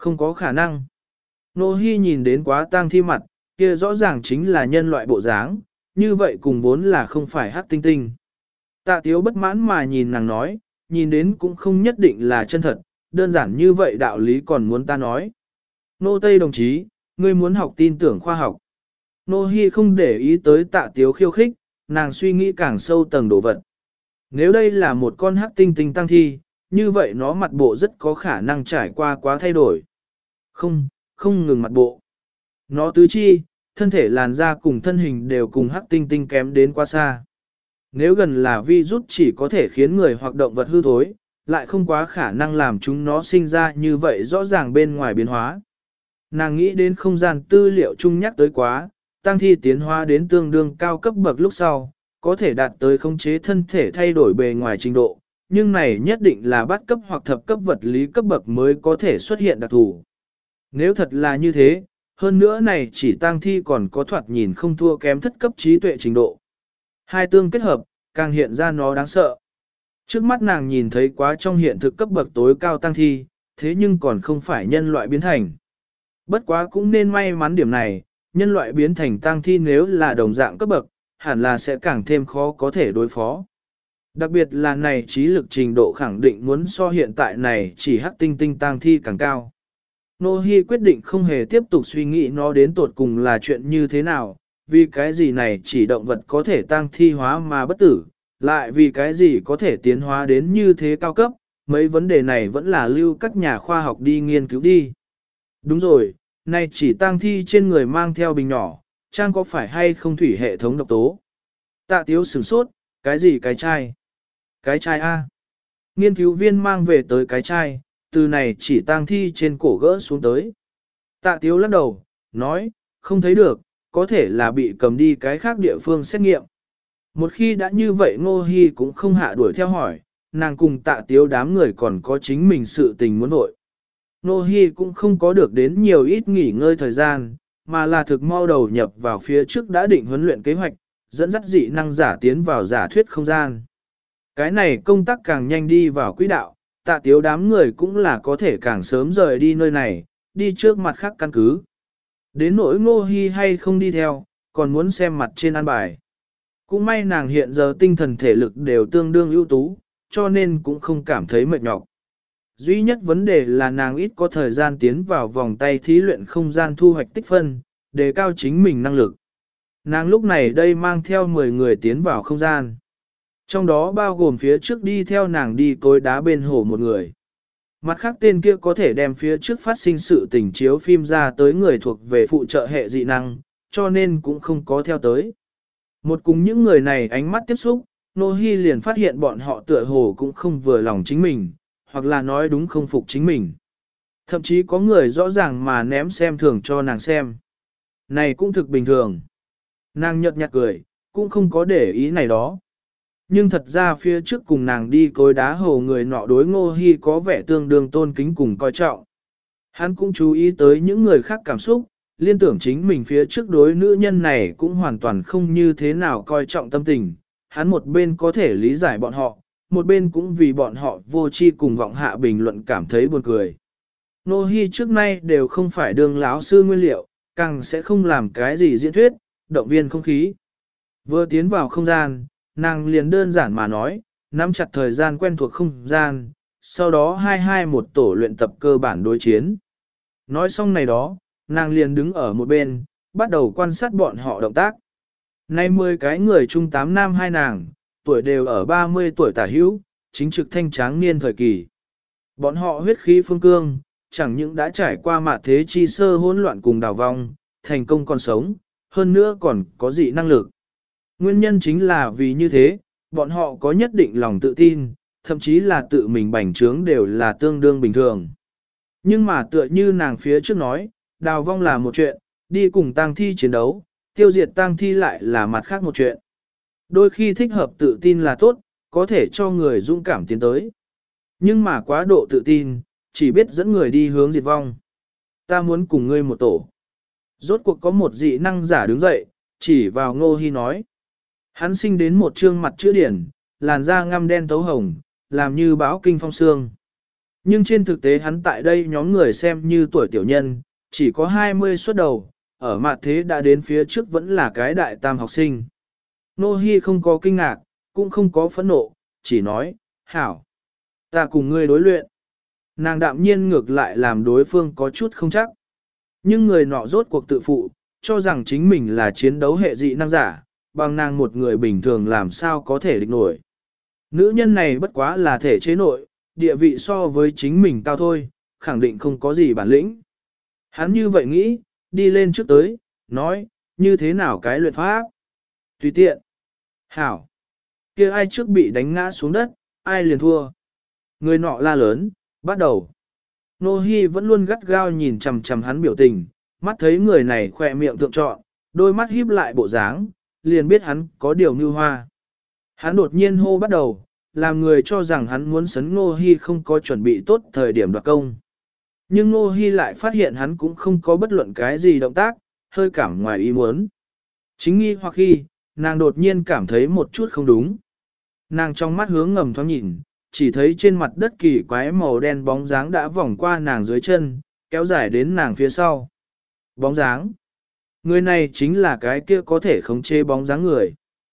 Không có khả năng. Nô Hi nhìn đến quá tang thi mặt, kia rõ ràng chính là nhân loại bộ dáng, như vậy cùng vốn là không phải hắc tinh tinh. Tạ Tiếu bất mãn mà nhìn nàng nói, nhìn đến cũng không nhất định là chân thật, đơn giản như vậy đạo lý còn muốn ta nói. Nô Tây đồng chí, ngươi muốn học tin tưởng khoa học. Nô Hi không để ý tới Tạ Tiếu khiêu khích, nàng suy nghĩ càng sâu tầng đồ vật. Nếu đây là một con hắc tinh tinh tăng thi, như vậy nó mặt bộ rất có khả năng trải qua quá thay đổi. Không ngừng mặt bộ. Nó tứ chi, thân thể làn da cùng thân hình đều cùng hắc tinh tinh kém đến quá xa. Nếu gần là virus chỉ có thể khiến người hoặc động vật hư thối, lại không quá khả năng làm chúng nó sinh ra như vậy rõ ràng bên ngoài biến hóa. Nàng nghĩ đến không gian tư liệu chung nhắc tới quá, tăng thi tiến hóa đến tương đương cao cấp bậc lúc sau, có thể đạt tới khống chế thân thể thay đổi bề ngoài trình độ, nhưng này nhất định là bắt cấp hoặc thập cấp vật lý cấp bậc mới có thể xuất hiện đặc thù. Nếu thật là như thế, hơn nữa này chỉ tăng thi còn có thoạt nhìn không thua kém thất cấp trí tuệ trình độ. Hai tương kết hợp, càng hiện ra nó đáng sợ. Trước mắt nàng nhìn thấy quá trong hiện thực cấp bậc tối cao tăng thi, thế nhưng còn không phải nhân loại biến thành. Bất quá cũng nên may mắn điểm này, nhân loại biến thành tăng thi nếu là đồng dạng cấp bậc, hẳn là sẽ càng thêm khó có thể đối phó. Đặc biệt là này trí lực trình độ khẳng định muốn so hiện tại này chỉ hắc tinh tinh tăng thi càng cao. Nô Hi quyết định không hề tiếp tục suy nghĩ nó đến tột cùng là chuyện như thế nào, vì cái gì này chỉ động vật có thể tăng thi hóa mà bất tử, lại vì cái gì có thể tiến hóa đến như thế cao cấp, mấy vấn đề này vẫn là lưu các nhà khoa học đi nghiên cứu đi. Đúng rồi, này chỉ tăng thi trên người mang theo bình nhỏ, trang có phải hay không thủy hệ thống độc tố? Tạ Tiếu sửng sốt, cái gì cái chai? Cái chai A. Nghiên cứu viên mang về tới cái chai, từ này chỉ tang thi trên cổ gỡ xuống tới. Tạ Tiếu lắc đầu, nói, không thấy được, có thể là bị cầm đi cái khác địa phương xét nghiệm. Một khi đã như vậy Ngô Hi cũng không hạ đuổi theo hỏi, nàng cùng Tạ Tiếu đám người còn có chính mình sự tình muốn vội. Ngô Hi cũng không có được đến nhiều ít nghỉ ngơi thời gian, mà là thực mau đầu nhập vào phía trước đã định huấn luyện kế hoạch, dẫn dắt dị năng giả tiến vào giả thuyết không gian. Cái này công tác càng nhanh đi vào quỹ đạo, Tạ Tiếu đám người cũng là có thể càng sớm rời đi nơi này, đi trước mặt khác căn cứ. Đến nỗi Ngô Hi hay không đi theo, còn muốn xem mặt trên an bài. Cũng may nàng hiện giờ tinh thần thể lực đều tương đương ưu tú, cho nên cũng không cảm thấy mệt nhọc. Duy nhất vấn đề là nàng ít có thời gian tiến vào vòng tay thí luyện không gian thu hoạch tích phân, đề cao chính mình năng lực. Nàng lúc này đây mang theo 10 người tiến vào không gian. Trong đó bao gồm phía trước đi theo nàng đi cối đá bên hồ một người. Mặt khác tên kia có thể đem phía trước phát sinh sự tình chiếu phim ra tới người thuộc về phụ trợ hệ dị năng, cho nên cũng không có theo tới. Một cùng những người này ánh mắt tiếp xúc, Nô Hi liền phát hiện bọn họ tựa hồ cũng không vừa lòng chính mình, hoặc là nói đúng không phục chính mình. Thậm chí có người rõ ràng mà ném xem thường cho nàng xem. Này cũng thực bình thường. Nàng nhợt nhạt cười, cũng không có để ý này đó. Nhưng thật ra phía trước cùng nàng đi cối đá hồ người nọ đối Ngô Hi có vẻ tương đương tôn kính cùng coi trọng. Hắn cũng chú ý tới những người khác cảm xúc, liên tưởng chính mình phía trước đối nữ nhân này cũng hoàn toàn không như thế nào coi trọng tâm tình. Hắn một bên có thể lý giải bọn họ, một bên cũng vì bọn họ vô tri cùng vọng hạ bình luận cảm thấy buồn cười. Ngô Hi trước nay đều không phải đường lão sư nguyên liệu, càng sẽ không làm cái gì diễn thuyết, động viên không khí. Vừa tiến vào không gian, nàng liền đơn giản mà nói, nắm chặt thời gian quen thuộc không gian, sau đó hai một tổ luyện tập cơ bản đối chiến. Nói xong này đó, nàng liền đứng ở một bên, bắt đầu quan sát bọn họ động tác. Nay 10 cái người chung 8 nam 2 nàng, tuổi đều ở 30 tuổi tả hữu, chính trực thanh tráng niên thời kỳ. Bọn họ huyết khí phương cương, chẳng những đã trải qua mạt thế chi sơ hỗn loạn cùng đào vong, thành công còn sống, hơn nữa còn có dị năng lực. Nguyên nhân chính là vì như thế, bọn họ có nhất định lòng tự tin, thậm chí là tự mình bành trướng đều là tương đương bình thường. Nhưng mà tựa như nàng phía trước nói, đào vong là một chuyện, đi cùng tang thi chiến đấu, tiêu diệt tang thi lại là mặt khác một chuyện. Đôi khi thích hợp tự tin là tốt, có thể cho người dũng cảm tiến tới. Nhưng mà quá độ tự tin, chỉ biết dẫn người đi hướng diệt vong. Ta muốn cùng ngươi một tổ. Rốt cuộc có một dị năng giả đứng dậy, chỉ vào Ngô Hi nói. Hắn sinh đến một trương mặt chữ điển, làn da ngăm đen tấu hồng, làm như báo kinh phong sương. Nhưng trên thực tế hắn tại đây nhóm người xem như tuổi tiểu nhân, chỉ có 20 xuất đầu, ở mặt thế đã đến phía trước vẫn là cái đại tam học sinh. Nô Hi không có kinh ngạc, cũng không có phẫn nộ, chỉ nói, hảo, ta cùng ngươi đối luyện. Nàng đạm nhiên ngược lại làm đối phương có chút không chắc. Nhưng người nọ rốt cuộc tự phụ, cho rằng chính mình là chiến đấu hệ dị năng giả, bằng nàng một người bình thường làm sao có thể địch nổi. Nữ nhân này bất quá là thể chế nội, địa vị so với chính mình cao thôi, khẳng định không có gì bản lĩnh. Hắn như vậy nghĩ, đi lên trước tới, nói, như thế nào cái luyện pháp? Tùy tiện. Hảo. Kia ai trước bị đánh ngã xuống đất, ai liền thua. Người nọ la lớn, bắt đầu. Nô Hi vẫn luôn gắt gao nhìn chằm chằm hắn biểu tình, mắt thấy người này khỏe miệng thượng trọn, đôi mắt híp lại bộ dáng, liền biết hắn có điều mưu hoa. Hắn đột nhiên hô bắt đầu, làm người cho rằng hắn muốn sấn Nô Hi không có chuẩn bị tốt thời điểm đoạt công. Nhưng Nô Hi lại phát hiện hắn cũng không có bất luận cái gì động tác, hơi cảm ngoài ý muốn. Chính nghi hoặc khi, nàng đột nhiên cảm thấy một chút không đúng. Nàng trong mắt hướng ngầm thoáng nhìn, chỉ thấy trên mặt đất kỳ quái màu đen bóng dáng đã vòng qua nàng dưới chân, kéo dài đến nàng phía sau. Bóng dáng. Người này chính là cái kia có thể khống chế bóng dáng người.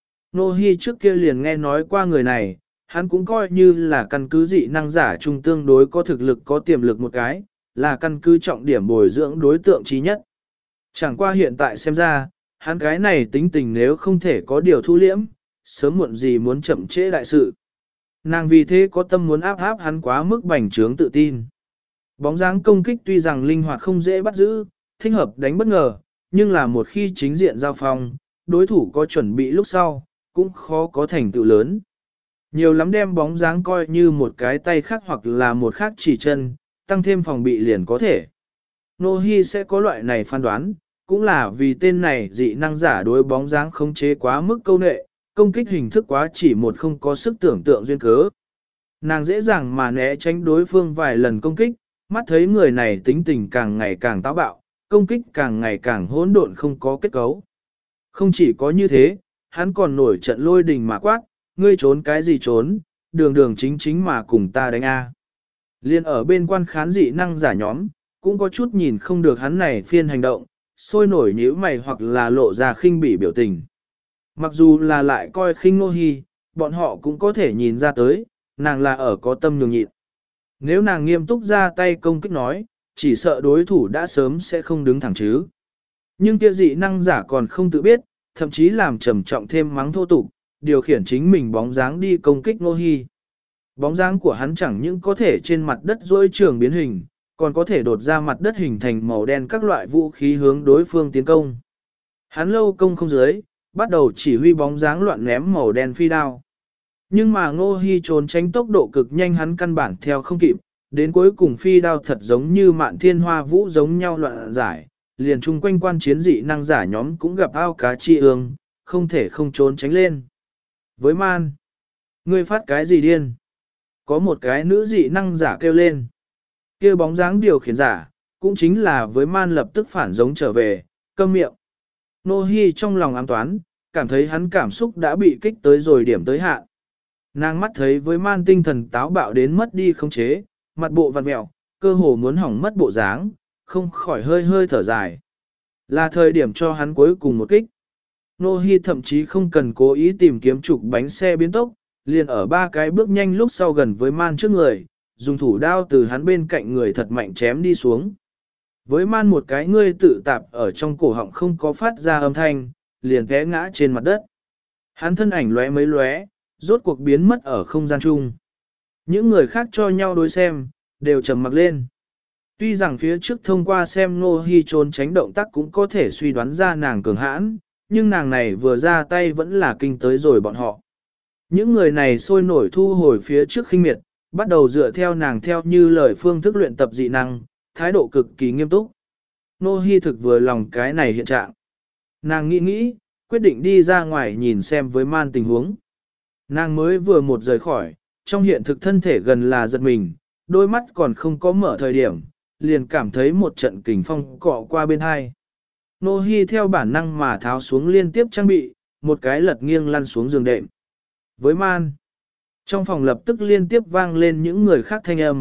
Nô Hi trước kia liền nghe nói qua người này, hắn cũng coi như là căn cứ dị năng giả trung tương đối có thực lực có tiềm lực một cái, là căn cứ trọng điểm bồi dưỡng đối tượng trí nhất. Chẳng qua hiện tại xem ra, hắn cái này tính tình nếu không thể có điều thu liễm, sớm muộn gì muốn chậm trễ đại sự. Nàng vì thế có tâm muốn áp hắn quá mức bành trướng tự tin. Bóng dáng công kích tuy rằng linh hoạt không dễ bắt giữ, thích hợp đánh bất ngờ, nhưng là một khi chính diện giao phong, đối thủ có chuẩn bị lúc sau, cũng khó có thành tựu lớn. Nhiều lắm đem bóng dáng coi như một cái tay khác hoặc là một khác chỉ chân, tăng thêm phòng bị liền có thể. Nô Hi sẽ có loại này phán đoán, cũng là vì tên này dị năng giả đối bóng dáng khống chế quá mức câu nệ, công kích hình thức quá chỉ một không có sức tưởng tượng duyên cớ. Nàng dễ dàng mà né tránh đối phương vài lần công kích, mắt thấy người này tính tình càng ngày càng táo bạo, công kích càng ngày càng hỗn độn không có kết cấu. Không chỉ có như thế, hắn còn nổi trận lôi đình mà quát, ngươi trốn cái gì trốn, đường đường chính chính mà cùng ta đánh a. Liên ở bên quan khán dị năng giả nhóm, cũng có chút nhìn không được hắn này phiên hành động, sôi nổi nhíu mày hoặc là lộ ra khinh bỉ biểu tình. Mặc dù là lại coi khinh Nô Hi, bọn họ cũng có thể nhìn ra tới, nàng là ở có tâm nhường nhịn. Nếu nàng nghiêm túc ra tay công kích nói, chỉ sợ đối thủ đã sớm sẽ không đứng thẳng chứ. Nhưng kia dị năng giả còn không tự biết, thậm chí làm trầm trọng thêm mắng thô tục, điều khiển chính mình bóng dáng đi công kích Nô Hi. Bóng dáng của hắn chẳng những có thể trên mặt đất duỗi trường biến hình, còn có thể đột ra mặt đất hình thành màu đen các loại vũ khí hướng đối phương tiến công. Hắn lâu công không dưới, bắt đầu chỉ huy bóng dáng loạn ném màu đen phi đao. Nhưng mà Ngô Hi trốn tránh tốc độ cực nhanh hắn căn bản theo không kịp, đến cuối cùng phi đao thật giống như mạn thiên hoa vũ giống nhau loạn giải, liền chung quanh quan chiến dị năng giả nhóm cũng gặp ao cá chi ương, không thể không trốn tránh lên. Với man, ngươi phát cái gì điên? Có một cái nữ dị năng giả kêu lên. Kia bóng dáng điều khiển giả, cũng chính là với man lập tức phản giống trở về, câm miệng. Nô Hi trong lòng ám toán, cảm thấy hắn cảm xúc đã bị kích tới rồi điểm tới hạn. Nàng mắt thấy với man tinh thần táo bạo đến mất đi khống chế, mặt bộ vặn mẹo, cơ hồ muốn hỏng mất bộ dáng, không khỏi hơi hơi thở dài. Là thời điểm cho hắn cuối cùng một kích. Nô Hi thậm chí không cần cố ý tìm kiếm trục bánh xe biến tốc, liền ở ba cái bước nhanh lúc sau gần với man trước người, dùng thủ đao từ hắn bên cạnh người thật mạnh chém đi xuống. Với man một cái ngươi tự tạp ở trong cổ họng không có phát ra âm thanh, liền té ngã trên mặt đất. Hắn thân ảnh lóe mấy lóe, rốt cuộc biến mất ở không gian chung. Những người khác cho nhau đối xem, đều trầm mặc lên. Tuy rằng phía trước thông qua xem Nô Hi trốn tránh động tác cũng có thể suy đoán ra nàng cường hãn, nhưng nàng này vừa ra tay vẫn là kinh tới rồi bọn họ. Những người này sôi nổi thu hồi phía trước khinh miệt, bắt đầu dựa theo nàng theo như lời phương thức luyện tập dị năng, thái độ cực kỳ nghiêm túc. Nô Hi thực vừa lòng cái này hiện trạng. Nàng nghĩ, quyết định đi ra ngoài nhìn xem với man tình huống. Nàng mới vừa một rời khỏi, trong hiện thực thân thể gần là giật mình, đôi mắt còn không có mở thời điểm, liền cảm thấy một trận kình phong cọ qua bên hai. Nô Hi theo bản năng mà tháo xuống liên tiếp trang bị, một cái lật nghiêng lăn xuống giường đệm. Với man, trong phòng lập tức liên tiếp vang lên những người khác thanh âm,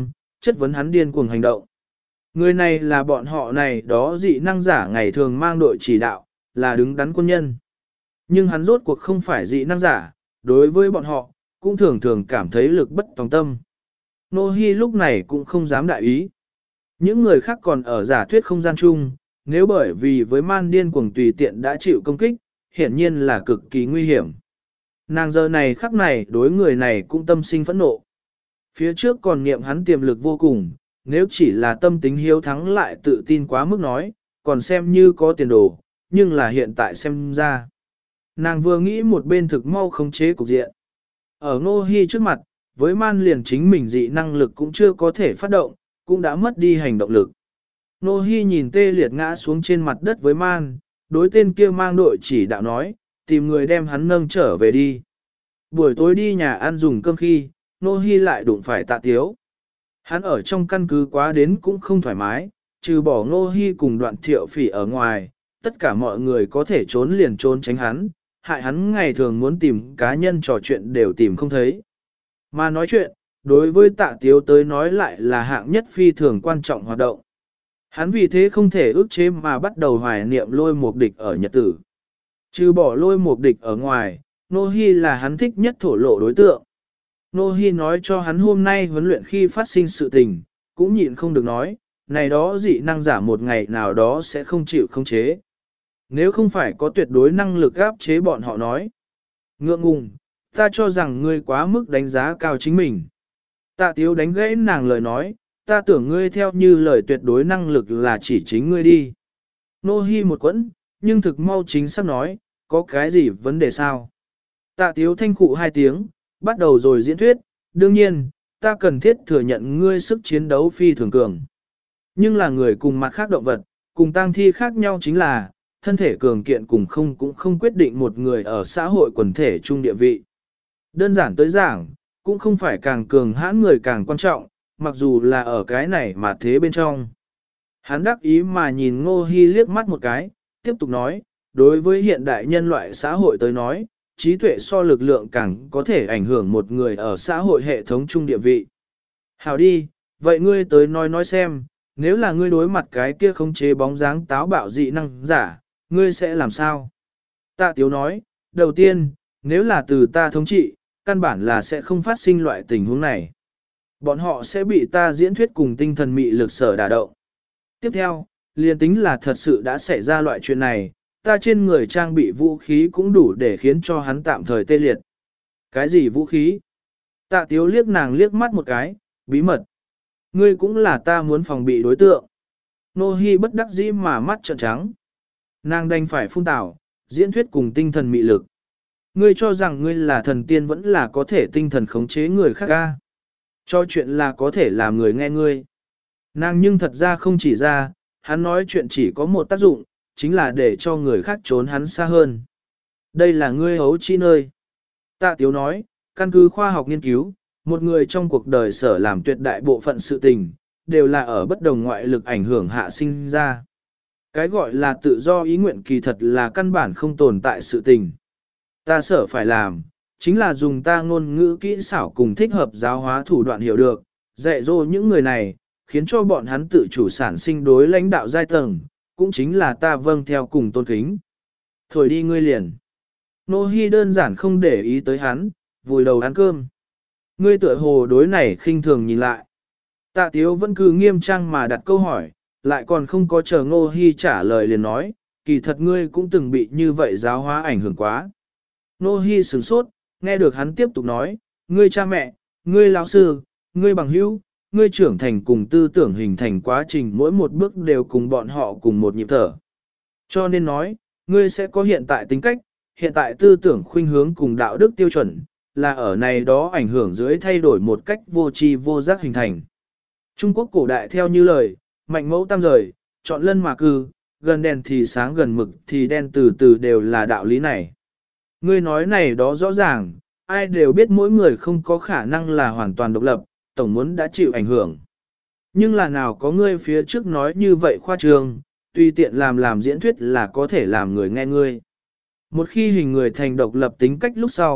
chất vấn hắn điên cuồng hành động. Người này là bọn họ này đó dị năng giả ngày thường mang đội chỉ đạo, là đứng đắn quân nhân. Nhưng hắn rốt cuộc không phải dị năng giả, đối với bọn họ, cũng thường thường cảm thấy lực bất tòng tâm. Nô Hi lúc này cũng không dám đại ý. Những người khác còn ở giả thuyết không gian chung, nếu bởi vì với man điên cuồng tùy tiện đã chịu công kích, hiển nhiên là cực kỳ nguy hiểm. Nàng giờ này khắc này đối người này cũng tâm sinh phẫn nộ. Phía trước còn niệm hắn tiềm lực vô cùng, nếu chỉ là tâm tính hiếu thắng lại tự tin quá mức nói, còn xem như có tiền đồ, nhưng là hiện tại xem ra. Nàng vừa nghĩ một bên thực mau khống chế cục diện. Ở Ngô Hi trước mặt, với man liền chính mình dị năng lực cũng chưa có thể phát động, cũng đã mất đi hành động lực. Ngô Hi nhìn tê liệt ngã xuống trên mặt đất với man, đối tên kia mang đội chỉ đạo nói, tìm người đem hắn nâng trở về đi. Buổi tối đi nhà ăn dùng cơm khi, Ngô Hi lại đụng phải Tạ Tiếu. Hắn ở trong căn cứ quá đến cũng không thoải mái, trừ bỏ Ngô Hi cùng Đoạn Thiệu Phỉ ở ngoài, tất cả mọi người có thể trốn liền trốn tránh hắn, hại hắn ngày thường muốn tìm cá nhân trò chuyện đều tìm không thấy. Mà nói chuyện, đối với Tạ Tiếu tới nói lại là hạng nhất phi thường quan trọng hoạt động. Hắn vì thế không thể ức chế mà bắt đầu hoài niệm Lôi Mục Địch ở nhật tử. Trừ bỏ Lôi Mục Địch ở ngoài, Ngô Hi là hắn thích nhất thổ lộ đối tượng. Ngô Hi nói cho hắn hôm nay huấn luyện khi phát sinh sự tình, cũng nhịn không được nói, này đó dị năng giả một ngày nào đó sẽ không chịu khống chế. Nếu không phải có tuyệt đối năng lực áp chế bọn họ nói. Ngượng ngùng, ta cho rằng ngươi quá mức đánh giá cao chính mình. Tạ Tiếu đánh gãy nàng lời nói, ta tưởng ngươi theo như lời tuyệt đối năng lực là chỉ chính ngươi đi. Ngô Hi một quẫn, nhưng thực mau chính xác nói, có cái gì vấn đề sao? Tạ Tiếu thanh khụ hai tiếng, bắt đầu rồi diễn thuyết, đương nhiên, ta cần thiết thừa nhận ngươi sức chiến đấu phi thường cường. Nhưng là người cùng mặt khác động vật, cùng tang thi khác nhau chính là, thân thể cường kiện cùng không cũng không quyết định một người ở xã hội quần thể chung địa vị. Đơn giản tới giảng, cũng không phải càng cường hãn người càng quan trọng, mặc dù là ở cái này mà thế bên trong. Hắn đắc ý mà nhìn Ngô Hi liếc mắt một cái, tiếp tục nói, đối với hiện đại nhân loại xã hội tới nói, trí tuệ so lực lượng càng có thể ảnh hưởng một người ở xã hội hệ thống chung địa vị. Hảo đi, vậy ngươi tới nói xem, nếu là ngươi đối mặt cái kia khống chế bóng dáng táo bạo dị năng giả, ngươi sẽ làm sao? Tạ Tiếu nói, đầu tiên, nếu là từ ta thống trị, căn bản là sẽ không phát sinh loại tình huống này. Bọn họ sẽ bị ta diễn thuyết cùng tinh thần mị lực sở đả động. Tiếp theo, liền tính là thật sự đã xảy ra loại chuyện này, ta trên người trang bị vũ khí cũng đủ để khiến cho hắn tạm thời tê liệt. Cái gì vũ khí? Tạ Tiếu liếc nàng liếc mắt một cái, bí mật. Ngươi cũng là ta muốn phòng bị đối tượng. Nô Hi bất đắc dĩ mà mắt trợn trắng. Nàng đành phải phun tảo, diễn thuyết cùng tinh thần mị lực. Ngươi cho rằng ngươi là thần tiên vẫn là có thể tinh thần khống chế người khác ca. Cho chuyện là có thể làm người nghe ngươi. Nàng nhưng thật ra không chỉ ra, hắn nói chuyện chỉ có một tác dụng, chính là để cho người khác trốn hắn xa hơn. Đây là ngươi hấu chi nơi. Tạ Tiếu nói, căn cứ khoa học nghiên cứu, một người trong cuộc đời sở làm tuyệt đại bộ phận sự tình, đều là ở bất đồng ngoại lực ảnh hưởng hạ sinh ra. Cái gọi là tự do ý nguyện kỳ thật là căn bản không tồn tại sự tình. Ta sở phải làm, chính là dùng ta ngôn ngữ kỹ xảo cùng thích hợp giáo hóa thủ đoạn hiểu được, dạy dỗ những người này, khiến cho bọn hắn tự chủ sản sinh đối lãnh đạo giai tầng, cũng chính là ta vâng theo cùng tôn kính. Thổi đi ngươi liền. Nô Hi đơn giản không để ý tới hắn, vùi đầu ăn cơm. Ngươi tựa hồ đối này khinh thường nhìn lại. Tạ Tiếu vẫn cứ nghiêm trang mà đặt câu hỏi, lại còn không có chờ Nô Hi trả lời liền nói, kỳ thật ngươi cũng từng bị như vậy giáo hóa ảnh hưởng quá. Nô Hi sửng sốt, nghe được hắn tiếp tục nói, ngươi cha mẹ, ngươi lão sư, ngươi bằng hữu, ngươi trưởng thành cùng tư tưởng hình thành quá trình mỗi một bước đều cùng bọn họ cùng một nhịp thở. Cho nên nói, ngươi sẽ có hiện tại tính cách, hiện tại tư tưởng khuynh hướng cùng đạo đức tiêu chuẩn, là ở này đó ảnh hưởng dưới thay đổi một cách vô tri vô giác hình thành. Trung Quốc cổ đại theo như lời, mạnh mẫu tam rời, chọn lân mà cư, gần đèn thì sáng gần mực thì đen từ từ đều là đạo lý này. Ngươi nói này đó rõ ràng, ai đều biết mỗi người không có khả năng là hoàn toàn độc lập, tổng muốn đã chịu ảnh hưởng. Nhưng là nào có ngươi phía trước nói như vậy khoa trương, tùy tiện làm diễn thuyết là có thể làm người nghe ngươi. Một khi hình người thành độc lập tính cách lúc sau,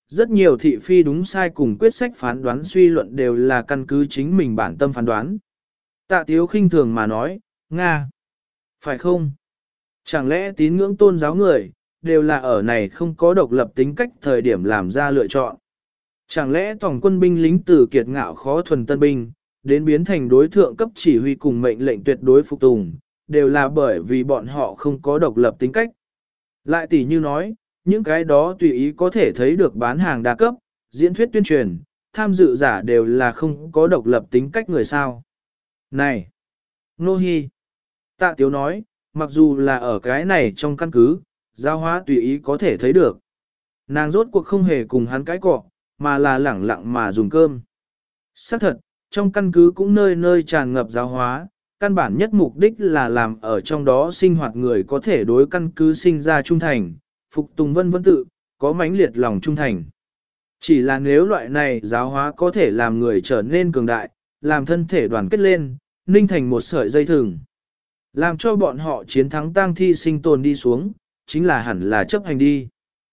Rất nhiều thị phi đúng sai cùng quyết sách phán đoán suy luận đều là căn cứ chính mình bản tâm phán đoán. Tạ Tiếu khinh thường mà nói, Nga, phải không? Chẳng lẽ tín ngưỡng tôn giáo người, đều là ở này không có độc lập tính cách thời điểm làm ra lựa chọn. Chẳng lẽ tổng quân binh lính từ kiệt ngạo khó thuần tân binh, đến biến thành đối thượng cấp chỉ huy cùng mệnh lệnh tuyệt đối phục tùng, đều là bởi vì bọn họ không có độc lập tính cách. Lại tỷ như nói, những cái đó tùy ý có thể thấy được bán hàng đa cấp, diễn thuyết tuyên truyền, tham dự giả đều là không có độc lập tính cách người sao. Này! Nô Hi! Tạ Tiếu nói, mặc dù là ở cái này trong căn cứ, giáo hóa tùy ý có thể thấy được. Nàng rốt cuộc không hề cùng hắn cái cọ, mà là lẳng lặng mà dùng cơm. Xác thật, trong căn cứ cũng nơi nơi tràn ngập giáo hóa, căn bản nhất mục đích là làm ở trong đó sinh hoạt người có thể đối căn cứ sinh ra trung thành, phục tùng vân vân tự, có mãnh liệt lòng trung thành. Chỉ là nếu loại này giáo hóa có thể làm người trở nên cường đại, làm thân thể đoàn kết lên, ninh thành một sợi dây thừng. Làm cho bọn họ chiến thắng tang thi sinh tồn đi xuống, chính là hẳn là chấp hành đi.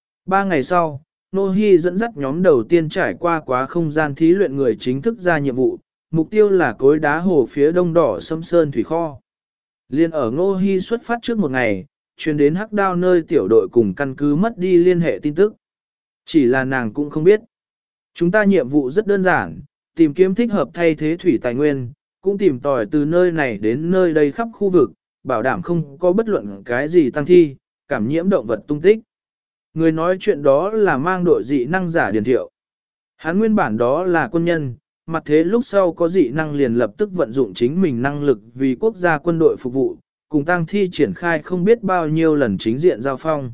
3 ngày sau, Nô Hi dẫn dắt nhóm đầu tiên trải qua quá không gian thí luyện người chính thức ra nhiệm vụ, mục tiêu là cối đá hồ phía đông đỏ Sâm Sơn Thủy Kho. Liên ở Nô Hi xuất phát trước một ngày, truyền đến Hắc Đao nơi tiểu đội cùng căn cứ mất đi liên hệ tin tức. Chỉ là nàng cũng không biết. Chúng ta nhiệm vụ rất đơn giản, tìm kiếm thích hợp thay thế thủy tài nguyên, cũng tìm tòi từ nơi này đến nơi đây khắp khu vực, bảo đảm không có bất luận cái gì tăng thi, cảm nhiễm động vật tung tích. Người nói chuyện đó là mang đội dị năng giả Điền Thiệu. Hắn nguyên bản đó là quân nhân, mặt thế lúc sau có dị năng liền lập tức vận dụng chính mình năng lực vì quốc gia quân đội phục vụ, cùng tăng thi triển khai không biết bao nhiêu lần chính diện giao phong.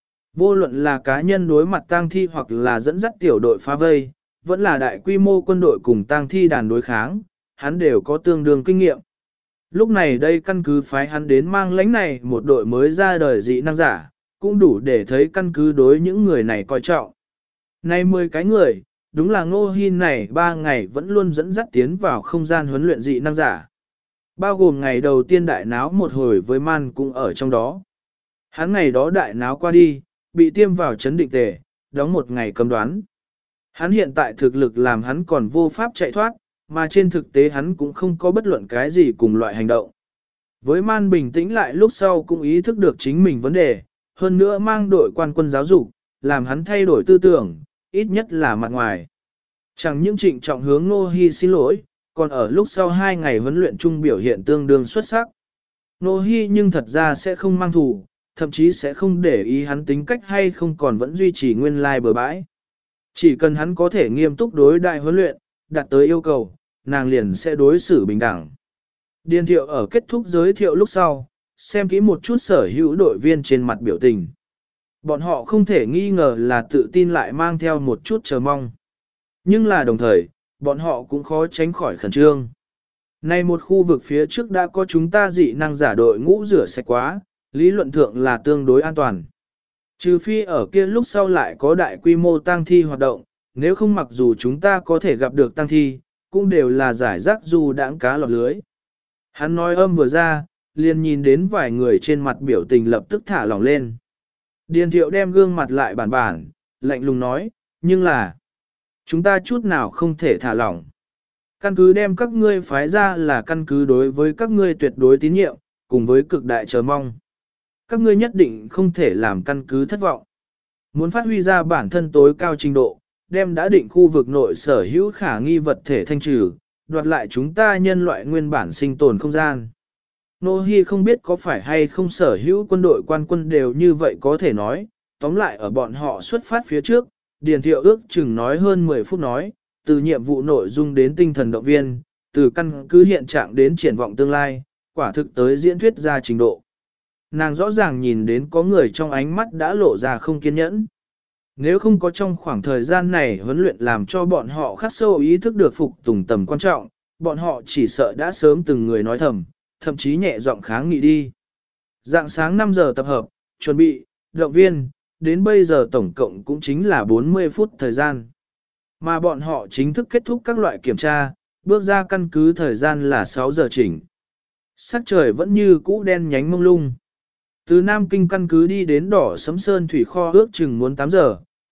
Vô luận là cá nhân đối mặt tăng thi hoặc là dẫn dắt tiểu đội phá vây, vẫn là đại quy mô quân đội cùng tăng thi đàn đối kháng, hắn đều có tương đương kinh nghiệm. Lúc này đây căn cứ phái hắn đến mang lãnh này một đội mới ra đời dị năng giả, cũng đủ để thấy căn cứ đối những người này coi trọng. Nay 10 cái người, đúng là Ngô Hi này 3 ngày vẫn luôn dẫn dắt tiến vào không gian huấn luyện dị năng giả. Bao gồm ngày đầu tiên đại náo một hồi với man cũng ở trong đó. Hắn ngày đó đại náo qua đi, bị tiêm vào chấn định tề, đóng một ngày cấm đoán. Hắn hiện tại thực lực làm hắn còn vô pháp chạy thoát, mà trên thực tế hắn cũng không có bất luận cái gì cùng loại hành động. Với man bình tĩnh lại lúc sau cũng ý thức được chính mình vấn đề, hơn nữa mang đội quan quân giáo dục, làm hắn thay đổi tư tưởng, ít nhất là mặt ngoài. Chẳng những trịnh trọng hướng Nô Hi xin lỗi, còn ở lúc sau 2 ngày huấn luyện chung biểu hiện tương đương xuất sắc. Nô Hi nhưng thật ra sẽ không mang thù, thậm chí sẽ không để ý hắn tính cách hay không còn vẫn duy trì nguyên lai bừa bãi. Chỉ cần hắn có thể nghiêm túc đối đại huấn luyện, đạt tới yêu cầu, nàng liền sẽ đối xử bình đẳng. Điền Thiệu ở kết thúc giới thiệu lúc sau, xem kỹ một chút sở hữu đội viên trên mặt biểu tình. Bọn họ không thể nghi ngờ là tự tin lại mang theo một chút chờ mong. Nhưng là đồng thời, bọn họ cũng khó tránh khỏi khẩn trương. Nay một khu vực phía trước đã có chúng ta dị năng giả đội ngũ rửa sạch quá, lý luận thượng là tương đối an toàn. Trừ phi ở kia lúc sau lại có đại quy mô tang thi hoạt động, nếu không mặc dù chúng ta có thể gặp được tang thi, cũng đều là giải rác dù đãng cá lọt lưới. Hắn nói âm vừa ra, liền nhìn đến vài người trên mặt biểu tình lập tức thả lỏng lên. Điền Thiệu đem gương mặt lại bản bản, lạnh lùng nói, nhưng là, chúng ta chút nào không thể thả lỏng. Căn cứ đem các ngươi phái ra là căn cứ đối với các ngươi tuyệt đối tín nhiệm, cùng với cực đại chờ mong. Các ngươi nhất định không thể làm căn cứ thất vọng. Muốn phát huy ra bản thân tối cao trình độ, đem đã định khu vực nội sở hữu khả nghi vật thể thanh trừ, đoạt lại chúng ta nhân loại nguyên bản sinh tồn không gian. Nô Hi không biết có phải hay không sở hữu quân đội quan quân đều như vậy có thể nói, tóm lại ở bọn họ xuất phát phía trước, Điền Thiệu ước chừng nói hơn 10 phút nói, từ nhiệm vụ nội dung đến tinh thần động viên, từ căn cứ hiện trạng đến triển vọng tương lai, quả thực tới diễn thuyết ra trình độ. Nàng rõ ràng nhìn đến có người trong ánh mắt đã lộ ra không kiên nhẫn. Nếu không có trong khoảng thời gian này huấn luyện làm cho bọn họ khắc sâu ý thức được phục tùng tầm quan trọng, bọn họ chỉ sợ đã sớm từng người nói thậm chí nhẹ giọng kháng nghị đi. Dạng sáng 5 giờ tập hợp, chuẩn bị, động viên, đến bây giờ tổng cộng cũng chính là 40 phút thời gian. Mà bọn họ chính thức kết thúc các loại kiểm tra, bước ra căn cứ thời gian là 6 giờ chỉnh. Sắc trời vẫn như cũ đen nhánh mông lung. Từ Nam Kinh căn cứ đi đến đỏ Sấm Sơn Thủy Kho ước chừng muốn 8 giờ,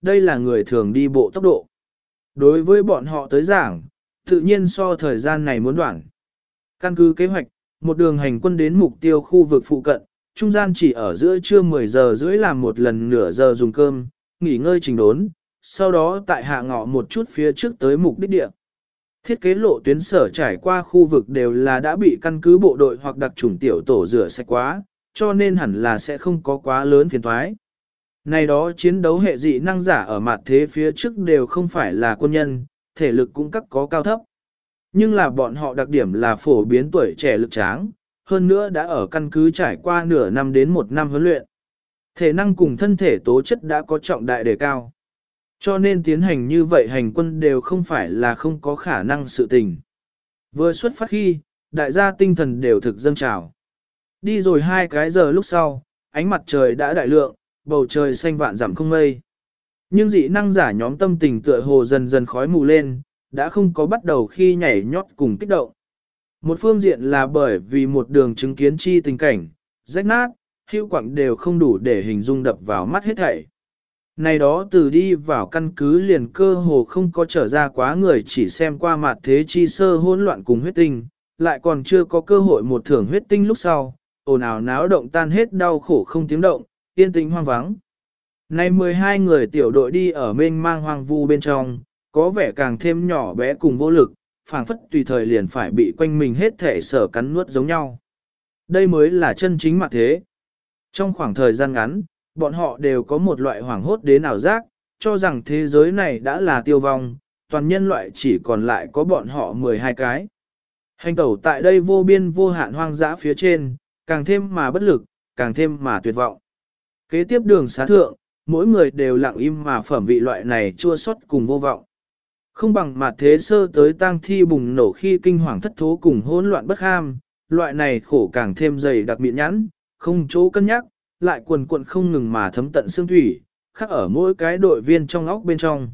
đây là người thường đi bộ tốc độ. Đối với bọn họ tới giảng, tự nhiên so thời gian này muốn đoạn. Căn cứ kế hoạch, một đường hành quân đến mục tiêu khu vực phụ cận, trung gian chỉ ở giữa trưa 10 giờ rưỡi làm một lần nửa giờ dùng cơm, nghỉ ngơi trình đốn, sau đó tại hạ ngọ một chút phía trước tới mục đích địa. Thiết kế lộ tuyến sở trải qua khu vực đều là đã bị căn cứ bộ đội hoặc đặc chủng tiểu tổ rửa sạch quá, cho nên hẳn là sẽ không có quá lớn phiền thoái. Này đó chiến đấu hệ dị năng giả ở mặt thế phía trước đều không phải là quân nhân, thể lực cũng các có cao thấp. Nhưng là bọn họ đặc điểm là phổ biến tuổi trẻ lực tráng, hơn nữa đã ở căn cứ trải qua nửa năm đến một năm huấn luyện. Thể năng cùng thân thể tố chất đã có trọng đại đề cao. Cho nên tiến hành như vậy hành quân đều không phải là không có khả năng sự tình. Vừa xuất phát khi, đại gia tinh thần đều thực dâng trào. Đi rồi 2 cái giờ lúc sau, ánh mặt trời đã đại lượng, bầu trời xanh vạn dặm không mây. Nhưng dị năng giả nhóm tâm tình tựa hồ dần dần khói mù lên, đã không có bắt đầu khi nhảy nhót cùng kích động. Một phương diện là bởi vì một đường chứng kiến chi tình cảnh, rách nát, hữu quặng đều không đủ để hình dung đập vào mắt hết thảy. Này đó từ đi vào căn cứ liền cơ hồ không có trở ra quá người chỉ xem qua mặt thế chi sơ hỗn loạn cùng huyết tinh, lại còn chưa có cơ hội một thưởng huyết tinh lúc sau, ồn ào náo động tan hết đau khổ không tiếng động, yên tĩnh hoang vắng. Này 12 người tiểu đội đi ở mênh mang hoang vu bên trong, có vẻ càng thêm nhỏ bé cùng vô lực, phảng phất tùy thời liền phải bị quanh mình hết thể sở cắn nuốt giống nhau. Đây mới là chân chính mặt thế. Trong khoảng thời gian ngắn, bọn họ đều có một loại hoảng hốt đến ảo giác, cho rằng thế giới này đã là tiêu vong, toàn nhân loại chỉ còn lại có bọn họ 12 cái. Hành tẩu tại đây vô biên vô hạn hoang dã phía trên, càng thêm mà bất lực, càng thêm mà tuyệt vọng. Kế tiếp đường xá thượng, mỗi người đều lặng im mà phẩm vị loại này chua xót cùng vô vọng. Không bằng mặt thế sơ tới tang thi bùng nổ khi kinh hoàng thất thố cùng hỗn loạn bất ham, loại này khổ càng thêm dày đặc miệng nhẵn, không chỗ cân nhắc, lại quần quận không ngừng mà thấm tận xương thủy, khắc ở mỗi cái đội viên trong óc bên trong.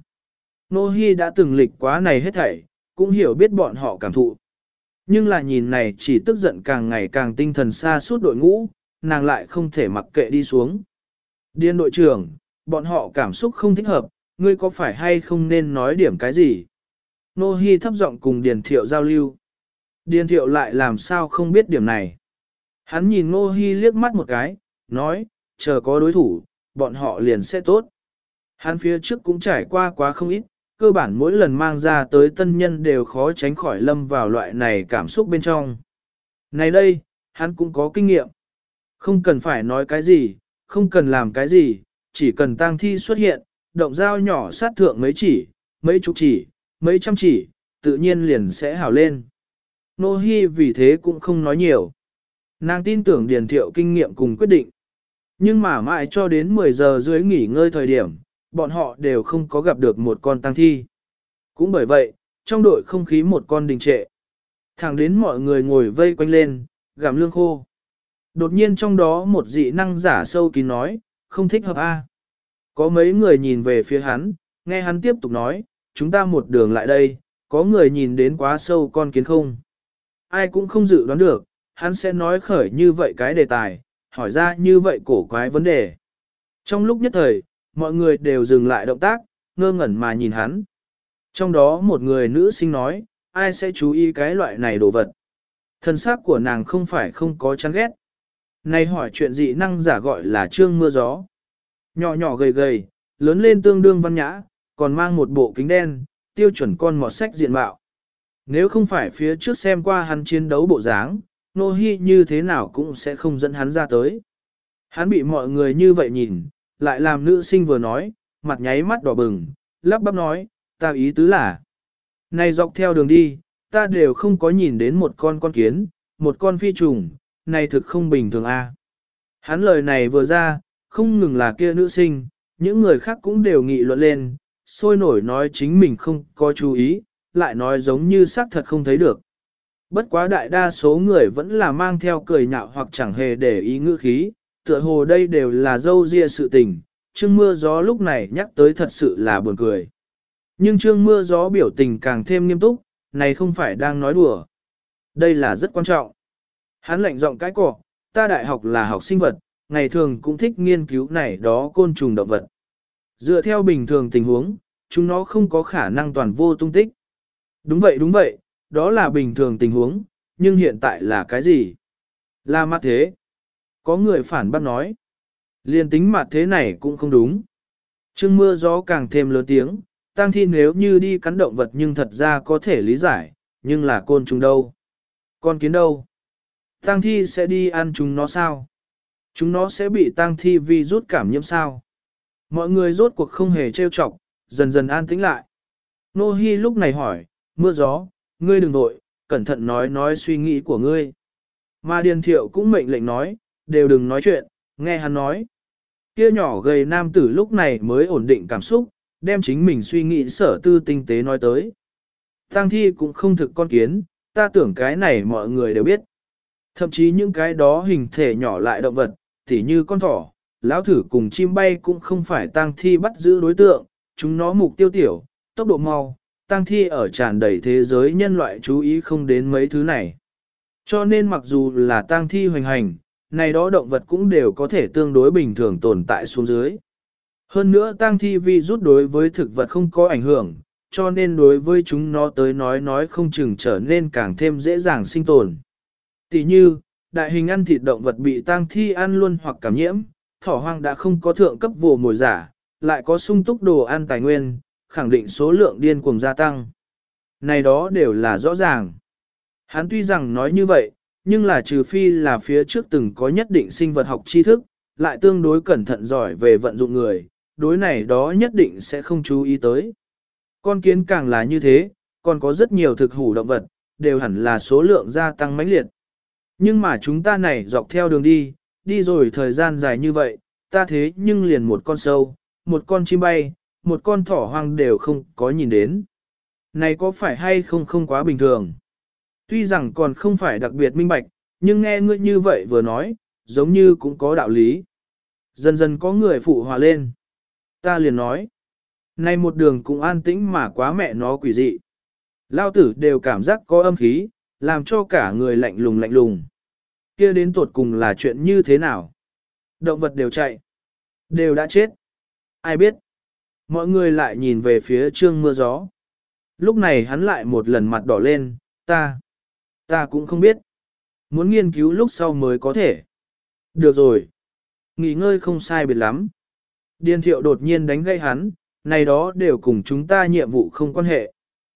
Nô Hi đã từng lịch quá này hết thảy, cũng hiểu biết bọn họ cảm thụ. Nhưng là nhìn này chỉ tức giận càng ngày càng tinh thần xa suốt đội ngũ, nàng lại không thể mặc kệ đi xuống. Điên đội trưởng, bọn họ cảm xúc không thích hợp, ngươi có phải hay không nên nói điểm cái gì? Nô Hi thấp giọng cùng Điền Thiệu giao lưu. Điền Thiệu lại làm sao không biết điểm này. Hắn nhìn Nô Hi liếc mắt một cái, nói, chờ có đối thủ, bọn họ liền sẽ tốt. Hắn phía trước cũng trải qua quá không ít, cơ bản mỗi lần mang ra tới tân nhân đều khó tránh khỏi lâm vào loại này cảm xúc bên trong. Này đây, hắn cũng có kinh nghiệm. Không cần phải nói cái gì, không cần làm cái gì, chỉ cần tang thi xuất hiện, động dao nhỏ sát thượng mấy chỉ, mấy chục chỉ, mấy trăm chỉ, tự nhiên liền sẽ hảo lên. Nô Hi vì thế cũng không nói nhiều. Nàng tin tưởng Điền Thiệu kinh nghiệm cùng quyết định. Nhưng mà mãi cho đến 10 giờ dưới nghỉ ngơi thời điểm, bọn họ đều không có gặp được một con tang thi. Cũng bởi vậy, trong đội không khí một con đình trệ. Thẳng đến mọi người ngồi vây quanh lên, gặm lương khô. Đột nhiên trong đó một dị năng giả sâu kín nói, không thích hợp a. Có mấy người nhìn về phía hắn, nghe hắn tiếp tục nói, chúng ta một đường lại đây, có người nhìn đến quá sâu con kiến không. Ai cũng không dự đoán được, hắn sẽ nói khởi như vậy cái đề tài, hỏi ra như vậy cổ quái vấn đề. Trong lúc nhất thời, mọi người đều dừng lại động tác, ngơ ngẩn mà nhìn hắn. Trong đó một người nữ sinh nói, ai sẽ chú ý cái loại này đồ vật. Thân xác của nàng không phải không có chán ghét. Này hỏi chuyện dị năng giả gọi là Trương Mưa Gió. Nhỏ nhỏ gầy gầy, lớn lên tương đương văn nhã, còn mang một bộ kính đen, tiêu chuẩn con mọt sách diện mạo. Nếu không phải phía trước xem qua hắn chiến đấu bộ dáng, Nô Hi như thế nào cũng sẽ không dẫn hắn ra tới. Hắn bị mọi người như vậy nhìn, lại làm nữ sinh vừa nói, mặt nháy mắt đỏ bừng, lắp bắp nói, ta ý tứ là, này dọc theo đường đi, ta đều không có nhìn đến một con kiến, một con phi trùng, này thực không bình thường a. Hắn lời này vừa ra, không ngừng là kia nữ sinh, những người khác cũng đều nghị luận lên, sôi nổi nói chính mình không có chú ý, lại nói giống như xác thật không thấy được. Bất quá đại đa số người vẫn là mang theo cười nhạo hoặc chẳng hề để ý ngữ khí, tựa hồ đây đều là dâu ria sự tình, Trương Mưa Gió lúc này nhắc tới thật sự là buồn cười. Nhưng Trương Mưa Gió biểu tình càng thêm nghiêm túc, này không phải đang nói đùa. Đây là rất quan trọng. Hắn lạnh giọng cái cỏ, ta đại học là học sinh vật, ngày thường cũng thích nghiên cứu này đó côn trùng động vật. Dựa theo bình thường tình huống, chúng nó không có khả năng toàn vô tung tích. Đúng vậy, đó là bình thường tình huống, nhưng hiện tại là cái gì? Là mặt thế. Có người phản bác nói. Liên tính mặt thế này cũng không đúng. Trương mưa gió càng thêm lớn tiếng, tang thi nếu như đi cắn động vật nhưng thật ra có thể lý giải, nhưng là côn trùng đâu? Con kiến đâu? Tang thi sẽ đi ăn chúng nó sao? Chúng nó sẽ bị tang thi virus cảm nhiễm sao? Mọi người rốt cuộc không hề trêu chọc, dần dần an tĩnh lại. Nô Hi lúc này hỏi, mưa gió, ngươi đừng vội, cẩn thận nói suy nghĩ của ngươi. Mà Điền Thiệu cũng mệnh lệnh nói, đều đừng nói chuyện, nghe hắn nói. Kia nhỏ gầy nam tử lúc này mới ổn định cảm xúc, đem chính mình suy nghĩ sở tư tinh tế nói tới. Tang thi cũng không thực con kiến, ta tưởng cái này mọi người đều biết. Thậm chí những cái đó hình thể nhỏ lại động vật, tỉ như con thỏ, lão thử cùng chim bay cũng không phải tang thi bắt giữ đối tượng, chúng nó mục tiêu tiểu, tốc độ mau, tang thi ở tràn đầy thế giới nhân loại chú ý không đến mấy thứ này. Cho nên mặc dù là tang thi hoành hành, này đó động vật cũng đều có thể tương đối bình thường tồn tại xuống dưới. Hơn nữa tang thi virus đối với thực vật không có ảnh hưởng, cho nên đối với chúng nó tới nói không chừng trở nên càng thêm dễ dàng sinh tồn. Tỷ như, đại hình ăn thịt động vật bị tang thi ăn luôn hoặc cảm nhiễm, thỏ hoang đã không có thượng cấp vồ mồi giả, lại có sung túc đồ ăn tài nguyên, khẳng định số lượng điên cuồng gia tăng. Này đó đều là rõ ràng. Hắn tuy rằng nói như vậy, nhưng là trừ phi là phía trước từng có nhất định sinh vật học tri thức, lại tương đối cẩn thận giỏi về vận dụng người, đối này đó nhất định sẽ không chú ý tới. Con kiến càng là như thế, còn có rất nhiều thực hủ động vật, đều hẳn là số lượng gia tăng mãnh liệt. Nhưng mà chúng ta này dọc theo đường đi rồi thời gian dài như vậy, ta thế nhưng liền một con sâu, một con chim bay, một con thỏ hoang đều không có nhìn đến. Này có phải hay không quá bình thường? Tuy rằng còn không phải đặc biệt minh bạch, nhưng nghe ngươi như vậy vừa nói, giống như cũng có đạo lý. Dần dần có người phụ hòa lên. Ta liền nói, nay một đường cũng an tĩnh mà quá mẹ nó quỷ dị. Lao tử đều cảm giác có âm khí, làm cho cả người lạnh lùng. Kia đến tột cùng là chuyện như thế nào? Động vật đều chạy, đều đã chết. Ai biết? Mọi người lại nhìn về phía Trương Mưa Gió. Lúc này hắn lại một lần mặt đỏ lên, ta cũng không biết. Muốn nghiên cứu lúc sau mới có thể. Được rồi. Nghỉ ngơi không sai biệt lắm. Điền Thiệu đột nhiên đánh gây hắn, này đó đều cùng chúng ta nhiệm vụ không quan hệ.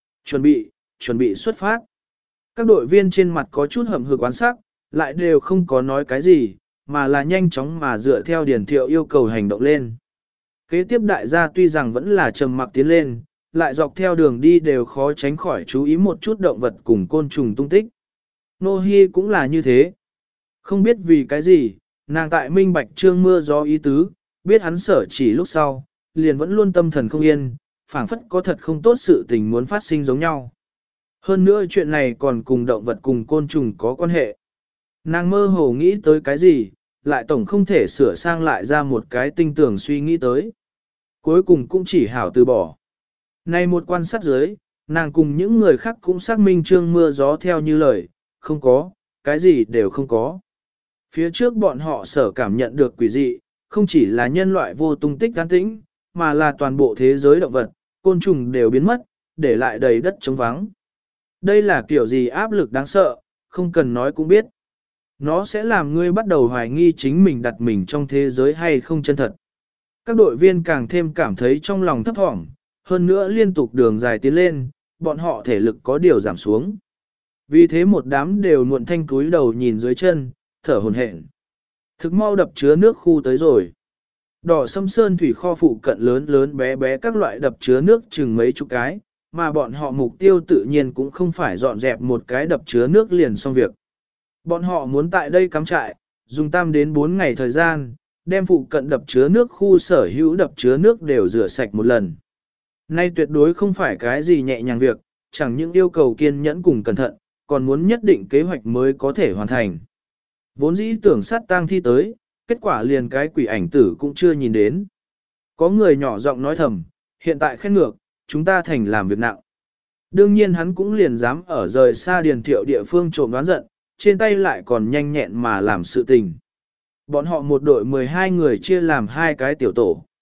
Chuẩn bị xuất phát. Các đội viên trên mặt có chút hầm hực quán sắc, lại đều không có nói cái gì, mà là nhanh chóng mà dựa theo Điền Thiệu yêu cầu hành động lên. Kế tiếp đại gia tuy rằng vẫn là trầm mặc tiến lên, lại dọc theo đường đi đều khó tránh khỏi chú ý một chút động vật cùng côn trùng tung tích. Nô Hi cũng là như thế. Không biết vì cái gì, nàng tại minh bạch Trương Mưa Gió ý tứ, biết hắn sở chỉ lúc sau, liền vẫn luôn tâm thần không yên, phảng phất có thật không tốt sự tình muốn phát sinh giống nhau. Hơn nữa chuyện này còn cùng động vật cùng côn trùng có quan hệ. Nàng mơ hồ nghĩ tới cái gì, lại tổng không thể sửa sang lại ra một cái tinh tưởng suy nghĩ tới. Cuối cùng cũng chỉ hảo từ bỏ. Này một quan sát dưới, nàng cùng những người khác cũng xác minh Trương Mưa Gió theo như lời, không có, cái gì đều không có. Phía trước bọn họ sở cảm nhận được quỷ dị, không chỉ là nhân loại vô tung tích an tĩnh, mà là toàn bộ thế giới động vật, côn trùng đều biến mất, để lại đầy đất trống vắng. Đây là kiểu gì áp lực đáng sợ, không cần nói cũng biết. Nó sẽ làm ngươi bắt đầu hoài nghi chính mình đặt mình trong thế giới hay không chân thật. Các đội viên càng thêm cảm thấy trong lòng thấp thỏm, hơn nữa liên tục đường dài tiến lên, bọn họ thể lực có điều giảm xuống. Vì thế một đám đều muộn thanh cúi đầu nhìn dưới chân, thở hổn hển. Thực mau đập chứa nước khu tới rồi. Đỏ Sâm Sơn thủy kho phụ cận lớn bé bé các loại đập chứa nước chừng mấy chục cái, mà bọn họ mục tiêu tự nhiên cũng không phải dọn dẹp một cái đập chứa nước liền xong việc. Bọn họ muốn tại đây cắm trại, dùng 3 đến 4 ngày thời gian, đem phụ cận đập chứa nước khu sở hữu đập chứa nước đều rửa sạch một lần. Nay tuyệt đối không phải cái gì nhẹ nhàng việc, chẳng những yêu cầu kiên nhẫn cùng cẩn thận, còn muốn nhất định kế hoạch mới có thể hoàn thành. Vốn dĩ tưởng sát tang thi tới, kết quả liền cái quỷ ảnh tử cũng chưa nhìn đến. Có người nhỏ giọng nói thầm, hiện tại khen ngược, chúng ta thành làm việc nặng. Đương nhiên hắn cũng liền dám ở rời xa Điền Thiệu địa phương trộm đoán giận, trên tay lại còn nhanh nhẹn mà làm sự tình. Bọn họ một đội 12 người chia làm 2 cái tiểu tổ.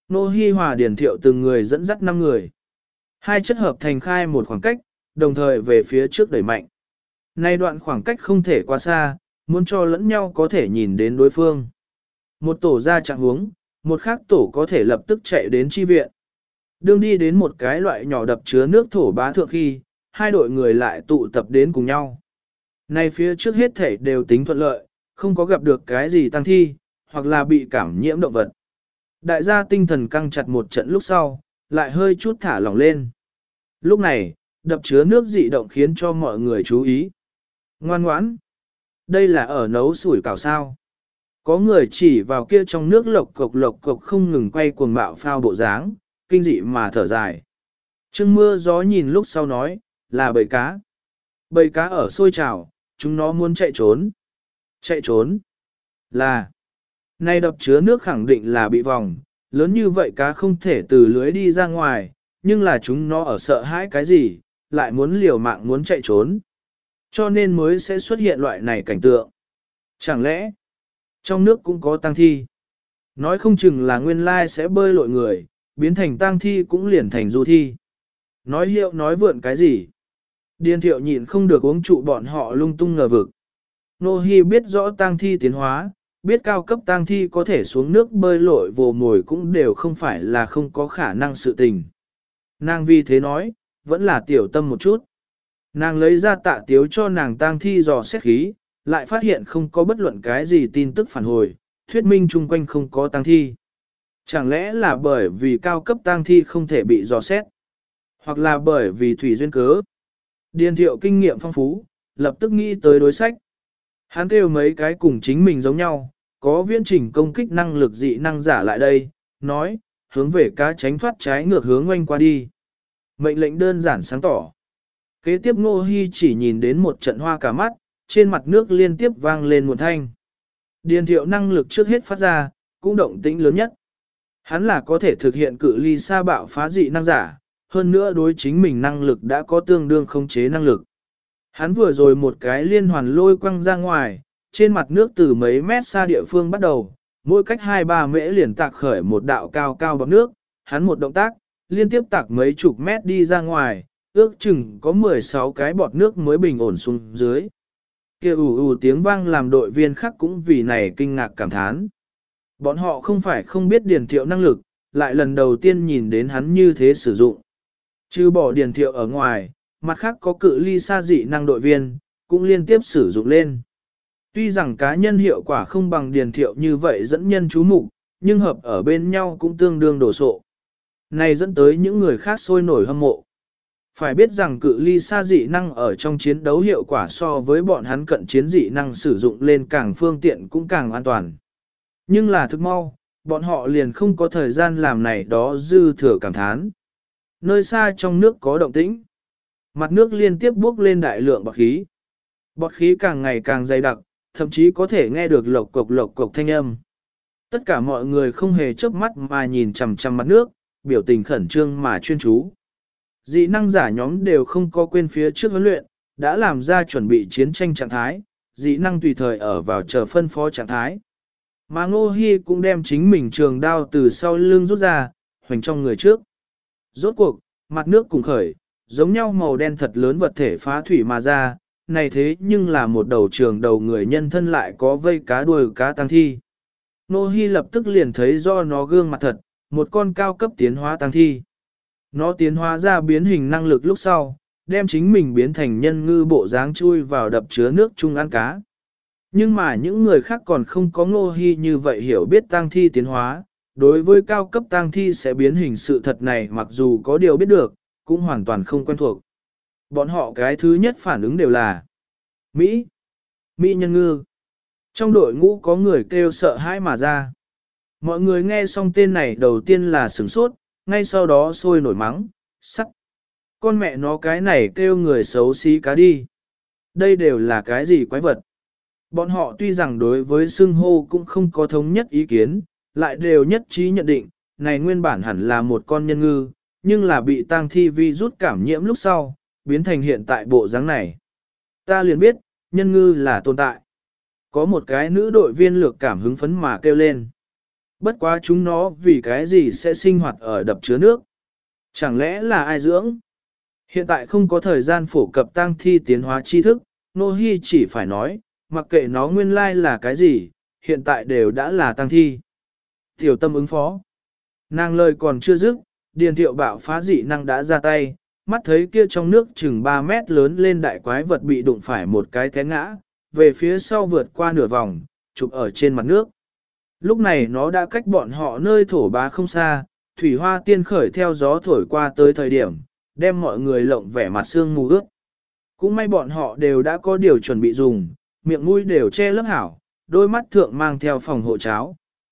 Nô Hi Hòa Điền Thiệu từng người dẫn dắt 5 người. Hai chất hợp thành khai một khoảng cách, đồng thời về phía trước đẩy mạnh. Nay đoạn khoảng cách không thể quá xa, muốn cho lẫn nhau có thể nhìn đến đối phương. Một tổ ra trạng huống, một khác tổ có thể lập tức chạy đến chi viện. Đương đi đến một cái loại nhỏ đập chứa nước thổ bá thượng khi, hai đội người lại tụ tập đến cùng nhau. Nay phía trước hết thể đều tính thuận lợi, không có gặp được cái gì tăng thi, hoặc là bị cảm nhiễm động vật. Đại gia tinh thần căng chặt một trận lúc sau, lại hơi chút thả lỏng lên. Lúc này, đập chứa nước dị động khiến cho mọi người chú ý. Ngoan ngoãn. Đây là ở nấu sủi cảo sao. Có người chỉ vào kia trong nước lộc cộc không ngừng quay cuồng mạo phao bộ dáng, kinh dị mà thở dài. Trưng mưa gió nhìn lúc sau nói, là bầy cá. Bầy cá ở sôi trào, chúng nó muốn chạy trốn. Chạy trốn. Là. Nay đập chứa nước khẳng định là bị vòng, lớn như vậy cá không thể từ lưới đi ra ngoài, nhưng là chúng nó ở sợ hãi cái gì, lại muốn liều mạng muốn chạy trốn. Cho nên mới sẽ xuất hiện loại này cảnh tượng. Chẳng lẽ, trong nước cũng có tang thi? Nói không chừng là nguyên lai sẽ bơi lội người, biến thành tang thi cũng liền thành du thi. Nói hiệu nói vượn cái gì? Điền Thiệu nhịn không được uống trụ bọn họ lung tung ngờ vực. Nô Hi biết rõ tang thi tiến hóa, biết cao cấp tang thi có thể xuống nước bơi lội vồ mồi cũng đều không phải là không có khả năng sự tình. Nàng vì thế nói, vẫn là tiểu tâm một chút. Nàng lấy ra tạ tiếu cho nàng tang thi dò xét khí, lại phát hiện không có bất luận cái gì tin tức phản hồi, thuyết minh chung quanh không có tang thi. Chẳng lẽ là bởi vì cao cấp tang thi không thể bị dò xét, hoặc là bởi vì thủy duyên cớ. Điền Thiệu kinh nghiệm phong phú, lập tức nghĩ tới đối sách. Hắn kêu mấy cái cùng chính mình giống nhau, có viễn trình công kích năng lực dị năng giả lại đây, nói, hướng về cá tránh thoát trái ngược hướng oanh qua đi. Mệnh lệnh đơn giản sáng tỏ. Kế tiếp Ngô Hi chỉ nhìn đến một trận hoa cả mắt, trên mặt nước liên tiếp vang lên một thanh. Điền Thiệu năng lực trước hết phát ra, cũng động tĩnh lớn nhất. Hắn là có thể thực hiện cự ly xa bạo phá dị năng giả, hơn nữa đối chính mình năng lực đã có tương đương khống chế năng lực. Hắn vừa rồi một cái liên hoàn lôi quăng ra ngoài, trên mặt nước từ mấy mét xa địa phương bắt đầu, mỗi cách 2-3 mễ liền tạc khởi một đạo cao cao bọt nước, hắn một động tác, liên tiếp tạc mấy chục mét đi ra ngoài, ước chừng có 16 cái bọt nước mới bình ổn xuống dưới. Kia ù tiếng vang làm đội viên khác cũng vì này kinh ngạc cảm thán. Bọn họ không phải không biết Điền Thiệu năng lực, lại lần đầu tiên nhìn đến hắn như thế sử dụng. Trừ bỏ Điền Thiệu ở ngoài, mặt khác có cự ly xa dị năng đội viên, cũng liên tiếp sử dụng lên. Tuy rằng cá nhân hiệu quả không bằng Điền Thiệu như vậy dẫn nhân chú mục, nhưng hợp ở bên nhau cũng tương đương đổ sộ. Này dẫn tới những người khác sôi nổi hâm mộ. Phải biết rằng cự ly xa dị năng ở trong chiến đấu hiệu quả so với bọn hắn cận chiến dị năng sử dụng lên càng phương tiện cũng càng an toàn. Nhưng là thực mau, bọn họ liền không có thời gian làm này đó dư thừa cảm thán. Nơi xa trong nước có động tĩnh. Mặt nước liên tiếp bốc lên đại lượng bọt khí. Bọt khí càng ngày càng dày đặc, thậm chí có thể nghe được lộc cộc thanh âm. Tất cả mọi người không hề chớp mắt mà nhìn chằm chằm mặt nước, biểu tình khẩn trương mà chuyên chú. Dị năng giả nhóm đều không có quên phía trước huấn luyện, đã làm ra chuẩn bị chiến tranh trạng thái, dị năng tùy thời ở vào chờ phân phó trạng thái. Mà Ngô Hi cũng đem chính mình trường đao từ sau lưng rút ra, hoành trong người trước. Rốt cuộc, mặt nước cùng khởi, giống nhau màu đen thật lớn vật thể phá thủy mà ra, này thế nhưng là một đầu trường đầu người nhân thân lại có vây cá đuôi cá tăng thi. Ngô Hi lập tức liền thấy do nó gương mặt thật, một con cao cấp tiến hóa tăng thi. Nó tiến hóa ra biến hình năng lực lúc sau, đem chính mình biến thành nhân ngư bộ dáng chui vào đập chứa nước chung ăn cá. Nhưng mà những người khác còn không có Ngô Hi như vậy hiểu biết tang thi tiến hóa, đối với cao cấp tang thi sẽ biến hình sự thật này mặc dù có điều biết được, cũng hoàn toàn không quen thuộc. Bọn họ cái thứ nhất phản ứng đều là Mỹ nhân ngư. Trong đội ngũ có người kêu sợ hãi mà ra. Mọi người nghe xong tên này đầu tiên là sửng sốt, ngay sau đó sôi nổi mắng, sắt. Con mẹ nó cái này kêu người xấu xí cá đi. Đây đều là cái gì quái vật. Bọn họ tuy rằng đối với xưng hô cũng không có thống nhất ý kiến, lại đều nhất trí nhận định, này nguyên bản hẳn là một con nhân ngư, nhưng là bị tang thi virus cảm nhiễm lúc sau, biến thành hiện tại bộ dáng này. Ta liền biết, nhân ngư là tồn tại. Có một cái nữ đội viên lược cảm hứng phấn mà kêu lên. Bất quá chúng nó vì cái gì sẽ sinh hoạt ở đập chứa nước? Chẳng lẽ là ai dưỡng? Hiện tại không có thời gian phổ cập tang thi tiến hóa tri thức, Nô Hi chỉ phải nói, mặc kệ nó nguyên lai là cái gì, hiện tại đều đã là tang thi. Tiểu tâm ứng phó. Nàng lời còn chưa dứt, điền thiệu bạo phá dị năng đã ra tay, mắt thấy kia trong nước chừng 3 mét lớn lên đại quái vật bị đụng phải một cái té ngã, về phía sau vượt qua nửa vòng, chụp ở trên mặt nước. Lúc này nó đã cách bọn họ nơi thổ bá không xa, thủy hoa tiên khởi theo gió thổi qua tới thời điểm, đem mọi người lộng vẻ mặt sương mù ướt. Cũng may bọn họ đều đã có điều chuẩn bị dùng, miệng mũi đều che lớp hảo, đôi mắt thượng mang theo phòng hộ cháo.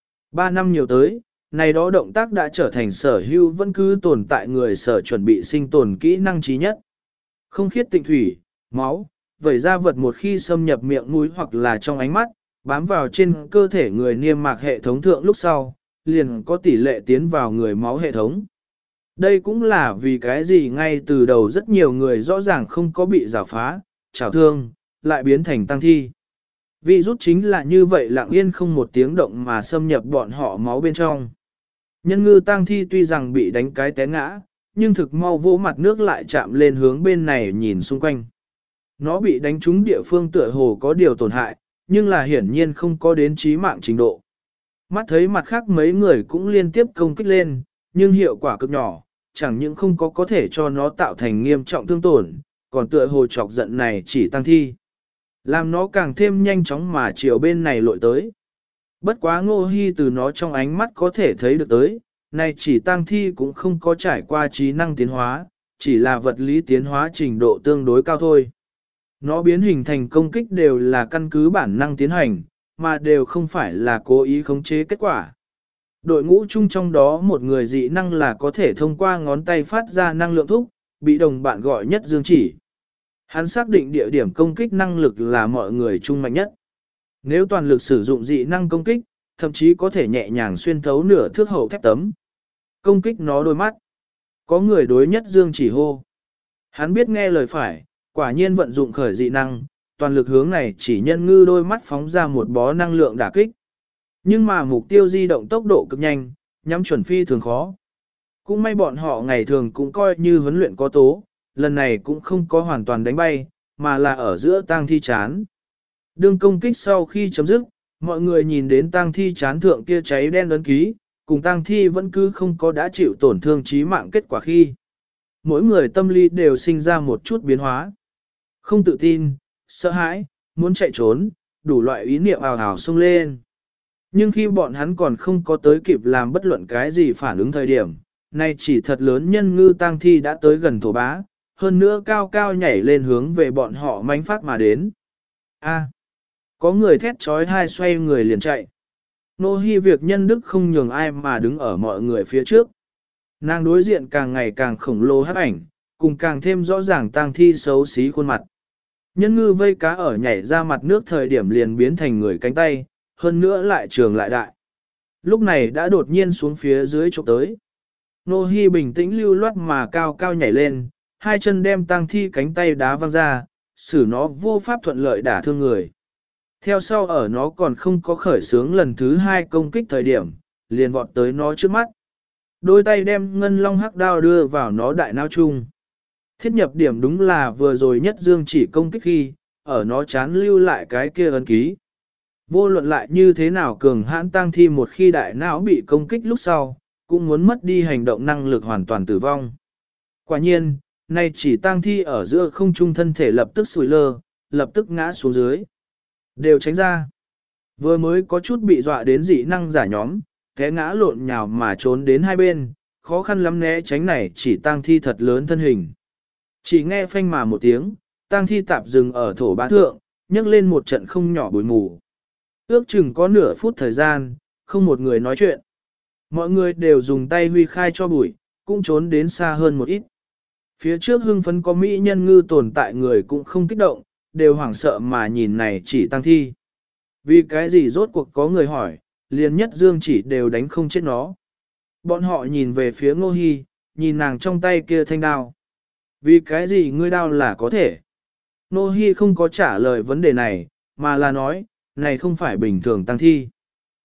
3 năm nhiều tới, này đó động tác đã trở thành sở hữu vẫn cứ tồn tại người sở chuẩn bị sinh tồn kỹ năng trí nhất. Không khiết tịnh thủy, máu, vẩy ra vật một khi xâm nhập miệng mũi hoặc là trong ánh mắt, bám vào trên cơ thể người niêm mạc hệ thống thượng lúc sau, liền có tỷ lệ tiến vào người máu hệ thống. Đây cũng là vì cái gì ngay từ đầu rất nhiều người rõ ràng không có bị rào phá, trào thương, lại biến thành tăng thi. Virus chính là như vậy lặng yên không một tiếng động mà xâm nhập bọn họ máu bên trong. Nhân ngư tăng thi tuy rằng bị đánh cái té ngã, nhưng thực mau vỗ mặt nước lại chạm lên hướng bên này nhìn xung quanh. Nó bị đánh trúng địa phương tựa hồ có điều tổn hại, nhưng là hiển nhiên không có đến chí mạng trình độ. Mắt thấy mặt khác mấy người cũng liên tiếp công kích lên, nhưng hiệu quả cực nhỏ, chẳng những không có thể cho nó tạo thành nghiêm trọng thương tổn, còn tựa hồ chọc giận này chỉ tăng thi. Làm nó càng thêm nhanh chóng mà chiều bên này lội tới. Bất quá Ngô Hi từ nó trong ánh mắt có thể thấy được tới, này chỉ tăng thi cũng không có trải qua trí năng tiến hóa, chỉ là vật lý tiến hóa trình độ tương đối cao thôi. Nó biến hình thành công kích đều là căn cứ bản năng tiến hành, mà đều không phải là cố ý khống chế kết quả. Đội ngũ chung trong đó một người dị năng là có thể thông qua ngón tay phát ra năng lượng thúc, bị đồng bạn gọi nhất dương chỉ. Hắn xác định địa điểm công kích năng lực là mọi người chung mạnh nhất. Nếu toàn lực sử dụng dị năng công kích, thậm chí có thể nhẹ nhàng xuyên thấu nửa thước hậu thép tấm. Công kích nó đôi mắt. Có người đối nhất dương chỉ hô. Hắn biết nghe lời phải, quả nhiên vận dụng khởi dị năng, toàn lực hướng này chỉ nhân ngư đôi mắt phóng ra một bó năng lượng đả kích. Nhưng mà mục tiêu di động tốc độ cực nhanh, nhắm chuẩn phi thường khó. Cũng may bọn họ ngày thường cũng coi như huấn luyện có tố, lần này cũng không có hoàn toàn đánh bay, mà là ở giữa tang thi chán. Đương công kích sau khi chấm dứt, mọi người nhìn đến tang thi chán thượng kia cháy đen ấn ký, cùng tang thi vẫn cứ không có đã chịu tổn thương chí mạng kết quả khi. Mỗi người tâm lý đều sinh ra một chút biến hóa. Không tự tin, sợ hãi, muốn chạy trốn, đủ loại ý niệm ào ào xông lên. Nhưng khi bọn hắn còn không có tới kịp làm bất luận cái gì phản ứng thời điểm, nay chỉ thật lớn nhân ngư tang thi đã tới gần thổ bá, hơn nữa cao cao nhảy lên hướng về bọn họ mánh phát mà đến. A, có người thét trói thai xoay người liền chạy. Nô Hi việc nhân đức không nhường ai mà đứng ở mọi người phía trước. Nàng đối diện càng ngày càng khổng lồ hắc ảnh, cùng càng thêm rõ ràng tang thi xấu xí khuôn mặt. Nhân ngư vây cá ở nhảy ra mặt nước thời điểm liền biến thành người cánh tay, hơn nữa lại trường lại đại. Lúc này đã đột nhiên xuống phía dưới chụp tới. Nô Hi bình tĩnh lưu loát mà cao cao nhảy lên, hai chân đem tang thi cánh tay đá văng ra, xử nó vô pháp thuận lợi đả thương người. Theo sau ở nó còn không có khởi sướng lần thứ hai công kích thời điểm, liền vọt tới nó trước mắt. Đôi tay đem ngân long hắc đao đưa vào nó đại não chung. Thiết nhập điểm đúng là vừa rồi nhất dương chỉ công kích khi, ở nó chán lưu lại cái kia ấn ký. Vô luận lại như thế nào cường hãn tang thi một khi đại não bị công kích lúc sau, cũng muốn mất đi hành động năng lực hoàn toàn tử vong. Quả nhiên, nay chỉ tang thi ở giữa không trung thân thể lập tức sủi lơ, lập tức ngã xuống dưới. Đều tránh ra. Vừa mới có chút bị dọa đến dị năng giả nhóm, té ngã lộn nhào mà trốn đến hai bên, khó khăn lắm né tránh này chỉ tang thi thật lớn thân hình. Chỉ nghe phanh mà một tiếng, tang thi tạp dừng ở thổ bá thượng, nhấc lên một trận không nhỏ bụi mù. Ước chừng có nửa phút thời gian, không một người nói chuyện. Mọi người đều dùng tay huy khai cho bụi, cũng trốn đến xa hơn một ít. Phía trước hưng phấn có mỹ nhân ngư tồn tại người cũng không kích động, đều hoảng sợ mà nhìn này chỉ tăng thi. Vì cái gì rốt cuộc có người hỏi, liền nhất dương chỉ đều đánh không chết nó. Bọn họ nhìn về phía Ngô Hi, nhìn nàng trong tay kia thanh đao. Vì cái gì ngươi đao là có thể? Ngô Hi không có trả lời vấn đề này, mà là nói, này không phải bình thường tăng thi.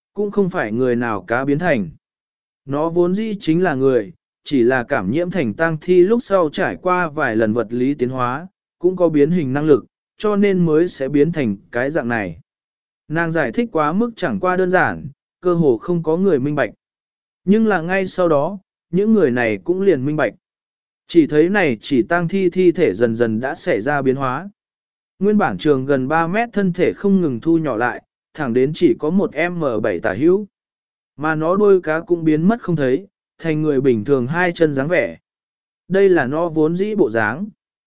cũng không phải người nào cá biến thành. Nó vốn dĩ chính là người, chỉ là cảm nhiễm thành tang thi lúc sau trải qua vài lần vật lý tiến hóa, cũng có biến hình năng lực, cho nên mới sẽ biến thành cái dạng này. Nàng giải thích quá mức chẳng qua đơn giản, cơ hồ không có người minh bạch. Nhưng là ngay sau đó, những người này cũng liền minh bạch. Chỉ thấy này chỉ tang thi thi thể dần dần đã xảy ra biến hóa. Nguyên bản trường gần 3 mét thân thể không ngừng thu nhỏ lại, thẳng đến chỉ có một M7 tả hữu. Mà nó đuôi cá cũng biến mất không thấy, thành người bình thường hai chân dáng vẻ. Đây là nó vốn dĩ bộ dáng.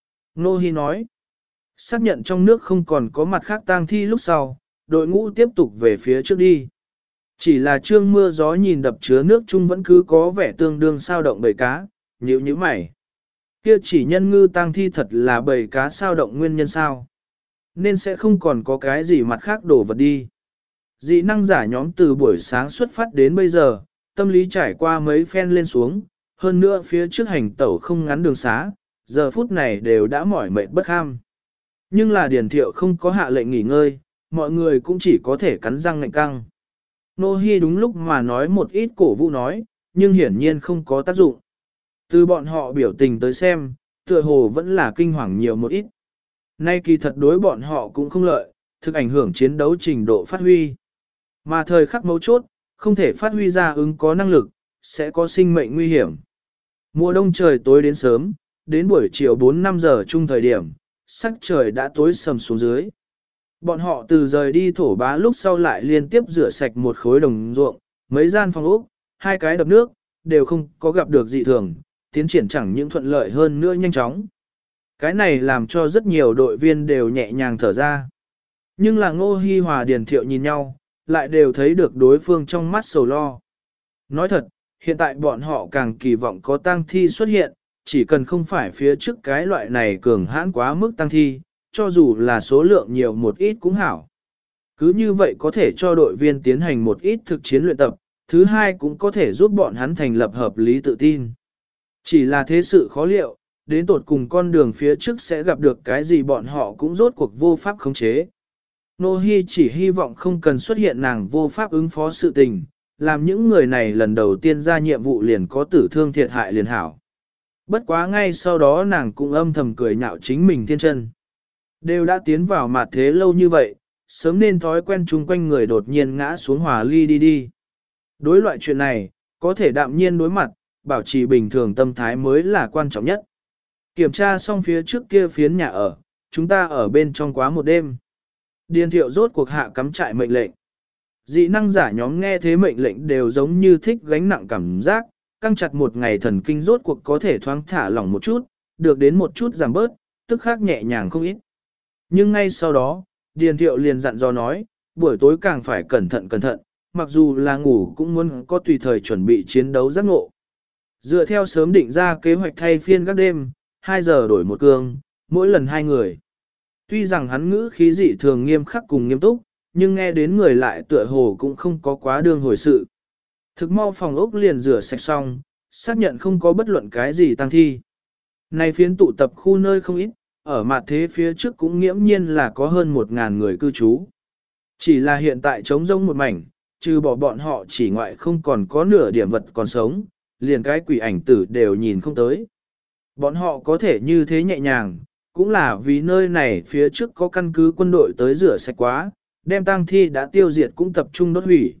Nô Hi nói, xác nhận trong nước không còn có mặt khác tang thi lúc sau, đội ngũ tiếp tục về phía trước đi. Chỉ là trương mưa gió nhìn đập chứa nước chung vẫn cứ có vẻ tương đương sao động bầy cá, nhíu nhíu mày. Kia chỉ nhân ngư tang thi thật là bầy cá sao động nguyên nhân sao? Nên sẽ không còn có cái gì mặt khác đổ vật đi. Dị năng giả nhóm từ buổi sáng xuất phát đến bây giờ, tâm lý trải qua mấy phen lên xuống, hơn nữa phía trước hành tẩu không ngắn đường xá, giờ phút này đều đã mỏi mệt bất kham. Nhưng là Điền Thiệu không có hạ lệnh nghỉ ngơi, mọi người cũng chỉ có thể cắn răng ngạnh căng. Nô Hi đúng lúc mà nói một ít cổ vũ nói, nhưng hiển nhiên không có tác dụng. Từ bọn họ biểu tình tới xem, tựa hồ vẫn là kinh hoàng nhiều một ít. Nay kỳ thật đối bọn họ cũng không lợi, thực ảnh hưởng chiến đấu trình độ phát huy. Mà thời khắc mấu chốt, không thể phát huy ra ứng có năng lực, sẽ có sinh mệnh nguy hiểm. Mùa đông trời tối đến sớm, đến buổi chiều 4-5 giờ chung thời điểm, sắc trời đã tối sầm xuống dưới. Bọn họ từ rời đi thổ bá lúc sau lại liên tiếp rửa sạch một khối đồng ruộng, mấy gian phòng ốc, 2 cái đập nước, đều không có gặp được dị thường, tiến triển chẳng những thuận lợi hơn nữa nhanh chóng. Cái này làm cho rất nhiều đội viên đều nhẹ nhàng thở ra. Nhưng là Ngô Hi Hòa Điền Thiệu nhìn nhau, lại đều thấy được đối phương trong mắt sầu lo. Nói thật, hiện tại bọn họ càng kỳ vọng có tang thi xuất hiện, chỉ cần không phải phía trước cái loại này cường hãn quá mức tang thi, cho dù là số lượng nhiều một ít cũng hảo. Cứ như vậy có thể cho đội viên tiến hành một ít thực chiến luyện tập, thứ hai cũng có thể giúp bọn hắn thành lập hợp lý tự tin. Chỉ là thế sự khó liệu, đến tột cùng con đường phía trước sẽ gặp được cái gì bọn họ cũng rốt cuộc vô pháp khống chế. Nô Hi chỉ hy vọng không cần xuất hiện nàng vô pháp ứng phó sự tình, làm những người này lần đầu tiên ra nhiệm vụ liền có tử thương thiệt hại liền hảo. Bất quá ngay sau đó nàng cũng âm thầm cười nhạo chính mình thiên chân. Đều đã tiến vào mặt thế lâu như vậy, sớm nên thói quen chung quanh người đột nhiên ngã xuống hòa ly đi đi. Đối loại chuyện này, có thể đạm nhiên đối mặt, bảo trì bình thường tâm thái mới là quan trọng nhất. Kiểm tra xong phía trước kia phiến nhà ở, chúng ta ở bên trong quá một đêm. Điền Thiệu rốt cuộc hạ cắm trại mệnh lệnh. Dị năng giả nhóm nghe thế mệnh lệnh đều giống như thích gánh nặng cảm giác, căng chặt một ngày thần kinh rốt cuộc có thể thoáng thả lỏng một chút, được đến một chút giảm bớt, tức khắc nhẹ nhàng không ít. Nhưng ngay sau đó, Điền Thiệu liền dặn dò nói, buổi tối càng phải cẩn thận, mặc dù là ngủ cũng muốn có tùy thời chuẩn bị chiến đấu giác ngộ. Dựa theo sớm định ra kế hoạch thay phiên các đêm, 2 giờ đổi một cương, mỗi lần 2 người. Tuy rằng hắn ngữ khí dị thường nghiêm khắc cùng nghiêm túc, nhưng nghe đến người lại tựa hồ cũng không có quá đương hồi sự. Thực mau phòng ốc liền rửa sạch xong, xác nhận không có bất luận cái gì tăng thi. Này phiến tụ tập khu nơi không ít, ở mặt thế phía trước cũng nghiễm nhiên là có hơn 1.000 người cư trú. Chỉ là hiện tại trống rỗng một mảnh, trừ bỏ bọn họ chỉ ngoại không còn có nửa điểm vật còn sống, liền cái quỷ ảnh tử đều nhìn không tới. Bọn họ có thể như thế nhẹ nhàng, cũng là vì nơi này phía trước có căn cứ quân đội tới rửa sạch quá, đem tang thi đã tiêu diệt cũng tập trung đốt hủy.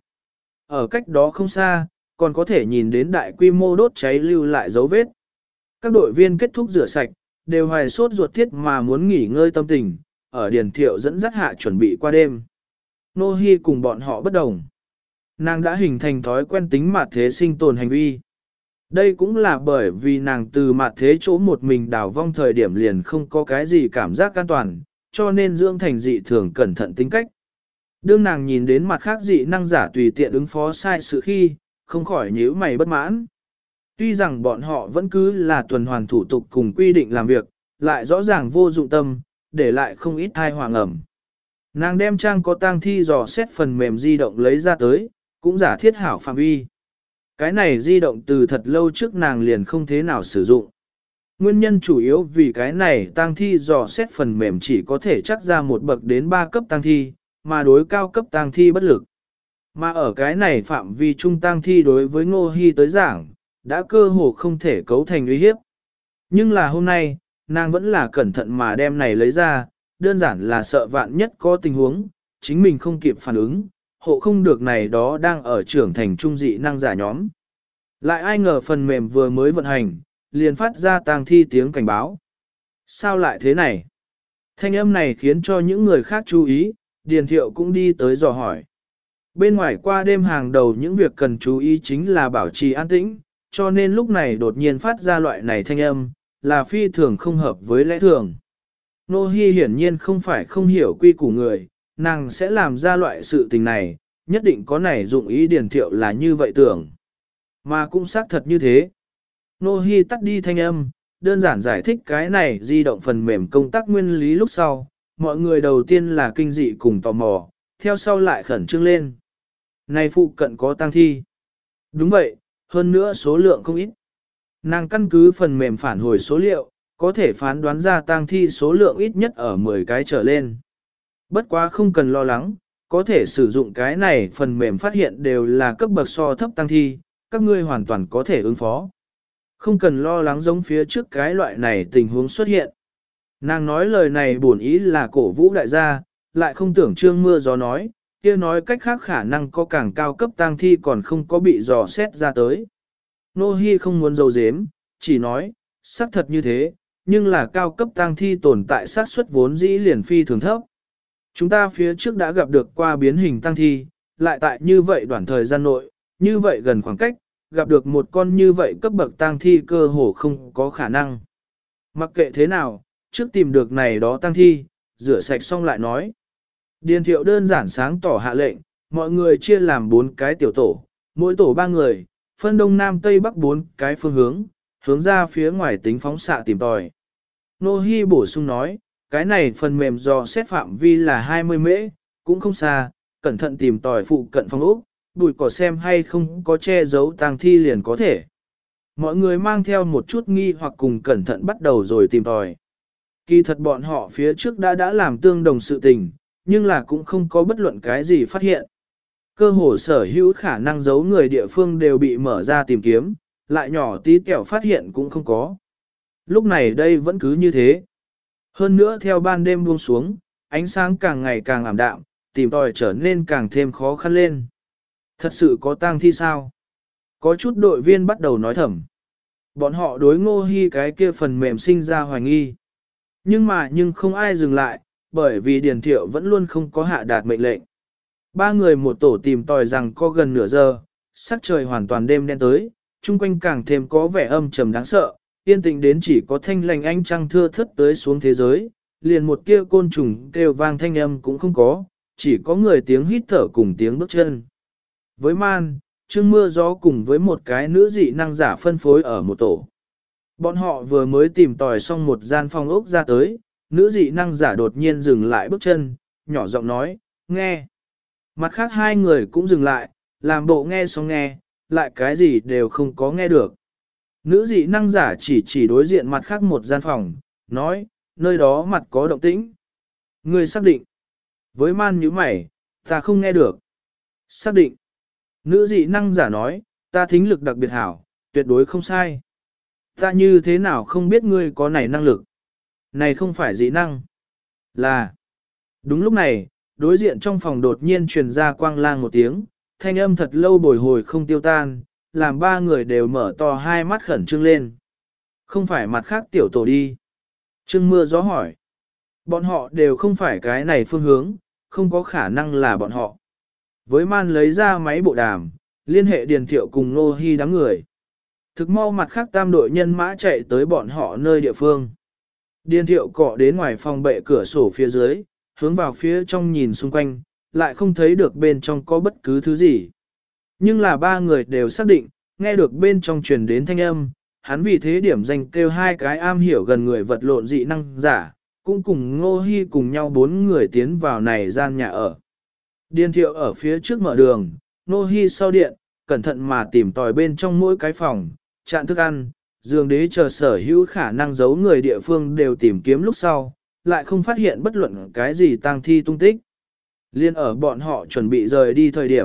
Ở cách đó không xa, còn có thể nhìn đến đại quy mô đốt cháy lưu lại dấu vết. Các đội viên kết thúc rửa sạch, đều hoài sốt ruột thiết mà muốn nghỉ ngơi tâm tình, ở Điền Thiệu dẫn dắt hạ chuẩn bị qua đêm. Nô Hi cùng bọn họ bất đồng. Nàng đã hình thành thói quen tính mạt thế sinh tồn hành vi. Đây cũng là bởi vì nàng từ mạt thế chỗ một mình đào vong thời điểm liền không có cái gì cảm giác an toàn, cho nên dưỡng thành dị thường cẩn thận tính cách. Đương nàng nhìn đến mặt khác dị năng giả tùy tiện ứng phó sai sự khi, không khỏi nhíu mày bất mãn. Tuy rằng bọn họ vẫn cứ là tuần hoàn thủ tục cùng quy định làm việc, lại rõ ràng vô dụng tâm, để lại không ít thai hoàng ẩm. Nàng đem trang có tang thi dò xét phần mềm di động lấy ra tới, cũng giả thiết hảo phạm vi. Cái này di động từ thật lâu trước nàng liền không thế nào sử dụng. Nguyên nhân chủ yếu vì cái này tang thi dò xét phần mềm chỉ có thể chắc ra một bậc đến 3 cấp tang thi, mà đối cao cấp tang thi bất lực. Mà ở cái này phạm vi trung tang thi đối với Ngô Hi tới giảng, đã cơ hồ không thể cấu thành uy hiếp. Nhưng là hôm nay, nàng vẫn là cẩn thận mà đem này lấy ra, đơn giản là sợ vạn nhất có tình huống, chính mình không kịp phản ứng, hộ không được này đó đang ở trưởng thành trung dị năng giả nhóm. Lại ai ngờ phần mềm vừa mới vận hành, liền phát ra tang thi tiếng cảnh báo. Sao lại thế này? Thanh âm này khiến cho những người khác chú ý, Điền Thiệu cũng đi tới dò hỏi. Bên ngoài qua đêm hàng đầu những việc cần chú ý chính là bảo trì an tĩnh, cho nên lúc này đột nhiên phát ra loại này thanh âm, là phi thường không hợp với lẽ thường. Nô Hi hiển nhiên không phải không hiểu quy củ người, nàng sẽ làm ra loại sự tình này, nhất định có nảy dụng ý Điền Thiệu là như vậy tưởng. Mà cũng xác thật như thế. Nô Hi tắt đi thanh âm, đơn giản giải thích cái này di động phần mềm công tác nguyên lý lúc sau, mọi người đầu tiên là kinh dị cùng tò mò, theo sau lại khẩn trương lên. Này phụ cận có tang thi. Đúng vậy, hơn nữa số lượng không ít. Nàng căn cứ phần mềm phản hồi số liệu, có thể phán đoán ra tang thi số lượng ít nhất ở 10 cái trở lên. Bất quá không cần lo lắng, có thể sử dụng cái này phần mềm phát hiện đều là cấp bậc so thấp tang thi, các ngươi hoàn toàn có thể ứng phó. Không cần lo lắng giống phía trước cái loại này tình huống xuất hiện. Nàng nói lời này bổn ý là cổ vũ đại gia, lại không tưởng trương mưa gió nói, kia nói cách khác khả năng có càng cao cấp tang thi còn không có bị dò xét ra tới. Nô Hi không muốn giấu giếm, chỉ nói, xác thật như thế, nhưng là cao cấp tang thi tồn tại xác suất vốn dĩ liền phi thường thấp. Chúng ta phía trước đã gặp được qua biến hình tang thi, lại tại như vậy đoạn thời gian nội, như vậy gần khoảng cách, gặp được một con như vậy cấp bậc tang thi cơ hồ không có khả năng. Mặc kệ thế nào, trước tìm được này đó tang thi, rửa sạch xong lại nói. Điền Thiệu đơn giản sáng tỏ hạ lệnh, mọi người chia làm 4 cái tiểu tổ, mỗi tổ 3 người, phân đông nam tây bắc 4 cái phương hướng, hướng ra phía ngoài tính phóng xạ tìm tòi. Nô Hi bổ sung nói, cái này phần mềm do xét phạm vi là 20 mễ, cũng không xa, cẩn thận tìm tòi phụ cận phòng ốc, bụi cỏ xem hay không có che giấu tang thi liền có thể. Mọi người mang theo một chút nghi hoặc cùng cẩn thận bắt đầu rồi tìm tòi. Kỳ thật bọn họ phía trước đã làm tương đồng sự tình, nhưng là cũng không có bất luận cái gì phát hiện. Cơ hồ sở hữu khả năng giấu người địa phương đều bị mở ra tìm kiếm, lại nhỏ tí kẹo phát hiện cũng không có. Lúc này đây vẫn cứ như thế. Hơn nữa theo ban đêm buông xuống, ánh sáng càng ngày càng ảm đạm, tìm tòi trở nên càng thêm khó khăn lên. Thật sự có tang thi sao? Có chút đội viên bắt đầu nói thầm. Bọn họ đối Ngô Hi cái kia phần mềm sinh ra hoài nghi. Nhưng không ai dừng lại, bởi vì Điền Thiệu vẫn luôn không có hạ đạt mệnh lệnh. 3 người một tổ tìm tòi rằng có gần nửa giờ, sắc trời hoàn toàn đêm đen tới, chung quanh càng thêm có vẻ âm trầm đáng sợ, yên tĩnh đến chỉ có thanh lành ánh trăng thưa thớt tới xuống thế giới, liền một tia côn trùng kêu vang thanh âm cũng không có, chỉ có người tiếng hít thở cùng tiếng bước chân. Với man, Trương Mưa Gió cùng với một cái nữ dị năng giả phân phối ở một tổ. Bọn họ vừa mới tìm tòi xong một gian phòng ốc ra tới, nữ dị năng giả đột nhiên dừng lại bước chân, nhỏ giọng nói, nghe. Mặt khác 2 người cũng dừng lại, làm bộ nghe xong nghe, lại cái gì đều không có nghe được. Nữ dị năng giả chỉ đối diện mặt khác một gian phòng, nói, nơi đó mặt có động tĩnh. Người xác định. Với man như mày, ta không nghe được. Xác định. Nữ dị năng giả nói, ta thính lực đặc biệt hảo, tuyệt đối không sai. Ta như thế nào không biết ngươi có này năng lực. Này không phải dị năng. Là. Đúng lúc này, đối diện trong phòng đột nhiên truyền ra quang lang một tiếng, thanh âm thật lâu bồi hồi không tiêu tan, làm 3 người đều mở to hai mắt khẩn trương lên. Không phải mặt khác tiểu tổ đi. Trương Mưa Gió hỏi. Bọn họ đều không phải cái này phương hướng, không có khả năng là bọn họ. Với man lấy ra máy bộ đàm, liên hệ Điền Thiệu cùng Nô Hi đám người. Thực mau mặt khác tam đội nhân mã chạy tới bọn họ nơi địa phương. Điền Thiệu cọ đến ngoài phòng bệ cửa sổ phía dưới, hướng vào phía trong nhìn xung quanh, lại không thấy được bên trong có bất cứ thứ gì. Nhưng là 3 người đều xác định, nghe được bên trong truyền đến thanh âm, hắn vì thế điểm danh kêu 2 cái am hiểu gần người vật lộn dị năng giả, cũng cùng Ngô Hi cùng nhau 4 người tiến vào này gian nhà ở. Điền Thiệu ở phía trước mở đường, Ngô Hi sau điện, cẩn thận mà tìm tòi bên trong mỗi cái phòng, trạm thức ăn, giường đế chờ sở hữu khả năng giấu người địa phương đều tìm kiếm lúc sau, lại không phát hiện bất luận cái gì tang thi tung tích. Liên ở bọn họ chuẩn bị rời đi thời điểm,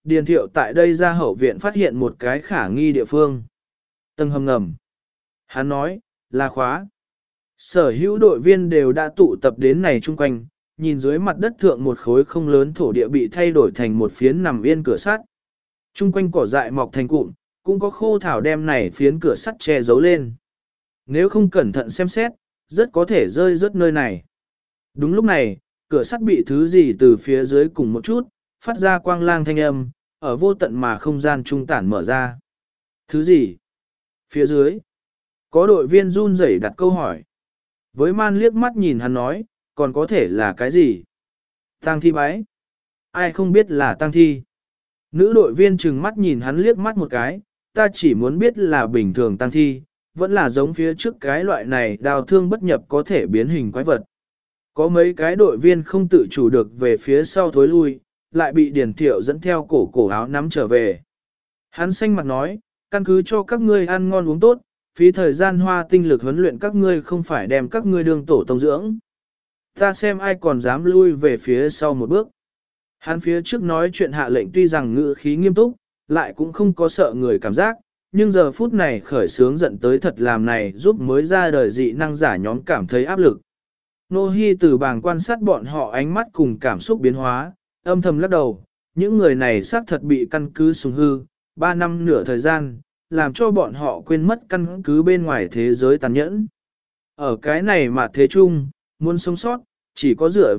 Điền Thiệu tại đây ra hậu viện phát hiện một cái khả nghi địa phương. Tầng hầm ngầm. Hắn nói, là khóa. Sở hữu đội viên đều đã tụ tập đến này chung quanh, nhìn dưới mặt đất thượng một khối không lớn thổ địa bị thay đổi thành một phiến nằm yên cửa sắt. Chung quanh cỏ dại mọc thành cụm, cũng có khô thảo đem này phiến cửa sắt che giấu lên. Nếu không cẩn thận xem xét, rất có thể rơi rớt nơi này. Đúng lúc này, cửa sắt bị thứ gì từ phía dưới cùng một chút, phát ra quang lang thanh âm, ở vô tận mà không gian trung tản mở ra. Thứ gì? Phía dưới. Có đội viên run rẩy đặt câu hỏi. Với man liếc mắt nhìn hắn nói, còn có thể là cái gì? Tang thi bái. Ai không biết là tang thi? Nữ đội viên trừng mắt nhìn hắn liếc mắt một cái, ta chỉ muốn biết là bình thường tang thi, vẫn là giống phía trước cái loại này đào thương bất nhập có thể biến hình quái vật. Có mấy cái đội viên không tự chủ được về phía sau thối lui, lại bị Điền Thiệu dẫn theo cổ áo nắm trở về. Hắn xanh mặt nói, căn cứ cho các ngươi ăn ngon uống tốt, phí thời gian hoa tinh lực huấn luyện các ngươi không phải đem các ngươi đương tổ tông dưỡng. Ta xem ai còn dám lui về phía sau một bước. Hắn phía trước nói chuyện hạ lệnh tuy rằng ngữ khí nghiêm túc, lại cũng không có sợ người cảm giác, nhưng giờ phút này khởi sướng giận tới thật làm này giúp mới ra đời dị năng giả nhóm cảm thấy áp lực. Nô Hi từ bàng quan sát bọn họ ánh mắt cùng cảm xúc biến hóa, âm thầm lắc đầu, những người này xác thật bị căn cứ sùng hư, 3 năm nửa thời gian, làm cho bọn họ quên mất căn cứ bên ngoài thế giới tàn nhẫn. Ở cái này mà thế chung, muốn sống sót, chỉ có dựa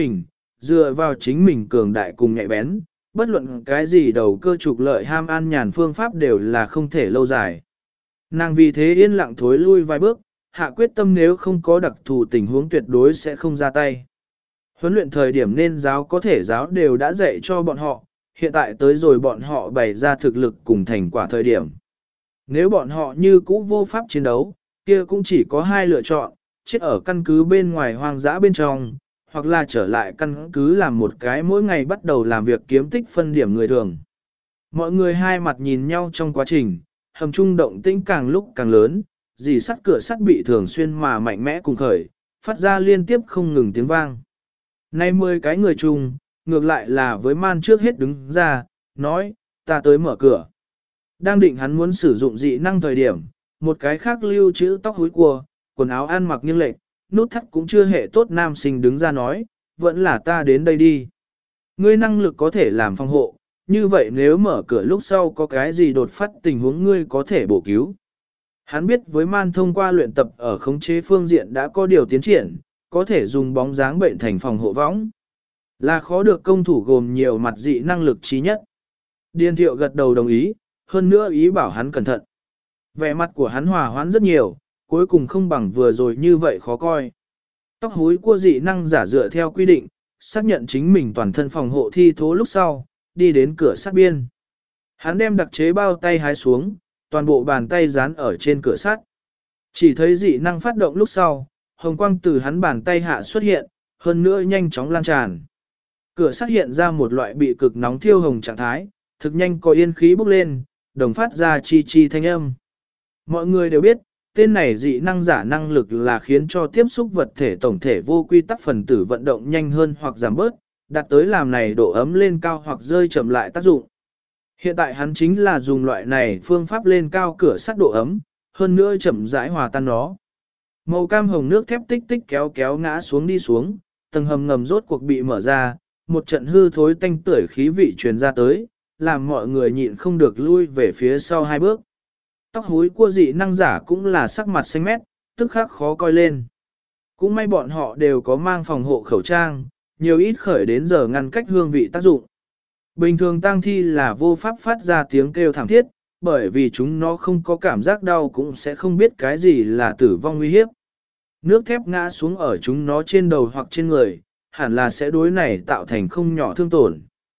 vào chính mình cường đại cùng nhạy bén, bất luận cái gì đầu cơ trục lợi ham an nhàn phương pháp đều là không thể lâu dài. Nàng vì thế yên lặng thối lui vài bước, hạ quyết tâm nếu không có đặc thù tình huống tuyệt đối sẽ không ra tay. Huấn luyện thời điểm nên giáo có thể giáo đều đã dạy cho bọn họ, hiện tại tới rồi bọn họ bày ra thực lực cùng thành quả thời điểm. Nếu bọn họ như cũ vô pháp chiến đấu, kia cũng chỉ có hai lựa chọn, chết ở căn cứ bên ngoài hoang dã bên trong, hoặc là trở lại căn cứ làm một cái mỗi ngày bắt đầu làm việc kiếm tích phân điểm người thường. Mọi người hai mặt nhìn nhau trong quá trình, hầm trung động tĩnh càng lúc càng lớn, dì sắt cửa sắt bị thường xuyên mà mạnh mẽ cùng khởi, phát ra liên tiếp không ngừng tiếng vang. Nay 10 cái người chung, ngược lại là với man trước hết đứng ra, nói, ta tới mở cửa. Đang định hắn muốn sử dụng dị năng thời điểm, một cái khác lưu trữ tóc húi cua, quần áo ăn mặc nghiêng lệch, nút thắt cũng chưa hệ tốt nam sinh đứng ra nói, vẫn là ta đến đây đi. Ngươi năng lực có thể làm phòng hộ, như vậy nếu mở cửa lúc sau có cái gì đột phát tình huống ngươi có thể bổ cứu. Hắn biết với man thông qua luyện tập ở khống chế phương diện đã có điều tiến triển, có thể dùng bóng dáng bệnh thành phòng hộ võng. Là khó được công thủ gồm nhiều mặt dị năng lực trí nhất. Điền Thiệu gật đầu đồng ý, hơn nữa ý bảo hắn cẩn thận. Vẻ mặt của hắn hòa hoãn rất nhiều, cuối cùng không bằng vừa rồi như vậy khó coi. Tóc húi cua dị năng giả dựa theo quy định, xác nhận chính mình toàn thân phòng hộ thi thố lúc sau, đi đến cửa sắt biên. Hắn đem đặc chế bao tay hái xuống, toàn bộ bàn tay dán ở trên cửa sắt. Chỉ thấy dị năng phát động lúc sau, hồng quang từ hắn bàn tay hạ xuất hiện, hơn nữa nhanh chóng lan tràn. Cửa sắt hiện ra một loại bị cực nóng thiêu hồng trạng thái, thực nhanh có yên khí bốc lên, đồng phát ra chi chi thanh âm. Mọi người đều biết, tên này dị năng giả năng lực là khiến cho tiếp xúc vật thể tổng thể vô quy tắc phần tử vận động nhanh hơn hoặc giảm bớt, đạt tới làm này độ ấm lên cao hoặc rơi chậm lại tác dụng. Hiện tại hắn chính là dùng loại này phương pháp lên cao cửa sắt độ ấm, hơn nữa chậm rãi hòa tan nó. Màu cam hồng nước thép tích tích kéo kéo ngã xuống đi xuống, tầng hầm ngầm rốt cuộc bị mở ra, một trận hư thối tanh tưởi khí vị truyền ra tới, làm mọi người nhịn không được lui về phía sau hai bước. Tóc húi cua dị năng giả cũng là sắc mặt xanh mét, tức khắc khó coi lên. Cũng may bọn họ đều có mang phòng hộ khẩu trang, nhiều ít khởi đến giờ ngăn cách hương vị tác dụng. Bình thường tang thi là vô pháp phát ra tiếng kêu thảm thiết, bởi vì chúng nó không có cảm giác đau cũng sẽ không biết cái gì là tử vong nguy hiếp. Nước thép ngã xuống ở chúng nó trên đầu hoặc trên người, hẳn là sẽ đối này tạo thành không nhỏ thương tổn.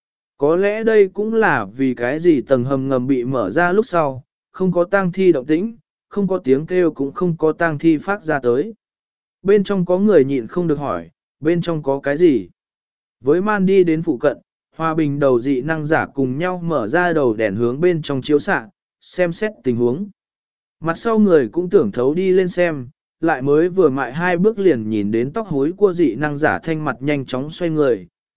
Có lẽ đây cũng là vì cái gì tầng hầm ngầm bị mở ra lúc sau, không có tang thi động tĩnh, không có tiếng kêu cũng không có tang thi phát ra tới. Bên trong có người nhịn không được hỏi, bên trong có cái gì? Với man đi đến phụ cận, hòa bình đầu dị năng giả cùng nhau mở ra đầu đèn hướng bên trong chiếu xạ, xem xét tình huống. Mặt sau người cũng tưởng thấu đi lên xem, lại mới vừa mại hai bước liền nhìn đến tóc hối của dị năng giả thanh mặt nhanh chóng xoay người,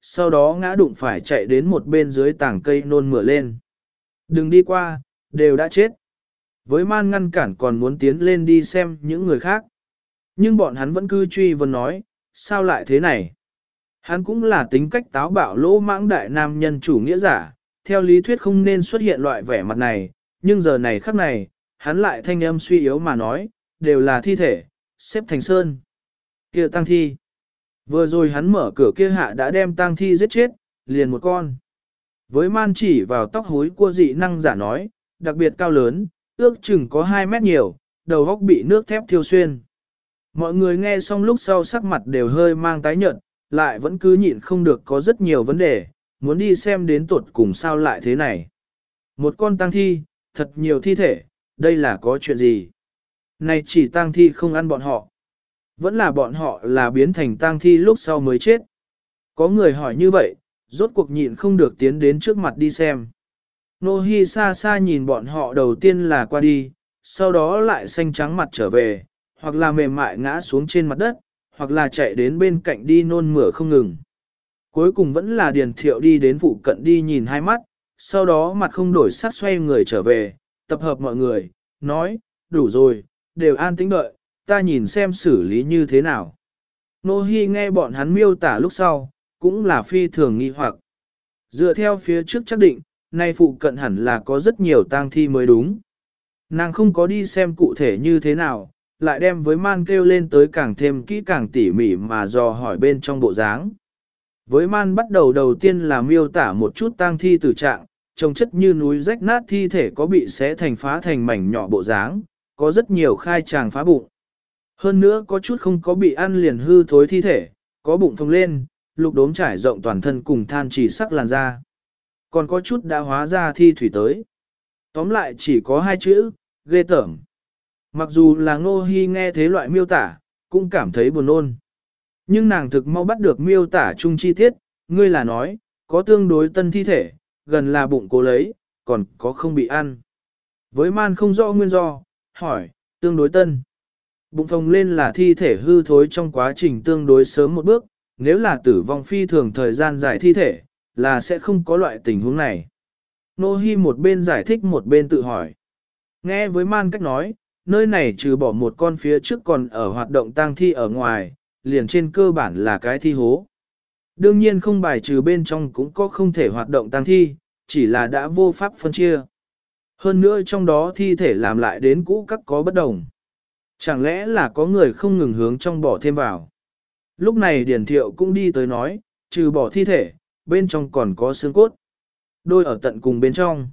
sau đó ngã đụng phải chạy đến một bên dưới tảng cây nôn mửa lên. Đừng đi qua, đều đã chết. Với man ngăn cản còn muốn tiến lên đi xem những người khác. Nhưng bọn hắn vẫn cứ truy vấn nói, sao lại thế này? Hắn cũng là tính cách táo bạo lỗ mãng đại nam nhân chủ nghĩa giả, theo lý thuyết không nên xuất hiện loại vẻ mặt này, nhưng giờ này khắc này, hắn lại thanh âm suy yếu mà nói, đều là thi thể, xếp thành sơn. Kia tang thi. Vừa rồi hắn mở cửa kia hạ đã đem tang thi giết chết, liền một con. Với man chỉ vào tóc hối của dị năng giả nói, đặc biệt cao lớn, ước chừng có 2 mét nhiều, đầu góc bị nước thép thiêu xuyên. Mọi người nghe xong lúc sau sắc mặt đều hơi mang tái nhợt, lại vẫn cứ nhịn không được có rất nhiều vấn đề, muốn đi xem đến tuột cùng sao lại thế này. Một con tang thi, thật nhiều thi thể, đây là có chuyện gì? Này chỉ tang thi không ăn bọn họ. Vẫn là bọn họ là biến thành tang thi lúc sau mới chết. Có người hỏi như vậy, rốt cuộc nhịn không được tiến đến trước mặt đi xem. Nô Hi xa xa nhìn bọn họ đầu tiên là qua đi, sau đó lại xanh trắng mặt trở về, hoặc là mềm mại ngã xuống trên mặt đất, hoặc là chạy đến bên cạnh đi nôn mửa không ngừng. Cuối cùng vẫn là Điền Thiệu đi đến phụ cận đi nhìn hai mắt, sau đó mặt không đổi sắc xoay người trở về, tập hợp mọi người, nói, đủ rồi, đều an tĩnh đợi, ta nhìn xem xử lý như thế nào. Nô Hi nghe bọn hắn miêu tả lúc sau, cũng là phi thường nghi hoặc. Dựa theo phía trước xác định, nay phụ cận hẳn là có rất nhiều tang thi mới đúng. Nàng không có đi xem cụ thể như thế nào, lại đem với man kêu lên tới càng thêm kỹ càng tỉ mỉ mà dò hỏi bên trong bộ dáng. Với man bắt đầu tiên là miêu tả một chút tang thi tử trạng, trông chất như núi rách nát thi thể có bị xé thành phá thành mảnh nhỏ bộ dáng, có rất nhiều khai tràng phá bụng. Hơn nữa có chút không có bị ăn liền hư thối thi thể, có bụng phồng lên, lục đốm trải rộng toàn thân cùng than chỉ sắc làn da. Còn có chút đã hóa ra thi thủy tới. Tóm lại chỉ có 2 chữ, ghê tởm. Mặc dù là Ngô Hi nghe thế loại miêu tả, cũng cảm thấy buồn nôn. Nhưng nàng thực mau bắt được miêu tả chung chi tiết, ngươi là nói, có tương đối tân thi thể, gần là bụng cố lấy, còn có không bị ăn. Với man không rõ nguyên do, hỏi, tương đối tân. Bụng phồng lên là thi thể hư thối trong quá trình tương đối sớm một bước, nếu là tử vong phi thường thời gian dài thi thể, là sẽ không có loại tình huống này. Nô Hi một bên giải thích một bên tự hỏi. Nghe với man cách nói, nơi này trừ bỏ một con phía trước còn ở hoạt động tang thi ở ngoài, liền trên cơ bản là cái thi hố. Đương nhiên không bài trừ bên trong cũng có không thể hoạt động tang thi, chỉ là đã vô pháp phân chia. Hơn nữa trong đó thi thể làm lại đến cũ các có bất đồng. Chẳng lẽ là có người không ngừng hướng trong bỏ thêm vào. Lúc này Điển Thiệu cũng đi tới nói, trừ bỏ thi thể, bên trong còn có xương cốt. Đôi ở tận cùng bên trong.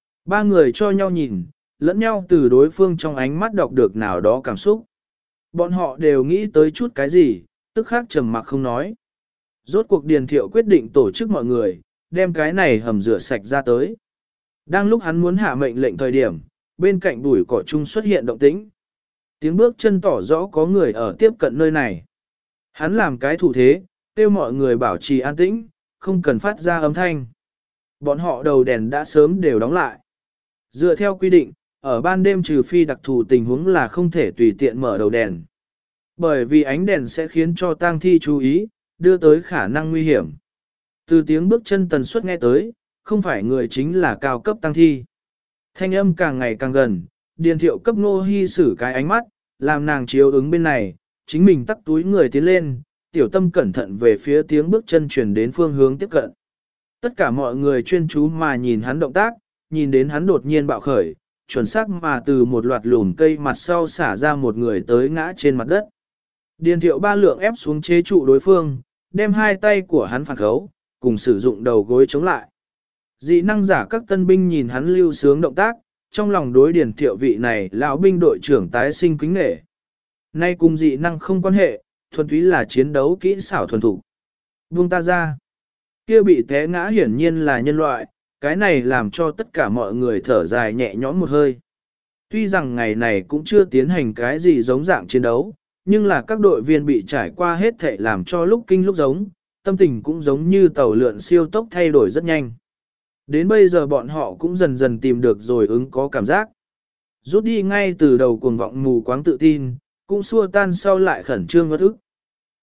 3 người cho nhau nhìn, lẫn nhau từ đối phương trong ánh mắt đọc được nào đó cảm xúc. Bọn họ đều nghĩ tới chút cái gì, tức khắc trầm mặc không nói. Rốt cuộc Điền Thiệu quyết định tổ chức mọi người, đem cái này hầm rửa sạch ra tới. Đang lúc hắn muốn hạ mệnh lệnh thời điểm, bên cạnh bụi cỏ chung xuất hiện động tĩnh. Tiếng bước chân tỏ rõ có người ở tiếp cận nơi này. Hắn làm cái thủ thế, kêu mọi người bảo trì an tĩnh, không cần phát ra âm thanh. Bọn họ đầu đèn đã sớm đều đóng lại. Dựa theo quy định, ở ban đêm trừ phi đặc thù tình huống là không thể tùy tiện mở đầu đèn. Bởi vì ánh đèn sẽ khiến cho tang thi chú ý, đưa tới khả năng nguy hiểm. Từ tiếng bước chân tần suất nghe tới, không phải người chính là cao cấp tang thi. Thanh âm càng ngày càng gần, Điền Thiệu cấp Ngô Hi sử cái ánh mắt, làm nàng chiếu ứng bên này, chính mình tắt túi người tiến lên, tiểu tâm cẩn thận về phía tiếng bước chân chuyển đến phương hướng tiếp cận. Tất cả mọi người chuyên chú mà nhìn hắn động tác, nhìn đến hắn đột nhiên bạo khởi, chuẩn xác mà từ một loạt lùm cây mặt sau xả ra một người tới ngã trên mặt đất. Điền Thiệu 3 lượng ép xuống chế trụ đối phương, đem 2 tay của hắn phản khấu, cùng sử dụng đầu gối chống lại. Dị năng giả các tân binh nhìn hắn lưu sướng động tác, trong lòng đối Điền Thiệu vị này lão binh đội trưởng tái sinh kính nể. Nay cùng dị năng không quan hệ, thuần túy là chiến đấu kỹ xảo thuần thủ. Buông ta ra. Kia bị té ngã hiển nhiên là nhân loại, cái này làm cho tất cả mọi người thở dài nhẹ nhõm một hơi. Tuy rằng ngày này cũng chưa tiến hành cái gì giống dạng chiến đấu, nhưng là các đội viên bị trải qua hết thảy làm cho lúc kinh lúc giống, tâm tình cũng giống như tàu lượn siêu tốc thay đổi rất nhanh. Đến bây giờ bọn họ cũng dần dần tìm được rồi ứng có cảm giác. Rút đi ngay từ đầu cuồng vọng mù quáng tự tin, cũng xua tan sau lại khẩn trương ngất ức.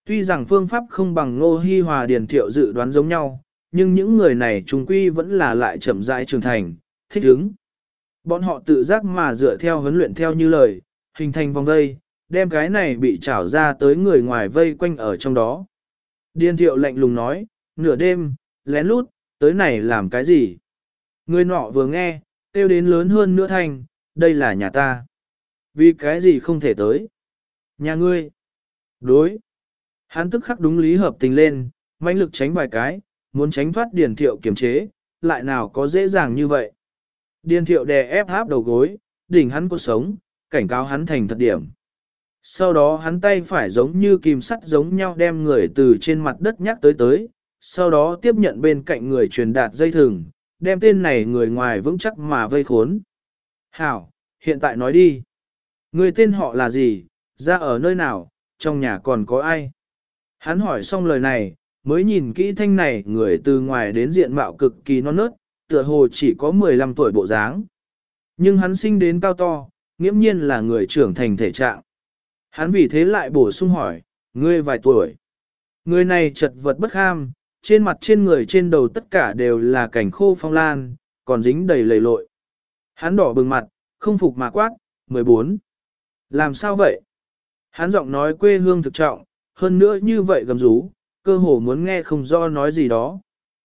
Tuy rằng phương pháp không bằng Ngô Hi Hòa Điền Thiệu dự đoán giống nhau, nhưng những người này trùng quy vẫn là lại chậm rãi trưởng thành, thích ứng. Bọn họ tự giác mà dựa theo huấn luyện theo như lời, hình thành vòng vây, đem cái này bị trảo ra tới người ngoài vây quanh ở trong đó. Điền Thiệu lạnh lùng nói, nửa đêm, lén lút, tới này làm cái gì? Người nọ vừa nghe, kêu đến lớn hơn nữa thanh, đây là nhà ta. Vì cái gì không thể tới? Nhà ngươi. Đối. Hắn tức khắc đúng lý hợp tình lên, mãnh lực tránh vài cái, muốn tránh thoát Điền Thiệu kiềm chế, lại nào có dễ dàng như vậy. Điền Thiệu đè ép áp đầu gối, đỉnh hắn cuộc sống, cảnh cáo hắn thành thật điểm. Sau đó hắn tay phải giống như kìm sắt giống nhau đem người từ trên mặt đất nhắc tới, sau đó tiếp nhận bên cạnh người truyền đạt dây thừng, đem tên này người ngoài vững chắc mà vây khốn. Hảo, hiện tại nói đi. Người tên họ là gì, ra ở nơi nào, trong nhà còn có ai? Hắn hỏi xong lời này, mới nhìn kỹ thanh này người từ ngoài đến diện mạo cực kỳ non nớt, tựa hồ chỉ có 15 tuổi bộ dáng. Nhưng hắn sinh đến cao to, nghiễm nhiên là người trưởng thành thể trạng. Hắn vì thế lại bổ sung hỏi, ngươi vài tuổi? Người này chật vật bất kham, trên mặt trên người trên đầu tất cả đều là cảnh khô phong lan, còn dính đầy lầy lội. Hắn đỏ bừng mặt, không phục mà quát, 14. Làm sao vậy? Hắn giọng nói quê hương thực trọng, hơn nữa như vậy gầm rú, cơ hồ muốn nghe không do nói gì đó.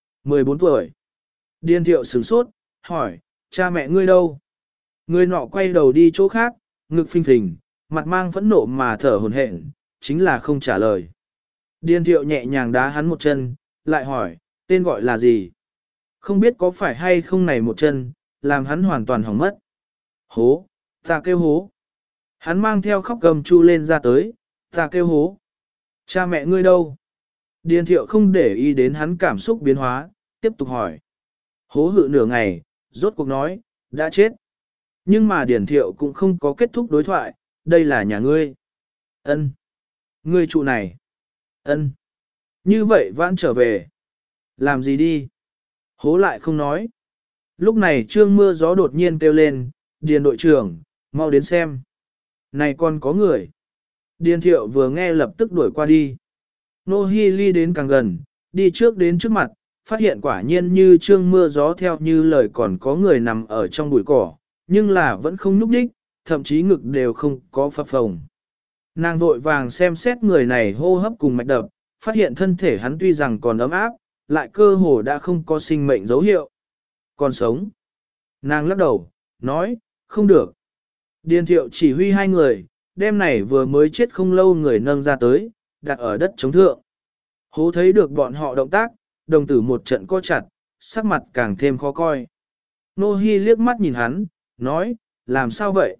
14 tuổi. Điền Thiệu sửng sốt, hỏi, cha mẹ ngươi đâu? Người nọ quay đầu đi chỗ khác, ngực phình phình, mặt mang phẫn nộ mà thở hổn hển, chính là không trả lời. Điền Thiệu nhẹ nhàng đá hắn một chân, lại hỏi, tên gọi là gì? Không biết có phải hay không này một chân, làm hắn hoàn toàn hỏng mất. Hố, ta kêu hố. Hắn mang theo khóc gầm chu lên ra tới, ta kêu hố. Cha mẹ ngươi đâu? Điền Thiệu không để ý đến hắn cảm xúc biến hóa, tiếp tục hỏi. Hố hự nửa ngày, rốt cuộc nói, đã chết. Nhưng mà Điền Thiệu cũng không có kết thúc đối thoại, đây là nhà ngươi. Ân. Ngươi trụ này. Ân. Như vậy vãn trở về. Làm gì đi? Hố lại không nói. Lúc này Trương Mưa Gió đột nhiên kêu lên, Điền đội trưởng, mau đến xem. Này còn có người. Điền Thiệu vừa nghe lập tức đuổi qua đi. Nô Hi Ly đến càng gần, đi trước đến trước mặt, phát hiện quả nhiên như Trương Mưa Gió theo như lời còn có người nằm ở trong bụi cỏ, nhưng là vẫn không nhúc nhích, thậm chí ngực đều không có phập phồng. Nàng vội vàng xem xét người này hô hấp cùng mạch đập, phát hiện thân thể hắn tuy rằng còn ấm áp, lại cơ hồ đã không có sinh mệnh dấu hiệu. Còn sống. Nàng lắc đầu, nói, không được. Điền Thiệu chỉ huy hai người, đem này vừa mới chết không lâu người nâng ra tới, đặt ở đất chống thượng. Hố thấy được bọn họ động tác, đồng tử một trận co chặt, sắc mặt càng thêm khó coi. Nô Hi liếc mắt nhìn hắn, nói, làm sao vậy?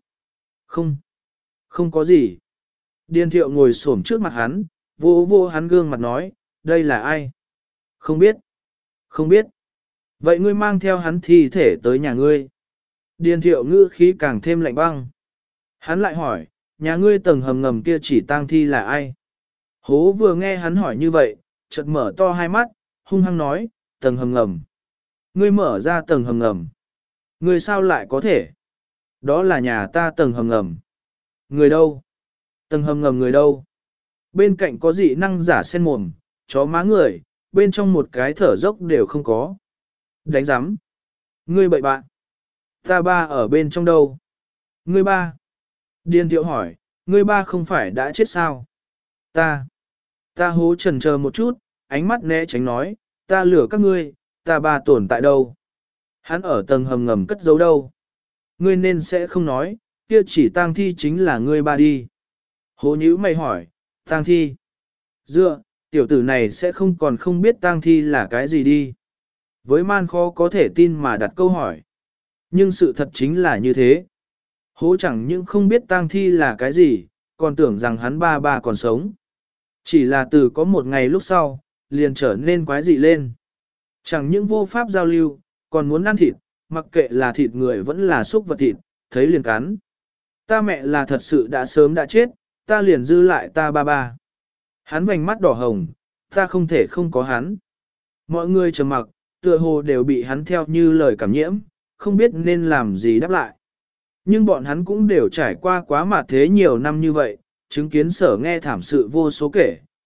Không có gì. Điền Thiệu ngồi xổm trước mặt hắn, vô vô hắn gương mặt nói, đây là ai? Không biết. Vậy ngươi mang theo hắn thi thể tới nhà ngươi. Điền Thiệu ngữ khí càng thêm lạnh băng. Hắn lại hỏi, nhà ngươi tầng hầm ngầm kia chỉ tang thi là ai? Hố vừa nghe hắn hỏi như vậy, chợt mở to hai mắt, hung hăng nói, tầng hầm ngầm. Ngươi mở ra tầng hầm ngầm. Ngươi sao lại có thể? Đó là nhà ta tầng hầm ngầm. Người đâu? Tầng hầm ngầm người đâu? Bên cạnh có dị năng giả sen mồm, chó má người, bên trong một cái thở dốc đều không có. Đánh giám. Ngươi bậy bạn. Ta ba ở bên trong đâu? Ngươi ba. Điền Thiệu hỏi, ngươi ba không phải đã chết sao? Ta hố chần chờ một chút, ánh mắt né tránh nói, ta lừa các ngươi, ta ba tồn tại đâu? Hắn ở tầng hầm ngầm cất giấu đâu? Ngươi nên sẽ không nói, kia chỉ tang thi chính là ngươi ba đi. Hố nhíu mày hỏi, tang thi? Dựa, tiểu tử này sẽ không còn không biết tang thi là cái gì đi. Với man khó có thể tin mà đặt câu hỏi. Nhưng sự thật chính là như thế. Hố chẳng những không biết tang thi là cái gì, còn tưởng rằng hắn ba còn sống. Chỉ là từ có một ngày lúc sau, liền trở nên quái dị lên. Chẳng những vô pháp giao lưu, còn muốn ăn thịt, mặc kệ là thịt người vẫn là xúc vật thịt, thấy liền cắn. Ta mẹ là thật sự đã sớm đã chết, ta liền dư lại ta ba. Hắn vành mắt đỏ hồng, ta không thể không có hắn. Mọi người trầm mặc, tựa hồ đều bị hắn theo như lời cảm nhiễm, không biết nên làm gì đáp lại. Nhưng bọn hắn cũng đều trải qua quá mạt thế nhiều năm như vậy, chứng kiến sở nghe thảm sự vô số kể,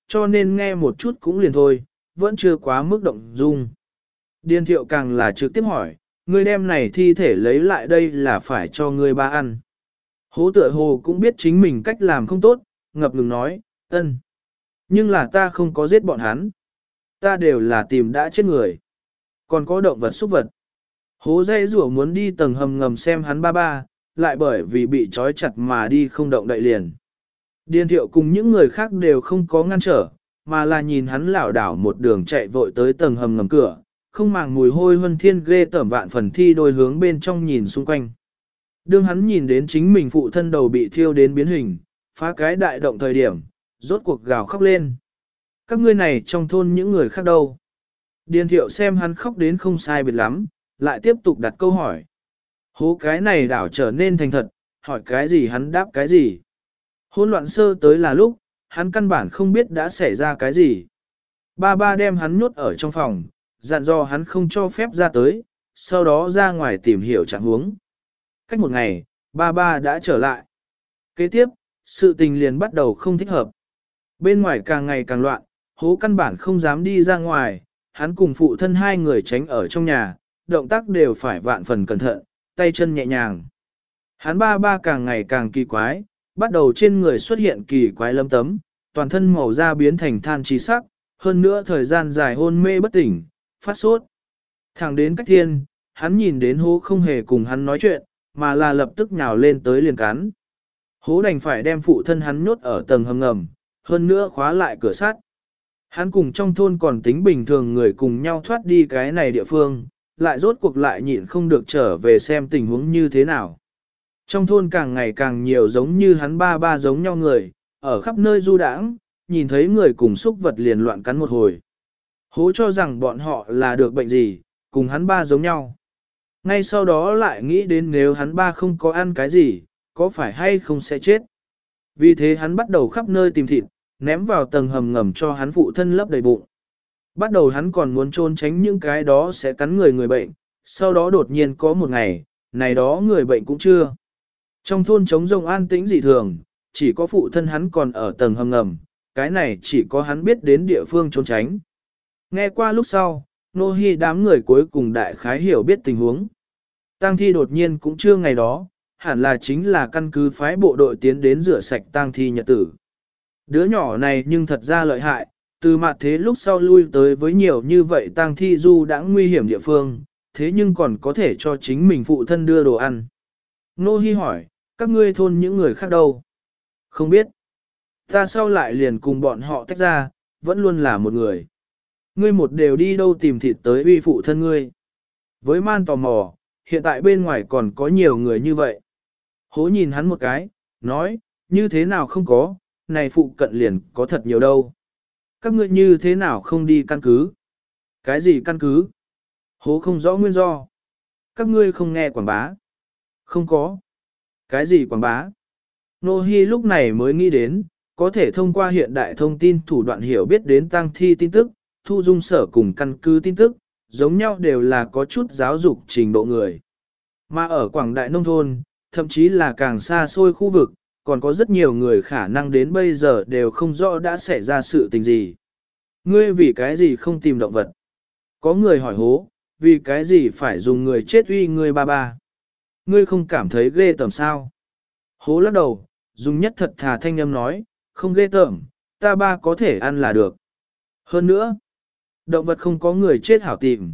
cho nên nghe một chút cũng liền thôi, vẫn chưa quá mức động dung. Điền thiệu càng là trực tiếp hỏi, ngươi đem này thi thể lấy lại đây là phải cho ngươi ba ăn. Hố tựa hồ cũng biết chính mình cách làm không tốt, ngập ngừng nói, ân. Nhưng là ta không có giết bọn hắn. Ta đều là tìm đã chết người. Còn có động vật xúc vật. Hố dây rủa muốn đi tầng hầm ngầm xem hắn ba ba, lại bởi vì bị trói chặt mà đi không động đậy liền. Điền thiệu cùng những người khác đều không có ngăn trở, mà là nhìn hắn lảo đảo một đường chạy vội tới tầng hầm ngầm cửa, không màng mùi hôi huân thiên ghê tởm vạn phần thi đôi hướng bên trong nhìn xung quanh. Đương hắn nhìn đến chính mình phụ thân đầu bị thiêu đến biến hình, phá cái đại động thời điểm, rốt cuộc gào khóc lên. Các ngươi này trong thôn những người khác đâu? Điền thiệu xem hắn khóc đến không sai biệt lắm, lại tiếp tục đặt câu hỏi. Hố cái này đảo trở nên thành thật, hỏi cái gì hắn đáp cái gì. Hỗn loạn sơ tới là lúc, hắn căn bản không biết đã xảy ra cái gì. Ba ba đem hắn nhốt ở trong phòng, dặn dò hắn không cho phép ra tới, sau đó ra ngoài tìm hiểu trạng huống. Cách một ngày, ba ba đã trở lại. Kế tiếp, sự tình liền bắt đầu không thích hợp. Bên ngoài càng ngày càng loạn, hố căn bản không dám đi ra ngoài, hắn cùng phụ thân hai người tránh ở trong nhà, động tác đều phải vạn phần cẩn thận, tay chân nhẹ nhàng. Hắn ba ba càng ngày càng kỳ quái, bắt đầu trên người xuất hiện kỳ quái lấm tấm, toàn thân màu da biến thành than trí sắc, hơn nữa thời gian dài hôn mê bất tỉnh, phát sốt. Thẳng đến cách thiên, hắn nhìn đến hố không hề cùng hắn nói chuyện, mà là lập tức nhào lên tới liền cắn. Hố đành phải đem phụ thân hắn nhốt ở tầng hầm ngầm, hơn nữa khóa lại cửa sắt. Hắn cùng trong thôn còn tính bình thường người cùng nhau thoát đi cái này địa phương, lại rốt cuộc lại nhịn không được trở về xem tình huống như thế nào. Trong thôn càng ngày càng nhiều giống như hắn ba ba giống nhau người, ở khắp nơi du đãng, nhìn thấy người cùng xúc vật liền loạn cắn một hồi. Hố cho rằng bọn họ là được bệnh gì, cùng hắn ba giống nhau. Ngay sau đó lại nghĩ đến nếu hắn ba không có ăn cái gì, có phải hay không sẽ chết. Vì thế hắn bắt đầu khắp nơi tìm thịt, ném vào tầng hầm ngầm cho hắn phụ thân lấp đầy bụng. Bắt đầu hắn còn muốn trốn tránh những cái đó sẽ cắn người bệnh, sau đó đột nhiên có một ngày, này đó người bệnh cũng chưa. Trong thôn trống rông an tĩnh dị thường, chỉ có phụ thân hắn còn ở tầng hầm ngầm, cái này chỉ có hắn biết đến địa phương trốn tránh. Nghe qua lúc sau, Nô Hi đám người cuối cùng đại khái hiểu biết tình huống. Tang thi đột nhiên cũng chưa ngày đó, hẳn là chính là căn cứ phái bộ đội tiến đến rửa sạch tang thi nhật tử. Đứa nhỏ này nhưng thật ra lợi hại, từ mặt thế lúc sau lui tới với nhiều như vậy tang thi du đã nguy hiểm địa phương, thế nhưng còn có thể cho chính mình phụ thân đưa đồ ăn. Nô Hi hỏi, các ngươi thôn những người khác đâu? Không biết. Ta sau lại liền cùng bọn họ tách ra, vẫn luôn là một người. Ngươi một đều đi đâu tìm thịt tới uy phụ thân ngươi. Với man tò mò, hiện tại bên ngoài còn có nhiều người như vậy. Hố nhìn hắn một cái, nói, như thế nào không có, này phụ cận liền có thật nhiều đâu. Các ngươi như thế nào không đi căn cứ? Cái gì căn cứ? Hố không rõ nguyên do. Các ngươi không nghe quảng bá. Không có. Cái gì quảng bá? Nô Hi lúc này mới nghĩ đến, có thể thông qua hiện đại thông tin thủ đoạn hiểu biết đến tang thi tin tức, thu dung sở cùng căn cứ tin tức, giống nhau đều là có chút giáo dục trình độ người. Mà ở quảng đại nông thôn, thậm chí là càng xa xôi khu vực, còn có rất nhiều người khả năng đến bây giờ đều không rõ đã xảy ra sự tình gì. Ngươi vì cái gì không tìm động vật? Có người hỏi hố, vì cái gì phải dùng người chết uy ngươi ba ba? Ngươi không cảm thấy ghê tởm sao? Hố lắc đầu, dùng nhất thật thà thanh âm nói, không ghê tởm, ta ba có thể ăn là được. Hơn nữa, động vật không có người chết hảo tìm.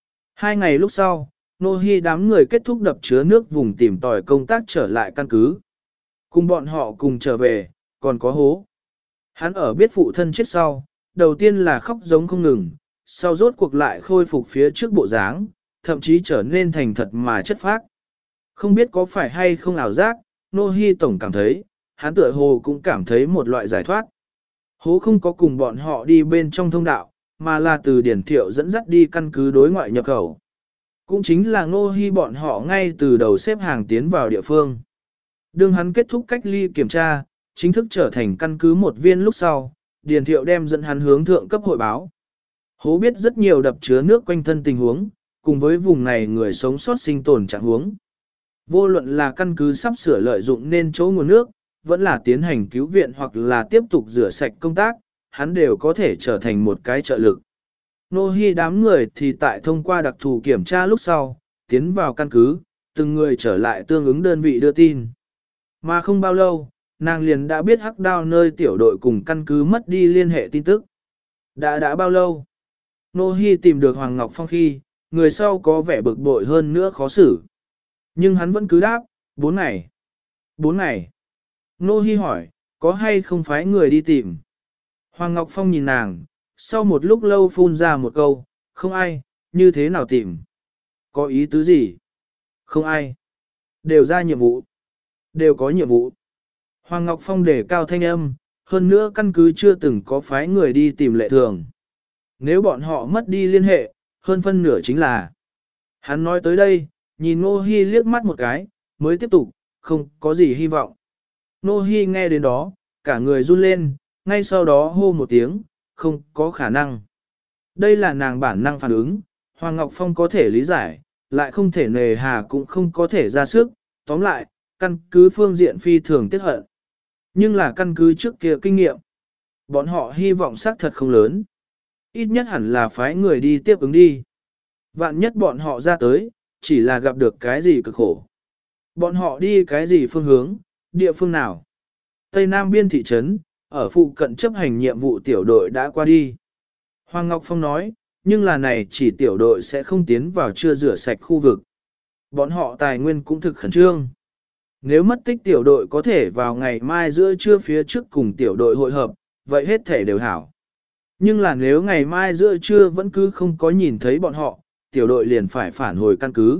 2 ngày lúc sau, Nô Hi đám người kết thúc đập chứa nước vùng tìm tòi công tác trở lại căn cứ. Cùng bọn họ cùng trở về, còn có hố. Hắn ở biết phụ thân chết sau, đầu tiên là khóc giống không ngừng, sau rốt cuộc lại khôi phục phía trước bộ dáng, thậm chí trở nên thành thật mà chất phác. Không biết có phải hay không ảo giác, Nô Hi tổng cảm thấy, hắn tựa hồ cũng cảm thấy một loại giải thoát. Hố không có cùng bọn họ đi bên trong thông đạo, mà là từ Điển Thiệu dẫn dắt đi căn cứ đối ngoại nhập khẩu. Cũng chính là Nô Hi bọn họ ngay từ đầu xếp hàng tiến vào địa phương. Đương hắn kết thúc cách ly kiểm tra, chính thức trở thành căn cứ một viên lúc sau, Điền Thiệu đem dẫn hắn hướng thượng cấp hội báo. Hố biết rất nhiều đập chứa nước quanh thân tình huống, cùng với vùng này người sống sót sinh tồn trạng huống. Vô luận là căn cứ sắp sửa lợi dụng nên chỗ nguồn nước, vẫn là tiến hành cứu viện hoặc là tiếp tục rửa sạch công tác, hắn đều có thể trở thành một cái trợ lực. Nô Hi đám người thì tại thông qua đặc thù kiểm tra lúc sau, tiến vào căn cứ, từng người trở lại tương ứng đơn vị đưa tin. Mà không bao lâu, nàng liền đã biết Hắc Đao nơi tiểu đội cùng căn cứ mất đi liên hệ tin tức. Đã bao lâu? Nô Hi tìm được Hoàng Ngọc Phong khi, người sau có vẻ bực bội hơn nữa khó xử. Nhưng hắn vẫn cứ đáp, 4 ngày. 4 ngày. Nô Hi hỏi, có hay không phái người đi tìm? Hoàng Ngọc Phong nhìn nàng, sau một lúc lâu phun ra một câu, không ai, như thế nào tìm? Có ý tứ gì? Không ai. Đều ra nhiệm vụ. Đều có nhiệm vụ. Hoàng Ngọc Phong đề cao thanh âm, hơn nữa căn cứ chưa từng có phái người đi tìm lệ thường. Nếu bọn họ mất đi liên hệ, hơn phân nửa chính là. Hắn nói tới đây, nhìn Nô Hi liếc mắt một cái, mới tiếp tục, không có gì hy vọng. Nô Hi nghe đến đó, cả người run lên, ngay sau đó hô một tiếng, không có khả năng. Đây là nàng bản năng phản ứng, Hoàng Ngọc Phong có thể lý giải, lại không thể nề hà cũng không có thể ra sức, tóm lại, căn cứ phương diện phi thường tiết hận. Nhưng là căn cứ trước kia kinh nghiệm. Bọn họ hy vọng xác thật không lớn. Ít nhất hẳn là phái người đi tiếp ứng đi. Vạn nhất bọn họ ra tới, chỉ là gặp được cái gì cực khổ. Bọn họ đi cái gì phương hướng, địa phương nào. Tây Nam biên thị trấn, ở phụ cận chấp hành nhiệm vụ tiểu đội đã qua đi. Hoàng Ngọc Phong nói, nhưng là này chỉ tiểu đội sẽ không tiến vào chưa rửa sạch khu vực. Bọn họ tài nguyên cũng thực khẩn trương. Nếu mất tích tiểu đội có thể vào ngày mai giữa trưa phía trước cùng tiểu đội hội hợp, vậy hết thể đều hảo. Nhưng là nếu ngày mai giữa trưa vẫn cứ không có nhìn thấy bọn họ, tiểu đội liền phải phản hồi căn cứ.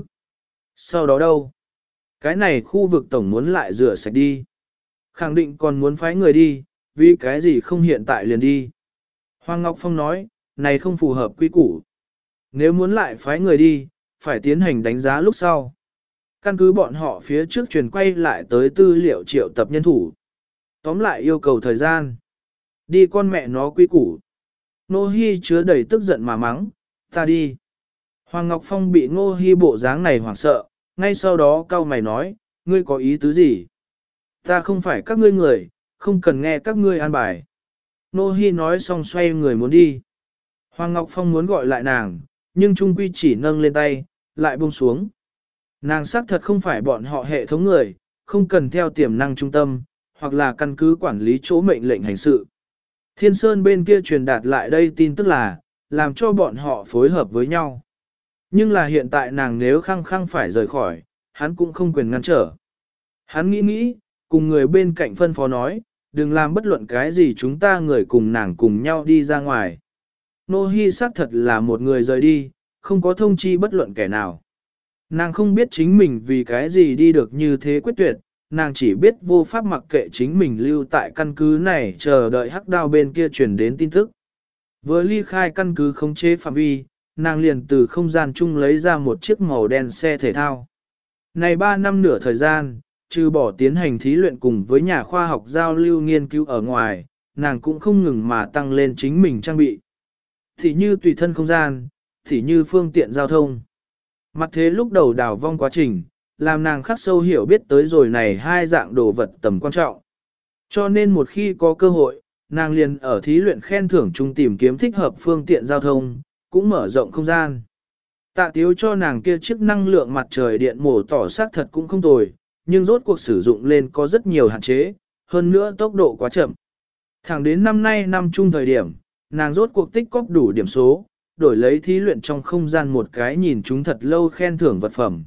Sau đó đâu? Cái này khu vực tổng muốn lại rửa sạch đi. Khẳng định còn muốn phái người đi, vì cái gì không hiện tại liền đi. Hoàng Ngọc Phong nói, này không phù hợp quy củ. Nếu muốn lại phái người đi, phải tiến hành đánh giá lúc sau. Căn cứ bọn họ phía trước truyền quay lại tới tư liệu triệu tập nhân thủ. Tóm lại yêu cầu thời gian. Đi con mẹ nó quy củ. Nô Hi chứa đầy tức giận mà mắng, ta đi. Hoàng Ngọc Phong bị Nô Hi bộ dáng này hoảng sợ, ngay sau đó cau mày nói, ngươi có ý tứ gì? Ta không phải các ngươi người, không cần nghe các ngươi an bài. Nô Hi nói xong xoay người muốn đi. Hoàng Ngọc Phong muốn gọi lại nàng, nhưng trung quy chỉ nâng lên tay, lại buông xuống. Nàng xác thật không phải bọn họ hệ thống người, không cần theo tiềm năng trung tâm, hoặc là căn cứ quản lý chỗ mệnh lệnh hành sự. Thiên Sơn bên kia truyền đạt lại đây tin tức là, làm cho bọn họ phối hợp với nhau. Nhưng là hiện tại nàng nếu khăng khăng phải rời khỏi, hắn cũng không quyền ngăn trở. Hắn nghĩ, cùng người bên cạnh phân phó nói, đừng làm bất luận cái gì chúng ta người cùng nàng cùng nhau đi ra ngoài. Nô Hi xác thật là một người rời đi, không có thông chi bất luận kẻ nào. Nàng không biết chính mình vì cái gì đi được như thế quyết tuyệt, nàng chỉ biết vô pháp mặc kệ chính mình lưu tại căn cứ này chờ đợi Hắc Đao bên kia truyền đến tin tức. Vừa ly khai căn cứ khống chế phạm vi, nàng liền từ không gian chung lấy ra một chiếc màu đen xe thể thao. Này 3 năm nửa thời gian, trừ bỏ tiến hành thí luyện cùng với nhà khoa học giao lưu nghiên cứu ở ngoài, nàng cũng không ngừng mà tăng lên chính mình trang bị. Thì như tùy thân không gian, thì như phương tiện giao thông. Mặt thế lúc đầu đào vong quá trình, làm nàng khắc sâu hiểu biết tới rồi này hai dạng đồ vật tầm quan trọng. Cho nên một khi có cơ hội, nàng liền ở thí luyện khen thưởng chung tìm kiếm thích hợp phương tiện giao thông, cũng mở rộng không gian. Tạ Tiếu cho nàng kia chiếc năng lượng mặt trời điện mổ tỏ xác thật cũng không tồi, nhưng rốt cuộc sử dụng lên có rất nhiều hạn chế, hơn nữa tốc độ quá chậm. Thẳng đến năm nay năm chung thời điểm, nàng rốt cuộc tích cóp đủ điểm số, đổi lấy thí luyện trong không gian một cái nhìn chúng thật lâu khen thưởng vật phẩm.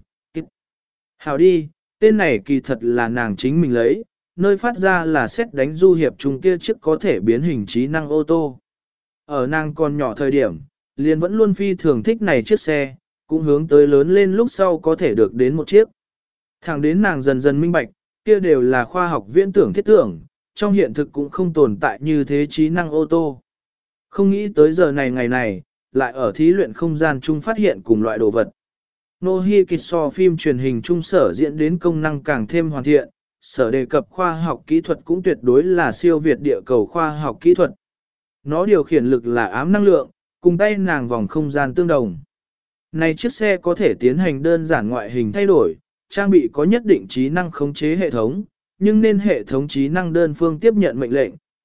Hào đi, tên này kỳ thật là nàng chính mình lấy, nơi phát ra là xét đánh du hiệp chung kia chiếc có thể biến hình trí năng ô tô. Ở nàng còn nhỏ thời điểm, liền vẫn luôn phi thường thích này chiếc xe, cũng hướng tới lớn lên lúc sau có thể được đến một chiếc. Thẳng đến nàng dần dần minh bạch, kia đều là khoa học viễn tưởng thiết tưởng, trong hiện thực cũng không tồn tại như thế trí năng ô tô. Không nghĩ tới giờ này ngày này, lại ở thí luyện không gian chung phát hiện cùng loại đồ vật. Nô Hi kịch so phim truyền hình trung sở diễn đến công năng càng thêm hoàn thiện, sở đề cập khoa học kỹ thuật cũng tuyệt đối là siêu việt địa cầu khoa học kỹ thuật. Nó điều khiển lực là ám năng lượng, cùng tay nàng vòng không gian tương đồng. Này chiếc xe có thể tiến hành đơn giản ngoại hình thay đổi, trang bị có nhất định trí năng khống chế hệ thống, nhưng nên hệ thống trí năng đơn phương tiếp nhận mệnh lệnh,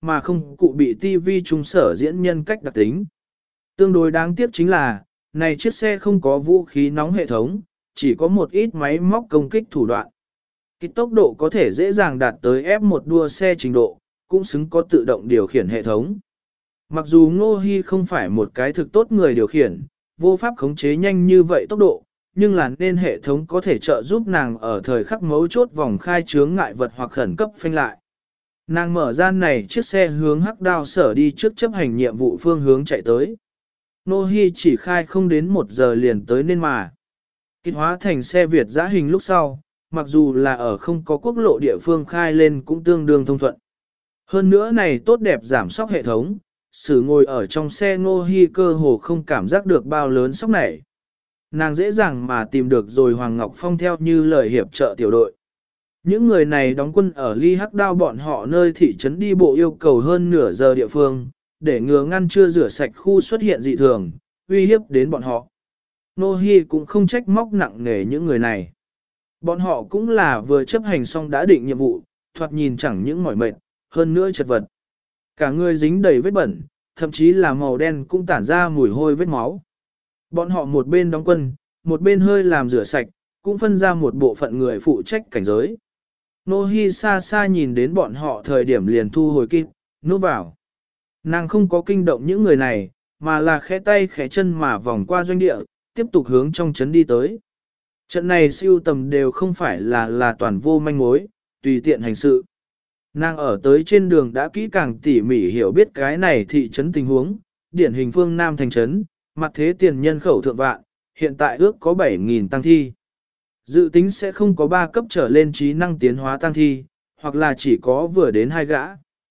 mà không cụ bị TV trung sở diễn nhân cách đặc tính. Tương đối đáng tiếc chính là, này chiếc xe không có vũ khí nóng hệ thống, chỉ có một ít máy móc công kích thủ đoạn. Cái tốc độ có thể dễ dàng đạt tới F1 đua xe trình độ, cũng xứng có tự động điều khiển hệ thống. Mặc dù Ngô Hi không phải một cái thực tốt người điều khiển, vô pháp khống chế nhanh như vậy tốc độ, nhưng là nên hệ thống có thể trợ giúp nàng ở thời khắc mấu chốt vòng khai chướng ngại vật hoặc khẩn cấp phanh lại. Nàng mở ra này chiếc xe hướng Hắc Đao sở đi trước chấp hành nhiệm vụ phương hướng chạy tới. Ngô Hi chỉ khai không đến 1 giờ liền tới nên mà. Kích hóa thành xe Việt dã hình lúc sau, mặc dù là ở không có quốc lộ địa phương khai lên cũng tương đương thông thuận. Hơn nữa này tốt đẹp giảm sóc hệ thống, sử ngồi ở trong xe Ngô Hi cơ hồ không cảm giác được bao lớn sóc này. Nàng dễ dàng mà tìm được rồi Hoàng Ngọc Phong theo như lời hiệp trợ tiểu đội. Những người này đóng quân ở Ly Hắc Đao bọn họ nơi thị trấn đi bộ yêu cầu hơn nửa giờ địa phương, để ngừa ngăn chưa rửa sạch khu xuất hiện dị thường, uy hiếp đến bọn họ. Ngô Hi cũng không trách móc nặng nề những người này. Bọn họ cũng là vừa chấp hành xong đã định nhiệm vụ, thoạt nhìn chẳng những mỏi mệt, hơn nữa chật vật. Cả người dính đầy vết bẩn, thậm chí là màu đen cũng tản ra mùi hôi vết máu. Bọn họ một bên đóng quân, một bên hơi làm rửa sạch, cũng phân ra một bộ phận người phụ trách cảnh giới. Ngô Hi xa xa nhìn đến bọn họ thời điểm liền thu hồi kịp, núp vào. Nàng không có kinh động những người này, mà là khẽ tay khẽ chân mà vòng qua doanh địa, tiếp tục hướng trong trấn đi tới. Trận này siêu tầm đều không phải là toàn vô manh mối, tùy tiện hành sự. Nàng ở tới trên đường đã kỹ càng tỉ mỉ hiểu biết cái này thị trấn tình huống, điển hình phương Nam thành trấn, mặt thế tiền nhân khẩu thượng vạn, hiện tại ước có 7.000 tăng thi. Dự tính sẽ không có 3 cấp trở lên trí năng tiến hóa tăng thi, hoặc là chỉ có vừa đến 2 gã.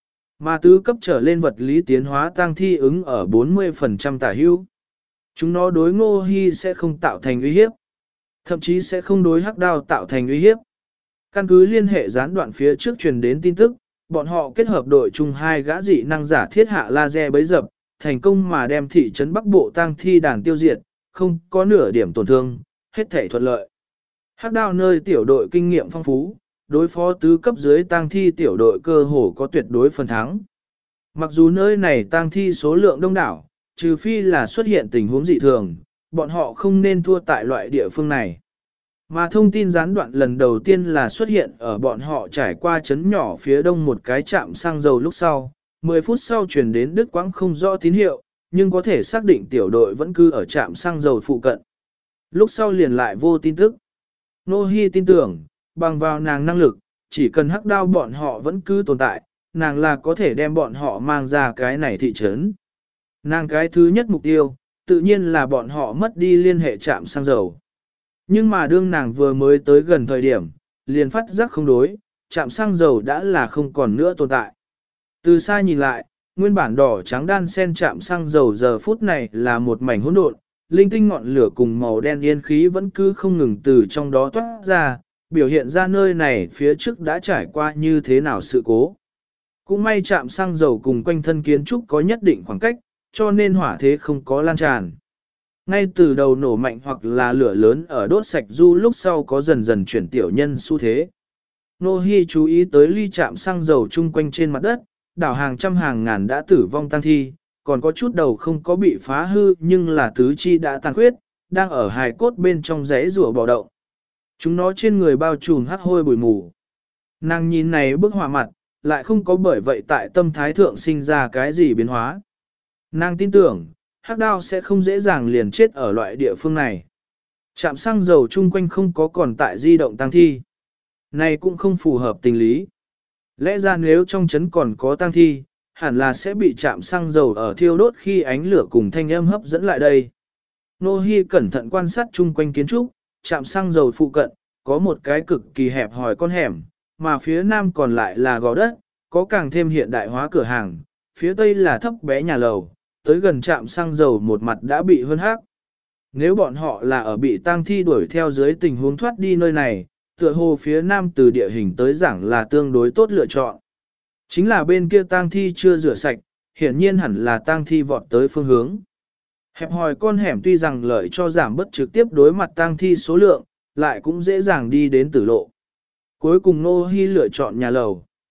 Mà tứ cấp trở lên vật lý tiến hóa tăng thi ứng ở 40% tả hữu. Chúng nó đối Ngô Hi sẽ không tạo thành uy hiếp, thậm chí sẽ không đối Hắc Đao tạo thành uy hiếp. Căn cứ liên hệ gián đoạn phía trước truyền đến tin tức, bọn họ kết hợp đội chung 2 gã dị năng giả thiết hạ laser bấy dập, thành công mà đem thị trấn Bắc Bộ tăng thi đàn tiêu diệt, không có nửa điểm tổn thương, hết thảy thuận lợi. Hắc Đao nơi tiểu đội kinh nghiệm phong phú, đối phó tứ cấp dưới tăng thi tiểu đội cơ hồ có tuyệt đối phần thắng. Mặc dù nơi này tăng thi số lượng đông đảo, trừ phi là xuất hiện tình huống dị thường, bọn họ không nên thua tại loại địa phương này. Mà thông tin gián đoạn lần đầu tiên là xuất hiện ở bọn họ trải qua trấn nhỏ phía đông một cái trạm xăng dầu lúc sau, 10 phút sau truyền đến đứt quãng không rõ tín hiệu, nhưng có thể xác định tiểu đội vẫn cư ở trạm xăng dầu phụ cận. Lúc sau liền lại vô tin tức. Ngô Hi tin tưởng, bằng vào nàng năng lực, chỉ cần Hắc Đao bọn họ vẫn cứ tồn tại, nàng là có thể đem bọn họ mang ra cái này thị trấn. Nàng cái thứ nhất mục tiêu, tự nhiên là bọn họ mất đi liên hệ trạm xăng dầu. Nhưng mà đương nàng vừa mới tới gần thời điểm, liền phát giác không đối, trạm xăng dầu đã là không còn nữa tồn tại. Từ xa nhìn lại, nguyên bản đỏ trắng đan sen trạm xăng dầu giờ phút này là một mảnh hỗn độn, linh tinh ngọn lửa cùng màu đen yên khí vẫn cứ không ngừng từ trong đó toát ra, biểu hiện ra nơi này phía trước đã trải qua như thế nào sự cố. Cũng may trạm xăng dầu cùng quanh thân kiến trúc có nhất định khoảng cách, cho nên hỏa thế không có lan tràn. Ngay từ đầu nổ mạnh hoặc là lửa lớn ở đốt sạch du lúc sau có dần dần chuyển tiểu nhân xu thế. Ngô Hi chú ý tới ly trạm xăng dầu chung quanh trên mặt đất, đảo hàng trăm hàng ngàn đã tử vong tăng thi, còn có chút đầu không có bị phá hư nhưng là tứ chi đã tàn khuyết, đang ở hài cốt bên trong rẽ rùa bò động. Chúng nó trên người bao trùm hắc hôi bụi mù. Nàng nhìn này bức họa mặt, lại không có bởi vậy tại tâm thái thượng sinh ra cái gì biến hóa. Nàng tin tưởng, Hắc Đao sẽ không dễ dàng liền chết ở loại địa phương này. Trạm xăng dầu chung quanh không có còn tại di động tăng thi. Này cũng không phù hợp tình lý. Lẽ ra nếu trong trấn còn có tăng thi, hẳn là sẽ bị trạm xăng dầu ở thiêu đốt khi ánh lửa cùng thanh âm hấp dẫn lại đây. Ngô Hi cẩn thận quan sát chung quanh kiến trúc, trạm xăng dầu phụ cận, có một cái cực kỳ hẹp hòi con hẻm, mà phía nam còn lại là gò đất, có càng thêm hiện đại hóa cửa hàng, phía tây là thấp bé nhà lầu, tới gần trạm xăng dầu một mặt đã bị hơn hắc. Nếu bọn họ là ở bị tang thi đuổi theo dưới tình huống thoát đi nơi này, tựa hồ phía nam từ địa hình tới giảng là tương đối tốt lựa chọn. Chính là bên kia tang thi chưa rửa sạch, hiển nhiên hẳn là tang thi vọt tới phương hướng. Hẹp hòi con hẻm tuy rằng lợi cho giảm bất trực tiếp đối mặt tang thi số lượng, lại cũng dễ dàng đi đến tử lộ. Cuối cùng Ngô Hi lựa chọn nhà lầu.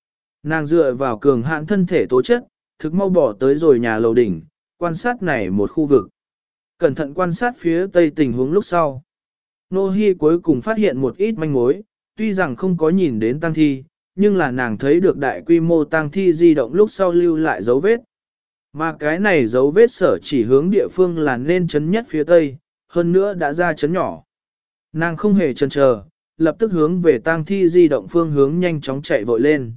Nàng dựa vào cường hãn thân thể tố chất, thực mau bỏ tới rồi nhà lầu đỉnh, quan sát này một khu vực. Cẩn thận quan sát phía tây tình huống lúc sau. Nô Hi cuối cùng phát hiện một ít manh mối, tuy rằng không có nhìn đến tang thi, nhưng là nàng thấy được đại quy mô tang thi di động lúc sau lưu lại dấu vết. Mà cái này dấu vết sở chỉ hướng địa phương là nên chấn nhất phía tây, hơn nữa đã ra chấn nhỏ. Nàng không hề chần chờ, lập tức hướng về tang thi di động phương hướng nhanh chóng chạy vội lên.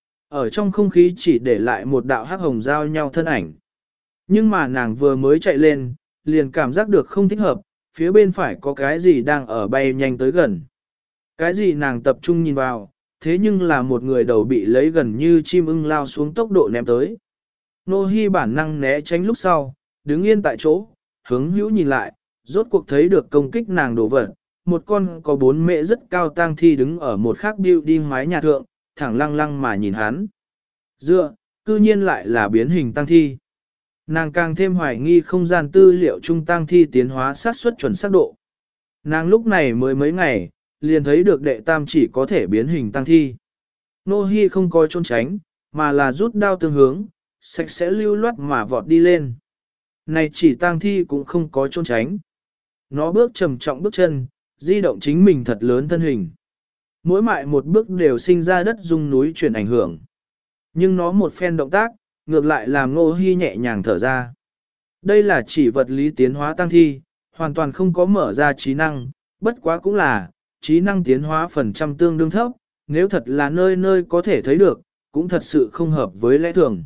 Ở trong không khí chỉ để lại một đạo hắc hồng giao nhau thân ảnh. Nhưng mà nàng vừa mới chạy lên, liền cảm giác được không thích hợp, phía bên phải có cái gì đang ở bay nhanh tới gần. Cái gì nàng tập trung nhìn vào, thế nhưng là một người đầu bị lấy gần như chim ưng lao xuống tốc độ ném tới. Nô Hi bản năng né tránh lúc sau, đứng yên tại chỗ, hướng hữu nhìn lại, rốt cuộc thấy được công kích nàng đổ vật. Một con có 4 mệ rất cao tang thi đứng ở một khắc building mái nhà thượng, thẳng lăng lăng mà nhìn hắn. Dựa, cư nhiên lại là biến hình tang thi. Nàng càng thêm hoài nghi không gian tư liệu trung tang thi tiến hóa sát suất chuẩn xác độ. Nàng lúc này mới mấy ngày, liền thấy được đệ tam chỉ có thể biến hình tang thi. Nô Hi không coi trốn tránh, mà là rút đao tương hướng, sạch sẽ lưu loát mà vọt đi lên. Này chỉ tang thi cũng không có trốn tránh. Nó bước trầm trọng bước chân, di động chính mình thật lớn thân hình. Mỗi mại một bước đều sinh ra đất rung núi chuyển ảnh hưởng. Nhưng nó một phen động tác, ngược lại làm Nô Hi nhẹ nhàng thở ra. Đây là chỉ vật lý tiến hóa tăng thi, hoàn toàn không có mở ra trí năng, bất quá cũng là, trí năng tiến hóa phần trăm tương đương thấp, nếu thật là nơi nơi có thể thấy được, cũng thật sự không hợp với lẽ thường.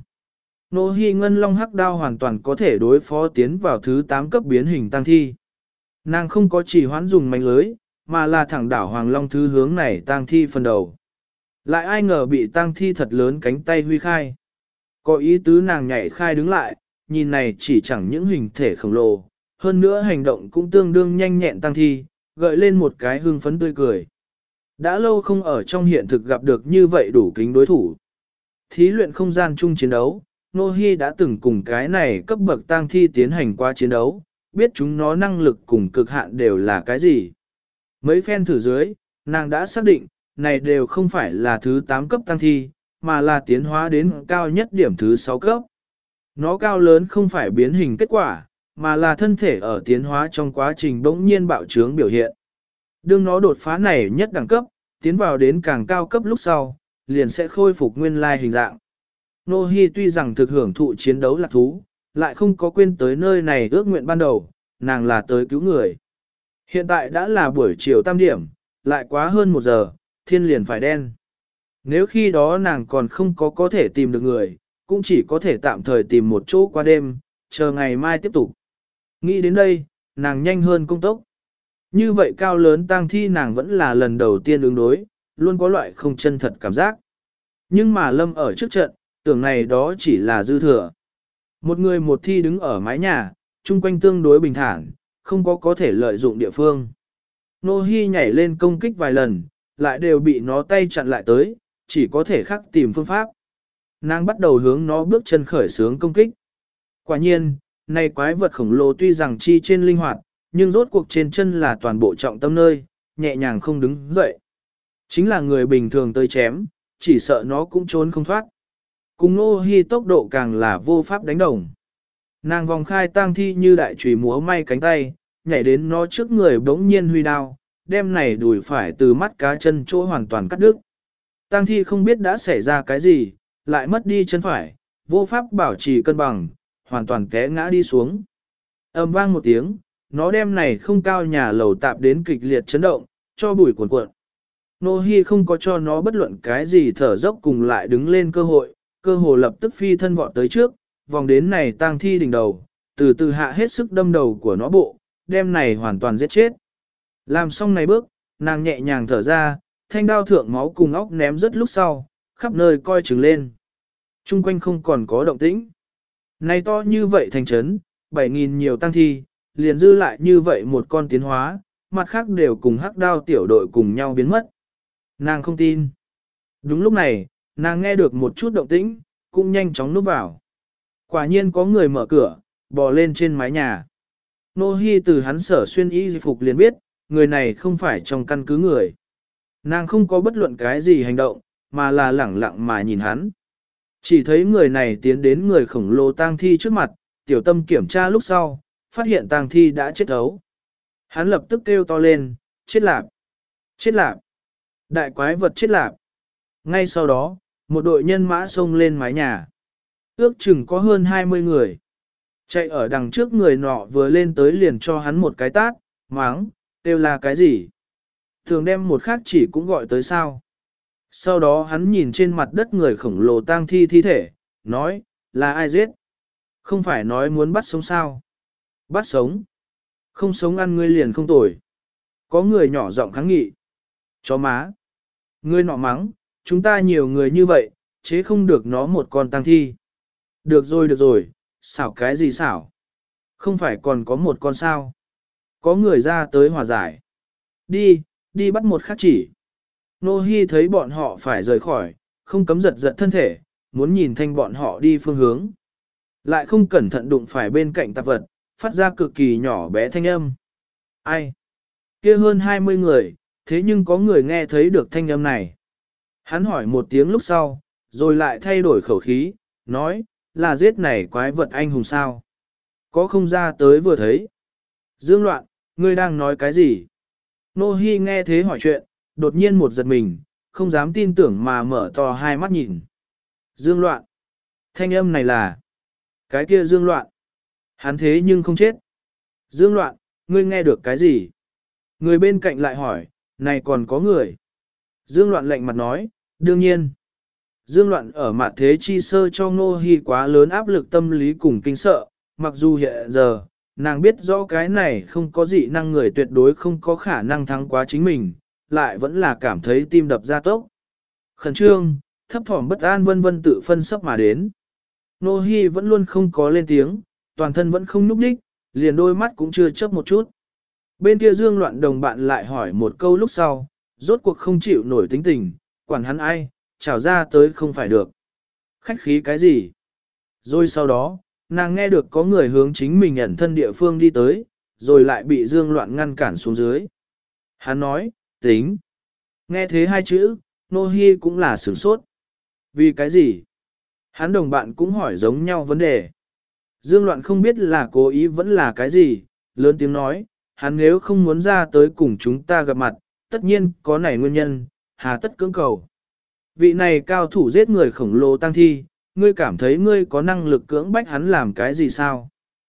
Nô Hi ngân long hắc đao hoàn toàn có thể đối phó tiến vào thứ 8 cấp biến hình tăng thi. Nàng không có chỉ hoán dùng mánh lưới, mà là thẳng đảo hoàng long thứ hướng này tăng thi phần đầu. Lại ai ngờ bị tăng thi thật lớn cánh tay huy khai. Có ý tứ nàng nhảy khai đứng lại, nhìn này chỉ chẳng những hình thể khổng lồ, hơn nữa hành động cũng tương đương nhanh nhẹn tăng thi, gợi lên một cái hưng phấn tươi cười. Đã lâu không ở trong hiện thực gặp được như vậy đủ kính đối thủ. Thí luyện không gian chung chiến đấu, Nô Hi đã từng cùng cái này cấp bậc tăng thi tiến hành qua chiến đấu, biết chúng nó năng lực cùng cực hạn đều là cái gì. Mấy phen thử dưới, nàng đã xác định, này đều không phải là thứ 8 cấp tăng thi, mà là tiến hóa đến cao nhất điểm thứ 6 cấp. Nó cao lớn không phải biến hình kết quả, mà là thân thể ở tiến hóa trong quá trình bỗng nhiên bạo trướng biểu hiện. Đương nó đột phá này nhất đẳng cấp, tiến vào đến càng cao cấp lúc sau, liền sẽ khôi phục nguyên lai hình dạng. Nô Hi tuy rằng thực hưởng thụ chiến đấu lạc thú, lại không có quên tới nơi này ước nguyện ban đầu, nàng là tới cứu người. Hiện tại đã là buổi chiều tam điểm, lại quá hơn 1 giờ, thiên liền phải đen. Nếu khi đó nàng còn không có thể tìm được người, cũng chỉ có thể tạm thời tìm một chỗ qua đêm, chờ ngày mai tiếp tục. Nghĩ đến đây, nàng nhanh hơn công tốc. Như vậy cao lớn tang thi nàng vẫn là lần đầu tiên ứng đối, luôn có loại không chân thật cảm giác. Nhưng mà Lâm ở trước trận, tưởng này đó chỉ là dư thừa. Một người một thi đứng ở mái nhà, chung quanh tương đối bình thản, không có thể lợi dụng địa phương. Nô Hi nhảy lên công kích vài lần, lại đều bị nó tay chặn lại tới, chỉ có thể khắc tìm phương pháp. Nàng bắt đầu hướng nó bước chân khởi sướng công kích. Quả nhiên, này quái vật khổng lồ tuy rằng chi trên linh hoạt, nhưng rốt cuộc trên chân là toàn bộ trọng tâm nơi, nhẹ nhàng không đứng dậy. Chính là người bình thường tới chém, chỉ sợ nó cũng trốn không thoát. Cùng Nô Hi tốc độ càng là vô pháp đánh đồng. Nàng vòng khai tang thi như đại chùy múa may cánh tay, nhảy đến nó trước người bỗng nhiên huy đao, đem này đùi phải từ mắt cá chân chỗ hoàn toàn cắt đứt. Tang thi không biết đã xảy ra cái gì, lại mất đi chân phải, vô pháp bảo trì cân bằng, hoàn toàn té ngã đi xuống. Ầm vang một tiếng, nó đem này không cao nhà lầu tạp đến kịch liệt chấn động, cho bụi cuồn cuộn. Nô Hi không có cho nó bất luận cái gì thở dốc cùng lại đứng lên cơ hồ lập tức phi thân vọt tới trước, vòng đến này tang thi đỉnh đầu, từ từ hạ hết sức đâm đầu của nó bộ, đem này hoàn toàn giết chết. Làm xong này bước, nàng nhẹ nhàng thở ra, thanh đao thượng máu cùng óc ném rất lúc sau, khắp nơi coi chừng lên. Trung quanh không còn có động tĩnh. Này to như vậy thành trấn, 7.000 nhiều tang thi, liền dư lại như vậy một con tiến hóa, mặt khác đều cùng hắc đao tiểu đội cùng nhau biến mất. Nàng không tin. Đúng lúc này, nàng nghe được một chút động tĩnh, cũng nhanh chóng núp vào. Quả nhiên có người mở cửa, bò lên trên mái nhà. Nô Hi từ hắn sở xuyên y phục liền biết, người này không phải trong căn cứ người. Nàng không có bất luận cái gì hành động, mà là lẳng lặng mà nhìn hắn. Chỉ thấy người này tiến đến người khổng lồ tang thi trước mặt, tiểu tâm kiểm tra lúc sau, phát hiện tang thi đã chết ấu. Hắn lập tức kêu to lên, chết lạp, chết lạp, đại quái vật chết lạp. Ngay sau đó, một đội nhân mã xông lên mái nhà. Ước chừng có hơn 20 người. Chạy ở đằng trước người nọ vừa lên tới liền cho hắn một cái tát, máng, kêu là cái gì? Thường đem một khác chỉ cũng gọi tới sao. Sau đó hắn nhìn trên mặt đất người khổng lồ tang thi thi thể, nói, là ai giết? Không phải nói muốn bắt sống sao? Bắt sống. Không sống ăn ngươi liền không tồi. Có người nhỏ giọng kháng nghị. Chó má. Ngươi nọ mắng, chúng ta nhiều người như vậy, chế không được nó một con tang thi. Được rồi, xảo cái gì xảo? Không phải còn có một con sao? Có người ra tới hòa giải. Đi bắt một khắc chỉ. Nô Hi thấy bọn họ phải rời khỏi, không cấm giật giật thân thể, muốn nhìn thanh bọn họ đi phương hướng. Lại không cẩn thận đụng phải bên cạnh tạp vật, phát ra cực kỳ nhỏ bé thanh âm. Ai? Kia hơn 20 người, thế nhưng có người nghe thấy được thanh âm này. Hắn hỏi một tiếng lúc sau, rồi lại thay đổi khẩu khí, nói, là giết này quái vật anh hùng sao? Có không ra tới vừa thấy. Dương Loạn, ngươi đang nói cái gì? Nô Hi nghe thế hỏi chuyện, đột nhiên một giật mình, không dám tin tưởng mà mở to hai mắt nhìn. Dương Loạn. Thanh âm này là cái kia Dương Loạn. Hắn thế nhưng không chết. Dương Loạn, ngươi nghe được cái gì? Người bên cạnh lại hỏi, này còn có người. Dương Loạn lạnh mặt nói, đương nhiên. Dương Loạn ở mặt thế chi sơ cho Nô Hi quá lớn áp lực tâm lý cùng kinh sợ, mặc dù hiện giờ, nàng biết rõ cái này không có dị năng người tuyệt đối không có khả năng thắng quá chính mình, lại vẫn là cảm thấy tim đập ra tốc. Khẩn trương, thấp thỏm bất an vân vân tự phân sắp mà đến. Nô Hi vẫn luôn không có lên tiếng, toàn thân vẫn không nhúc nhích, liền đôi mắt cũng chưa chớp một chút. Bên kia Dương Loạn đồng bạn lại hỏi một câu lúc sau, rốt cuộc không chịu nổi tính tình, quản hắn ai, trào ra tới không phải được. Khách khí cái gì? Rồi sau đó, nàng nghe được có người hướng chính mình ẩn thân địa phương đi tới, rồi lại bị Dương Loạn ngăn cản xuống dưới. Hắn nói, tính. Nghe thế hai chữ, Nô Hi cũng là sửng sốt. Vì cái gì? Hắn đồng bạn cũng hỏi giống nhau vấn đề. Dương Loạn không biết là cố ý vẫn là cái gì, lớn tiếng nói, hắn nếu không muốn ra tới cùng chúng ta gặp mặt, tất nhiên có nảy nguyên nhân, hà tất cưỡng cầu. Vị này cao thủ giết người khổng lồ tăng thi, ngươi cảm thấy ngươi có năng lực cưỡng bách hắn làm cái gì sao?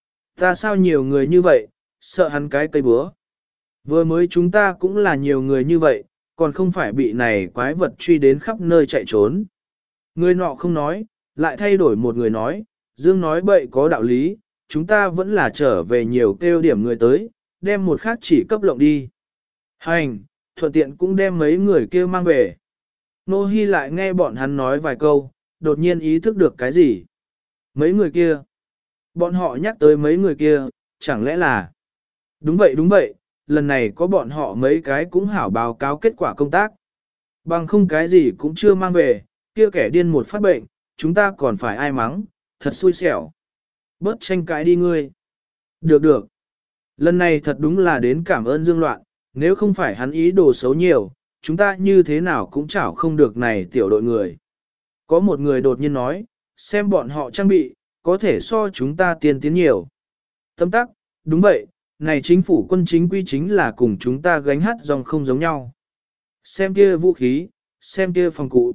Ta sao nhiều người như vậy, sợ hắn cái cây búa. Vừa mới chúng ta cũng là nhiều người như vậy, còn không phải bị này quái vật truy đến khắp nơi chạy trốn. Người nọ không nói, lại thay đổi một người nói, Dương nói bậy có đạo lý, chúng ta vẫn là trở về nhiều kêu điểm người tới, đem một khác chỉ cấp lộng đi. Hành, thuận tiện cũng đem mấy người kêu mang về. Nô Hi lại nghe bọn hắn nói vài câu, đột nhiên ý thức được cái gì. Mấy người kia. Bọn họ nhắc tới mấy người kia, chẳng lẽ là. Đúng vậy, lần này có bọn họ mấy cái cũng hảo báo cáo kết quả công tác. Bằng không cái gì cũng chưa mang về, kia kẻ điên một phát bệnh, chúng ta còn phải ai mắng, thật xui xẻo. Bớt tranh cãi đi ngươi. Được. Lần này thật đúng là đến cảm ơn Dương Loạn, nếu không phải hắn ý đồ xấu nhiều, chúng ta như thế nào cũng chảo không được này tiểu đội người. Có một người đột nhiên nói, xem bọn họ trang bị, có thể so chúng ta tiên tiến nhiều. Tâm tắc, đúng vậy, này chính phủ quân chính quy chính là cùng chúng ta gánh hát dòng không giống nhau. Xem kia vũ khí, xem kia phòng cụ.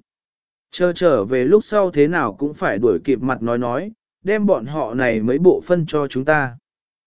Trở về lúc sau thế nào cũng phải đuổi kịp mặt nói, đem bọn họ này mấy bộ phân cho chúng ta.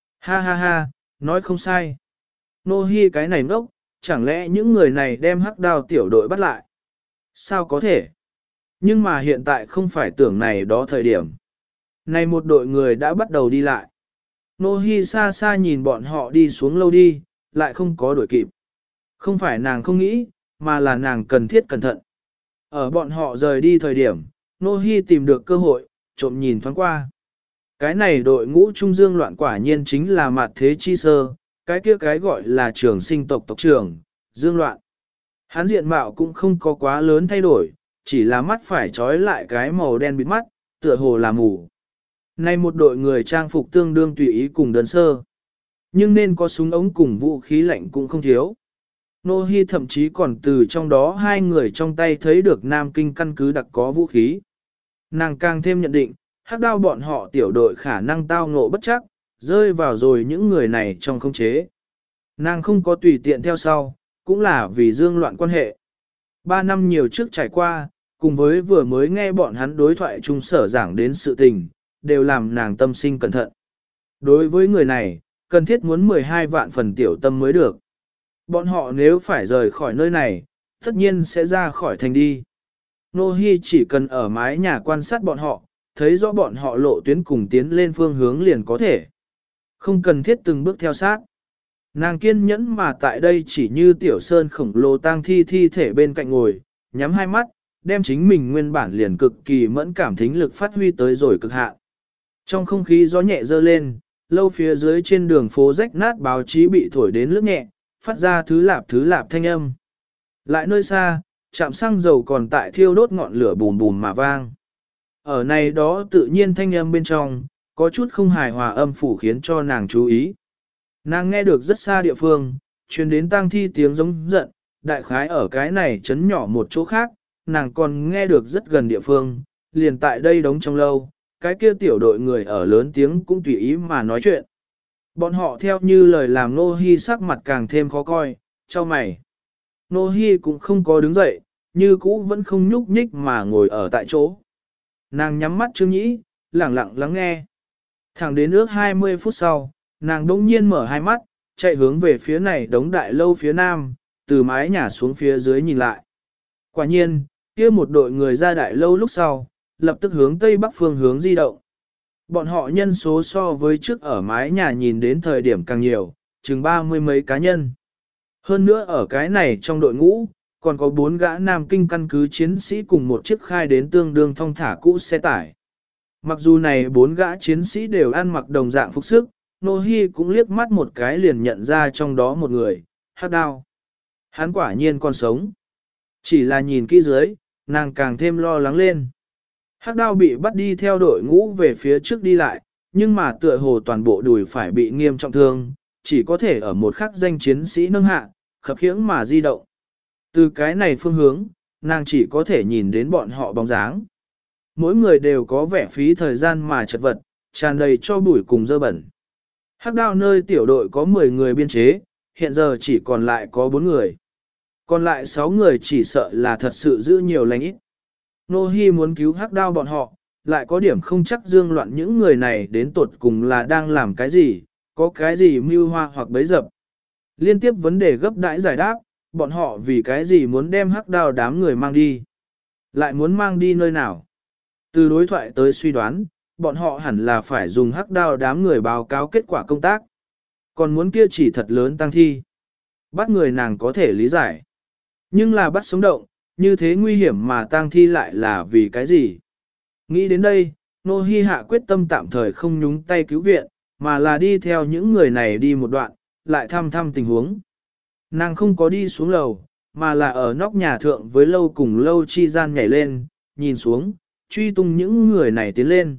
Ha, nói không sai. Nô Hi cái này ngốc, chẳng lẽ những người này đem hắc đao tiểu đội bắt lại? Sao có thể? Nhưng mà hiện tại không phải tưởng này đó thời điểm. Này một đội người đã bắt đầu đi lại. Nô Hi xa xa nhìn bọn họ đi xuống lâu đi, lại không có đuổi kịp. Không phải nàng không nghĩ, mà là nàng cần thiết cẩn thận. Ở bọn họ rời đi thời điểm, Nô Hi tìm được cơ hội, trộm nhìn thoáng qua. Cái này đội ngũ Trung Dương Loạn quả nhiên chính là mặt thế chi sơ, cái kia cái gọi là trường sinh tộc trưởng, Dương Loạn. Hắn diện mạo cũng không có quá lớn thay đổi, chỉ là mắt phải trói lại cái màu đen bịt mắt, tựa hồ là mù. Nay một đội người trang phục tương đương tùy ý cùng đơn sơ. Nhưng nên có súng ống cùng vũ khí lạnh cũng không thiếu. Nô Hi thậm chí còn từ trong đó hai người trong tay thấy được Nam Kinh căn cứ đặc có vũ khí. Nàng càng thêm nhận định, hắc đao bọn họ tiểu đội khả năng tao ngộ bất chắc, rơi vào rồi những người này trong khống chế. Nàng không có tùy tiện theo sau, cũng là vì dương loạn quan hệ. 3 năm nhiều trước trải qua, cùng với vừa mới nghe bọn hắn đối thoại chung sở giảng đến sự tình, đều làm nàng tâm sinh cẩn thận. Đối với người này, cần thiết muốn 12 vạn phần tiểu tâm mới được. Bọn họ nếu phải rời khỏi nơi này, tất nhiên sẽ ra khỏi thành đi. Nô Hi chỉ cần ở mái nhà quan sát bọn họ, thấy rõ bọn họ lộ tuyến cùng tiến lên phương hướng liền có thể. Không cần thiết từng bước theo sát. Nàng kiên nhẫn mà tại đây chỉ như tiểu sơn khổng lồ tang thi thể bên cạnh ngồi, nhắm hai mắt, đem chính mình nguyên bản liền cực kỳ mẫn cảm thính lực phát huy tới rồi cực hạn. Trong không khí gió nhẹ dơ lên, lâu phía dưới trên đường phố rách nát báo chí bị thổi đến lướt nhẹ, phát ra thứ lạp thanh âm. Lại nơi xa, trạm xăng dầu còn tại thiêu đốt ngọn lửa bùm bùm mà vang. Ở này đó tự nhiên thanh âm bên trong, có chút không hài hòa âm phủ khiến cho nàng chú ý. Nàng nghe được rất xa địa phương, truyền đến tang thi tiếng giống giận, đại khái ở cái này chấn nhỏ một chỗ khác, nàng còn nghe được rất gần địa phương, liền tại đây đóng trong lâu, cái kia tiểu đội người ở lớn tiếng cũng tùy ý mà nói chuyện. Bọn họ theo như lời làm Nô Hi sắc mặt càng thêm khó coi, cho mày. Nô Hi cũng không có đứng dậy, như cũ vẫn không nhúc nhích mà ngồi ở tại chỗ. Nàng nhắm mắt Trương Nhĩ, lặng lặng lắng nghe. Thẳng đến ước 20 phút sau, nàng đông nhiên mở hai mắt, chạy hướng về phía này đống đại lâu phía nam, từ mái nhà xuống phía dưới nhìn lại. Quả nhiên, kia một đội người ra đại lâu lúc sau, lập tức hướng tây bắc phương hướng di động. Bọn họ nhân số so với trước ở mái nhà nhìn đến thời điểm càng nhiều, chừng 30 mấy cá nhân. Hơn nữa ở cái này trong đội ngũ, còn có 4 gã Nam Kinh căn cứ chiến sĩ cùng một chiếc khai đến tương đương thong thả cũ xe tải. Mặc dù này 4 gã chiến sĩ đều ăn mặc đồng dạng phục sức, Nô Hi cũng liếc mắt một cái liền nhận ra trong đó một người, Hắc Đao. Hắn quả nhiên còn sống. Chỉ là nhìn kỹ dưới, nàng càng thêm lo lắng lên. Hắc Đao bị bắt đi theo đội ngũ về phía trước đi lại, nhưng mà tựa hồ toàn bộ đùi phải bị nghiêm trọng thương, chỉ có thể ở một khắc danh chiến sĩ nâng hạ, khập khiễng mà di động. Từ cái này phương hướng, nàng chỉ có thể nhìn đến bọn họ bóng dáng. Mỗi người đều có vẻ phí thời gian mà chật vật, tràn đầy cho bụi cùng dơ bẩn. Hắc Đao nơi tiểu đội có 10 người biên chế, hiện giờ chỉ còn lại có 4 người. Còn lại 6 người chỉ sợ là thật sự giữ nhiều lành ít. Nô Hi muốn cứu Hắc Đao bọn họ, lại có điểm không chắc dương loạn những người này đến tột cùng là đang làm cái gì, có cái gì mưu hoa hoặc bấy dập. Liên tiếp vấn đề gấp đãi giải đáp, bọn họ vì cái gì muốn đem Hắc Đao đám người mang đi. Lại muốn mang đi nơi nào. Từ đối thoại tới suy đoán, bọn họ hẳn là phải dùng Hắc Đao đám người báo cáo kết quả công tác. Còn muốn kia chỉ thật lớn tăng thi. Bắt người nàng có thể lý giải. Nhưng là bắt sống động, như thế nguy hiểm mà tang thi lại là vì cái gì? Nghĩ đến đây, Nô Hi hạ quyết tâm tạm thời không nhúng tay cứu viện, mà là đi theo những người này đi một đoạn, lại thăm thăm tình huống. Nàng không có đi xuống lầu, mà là ở nóc nhà thượng với lâu cùng lâu chi gian nhảy lên, nhìn xuống, truy tung những người này tiến lên.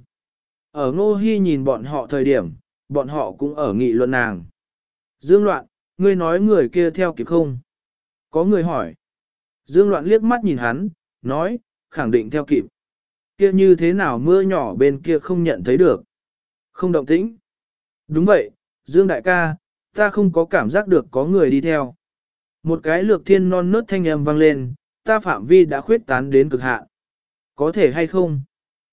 Ở Nô Hi nhìn bọn họ thời điểm, bọn họ cũng ở nghị luận nàng. Dương Loạn, ngươi nói người kia theo kịp không? Có người hỏi. Dương Loạn liếc mắt nhìn hắn, nói, khẳng định theo kịp. Kia như thế nào mưa nhỏ bên kia không nhận thấy được. Không động tĩnh. Đúng vậy, Dương đại ca, ta không có cảm giác được có người đi theo. Một cái lược thiên non nớt thanh âm vang lên, ta phạm vi đã khuyết tán đến cực hạn. Có thể hay không?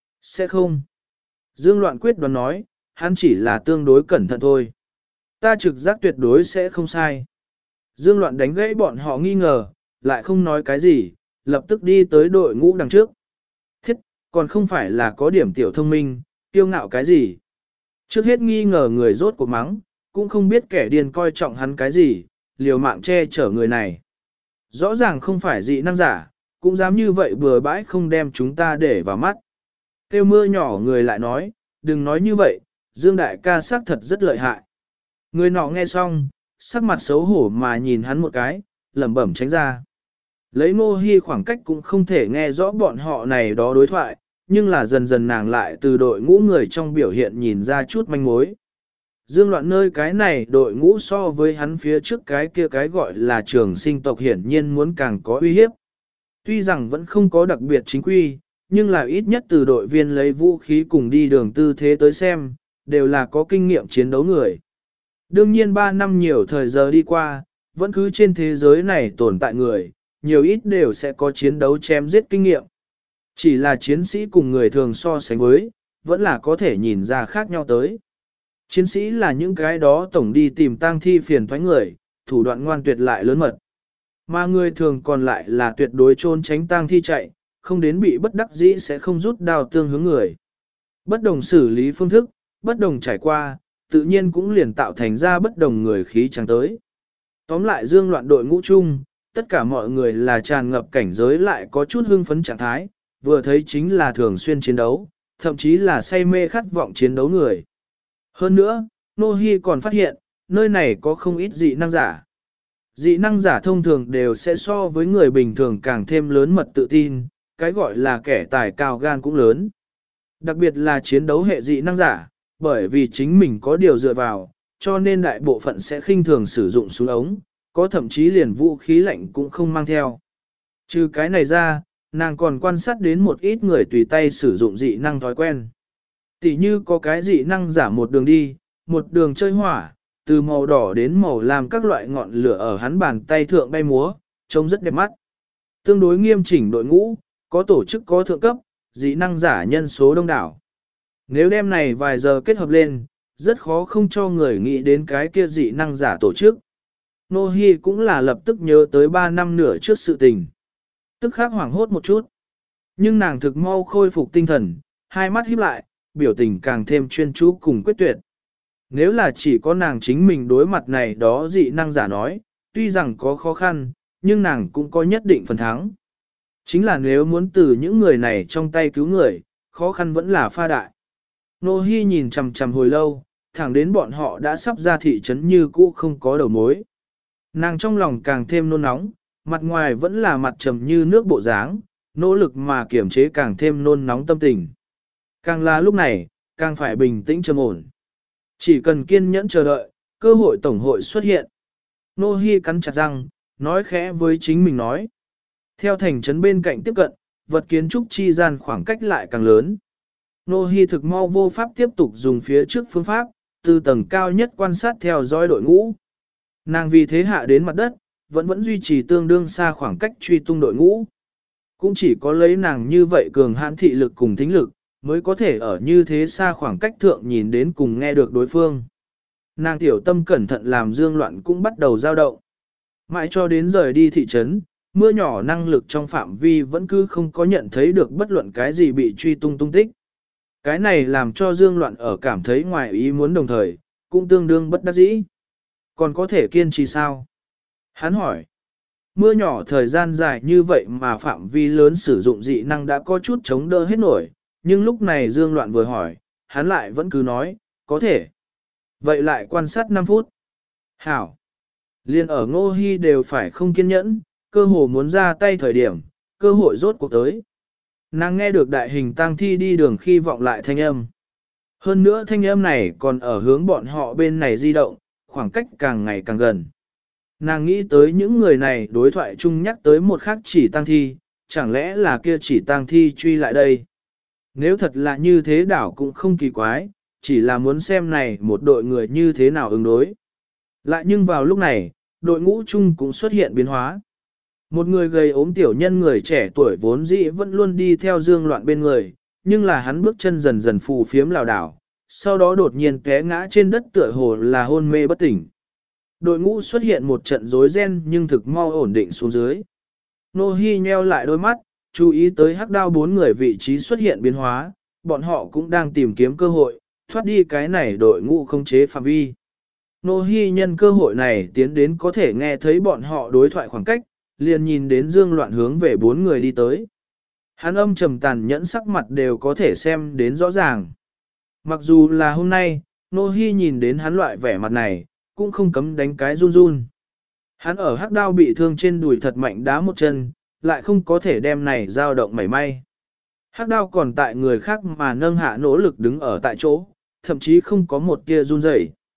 Sẽ không. Dương Loạn quyết đoán nói, hắn chỉ là tương đối cẩn thận thôi. Ta trực giác tuyệt đối sẽ không sai. Dương Loạn đánh gãy bọn họ nghi ngờ, lại không nói cái gì, lập tức đi tới đội ngũ đằng trước. Thiết, còn không phải là có điểm tiểu thông minh, kiêu ngạo cái gì. Trước hết nghi ngờ người rốt cuộc mắng, cũng không biết kẻ điên coi trọng hắn cái gì, liều mạng che chở người này. Rõ ràng không phải dị năng giả, cũng dám như vậy bừa bãi không đem chúng ta để vào mắt. Kêu mưa nhỏ người lại nói, đừng nói như vậy, Dương đại ca xác thật rất lợi hại. Người nọ nghe xong, sắc mặt xấu hổ mà nhìn hắn một cái, lẩm bẩm tránh ra. Lấy Ngô Hi khoảng cách cũng không thể nghe rõ bọn họ này đó đối thoại, nhưng là dần dần nàng lại từ đội ngũ người trong biểu hiện nhìn ra chút manh mối. Dương Loạn nơi cái này đội ngũ so với hắn phía trước cái kia cái gọi là trường sinh tộc hiển nhiên muốn càng có uy hiếp. Tuy rằng vẫn không có đặc biệt chính quy, nhưng là ít nhất từ đội viên lấy vũ khí cùng đi đường tư thế tới xem, đều là có kinh nghiệm chiến đấu người. Đương nhiên 3 năm nhiều thời giờ đi qua, vẫn cứ trên thế giới này tồn tại người, nhiều ít đều sẽ có chiến đấu chém giết kinh nghiệm. Chỉ là chiến sĩ cùng người thường so sánh với, vẫn là có thể nhìn ra khác nhau tới. Chiến sĩ là những cái đó tổng đi tìm tang thi phiền toái người, thủ đoạn ngoan tuyệt lại lớn mật. Mà người thường còn lại là tuyệt đối trốn tránh tang thi chạy, không đến bị bất đắc dĩ sẽ không rút đao tương hướng người. Bất đồng xử lý phương thức, bất đồng trải qua, tự nhiên cũng liền tạo thành ra bất đồng người khí chẳng tới. Tóm lại Dương Loạn đội ngũ chung, tất cả mọi người là tràn ngập cảnh giới lại có chút hưng phấn trạng thái, vừa thấy chính là thường xuyên chiến đấu, thậm chí là say mê khát vọng chiến đấu người. Hơn nữa, Nô Hi còn phát hiện, nơi này có không ít dị năng giả. Dị năng giả thông thường đều sẽ so với người bình thường càng thêm lớn mật tự tin, cái gọi là kẻ tài cao gan cũng lớn. Đặc biệt là chiến đấu hệ dị năng giả, bởi vì chính mình có điều dựa vào, cho nên đại bộ phận sẽ khinh thường sử dụng súng ống, có thậm chí liền vũ khí lạnh cũng không mang theo. Trừ cái này ra, nàng còn quan sát đến một ít người tùy tay sử dụng dị năng thói quen. Tỷ như có cái dị năng giả một đường đi, một đường chơi hỏa, từ màu đỏ đến màu làm các loại ngọn lửa ở hắn bàn tay thượng bay múa, trông rất đẹp mắt. Tương đối nghiêm chỉnh đội ngũ, có tổ chức có thượng cấp, dị năng giả nhân số đông đảo. Nếu đêm này vài giờ kết hợp lên, rất khó không cho người nghĩ đến cái kia dị năng giả tổ chức. Nô Hi cũng là lập tức nhớ tới 3 năm nửa trước sự tình. Tức khắc hoảng hốt một chút. Nhưng nàng thực mau khôi phục tinh thần, hai mắt híp lại, biểu tình càng thêm chuyên chú cùng quyết tuyệt. Nếu là chỉ có nàng chính mình đối mặt này đó dị năng giả nói, tuy rằng có khó khăn, nhưng nàng cũng có nhất định phần thắng. Chính là nếu muốn từ những người này trong tay cứu người, khó khăn vẫn là pha đại. Nô Hi nhìn chằm chằm hồi lâu, thẳng đến bọn họ đã sắp ra thị trấn như cũ không có đầu mối. Nàng trong lòng càng thêm nôn nóng, mặt ngoài vẫn là mặt trầm như nước bộ dáng, nỗ lực mà kiểm chế càng thêm nôn nóng tâm tình. Càng là lúc này, càng phải bình tĩnh trầm ổn. Chỉ cần kiên nhẫn chờ đợi, cơ hội tổng hội xuất hiện. Nô Hi cắn chặt răng, nói khẽ với chính mình nói. Theo thành trấn bên cạnh tiếp cận, vật kiến trúc chi gian khoảng cách lại càng lớn. Nô Hi thực mau vô pháp tiếp tục dùng phía trước phương pháp, từ tầng cao nhất quan sát theo dõi đội ngũ. Nàng vì thế hạ đến mặt đất, vẫn duy trì tương đương xa khoảng cách truy tung đội ngũ. Cũng chỉ có lấy nàng như vậy cường hãn thị lực cùng thính lực, mới có thể ở như thế xa khoảng cách thượng nhìn đến cùng nghe được đối phương. Nàng tiểu tâm cẩn thận làm Dương Loạn cũng bắt đầu dao động. Mãi cho đến rời đi thị trấn, mưa nhỏ năng lực trong phạm vi vẫn cứ không có nhận thấy được bất luận cái gì bị truy tung tung tích. Cái này làm cho Dương Loạn ở cảm thấy ngoài ý muốn đồng thời, cũng tương đương bất đắc dĩ. Còn có thể kiên trì sao? Hắn hỏi. Mưa nhỏ thời gian dài như vậy mà phạm vi lớn sử dụng dị năng đã có chút chống đỡ hết nổi, nhưng lúc này Dương Loạn vừa hỏi, hắn lại vẫn cứ nói, có thể. Vậy lại quan sát 5 phút. Hảo. Liên ở Ngô Hi đều phải không kiên nhẫn, cơ hồ muốn ra tay thời điểm, cơ hội rốt cuộc tới. Nàng nghe được đại hình tang thi đi đường khi vọng lại thanh âm. Hơn nữa thanh âm này còn ở hướng bọn họ bên này di động, khoảng cách càng ngày càng gần. Nàng nghĩ tới những người này đối thoại chung nhắc tới một khác chỉ tang thi, chẳng lẽ là kia chỉ tang thi truy lại đây. Nếu thật là như thế đảo cũng không kỳ quái, chỉ là muốn xem này một đội người như thế nào ứng đối. Lại nhưng vào lúc này, đội ngũ chung cũng xuất hiện biến hóa. Một người gầy ốm tiểu nhân người trẻ tuổi vốn dĩ vẫn luôn đi theo Dương Loạn bên người, nhưng là hắn bước chân dần dần phù phiếm lảo đảo, sau đó đột nhiên té ngã trên đất tựa hồ là hôn mê bất tỉnh. Đội ngũ xuất hiện một trận rối ren nhưng thực mau ổn định xuống dưới. Nô Hi nheo lại đôi mắt, chú ý tới hắc đao 4 người vị trí xuất hiện biến hóa, bọn họ cũng đang tìm kiếm cơ hội, thoát đi cái này đội ngũ không chế phạm vi. Nô Hi nhân cơ hội này tiến đến có thể nghe thấy bọn họ đối thoại khoảng cách, liền nhìn đến Dương Loạn hướng về 4 người đi tới. Hắn âm trầm tàn nhẫn sắc mặt đều có thể xem đến rõ ràng. Mặc dù là hôm nay, Nô Hi nhìn đến hắn loại vẻ mặt này, cũng không cấm đánh cái run run. Hắn ở hắc đao bị thương trên đùi thật mạnh đá một chân, lại không có thể đem này dao động mảy may. Hắc đao còn tại người khác mà nâng hạ nỗ lực đứng ở tại chỗ, thậm chí không có một tia run rẩy.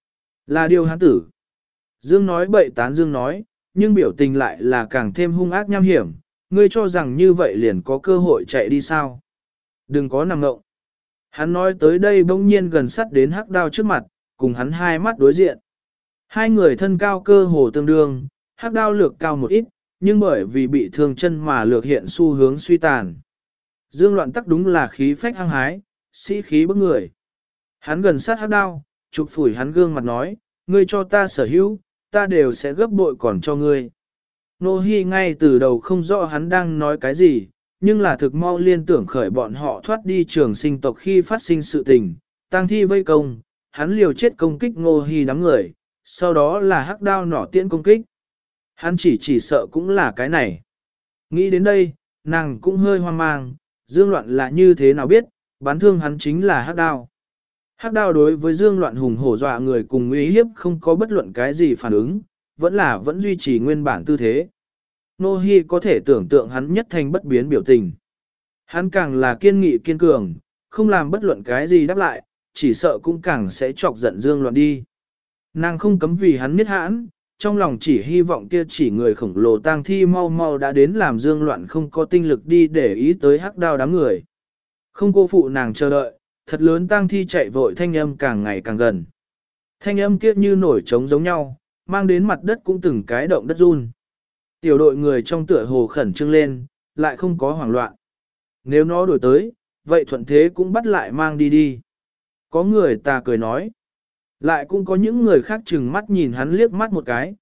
Là điều hắn tử. Dương nói bậy tán Dương nói, nhưng biểu tình lại là càng thêm hung ác nham hiểm, ngươi cho rằng như vậy liền có cơ hội chạy đi sao. Đừng có nằm ngộng. Hắn nói tới đây bỗng nhiên gần sắt đến Hắc Đao trước mặt, cùng hắn hai mắt đối diện. Hai người thân cao cơ hồ tương đương, Hắc Đao lược cao một ít, nhưng bởi vì bị thương chân mà lược hiện xu hướng suy tàn. Dương Loạn tắc đúng là khí phách hăng hái, sĩ khí bức người. Hắn gần sát Hắc Đao, chụp phủi hắn gương mặt nói, ngươi cho ta sở hữu, ta đều sẽ gấp bội còn cho ngươi. Nô Hi ngay từ đầu không rõ hắn đang nói cái gì, nhưng là thực mau liên tưởng khởi bọn họ thoát đi trường sinh tộc khi phát sinh sự tình, tang thi vây công, hắn liều chết công kích Nô Hi đám người, sau đó là Hắc Đao nỏ tiễn công kích. Hắn chỉ sợ cũng là cái này. Nghĩ đến đây, nàng cũng hơi hoang mang, Dương Loạn là như thế nào biết, bắn thương hắn chính là Hắc Đao. Hắc Đao đối với Dương Loạn hùng hổ dọa người cùng uy hiếp không có bất luận cái gì phản ứng, vẫn duy trì nguyên bản tư thế. Nô Hi có thể tưởng tượng hắn nhất thành bất biến biểu tình. Hắn càng là kiên nghị kiên cường, không làm bất luận cái gì đáp lại, chỉ sợ cũng càng sẽ chọc giận Dương Loạn đi. Nàng không cấm vì hắn miết hãn, trong lòng chỉ hy vọng kia chỉ người khổng lồ tang thi mau mau đã đến làm Dương Loạn không có tinh lực đi để ý tới Hắc Đao đám người. Không cô phụ nàng chờ đợi, thật lớn tang thi chạy vội thanh âm càng ngày càng gần. Thanh âm kia như nổi trống giống nhau, mang đến mặt đất cũng từng cái động đất run. Tiểu đội người trong tựa hồ khẩn trương lên, lại không có hoảng loạn. Nếu nó đổi tới, vậy thuận thế cũng bắt lại mang đi đi. Có người ta cười nói. Lại cũng có những người khác chừng mắt nhìn hắn liếc mắt một cái,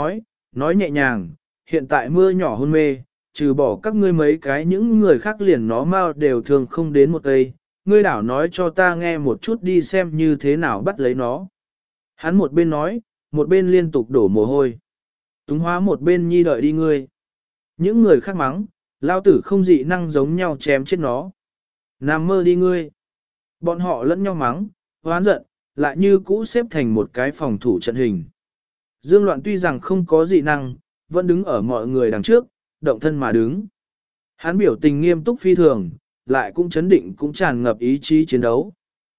nói nhẹ nhàng, hiện tại mưa nhỏ hôn mê, trừ bỏ các ngươi mấy cái những người khác liền nó mau đều thường không đến một cây, ngươi đảo nói cho ta nghe một chút đi xem như thế nào bắt lấy nó. Hắn một bên nói, một bên liên tục đổ mồ hôi. Túng hóa một bên nhi đợi đi ngươi. Những người khác mắng, lao tử không dị năng giống nhau chém chết nó. Nằm mơ đi ngươi. Bọn họ lẫn nhau mắng, hoán giận, lại như cũ xếp thành một cái phòng thủ trận hình. Dương Loạn tuy rằng không có dị năng, vẫn đứng ở mọi người đằng trước, động thân mà đứng. Hắn biểu tình nghiêm túc phi thường, lại cũng chấn định cũng tràn ngập ý chí chiến đấu.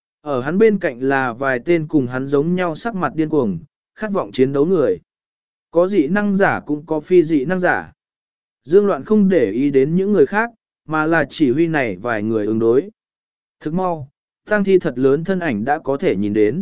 Ở hắn bên cạnh là vài tên cùng hắn giống nhau sắc mặt điên cuồng, khát vọng chiến đấu người. Có dị năng giả cũng có phi dị năng giả. Dương Loạn không để ý đến những người khác, mà là chỉ huy này vài người ứng đối. Thức mau, tang thi thật lớn thân ảnh đã có thể nhìn đến.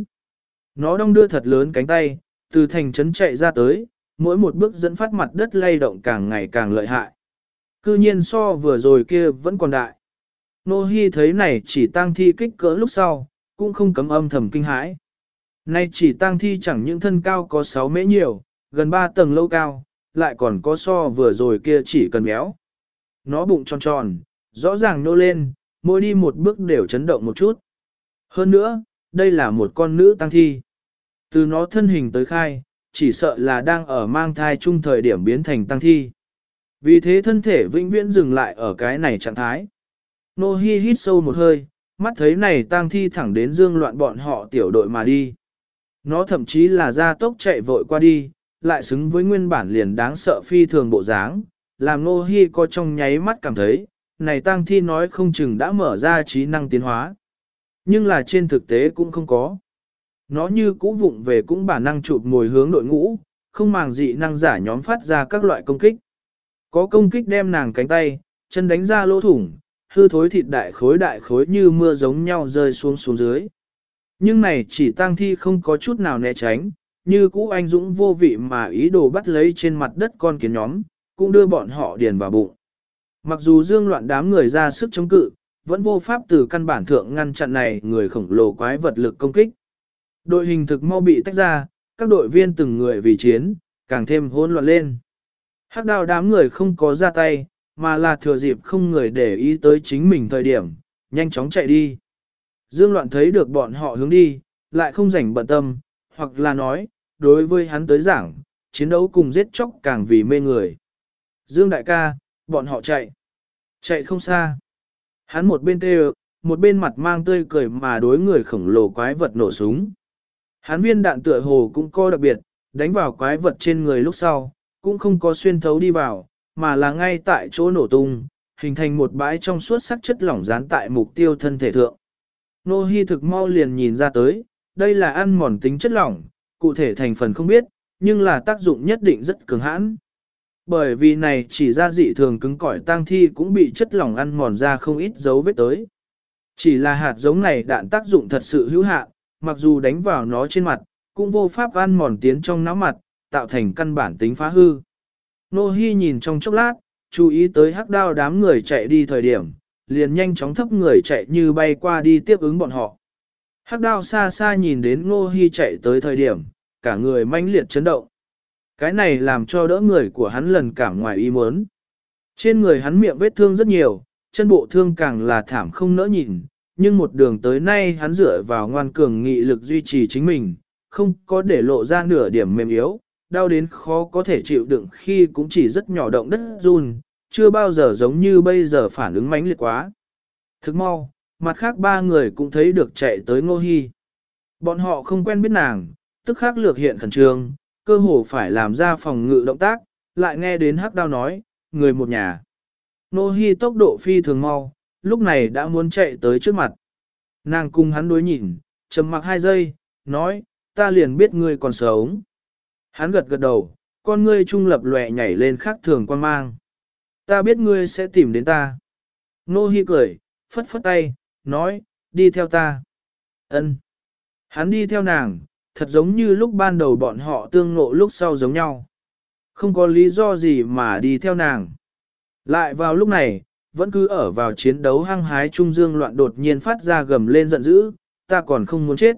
Nó đong đưa thật lớn cánh tay, từ thành trấn chạy ra tới, mỗi một bước dẫn phát mặt đất lay động càng ngày càng lợi hại. Cư nhiên so vừa rồi kia vẫn còn đại. Nô Hi thấy này chỉ tang thi kích cỡ lúc sau, cũng không cấm âm thầm kinh hãi. Nay chỉ tang thi chẳng những thân cao có 6 mễ nhiều, gần 3 tầng lâu cao, lại còn có so vừa rồi kia chỉ cần béo. Nó bụng tròn tròn, rõ ràng nô lên, mỗi đi một bước đều chấn động một chút. Hơn nữa, đây là một con nữ tang thi. Từ nó thân hình tới khai, chỉ sợ là đang ở mang thai chung thời điểm biến thành tang thi. Vì thế thân thể vĩnh viễn dừng lại ở cái này trạng thái. Nô Hi hít sâu một hơi, mắt thấy này tang thi thẳng đến Dương Loạn bọn họ tiểu đội mà đi. Nó thậm chí là ra tốc chạy vội qua đi, lại xứng với nguyên bản liền đáng sợ phi thường bộ dáng, làm Nô Hi có trong nháy mắt cảm thấy, này tang thi nói không chừng đã mở ra trí năng tiến hóa. Nhưng là trên thực tế cũng không có. Nó như cũ vụng về cũng bản năng chụp ngồi hướng đội ngũ, không màng dị năng giả nhóm phát ra các loại công kích. Có công kích đem nàng cánh tay, chân đánh ra lỗ thủng, hư thối thịt đại khối như mưa giống nhau rơi xuống dưới. Nhưng này chỉ tang thi không có chút nào né tránh, như cũ anh dũng vô vị mà ý đồ bắt lấy trên mặt đất con kiến nhóm, cũng đưa bọn họ điền vào bụng. Mặc dù Dương Loạn đám người ra sức chống cự, vẫn vô pháp từ căn bản thượng ngăn chặn này người khổng lồ quái vật lực công kích. Đội hình thực mau bị tách ra, các đội viên từng người vì chiến, càng thêm hỗn loạn lên. Hắc Đao đám người không có ra tay, mà là thừa dịp không người để ý tới chính mình thời điểm, nhanh chóng chạy đi. Dương Loạn thấy được bọn họ hướng đi, lại không rảnh bận tâm, hoặc là nói, đối với hắn tới giảng, chiến đấu cùng giết chóc càng vì mê người. Dương đại ca, bọn họ chạy. Chạy không xa. Hắn một bên kêu, một bên mặt mang tươi cười mà đối người khổng lồ quái vật nổ súng. Hắn viên đạn tựa hồ cũng có đặc biệt, đánh vào quái vật trên người lúc sau, cũng không có xuyên thấu đi vào, mà là ngay tại chỗ nổ tung, hình thành một bãi trong suốt sắc chất lỏng dán tại mục tiêu thân thể thượng. Nô Hi thực mau liền nhìn ra tới, đây là ăn mòn tính chất lỏng, cụ thể thành phần không biết, nhưng là tác dụng nhất định rất cường hãn. Bởi vì này chỉ ra dị thường cứng cỏi tang thi cũng bị chất lỏng ăn mòn ra không ít dấu vết tới. Chỉ là hạt giống này đạn tác dụng thật sự hữu hạn, mặc dù đánh vào nó trên mặt, cũng vô pháp ăn mòn tiến trong não mặt, tạo thành căn bản tính phá hư. Nô Hi nhìn trong chốc lát, chú ý tới hắc đao đám người chạy đi thời điểm, liền nhanh chóng thấp người chạy như bay qua đi tiếp ứng bọn họ. Hắc đao xa xa nhìn đến Nô Hi chạy tới thời điểm, cả người mãnh liệt chấn động. Cái này làm cho đỡ người của hắn lần cảm ngoài ý muốn. Trên người hắn miệng vết thương rất nhiều, chân bộ thương càng là thảm không nỡ nhìn, nhưng một đường tới nay hắn dựa vào ngoan cường nghị lực duy trì chính mình, không có để lộ ra nửa điểm mềm yếu, đau đến khó có thể chịu đựng khi cũng chỉ rất nhỏ động đất run, chưa bao giờ giống như bây giờ phản ứng mãnh liệt quá. Thức mau, mặt khác ba người cũng thấy được chạy tới Ngô Hi. Bọn họ không quen biết nàng, tức khắc lược hiện khẩn trương, cơ hồ phải làm ra phòng ngự động tác, lại nghe đến hắc đao nói, người một nhà. Ngô Hi tốc độ phi thường mau, lúc này đã muốn chạy tới trước mặt. Nàng cùng hắn đối nhìn, trầm mặc 2 giây, nói, ta liền biết ngươi còn sống. Hắn gật gật đầu, con ngươi trung lập lòe nhảy lên khác thường quan mang. Ta biết ngươi sẽ tìm đến ta. Nô Hi cười, phất phất tay, nói, đi theo ta. Ân. Hắn đi theo nàng, thật giống như lúc ban đầu bọn họ tương ngộ lúc sau giống nhau. Không có lý do gì mà đi theo nàng. Lại vào lúc này, vẫn cứ ở vào chiến đấu hăng hái trung dương loạn đột nhiên phát ra gầm lên giận dữ, ta còn không muốn chết.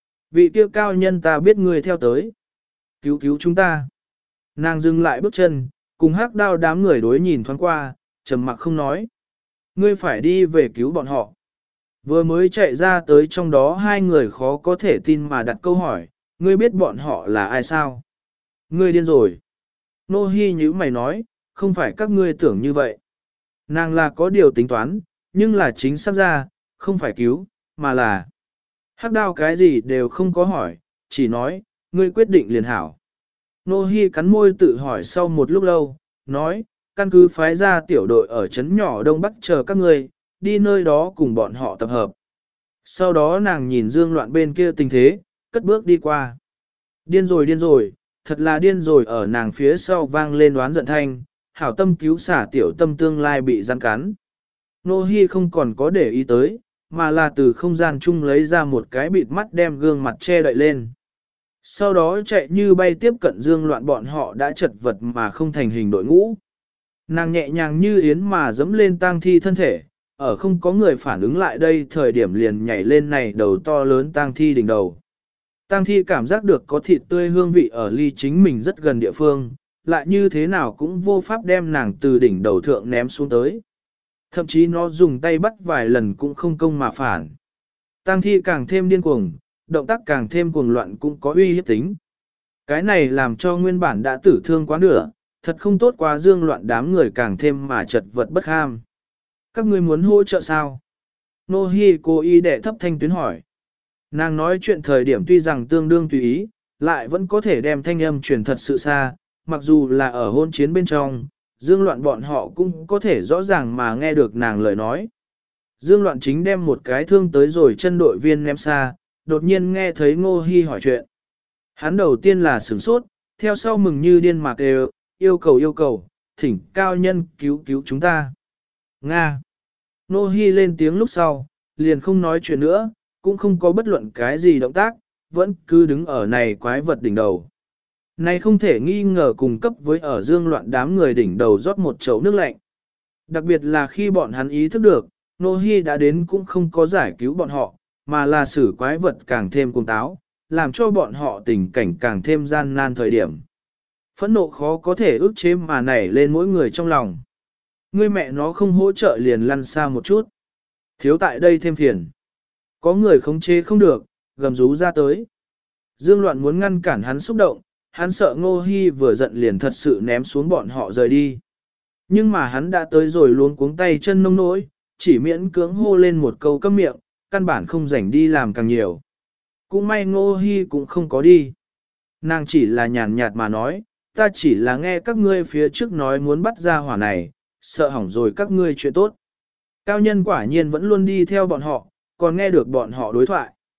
Vị kia cao nhân ta biết ngươi theo tới. Cứu cứu chúng ta. Nàng dừng lại bước chân, cùng hắc đao đám người đối nhìn thoáng qua, trầm mặc không nói. Ngươi phải đi về cứu bọn họ. Vừa mới chạy ra tới trong đó 2 người khó có thể tin mà đặt câu hỏi, ngươi biết bọn họ là ai sao? Ngươi điên rồi. Nô Hi nhíu mày nói, không phải các ngươi tưởng như vậy. Nàng là có điều tính toán, nhưng là chính xác ra, không phải cứu, mà là hắc đao cái gì đều không có hỏi, chỉ nói, ngươi quyết định liền hảo. Nô Hi cắn môi tự hỏi sau một lúc lâu, nói, căn cứ phái ra tiểu đội ở trấn nhỏ Đông Bắc chờ các ngươi, đi nơi đó cùng bọn họ tập hợp. Sau đó nàng nhìn Dương Loạn bên kia tình thế, cất bước đi qua. Điên rồi, thật là điên rồi ở nàng phía sau vang lên đoán giận thanh, hảo tâm cứu xả tiểu tâm tương lai bị rắn cắn. Nô Hi không còn có để ý tới, mà là từ không gian chung lấy ra một cái bịt mắt đem gương mặt che đậy lên. Sau đó chạy như bay tiếp cận Dương Loạn bọn họ đã chật vật mà không thành hình đội ngũ. Nàng nhẹ nhàng như yến mà dẫm lên tang thi thân thể, ở không có người phản ứng lại đây thời điểm liền nhảy lên này đầu to lớn tang thi đỉnh đầu. Tang thi cảm giác được có thịt tươi hương vị ở ly chính mình rất gần địa phương, lại như thế nào cũng vô pháp đem nàng từ đỉnh đầu thượng ném xuống tới. Thậm chí nó dùng tay bắt vài lần cũng không công mà phản. Tang thi càng thêm điên cuồng, động tác càng thêm cuồng loạn cũng có uy hiếp tính. Cái này làm cho nguyên bản đã tử thương quá nửa, thật không tốt quá Dương Loạn đám người càng thêm mà chật vật bất ham. Các ngươi muốn hỗ trợ sao? Nô Hi cố ý đệ thấp thanh tuyến hỏi. Nàng nói chuyện thời điểm tuy rằng tương đương tùy ý, lại vẫn có thể đem thanh âm truyền thật sự xa, mặc dù là ở hôn chiến bên trong, Dương Loạn bọn họ cũng có thể rõ ràng mà nghe được nàng lời nói. Dương Loạn chính đem một cái thương tới rồi chân đội viên ném xa, đột nhiên nghe thấy Ngô Hi hỏi chuyện. Hắn đầu tiên là sửng sốt, theo sau mừng như điên mạc đều, yêu cầu, thỉnh cao nhân cứu cứu chúng ta. Nga. Ngô Hi lên tiếng lúc sau, liền không nói chuyện nữa, cũng không có bất luận cái gì động tác, vẫn cứ đứng ở này quái vật đỉnh đầu. Này không thể nghi ngờ cùng cấp với ở Dương Loạn đám người đỉnh đầu rót một chậu nước lạnh. Đặc biệt là khi bọn hắn ý thức được, Ngô Hi đã đến cũng không có giải cứu bọn họ, mà là xử quái vật càng thêm cuồng táo, làm cho bọn họ tình cảnh càng thêm gian nan thời điểm. Phẫn nộ khó có thể ức chế mà nảy lên mỗi người trong lòng. Người mẹ nó không hỗ trợ liền lăn xa một chút. Thiếu tại đây thêm phiền. Có người khống chế không được, gầm rú ra tới. Dương Loạn muốn ngăn cản hắn xúc động, hắn sợ Ngô Hi vừa giận liền thật sự ném xuống bọn họ rời đi. Nhưng mà hắn đã tới rồi luống cuống tay chân nông nỗi, chỉ miễn cưỡng hô lên một câu câm miệng, căn bản không rảnh đi làm càng nhiều. Cũng may Ngô Hi cũng không có đi. Nàng chỉ là nhàn nhạt mà nói, ta chỉ là nghe các ngươi phía trước nói muốn bắt ra hỏa này, sợ hỏng rồi các ngươi chuyện tốt. Cao nhân quả nhiên vẫn luôn đi theo bọn họ, còn nghe được bọn họ đối thoại.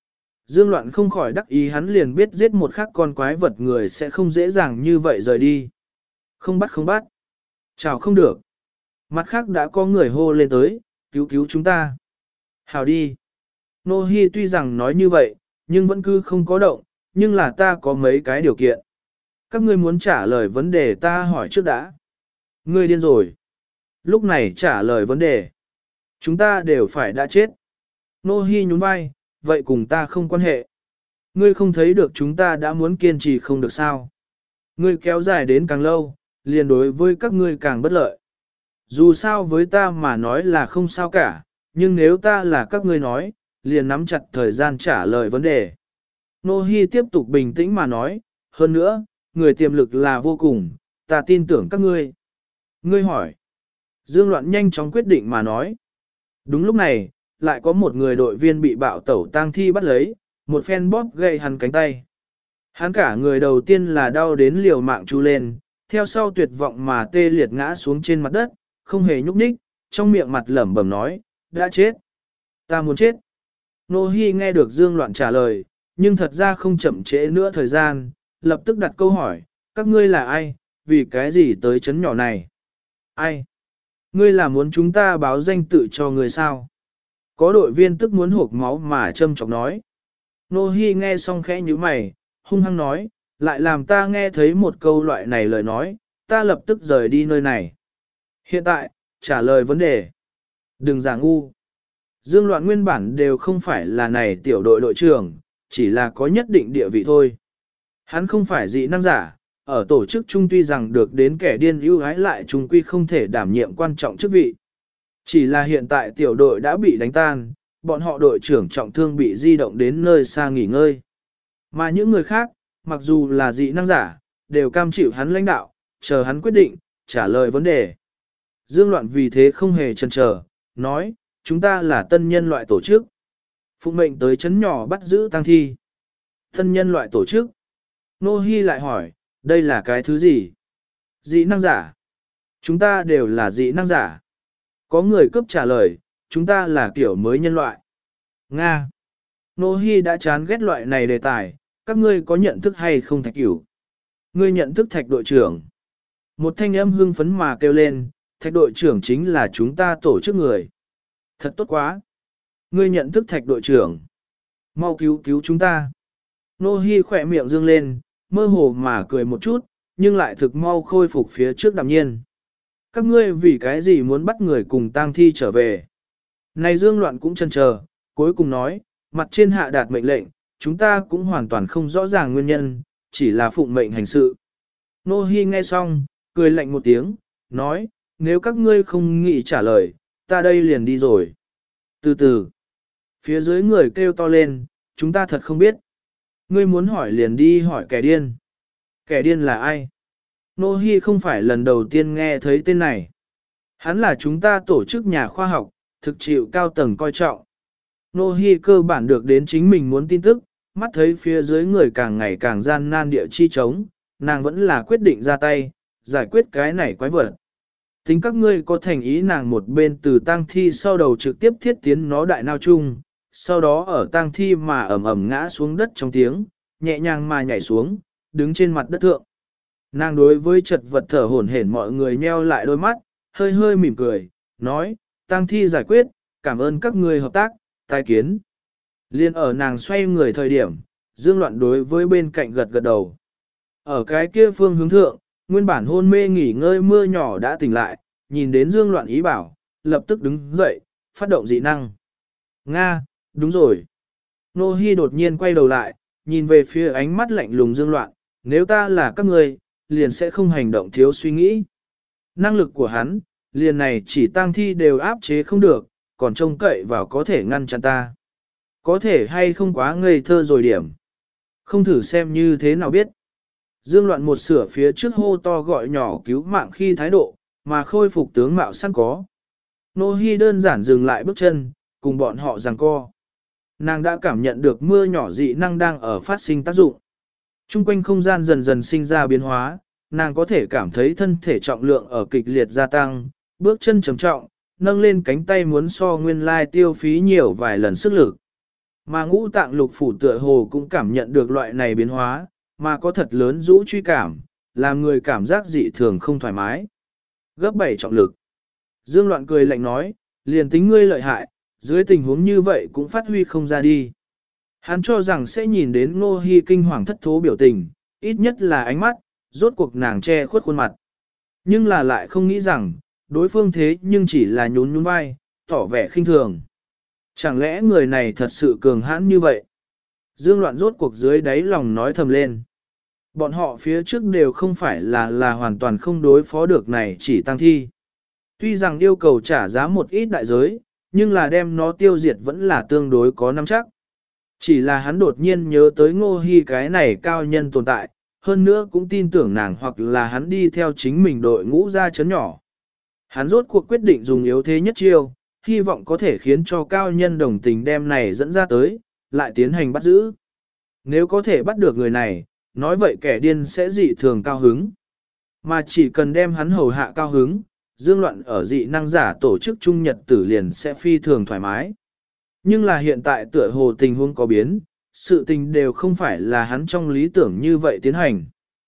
Dương Loạn không khỏi đắc ý, hắn liền biết giết một khắc con quái vật người sẽ không dễ dàng như vậy rời đi. Không bắt không bắt. Chào không được. Mặt khác đã có người hô lên tới, cứu cứu chúng ta. Hào đi. Nô Hi tuy rằng nói như vậy, nhưng vẫn cứ không có động, nhưng là ta có mấy cái điều kiện. Các ngươi muốn trả lời vấn đề ta hỏi trước đã. Ngươi điên rồi. Lúc này trả lời vấn đề. Chúng ta đều phải đã chết. Nô Hi nhún vai, vậy cùng ta không quan hệ. Ngươi không thấy được chúng ta đã muốn kiên trì không được sao. Ngươi kéo dài đến càng lâu, liền đối với các ngươi càng bất lợi. Dù sao với ta mà nói là không sao cả, nhưng nếu ta là các ngươi nói, liền nắm chặt thời gian trả lời vấn đề. Nô Hi tiếp tục bình tĩnh mà nói, hơn nữa, người tiềm lực là vô cùng, ta tin tưởng các ngươi. Ngươi hỏi. Dương Loạn nhanh chóng quyết định mà nói. Đúng lúc này, lại có một người đội viên bị bạo tẩu tang thi bắt lấy, một phen bóp gãy hắn cánh tay. Hắn cả người đầu tiên là đau đến liều mạng chu lên, theo sau tuyệt vọng mà tê liệt ngã xuống trên mặt đất, không hề nhúc nhích, trong miệng mặt lẩm bẩm nói, đã chết. Ta muốn chết. Nô Hi nghe được Dương Loạn trả lời, nhưng thật ra không chậm trễ nữa thời gian, lập tức đặt câu hỏi, các ngươi là ai, vì cái gì tới chấn nhỏ này? Ai? Ngươi là muốn chúng ta báo danh tự cho người sao? Có đội viên tức muốn hộc máu mà châm chọc nói. Nô Hi nghe xong khẽ nhíu mày, hung hăng nói, lại làm ta nghe thấy một câu loại này lời nói, ta lập tức rời đi nơi này. Hiện tại, trả lời vấn đề. Đừng giả ngu. Dương Loạn nguyên bản đều không phải là này tiểu đội đội trưởng, chỉ là có nhất định địa vị thôi. Hắn không phải dị năng giả, ở tổ chức chung tuy rằng được đến kẻ điên ưu ái lại chung quy không thể đảm nhiệm quan trọng chức vị. Chỉ là hiện tại tiểu đội đã bị đánh tan, bọn họ đội trưởng trọng thương bị di động đến nơi xa nghỉ ngơi. Mà những người khác, mặc dù là dị năng giả, đều cam chịu hắn lãnh đạo, chờ hắn quyết định, trả lời vấn đề. Dương Loạn vì thế không hề chần chờ, nói, chúng ta là tân nhân loại tổ chức. Phụng mệnh tới chấn nhỏ bắt giữ tang thi. Tân nhân loại tổ chức. Nô Hi lại hỏi, đây là cái thứ gì? Dị năng giả. Chúng ta đều là dị năng giả. Có người cấp trả lời, chúng ta là kiểu mới nhân loại. Nga. Nô Hi đã chán ghét loại này đề tài, các ngươi có nhận thức hay không Thạch Cửu? Ngươi nhận thức Thạch đội trưởng. Một thanh âm hưng phấn mà kêu lên, Thạch đội trưởng chính là chúng ta tổ chức người. Thật tốt quá. Ngươi nhận thức Thạch đội trưởng. Mau cứu cứu chúng ta. Nô Hi khỏe miệng dương lên, mơ hồ mà cười một chút, nhưng lại thực mau khôi phục phía trước đạm nhiên. Các ngươi vì cái gì muốn bắt người cùng tang thi trở về? Này Dương Loạn cũng chần chờ, cuối cùng nói, mặt trên hạ đạt mệnh lệnh, chúng ta cũng hoàn toàn không rõ ràng nguyên nhân, chỉ là phụng mệnh hành sự. Nô Hi nghe xong, cười lạnh một tiếng, nói, nếu các ngươi không nghĩ trả lời, ta đây liền đi rồi. Từ từ, phía dưới người kêu to lên, chúng ta thật không biết. Ngươi muốn hỏi liền đi hỏi kẻ điên. Kẻ điên là ai? Nô Hi không phải lần đầu tiên nghe thấy tên này. Hắn là chúng ta tổ chức nhà khoa học, thực chịu cao tầng coi trọng. Nô Hi cơ bản được đến chính mình muốn tin tức, mắt thấy phía dưới người càng ngày càng gian nan địa chi chống, nàng vẫn là quyết định ra tay, giải quyết cái này quái vật. Tính các ngươi có thành ý, nàng một bên từ tang thi sau đầu trực tiếp thiết tiến nó đại nao chung, sau đó ở tang thi mà ẩm ẩm ngã xuống đất trong tiếng, nhẹ nhàng mà nhảy xuống, đứng trên mặt đất thượng. Nàng đối với chật vật thở hổn hển mọi người nheo lại đôi mắt, hơi hơi mỉm cười, nói, tang thi giải quyết, cảm ơn các ngươi hợp tác, tái kiến. Liên ở nàng xoay người thời điểm, Dương Loạn đối với bên cạnh gật gật đầu. Ở cái kia phương hướng thượng, nguyên bản hôn mê nghỉ ngơi mưa nhỏ đã tỉnh lại, nhìn đến Dương Loạn ý bảo, lập tức đứng dậy, phát động dị năng. Nga, đúng rồi. Nô Hi đột nhiên quay đầu lại, nhìn về phía ánh mắt lạnh lùng Dương Loạn, nếu ta là các ngươi, liền sẽ không hành động thiếu suy nghĩ. Năng lực của hắn, liền này chỉ tang thi đều áp chế không được, còn trông cậy vào có thể ngăn chặn ta. Có thể hay không quá ngây thơ rồi điểm. Không thử xem như thế nào biết. Dương Loạn một sửa phía trước hô to gọi nhỏ cứu mạng khi thái độ, mà khôi phục tướng mạo sẵn có. Nô Hi đơn giản dừng lại bước chân, cùng bọn họ giằng co. Nàng đã cảm nhận được mưa nhỏ dị năng đang ở phát sinh tác dụng. Trung quanh không gian dần dần sinh ra biến hóa, nàng có thể cảm thấy thân thể trọng lượng ở kịch liệt gia tăng, bước chân trầm trọng, nâng lên cánh tay muốn so nguyên lai tiêu phí nhiều vài lần sức lực. Mà ngũ tạng lục phủ tựa hồ cũng cảm nhận được loại này biến hóa, mà có thật lớn rũ truy cảm, làm người cảm giác dị thường không thoải mái. Gấp 7 trọng lực. Dương Loạn cười lạnh nói, liền tính ngươi lợi hại, dưới tình huống như vậy cũng phát huy không ra đi. Hắn cho rằng sẽ nhìn đến Ngô Hi kinh hoàng thất thố biểu tình, ít nhất là ánh mắt, rốt cuộc nàng che khuất khuôn mặt. Nhưng là lại không nghĩ rằng, đối phương thế nhưng chỉ là nhún nhún vai, tỏ vẻ khinh thường. Chẳng lẽ người này thật sự cường hãn như vậy? Dương Loạn rốt cuộc dưới đáy lòng nói thầm lên. Bọn họ phía trước đều không phải là hoàn toàn không đối phó được này chỉ tăng thi. Tuy rằng yêu cầu trả giá một ít đại giới, nhưng là đem nó tiêu diệt vẫn là tương đối có nắm chắc. Chỉ là hắn đột nhiên nhớ tới Ngô Hi cái này cao nhân tồn tại, hơn nữa cũng tin tưởng nàng hoặc là hắn đi theo chính mình đội ngũ ra chấn nhỏ. Hắn rốt cuộc quyết định dùng yếu thế nhất chiêu, hy vọng có thể khiến cho cao nhân đồng tình đem này dẫn ra tới, lại tiến hành bắt giữ. Nếu có thể bắt được người này, nói vậy kẻ điên sẽ dị thường cao hứng. Mà chỉ cần đem hắn hầu hạ cao hứng, Dương Loạn ở dị năng giả tổ chức trung nhật tử liền sẽ phi thường thoải mái. Nhưng là hiện tại tựa hồ tình huống có biến, sự tình đều không phải là hắn trong lý tưởng như vậy tiến hành.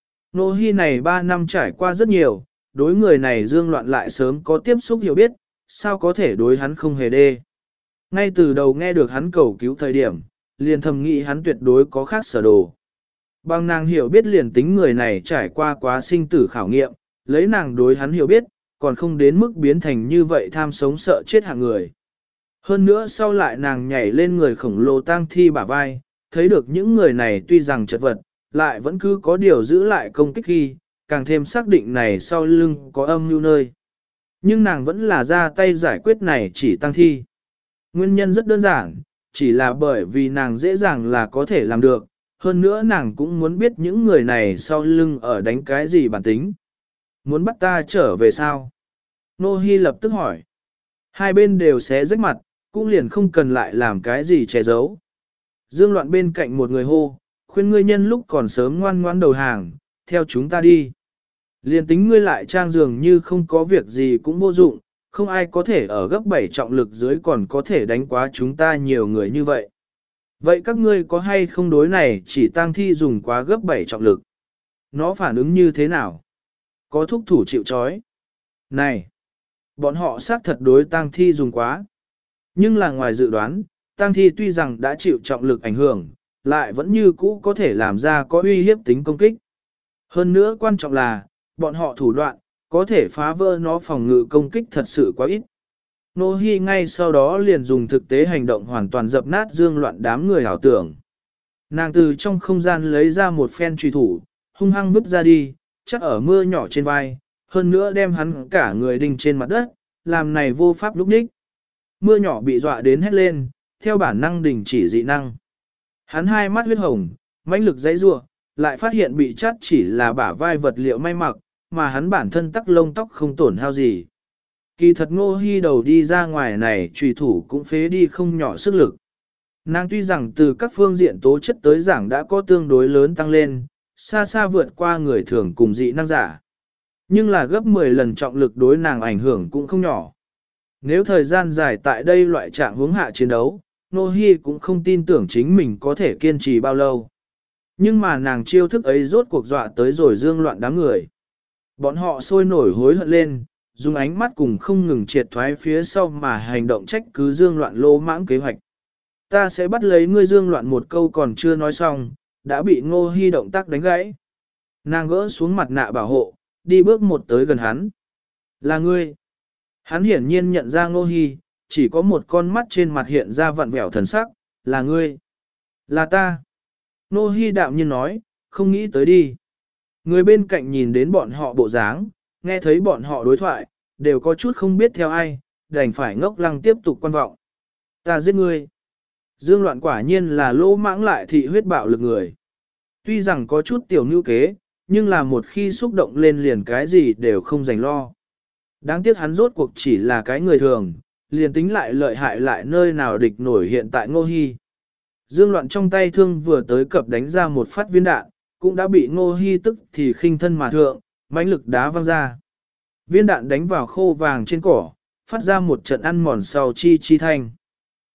Nô Hi này 3 năm trải qua rất nhiều, đối người này Dương Loạn lại sớm có tiếp xúc hiểu biết, sao có thể đối hắn không hề đê. Ngay từ đầu nghe được hắn cầu cứu thời điểm, liền thầm nghĩ hắn tuyệt đối có khác sở đồ. Bằng nàng hiểu biết liền tính người này trải qua quá sinh tử khảo nghiệm, lấy nàng đối hắn hiểu biết, còn không đến mức biến thành như vậy tham sống sợ chết hạng người. Hơn nữa sau lại nàng nhảy lên người khổng lồ tang thi bả vai, thấy được những người này tuy rằng chật vật, lại vẫn cứ có điều giữ lại công kích khi, càng thêm xác định này sau lưng có âm mưu nơi. Nhưng nàng vẫn là ra tay giải quyết này chỉ tang thi. Nguyên nhân rất đơn giản, chỉ là bởi vì nàng dễ dàng là có thể làm được, hơn nữa nàng cũng muốn biết những người này sau lưng ở đánh cái gì bản tính. Muốn bắt ta trở về sao? Nô Hi lập tức hỏi. Hai bên đều xé rách mặt, cũng liền không cần lại làm cái gì che giấu. Dương Loạn bên cạnh một người hô, khuyên ngươi nhân lúc còn sớm ngoan ngoãn đầu hàng, theo chúng ta đi. Liền tính ngươi lại trang dường như không có việc gì cũng vô dụng, không ai có thể ở gấp 7 trọng lực dưới còn có thể đánh quá chúng ta nhiều người như vậy. Vậy các ngươi có hay không đối này chỉ tang thi dùng quá gấp 7 trọng lực? Nó phản ứng như thế nào? Có thúc thủ chịu trói? Này! Bọn họ xác thật đối tang thi dùng quá. Nhưng là ngoài dự đoán, tang thi tuy rằng đã chịu trọng lực ảnh hưởng, lại vẫn như cũ có thể làm ra có uy hiếp tính công kích. Hơn nữa quan trọng là, bọn họ thủ đoạn, có thể phá vỡ nó phòng ngự công kích thật sự quá ít. Nô Hi ngay sau đó liền dùng thực tế hành động hoàn toàn dập nát Dương Loạn đám người ảo tưởng. Nàng từ trong không gian lấy ra một phen truy thủ, hung hăng vứt ra đi, chắc ở mưa nhỏ trên vai, hơn nữa đem hắn cả người đinh trên mặt đất, làm này vô pháp lúc ních. Mưa nhỏ bị dọa đến hét lên, theo bản năng đình chỉ dị năng. Hắn hai mắt huyết hồng, mãnh lực dãy rủa, lại phát hiện bị chát chỉ là bả vai vật liệu may mặc, mà hắn bản thân tắc lông tóc không tổn hao gì. Kỳ thật Ngô Hi đầu đi ra ngoài này trùy thủ cũng phế đi không nhỏ sức lực. Nàng tuy rằng từ các phương diện tố chất tới giảng đã có tương đối lớn tăng lên, xa xa vượt qua người thường cùng dị năng giả. Nhưng là gấp 10 lần trọng lực đối nàng ảnh hưởng cũng không nhỏ. Nếu thời gian dài tại đây loại trạng hướng hạ chiến đấu, Ngô Hi cũng không tin tưởng chính mình có thể kiên trì bao lâu. Nhưng mà nàng chiêu thức ấy rốt cuộc dọa tới rồi Dương Loạn đám người. Bọn họ sôi nổi hối hận lên, dùng ánh mắt cùng không ngừng triệt thoái phía sau mà hành động trách cứ Dương Loạn lô mãng kế hoạch. Ta sẽ bắt lấy ngươi. Dương Loạn một câu còn chưa nói xong, đã bị Ngô Hi động tác đánh gãy. Nàng gỡ xuống mặt nạ bảo hộ, đi bước một tới gần hắn. Là ngươi. Hắn hiển nhiên nhận ra Ngô Hi, chỉ có một con mắt trên mặt hiện ra vặn vẹo thần sắc, là ngươi. Là ta. Ngô Hi đạm nhiên nói, không nghĩ tới đi. Người bên cạnh nhìn đến bọn họ bộ dáng, nghe thấy bọn họ đối thoại, đều có chút không biết theo ai, đành phải ngốc lăng tiếp tục quan vọng. Ta giết ngươi. Dương Loạn quả nhiên là lỗ mãng lại thị huyết bạo lực người. Tuy rằng có chút tiểu nhu kế, nhưng là một khi xúc động lên liền cái gì đều không dành lo. Đáng tiếc hắn rốt cuộc chỉ là cái người thường, liền tính lại lợi hại lại nơi nào địch nổi hiện tại Ngô Hi. Dương Loạn trong tay thương vừa tới cập đánh ra một phát viên đạn, cũng đã bị Ngô Hi tức thì khinh thân mà thượng, mãnh lực đá văng ra. Viên đạn đánh vào khô vàng trên cỏ, phát ra một trận ăn mòn sau chi chi thanh.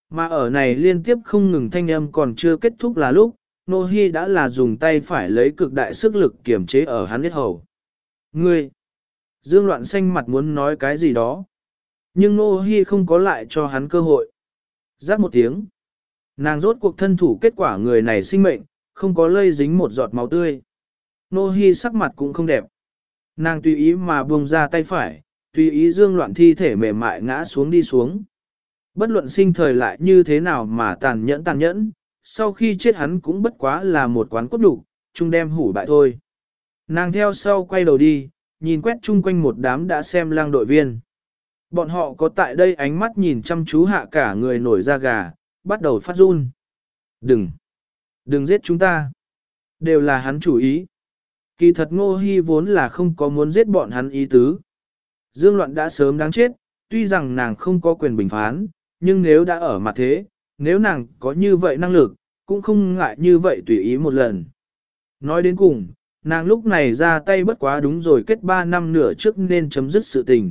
Mà ở này liên tiếp không ngừng thanh âm còn chưa kết thúc là lúc, Nô Hi đã là dùng tay phải lấy cực đại sức lực kiểm chế ở hắn huyết hầu. Ngươi! Dương Loạn xanh mặt muốn nói cái gì đó. Nhưng Nô Hi không có lại cho hắn cơ hội. Giáp một tiếng. Nàng rốt cuộc thân thủ kết quả người này sinh mệnh, không có lây dính một giọt máu tươi. Nô Hi sắc mặt cũng không đẹp. Nàng tùy ý mà buông ra tay phải, tùy ý Dương Loạn thi thể mềm mại ngã xuống đi xuống. Bất luận sinh thời lại như thế nào mà tàn nhẫn, sau khi chết hắn cũng bất quá là một quán cốt đủ, chung đem hủ bại thôi. Nàng theo sau quay đầu đi, nhìn quét chung quanh một đám đã xem lang đội viên. Bọn họ có tại đây ánh mắt nhìn chăm chú hạ cả người nổi da gà, bắt đầu phát run. Đừng giết chúng ta. Đều là hắn chủ ý. Kỳ thật Ngô Hi vốn là không có muốn giết bọn hắn ý tứ. Dương Loạn đã sớm đáng chết, tuy rằng nàng không có quyền bình phán, nhưng nếu đã ở mặt thế, nếu nàng có như vậy năng lực, cũng không ngại như vậy tùy ý một lần. Nói đến cùng, nàng lúc này ra tay bất quá đúng rồi kết 3 năm nửa trước nên chấm dứt sự tình.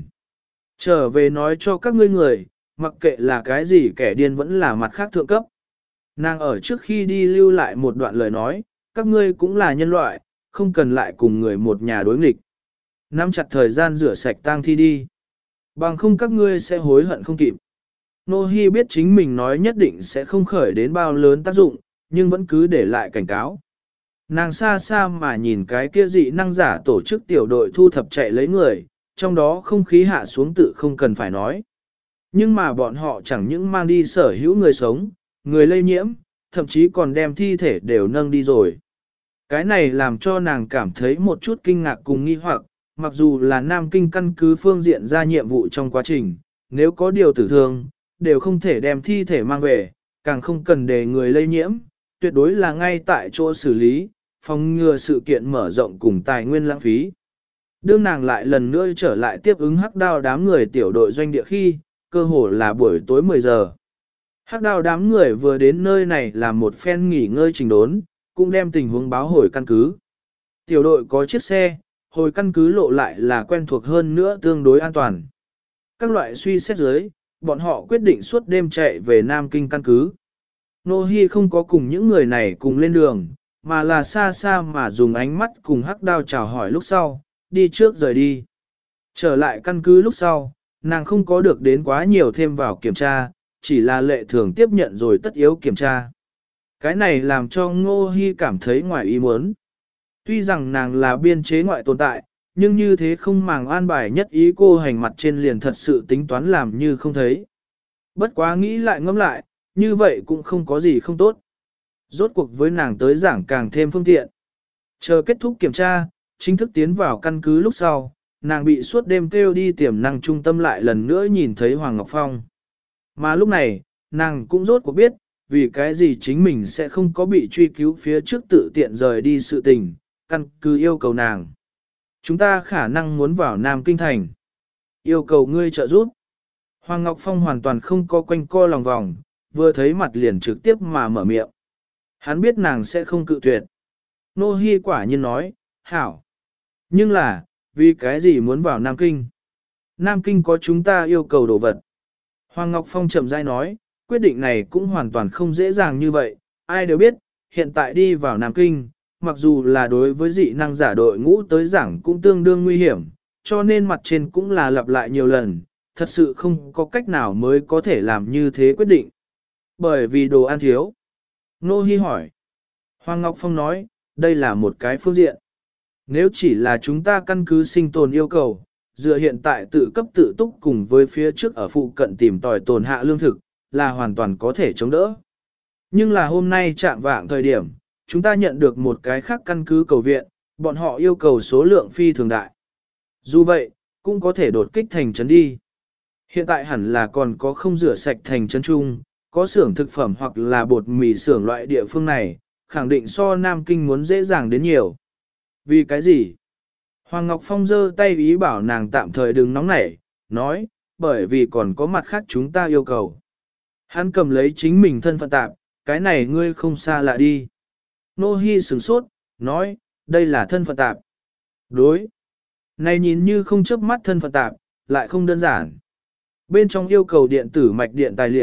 Trở về nói cho các ngươi người, mặc kệ là cái gì kẻ điên vẫn là mặt khác thượng cấp. Nàng ở trước khi đi lưu lại một đoạn lời nói, các ngươi cũng là nhân loại, không cần lại cùng người một nhà đối nghịch. Nắm chặt thời gian rửa sạch tang thi đi. Bằng không các ngươi sẽ hối hận không kịp. Nô Hi biết chính mình nói nhất định sẽ không khởi đến bao lớn tác dụng, nhưng vẫn cứ để lại cảnh cáo. Nàng xa xa mà nhìn cái kia dị năng giả tổ chức tiểu đội thu thập chạy lấy người, trong đó không khí hạ xuống tự không cần phải nói. Nhưng mà bọn họ chẳng những mang đi sở hữu người sống, người lây nhiễm, thậm chí còn đem thi thể đều nâng đi rồi. Cái này làm cho nàng cảm thấy một chút kinh ngạc cùng nghi hoặc, mặc dù là Nam Kinh căn cứ phương diện ra nhiệm vụ trong quá trình, nếu có điều tử thương, đều không thể đem thi thể mang về, càng không cần để người lây nhiễm, tuyệt đối là ngay tại chỗ xử lý, phòng ngừa sự kiện mở rộng cùng tài nguyên lãng phí. Đương nàng lại lần nữa trở lại tiếp ứng hắc đao đám người tiểu đội doanh địa khi, cơ hồ là buổi tối 10 giờ. Hắc đao đám người vừa đến nơi này làm một phen nghỉ ngơi trình đốn, cũng đem tình huống báo hồi căn cứ. Tiểu đội có chiếc xe, hồi căn cứ lộ lại là quen thuộc hơn nữa tương đối an toàn. Các loại suy xét dưới, bọn họ quyết định suốt đêm chạy về Nam Kinh căn cứ. Nô Hi không có cùng những người này cùng lên đường, mà là xa xa mà dùng ánh mắt cùng hắc đao chào hỏi lúc sau, đi trước rời đi. Trở lại căn cứ lúc sau, nàng không có được đến quá nhiều thêm vào kiểm tra, chỉ là lệ thường tiếp nhận rồi tất yếu kiểm tra. Cái này làm cho Ngô Hi cảm thấy ngoài ý muốn. Tuy rằng nàng là biên chế ngoại tồn tại, nhưng như thế không màng an bài nhất ý cô hành mặt trên liền thật sự tính toán làm như không thấy. Bất quá nghĩ lại ngẫm lại, như vậy cũng không có gì không tốt. Rốt cuộc với nàng tới giảng càng thêm phương tiện. Chờ kết thúc kiểm tra, chính thức tiến vào căn cứ lúc sau, nàng bị suốt đêm kêu đi tiềm năng trung tâm lại lần nữa nhìn thấy Hoàng Ngọc Phong. Mà lúc này, nàng cũng rốt cuộc biết, vì cái gì chính mình sẽ không có bị truy cứu phía trước tự tiện rời đi sự tình, căn cứ yêu cầu nàng. Chúng ta khả năng muốn vào Nam Kinh Thành. Yêu cầu ngươi trợ giúp. Hoàng Ngọc Phong hoàn toàn không có quanh co lòng vòng, vừa thấy mặt liền trực tiếp mà mở miệng. Hắn biết nàng sẽ không cự tuyệt. Nô Hi quả nhiên nói, hảo. Nhưng là, vì cái gì muốn vào Nam Kinh? Nam Kinh có chúng ta yêu cầu đồ vật. Hoàng Ngọc Phong chậm rãi nói, quyết định này cũng hoàn toàn không dễ dàng như vậy. Ai đều biết, hiện tại đi vào Nam Kinh, mặc dù là đối với dị năng giả đội ngũ tới giảng cũng tương đương nguy hiểm, cho nên mặt trên cũng là lặp lại nhiều lần, thật sự không có cách nào mới có thể làm như thế quyết định. Bởi vì đồ ăn thiếu. Nô Hi hỏi. Hoàng Ngọc Phong nói, đây là một cái phương diện. Nếu chỉ là chúng ta căn cứ sinh tồn yêu cầu, dựa hiện tại tự cấp tự túc cùng với phía trước ở phụ cận tìm tòi tồn hạ lương thực, là hoàn toàn có thể chống đỡ. Nhưng là hôm nay chạm vạng thời điểm, chúng ta nhận được một cái khác căn cứ cầu viện, bọn họ yêu cầu số lượng phi thường đại. Dù vậy, cũng có thể đột kích thành trấn đi. Hiện tại hẳn là còn có không rửa sạch thành trấn chung, có xưởng thực phẩm hoặc là bột mì xưởng loại địa phương này, khẳng định so Nam Kinh muốn dễ dàng đến nhiều. Vì cái gì? Hoàng Ngọc Phong giơ tay ý bảo nàng tạm thời đừng nóng nảy, nói, bởi vì còn có mặt khác chúng ta yêu cầu. Hắn cầm lấy chính mình thân phận tạm, cái này ngươi không xa lạ đi. Nô Hi sửng sốt, nói, đây là thân phận tạm. Đối. Này nhìn như không chớp mắt thân phận tạm, lại không đơn giản. Bên trong yêu cầu điện tử mạch điện tài liệu,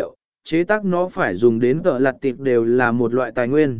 chế tác nó phải dùng đến cỡ lặt tiệp đều là một loại tài nguyên.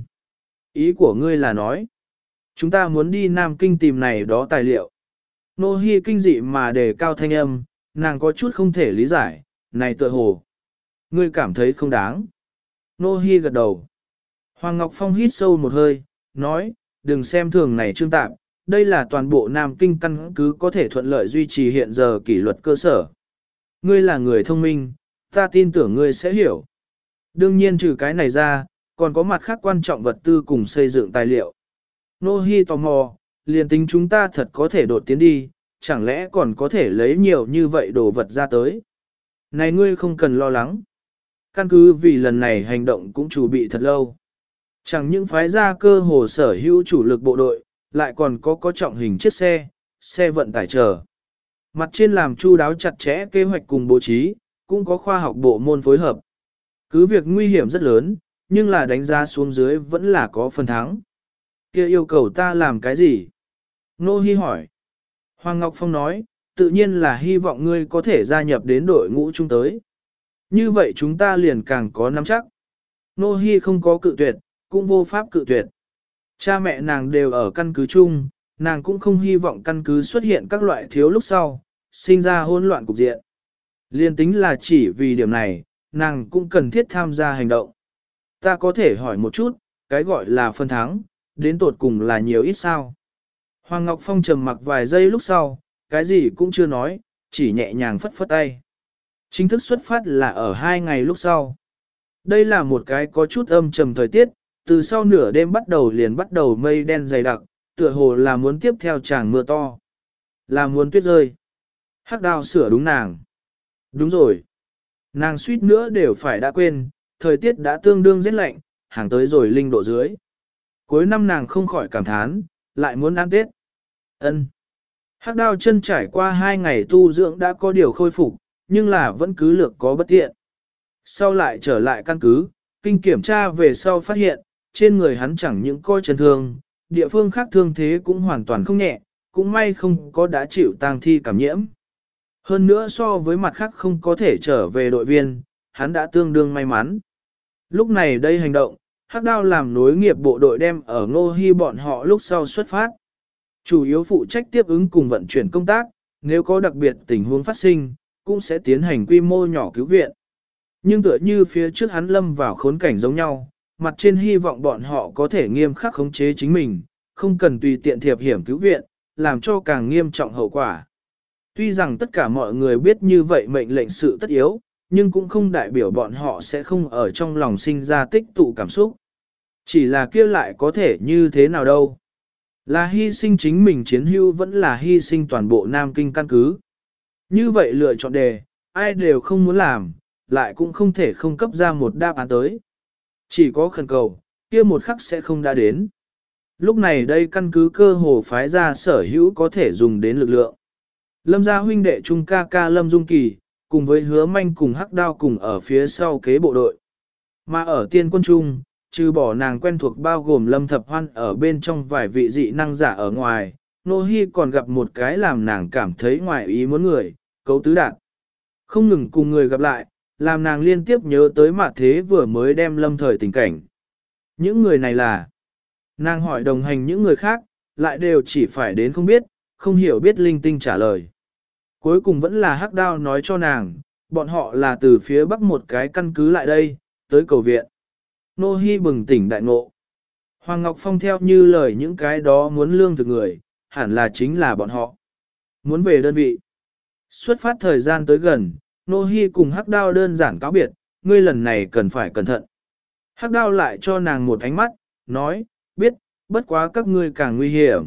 Ý của ngươi là nói, chúng ta muốn đi Nam Kinh tìm này đó tài liệu. Nô Hi kinh dị mà đề cao thanh âm, nàng có chút không thể lý giải, này tựa hồ. Ngươi cảm thấy không đáng. Nô Hi gật đầu. Hoàng Ngọc Phong hít sâu một hơi, nói, đừng xem thường này Trương Tạm, đây là toàn bộ Nam Kinh căn cứ có thể thuận lợi duy trì hiện giờ kỷ luật cơ sở. Ngươi là người thông minh, ta tin tưởng ngươi sẽ hiểu. Đương nhiên trừ cái này ra, còn có mặt khác quan trọng vật tư cùng xây dựng tài liệu. Nô Hi tò mò, liền tính chúng ta thật có thể đột tiến đi, chẳng lẽ còn có thể lấy nhiều như vậy đồ vật ra tới. Này ngươi không cần lo lắng. Căn cứ vì lần này hành động cũng chuẩn bị thật lâu. Chẳng những phái ra cơ hồ sở hữu chủ lực bộ đội, lại còn có trọng hình chiếc xe, xe vận tải chờ. Mặt trên làm chu đáo chặt chẽ kế hoạch cùng bố trí, cũng có khoa học bộ môn phối hợp. Cứ việc nguy hiểm rất lớn, nhưng là đánh giá xuống dưới vẫn là có phần thắng. Kia yêu cầu ta làm cái gì? Nô Hi hỏi. Hoàng Ngọc Phong nói, tự nhiên là hy vọng ngươi có thể gia nhập đến đội ngũ chúng tới. Như vậy chúng ta liền càng có nắm chắc. Nô Hi không có cự tuyệt, cũng vô pháp cự tuyệt. Cha mẹ nàng đều ở căn cứ chung, nàng cũng không hy vọng căn cứ xuất hiện các loại thiếu lúc sau, sinh ra hỗn loạn cục diện. Liên tính là chỉ vì điểm này, nàng cũng cần thiết tham gia hành động. Ta có thể hỏi một chút, cái gọi là phân thắng, đến tột cùng là nhiều ít sao? Hoàng Ngọc Phong trầm mặc vài giây lúc sau, cái gì cũng chưa nói, chỉ nhẹ nhàng phất phất tay. Chính thức xuất phát là ở 2 ngày lúc sau. Đây là một cái có chút âm trầm thời tiết, từ sau nửa đêm bắt đầu liền bắt đầu mây đen dày đặc, tựa hồ là muốn tiếp theo tràng mưa to. Là muốn tuyết rơi. Hắc Đao sửa đúng nàng. Đúng rồi. Nàng suýt nữa đều phải đã quên, thời tiết đã tương đương rét lạnh, hàng tới rồi linh độ dưới. Cuối năm nàng không khỏi cảm thán, lại muốn ăn Tết. Ân. Hắc Đao chân trải qua 2 ngày tu dưỡng đã có điều khôi phục, nhưng là vẫn cứ lược có bất tiện. Sau lại trở lại căn cứ, kinh kiểm tra về sau phát hiện, trên người hắn chẳng những coi chấn thương, địa phương khác thương thế cũng hoàn toàn không nhẹ, cũng may không có đã chịu tang thi cảm nhiễm. Hơn nữa so với mặt khác không có thể trở về đội viên, hắn đã tương đương may mắn. Lúc này đây hành động, Hắc Đao làm nối nghiệp bộ đội đem ở Ngô Hi bọn họ lúc sau xuất phát. Chủ yếu phụ trách tiếp ứng cùng vận chuyển công tác, nếu có đặc biệt tình huống phát sinh, cũng sẽ tiến hành quy mô nhỏ cứu viện. Nhưng tựa như phía trước hắn lâm vào khốn cảnh giống nhau, mặt trên hy vọng bọn họ có thể nghiêm khắc khống chế chính mình, không cần tùy tiện thiệp hiểm cứu viện, làm cho càng nghiêm trọng hậu quả. Tuy rằng tất cả mọi người biết như vậy mệnh lệnh sự tất yếu, nhưng cũng không đại biểu bọn họ sẽ không ở trong lòng sinh ra tích tụ cảm xúc. Chỉ là kia lại có thể như thế nào đâu. Là hy sinh chính mình chiến hữu vẫn là hy sinh toàn bộ Nam Kinh căn cứ. Như vậy lựa chọn đề, ai đều không muốn làm, lại cũng không thể không cấp ra một đáp án tới. Chỉ có khẩn cầu, kia một khắc sẽ không đã đến. Lúc này đây căn cứ cơ hồ phái ra sở hữu có thể dùng đến lực lượng. Lâm gia huynh đệ trung ca ca Lâm Dung Kỳ, cùng với Hứa Manh cùng Hắc Đao cùng ở phía sau kế bộ đội. Mà ở tiên quân trung, trừ bỏ nàng quen thuộc bao gồm Lâm Thập Hoan ở bên trong vài vị dị năng giả ở ngoài, Nô Hi còn gặp một cái làm nàng cảm thấy ngoài ý muốn người, Cấu Tứ Đạt. Không ngừng cùng người gặp lại, làm nàng liên tiếp nhớ tới mặt thế vừa mới đem lâm thời tình cảnh. Những người này là, nàng hỏi đồng hành những người khác, lại đều chỉ phải đến không biết, không hiểu biết linh tinh trả lời. Cuối cùng vẫn là Hắc Đao nói cho nàng, bọn họ là từ phía bắc một cái căn cứ lại đây, tới cầu viện. Nô Hi bừng tỉnh đại ngộ. Hoàng Ngọc Phong theo như lời những cái đó muốn lương thực người, hẳn là chính là bọn họ. Muốn về đơn vị. Xuất phát thời gian tới gần, Nô Hi cùng Hắc Đao đơn giản cáo biệt, ngươi lần này cần phải cẩn thận. Hắc Đao lại cho nàng một ánh mắt, nói, biết, bất quá các ngươi càng nguy hiểm.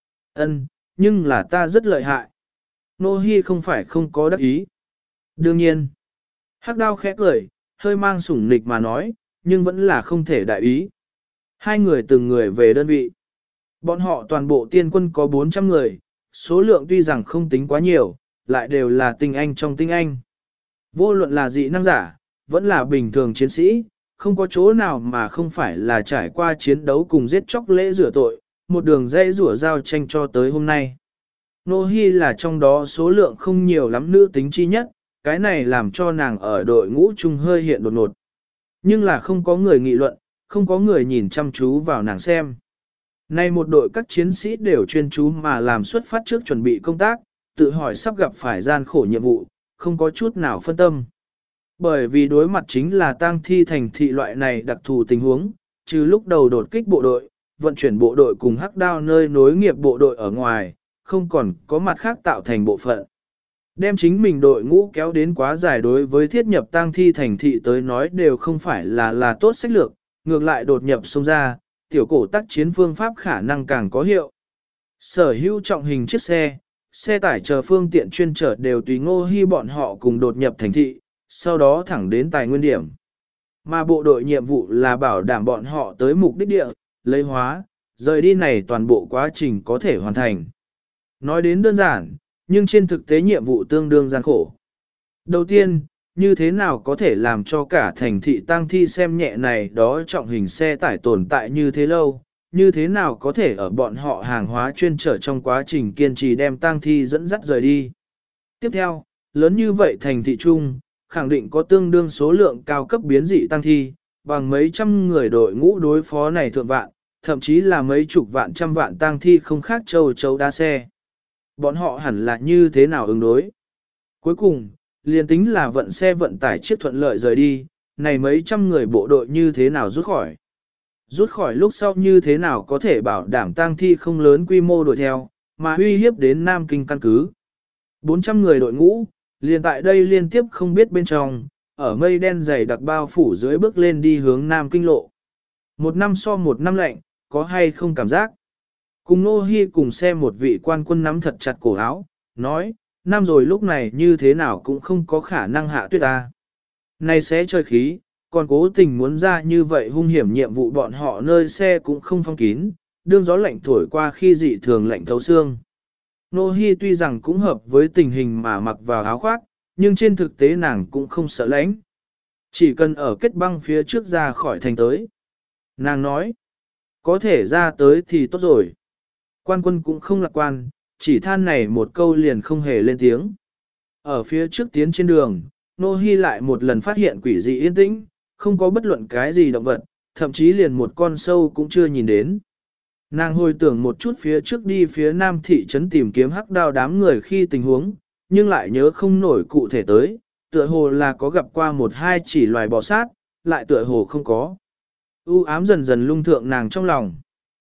Ân, nhưng là ta rất lợi hại. Nô Hi không phải không có đắc ý. Đương nhiên. Hắc Đao khẽ cười, hơi mang sủng nịch mà nói, nhưng vẫn là không thể đại ý. Hai người từng người về đơn vị. Bọn họ toàn bộ tiên quân có 400 người, số lượng tuy rằng không tính quá nhiều, lại đều là tinh anh trong tinh anh. Vô luận là dị năng giả, vẫn là bình thường chiến sĩ, không có chỗ nào mà không phải là trải qua chiến đấu cùng giết chóc lễ rửa tội, một đường dây rủa giao tranh cho tới hôm nay. Nô Hi là trong đó số lượng không nhiều lắm nữ tính chi nhất, cái này làm cho nàng ở đội ngũ chung hơi hiện đột ngột. Nhưng là không có người nghị luận, không có người nhìn chăm chú vào nàng xem. Nay một đội các chiến sĩ đều chuyên chú mà làm xuất phát trước chuẩn bị công tác, tự hỏi sắp gặp phải gian khổ nhiệm vụ, không có chút nào phân tâm. Bởi vì đối mặt chính là tang thi thành thị loại này đặc thù tình huống, trừ lúc đầu đột kích bộ đội, vận chuyển bộ đội cùng hắc đao nơi nối nghiệp bộ đội ở ngoài, không còn có mặt khác tạo thành bộ phận. Đem chính mình đội ngũ kéo đến quá dài đối với thiết nhập tang thi thành thị tới nói đều không phải là tốt sách lược, ngược lại đột nhập xông ra, tiểu cổ tác chiến phương pháp khả năng càng có hiệu. Sở hữu trọng hình chiếc xe, xe tải chờ phương tiện chuyên chở đều tùy Ngô Hi bọn họ cùng đột nhập thành thị, sau đó thẳng đến tài nguyên điểm. Mà bộ đội nhiệm vụ là bảo đảm bọn họ tới mục đích địa, lấy hóa, rời đi này toàn bộ quá trình có thể hoàn thành. Nói đến đơn giản, nhưng trên thực tế nhiệm vụ tương đương gian khổ. Đầu tiên, như thế nào có thể làm cho cả thành thị tang thi xem nhẹ này đó trọng hình xe tải tồn tại như thế lâu, như thế nào có thể ở bọn họ hàng hóa chuyên trở trong quá trình kiên trì đem tang thi dẫn dắt rời đi. Tiếp theo, lớn như vậy thành thị trung, khẳng định có tương đương số lượng cao cấp biến dị tang thi, bằng mấy trăm người đội ngũ đối phó này thượng vạn, thậm chí là mấy chục vạn trăm vạn tang thi không khác châu đa xe. Bọn họ hẳn là như thế nào ứng đối? Cuối cùng, liền tính là vận xe vận tải chiếc thuận lợi rời đi, này mấy trăm người bộ đội như thế nào rút khỏi? Rút khỏi lúc sau như thế nào có thể bảo đảm tang thi không lớn quy mô đuổi theo, mà uy hiếp đến Nam Kinh căn cứ? 400 người đội ngũ, liền tại đây liên tiếp không biết bên trong, ở mây đen dày đặc bao phủ dưới bước lên đi hướng Nam Kinh lộ. Một năm so một năm lạnh, có hay không cảm giác? Cùng Nô Hi cùng xem một vị quan quân nắm thật chặt cổ áo, nói, năm rồi lúc này như thế nào cũng không có khả năng hạ tuyết ta. Này sẽ chơi khí, còn cố tình muốn ra như vậy hung hiểm nhiệm vụ bọn họ nơi xe cũng không phong kín, đương gió lạnh thổi qua khi dị thường lạnh thấu xương. Nô Hi tuy rằng cũng hợp với tình hình mà mặc vào áo khoác, nhưng trên thực tế nàng cũng không sợ lạnh. Chỉ cần ở kết băng phía trước ra khỏi thành tới. Nàng nói, có thể ra tới thì tốt rồi. Quan quân cũng không lạc quan, chỉ than này một câu liền không hề lên tiếng. Ở phía trước tiến trên đường, Nô Hi lại một lần phát hiện quỷ dị yên tĩnh, không có bất luận cái gì động vật, thậm chí liền một con sâu cũng chưa nhìn đến. Nàng hồi tưởng một chút phía trước đi phía nam thị trấn tìm kiếm hắc đao đám người khi tình huống, nhưng lại nhớ không nổi cụ thể tới, tựa hồ là có gặp qua một hai chỉ loài bò sát, lại tựa hồ không có. U ám dần dần lung thượng nàng trong lòng.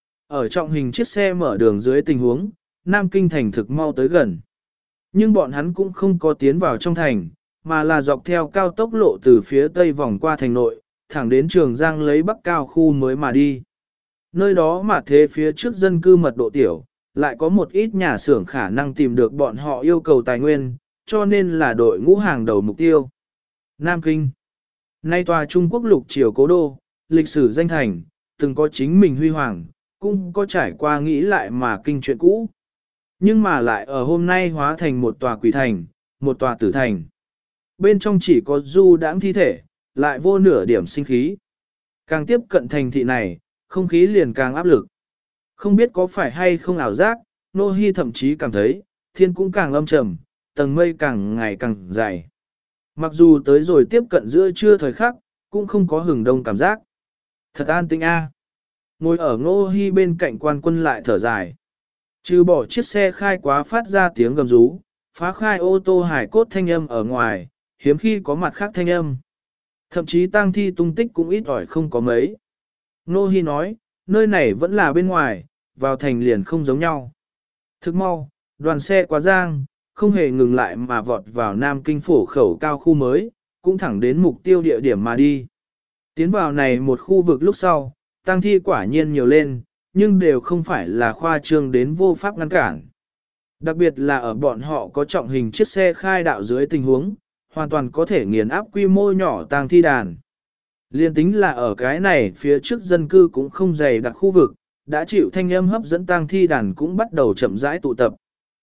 Ở trọng hình chiếc xe mở đường dưới tình huống, Nam Kinh thành thực mau tới gần. Nhưng bọn hắn cũng không có tiến vào trong thành, mà là dọc theo cao tốc lộ từ phía tây vòng qua thành nội, thẳng đến Trường Giang lấy bắc cao khu mới mà đi. Nơi đó mà thế phía trước dân cư mật độ tiểu, lại có một ít nhà xưởng khả năng tìm được bọn họ yêu cầu tài nguyên, cho nên là đội ngũ hàng đầu mục tiêu. Nam Kinh. Nay tòa Trung Quốc lục triều cố đô, lịch sử danh thành, từng có chính mình huy hoàng, cũng có trải qua nghĩ lại mà kinh chuyện cũ. Nhưng mà lại ở hôm nay hóa thành một tòa quỷ thành, một tòa tử thành. Bên trong chỉ có du đãng thi thể, lại vô nửa điểm sinh khí. Càng tiếp cận thành thị này, không khí liền càng áp lực. Không biết có phải hay không ảo giác, Nô Hi thậm chí cảm thấy, thiên cũng càng âm trầm, tầng mây càng ngày càng dày. Mặc dù tới rồi tiếp cận giữa trưa thời khắc, cũng không có hừng đông cảm giác. Thật an tĩnh a. Ngồi ở Nô Hi bên cạnh quan quân lại thở dài. Trừ bỏ chiếc xe khai quá phát ra tiếng gầm rú, phá khai ô tô hải cốt thanh âm ở ngoài, hiếm khi có mặt khác thanh âm. Thậm chí tang thi tung tích cũng ít ỏi không có mấy. Nô Hi nói, nơi này vẫn là bên ngoài, vào thành liền không giống nhau. Thức mau, đoàn xe quá giang, không hề ngừng lại mà vọt vào Nam Kinh phổ khẩu cao khu mới, cũng thẳng đến mục tiêu địa điểm mà đi. Tiến vào này một khu vực lúc sau, tang thi quả nhiên nhiều lên, nhưng đều không phải là khoa trương đến vô pháp ngăn cản. Đặc biệt là ở bọn họ có trọng hình chiếc xe khai đạo dưới tình huống, hoàn toàn có thể nghiền áp quy mô nhỏ tang thi đàn. Liên tính là ở cái này phía trước dân cư cũng không dày đặc khu vực, đã chịu thanh âm hấp dẫn tang thi đàn cũng bắt đầu chậm rãi tụ tập.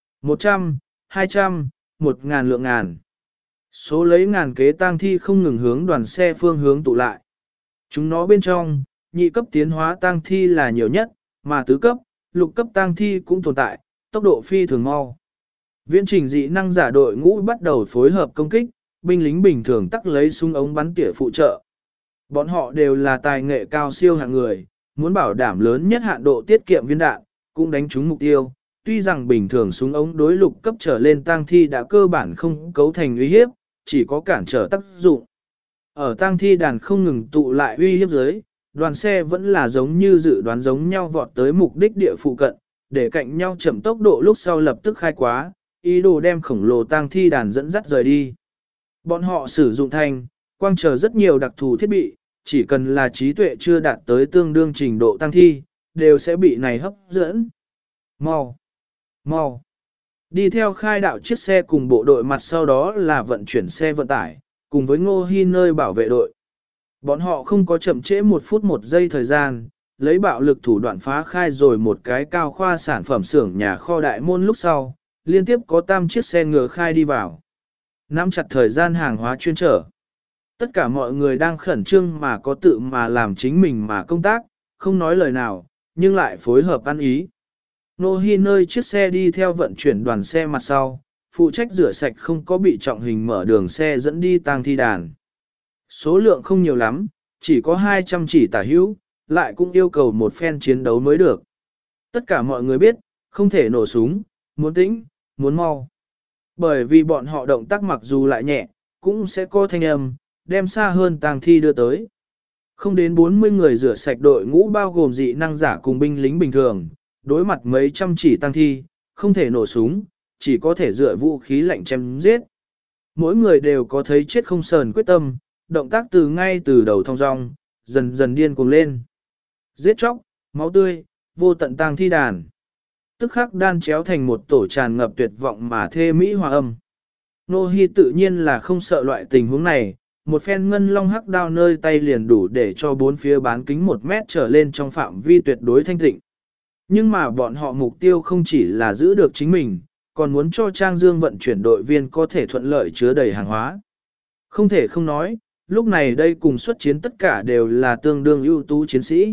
100, 200, 1000 lượng ngàn. Số lấy ngàn kế tang thi không ngừng hướng đoàn xe phương hướng tụ lại. Chúng nó bên trong, nhị cấp tiến hóa tang thi là nhiều nhất, mà tứ cấp, lục cấp tang thi cũng tồn tại, tốc độ phi thường mau. Viễn trình dị năng giả đội ngũ bắt đầu phối hợp công kích, binh lính bình thường tắc lấy súng ống bắn tỉa phụ trợ. Bọn họ đều là tài nghệ cao siêu hạng người, muốn bảo đảm lớn nhất hạn độ tiết kiệm viên đạn, cũng đánh trúng mục tiêu. Tuy rằng bình thường súng ống đối lục cấp trở lên tang thi đã cơ bản không cấu thành uy hiếp, chỉ có cản trở tác dụng. Ở tang thi đàn không ngừng tụ lại uy hiếp dưới, đoàn xe vẫn là giống như dự đoán giống nhau vọt tới mục đích địa phụ cận, để cạnh nhau chậm tốc độ lúc sau lập tức khai quá, ý đồ đem khổng lồ tang thi đàn dẫn dắt rời đi. Bọn họ sử dụng thanh, quang chờ rất nhiều đặc thù thiết bị, chỉ cần là trí tuệ chưa đạt tới tương đương trình độ tang thi, đều sẽ bị này hấp dẫn. Mau! Mau! Đi theo khai đạo chiếc xe cùng bộ đội mặt sau đó là vận chuyển xe vận tải, cùng với Ngô Hi nơi bảo vệ đội. Bọn họ không có chậm trễ 1 phút 1 giây thời gian, lấy bạo lực thủ đoạn phá khai rồi một cái cao khoa sản phẩm xưởng nhà kho đại môn lúc sau, liên tiếp có 3 chiếc xe ngựa khai đi vào. Nắm chặt thời gian hàng hóa chuyên trở. Tất cả mọi người đang khẩn trương mà có tự mà làm chính mình mà công tác, không nói lời nào, nhưng lại phối hợp ăn ý. Nô Hi nơi chiếc xe đi theo vận chuyển đoàn xe mặt sau, phụ trách rửa sạch không có bị trọng hình mở đường xe dẫn đi tang thi đàn. Số lượng không nhiều lắm, chỉ có 200 chỉ tả hữu, lại cũng yêu cầu một phen chiến đấu mới được. Tất cả mọi người biết, không thể nổ súng, muốn tĩnh, muốn mau. Bởi vì bọn họ động tác mặc dù lại nhẹ, cũng sẽ có thanh âm, đem xa hơn tang thi đưa tới. Không đến 40 người rửa sạch đội ngũ bao gồm dị năng giả cùng binh lính bình thường, đối mặt mấy trăm chỉ tang thi, không thể nổ súng, chỉ có thể dựa vũ khí lạnh chém giết. Mỗi người đều có thấy chết không sờn quyết tâm, động tác ngay từ đầu thong dong, dần dần điên cuồng lên. Giết chóc, máu tươi, vô tận tang thi đàn. Tức khắc đan chéo thành một tổ tràn ngập tuyệt vọng mà thê mỹ hòa âm. Nô Hi tự nhiên là không sợ loại tình huống này, một phen ngân long hắc đao nơi tay liền đủ để cho bốn phía bán kính 1 mét trở lên trong phạm vi tuyệt đối thanh tịnh. Nhưng mà bọn họ mục tiêu không chỉ là giữ được chính mình, còn muốn cho Trang Dương vận chuyển đội viên có thể thuận lợi chứa đầy hàng hóa. Không thể không nói, lúc này đây cùng xuất chiến tất cả đều là tương đương ưu tú chiến sĩ.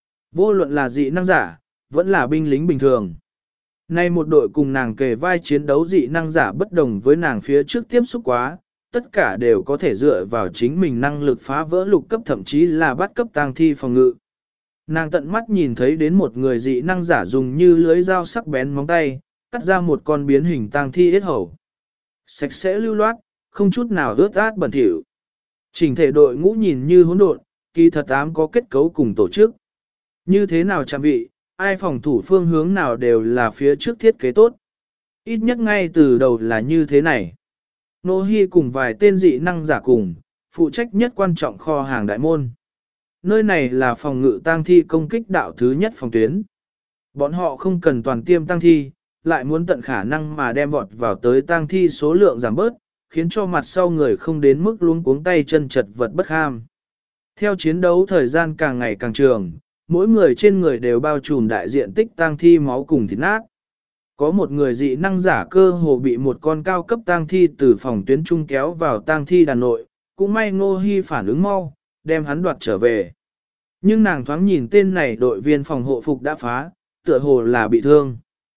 Vô luận là dị năng giả, vẫn là binh lính bình thường. Nay một đội cùng nàng kề vai chiến đấu dị năng giả bất đồng với nàng phía trước tiếp xúc quá, tất cả đều có thể dựa vào chính mình năng lực phá vỡ lục cấp thậm chí là bắt cấp tang thi phòng ngự. Nàng tận mắt nhìn thấy đến một người dị năng giả dùng như lưới dao sắc bén móng tay, cắt ra một con biến hình tang thi yết hầu. Sạch sẽ lưu loát, không chút nào ướt át bẩn thỉu. Chỉnh thể đội ngũ nhìn như hỗn độn, kỳ thật ám có kết cấu cùng tổ chức. Như thế nào chạm vị, ai phòng thủ phương hướng nào đều là phía trước thiết kế tốt. Ít nhất ngay từ đầu là như thế này. Nô Hi cùng vài tên dị năng giả cùng, phụ trách nhất quan trọng kho hàng đại môn. Nơi này là phòng ngự tang thi công kích đạo thứ nhất phòng tuyến. Bọn họ không cần toàn tiêm tang thi, lại muốn tận khả năng mà đem vọt vào tới tang thi số lượng giảm bớt, khiến cho mặt sau người không đến mức luống cuống tay chân chật vật bất ham. Theo chiến đấu thời gian càng ngày càng trường, mỗi người trên người đều bao trùm đại diện tích tang thi máu cùng thịt nát. Có một người dị năng giả cơ hồ bị một con cao cấp tang thi từ phòng tuyến trung kéo vào tang thi đàn nội, cũng may Ngô Hi phản ứng mau, đem hắn đoạt trở về. Nhưng nàng thoáng nhìn tên này đội viên phòng hộ phục đã phá, tựa hồ là bị thương.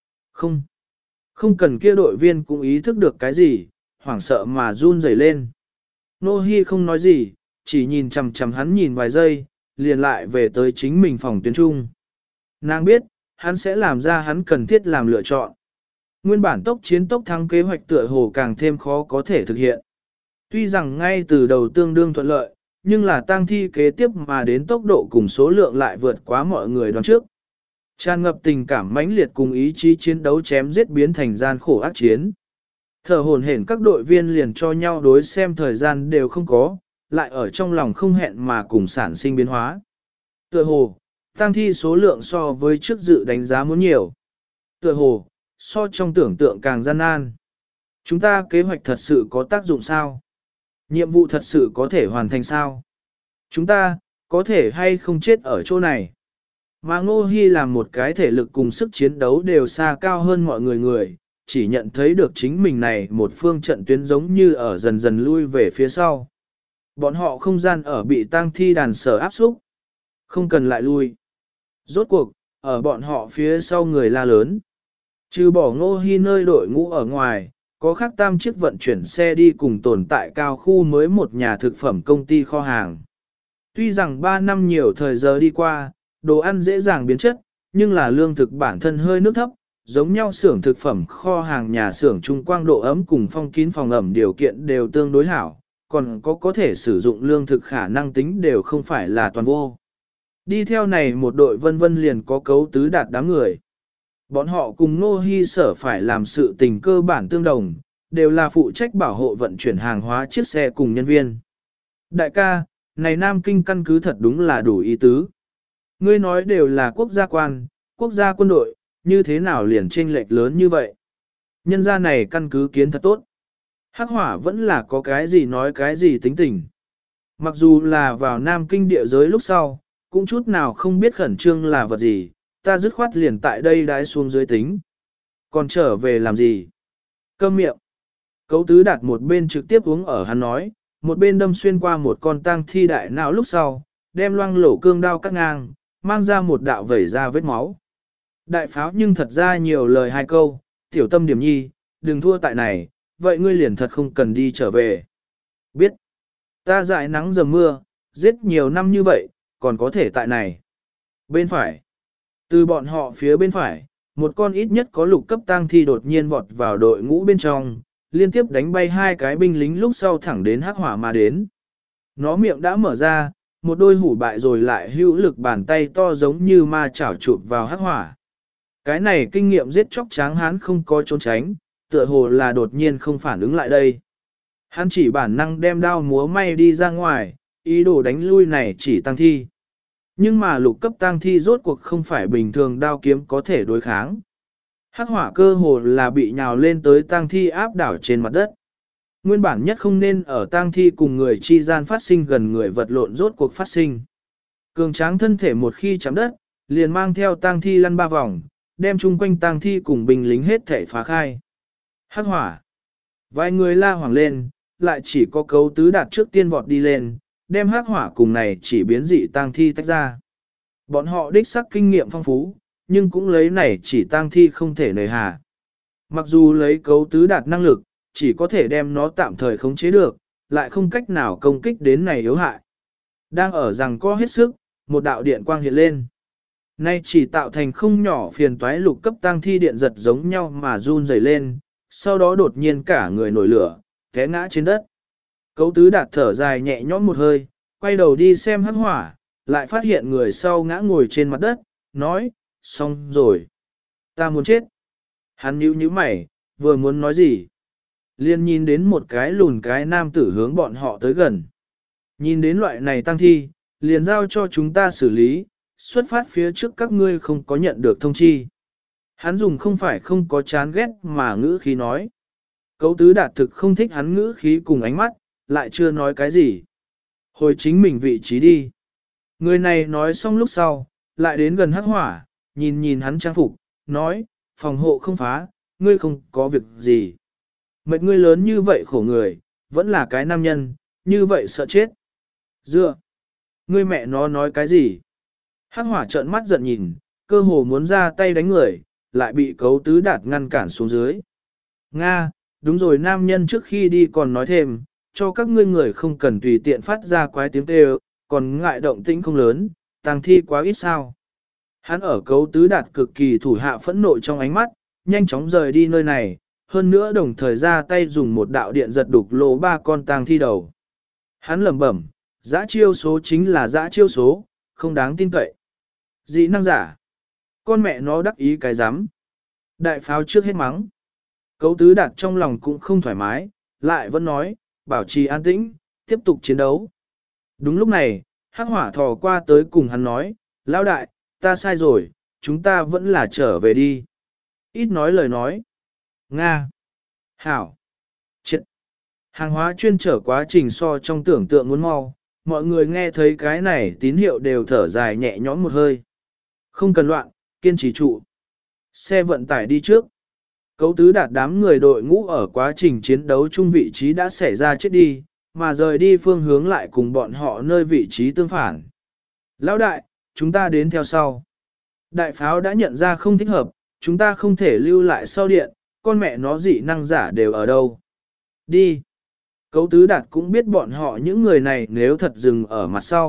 Không cần kia đội viên cũng ý thức được cái gì, hoảng sợ mà run rẩy lên. Ngô Hi không nói gì, chỉ nhìn chằm chằm hắn nhìn vài giây, liền lại về tới chính mình phòng tuyến trung. Nàng biết, hắn sẽ làm ra hắn cần thiết làm lựa chọn. Nguyên bản tốc chiến tốc thắng kế hoạch tựa hồ càng thêm khó có thể thực hiện. Tuy rằng ngay từ đầu tương đương thuận lợi, nhưng là tang thi kế tiếp mà đến tốc độ cùng số lượng lại vượt quá mọi người đoán trước. Tràn ngập tình cảm mãnh liệt cùng ý chí chiến đấu chém giết biến thành gian khổ ác chiến. Thở hổn hển các đội viên liền cho nhau đối xem thời gian đều không có, lại ở trong lòng không hẹn mà cùng sản sinh biến hóa. Tựa hồ, tang thi số lượng so với trước dự đánh giá muốn nhiều. Tựa hồ, so trong tưởng tượng càng gian nan. Chúng ta kế hoạch thật sự có tác dụng sao? Nhiệm vụ thật sự có thể hoàn thành sao? Chúng ta, có thể hay không chết ở chỗ này? Mà Ngô Hi làm một cái thể lực cùng sức chiến đấu đều xa cao hơn mọi người, chỉ nhận thấy được chính mình này một phương trận tuyến giống như ở dần dần lui về phía sau. Bọn họ không gian ở bị tang thi đàn sở áp xúc. Không cần lại lui. Rốt cuộc, ở bọn họ phía sau người la lớn. Trừ bỏ Ngô Hi nơi đội ngũ ở ngoài, có khác 3 chiếc vận chuyển xe đi cùng tồn tại cao khu mới một nhà thực phẩm công ty kho hàng. Tuy rằng 3 năm nhiều thời giờ đi qua, đồ ăn dễ dàng biến chất, nhưng là lương thực bản thân hơi nước thấp, giống nhau xưởng thực phẩm kho hàng nhà xưởng trung quang độ ấm cùng phong kín phòng ẩm điều kiện đều tương đối hảo, còn có thể sử dụng lương thực khả năng tính đều không phải là toàn vô. Đi theo này một đội vân vân liền có Cấu Tứ Đạt đám người. Bọn họ cùng Nô Hi Sở phải làm sự tình cơ bản tương đồng, đều là phụ trách bảo hộ vận chuyển hàng hóa chiếc xe cùng nhân viên. Đại ca, này Nam Kinh căn cứ thật đúng là đủ ý tứ. Ngươi nói đều là quốc gia quan, quốc gia quân đội, như thế nào liền chênh lệch lớn như vậy? Nhân gia này căn cứ kiến thật tốt. Hắc Hỏa vẫn là có cái gì nói cái gì tính tình. Mặc dù là vào Nam Kinh địa giới lúc sau, cũng chút nào không biết khẩn trương là vật gì, ta dứt khoát liền tại đây đái xuống dưới tính. Còn trở về làm gì? Câm miệng. Cấu Tứ Đạt một bên trực tiếp uống ở hắn nói, một bên đâm xuyên qua một con tang thi đại não lúc sau, đem loang lổ cương đao cắt ngang, mang ra một đạo vẩy ra vết máu. Đại pháo nhưng thật ra nhiều lời hai câu, tiểu tâm điểm nhi, đừng thua tại này, vậy ngươi liền thật không cần đi trở về. Biết, ta dại nắng dầm mưa, giết nhiều năm như vậy, còn có thể tại này. Bên phải, từ bọn họ phía bên phải, một con ít nhất có lục cấp tang thi đột nhiên vọt vào đội ngũ bên trong, liên tiếp đánh bay hai cái binh lính lúc sau thẳng đến Hắc Hỏa mà đến. Nó miệng đã mở ra, một đôi hủ bại rồi lại hữu lực bàn tay to giống như ma chảo chụp vào Hắc Hỏa. Cái này kinh nghiệm giết chóc tráng hán không có trốn tránh, tựa hồ là đột nhiên không phản ứng lại đây. Hắn chỉ bản năng đem đao múa may đi ra ngoài, ý đồ đánh lui này chỉ tăng thi. Nhưng mà lục cấp tăng thi rốt cuộc không phải bình thường đao kiếm có thể đối kháng. Hắc Hỏa cơ hồ là bị nhào lên tới tang thi áp đảo trên mặt đất. Nguyên bản nhất không nên ở tang thi cùng người chi gian phát sinh gần người vật lộn rốt cuộc phát sinh. Cường tráng thân thể một khi chạm đất, liền mang theo tang thi lăn 3 vòng, đem chung quanh tang thi cùng binh lính hết thể phá khai. Hắc Hỏa. Vài người la hoảng lên, lại chỉ có Cấu Tứ Đạt trước tiên vọt đi lên, đem Hắc Hỏa cùng này chỉ biến dị tang thi tách ra. Bọn họ đích xác kinh nghiệm phong phú, nhưng cũng lấy này chỉ tang thi không thể nề hà. Mặc dù lấy Cấu Tứ Đạt năng lực, chỉ có thể đem nó tạm thời khống chế được, lại không cách nào công kích đến này yếu hại. Đang ở rằng co hết sức, một đạo điện quang hiện lên. Nay chỉ tạo thành không nhỏ phiền toái lục cấp tang thi điện giật giống nhau mà run rẩy lên, sau đó đột nhiên cả người nổi lửa, té ngã trên đất. Cấu Tứ Đạt thở dài nhẹ nhõm một hơi, quay đầu đi xem Hắc Hỏa, lại phát hiện người sau ngã ngồi trên mặt đất, nói, xong rồi. Ta muốn chết. Hắn nhíu mày, vừa muốn nói gì. Liên nhìn đến một cái lùn cái nam tử hướng bọn họ tới gần. Nhìn đến loại này tăng thi, liền giao cho chúng ta xử lý, xuất phát phía trước các ngươi không có nhận được thông chi. Hắn dùng không phải không có chán ghét mà ngữ khí nói. Cấu Tứ Đạt thực không thích hắn ngữ khí cùng ánh mắt, lại chưa nói cái gì. Hồi chính mình vị trí đi. Người này nói xong lúc sau, lại đến gần Hắc Hỏa, nhìn hắn trang phục, nói, phòng hộ không phá, ngươi không có việc gì. Mệt ngươi lớn như vậy khổ người, vẫn là cái nam nhân, như vậy sợ chết. Dựa, ngươi mẹ nó nói cái gì? Hắc Hỏa trợn mắt giận nhìn, cơ hồ muốn ra tay đánh người, lại bị Cấu Tứ Đạt ngăn cản xuống dưới. Nga, đúng rồi, nam nhân trước khi đi còn nói thêm, cho các ngươi người không cần tùy tiện phát ra quái tiếng kêu, còn ngại động tĩnh không lớn, tang thi quá ít sao. Hắn ở Cấu Tứ Đạt cực kỳ thủ hạ phẫn nộ trong ánh mắt, nhanh chóng rời đi nơi này, hơn nữa đồng thời ra tay dùng một đạo điện giật đục lỗ 3 con tang thi đầu. Hắn lẩm bẩm, dã chiêu số chính là dã chiêu số, không đáng tin cậy. Dị năng giả. Con mẹ nó đắc ý cái rắm. Đại pháo trước hết mắng. Cấu Tứ Đạt trong lòng cũng không thoải mái, lại vẫn nói, bảo trì an tĩnh, tiếp tục chiến đấu. Đúng lúc này, Hắc Hỏa thò qua tới cùng hắn nói, lão đại, ta sai rồi, chúng ta vẫn là trở về đi. Ít nói lời nói. Nga. Hảo. Chết. Hàng hóa chuyên trở quá trình so trong tưởng tượng muốn mau, mọi người nghe thấy cái này tín hiệu đều thở dài nhẹ nhõm một hơi. Không cần loạn, kiên trì trụ. Xe vận tải đi trước. Cấu Tứ Đạt đám người đội ngũ ở quá trình chiến đấu chung vị trí đã xảy ra chết đi, mà rời đi phương hướng lại cùng bọn họ nơi vị trí tương phản. Lão đại, chúng ta đến theo sau. Đại pháo đã nhận ra không thích hợp, chúng ta không thể lưu lại sau điện, con mẹ nó dị năng giả đều ở đâu. Đi. Cấu Tứ Đạt cũng biết bọn họ những người này nếu thật dừng ở mặt sau,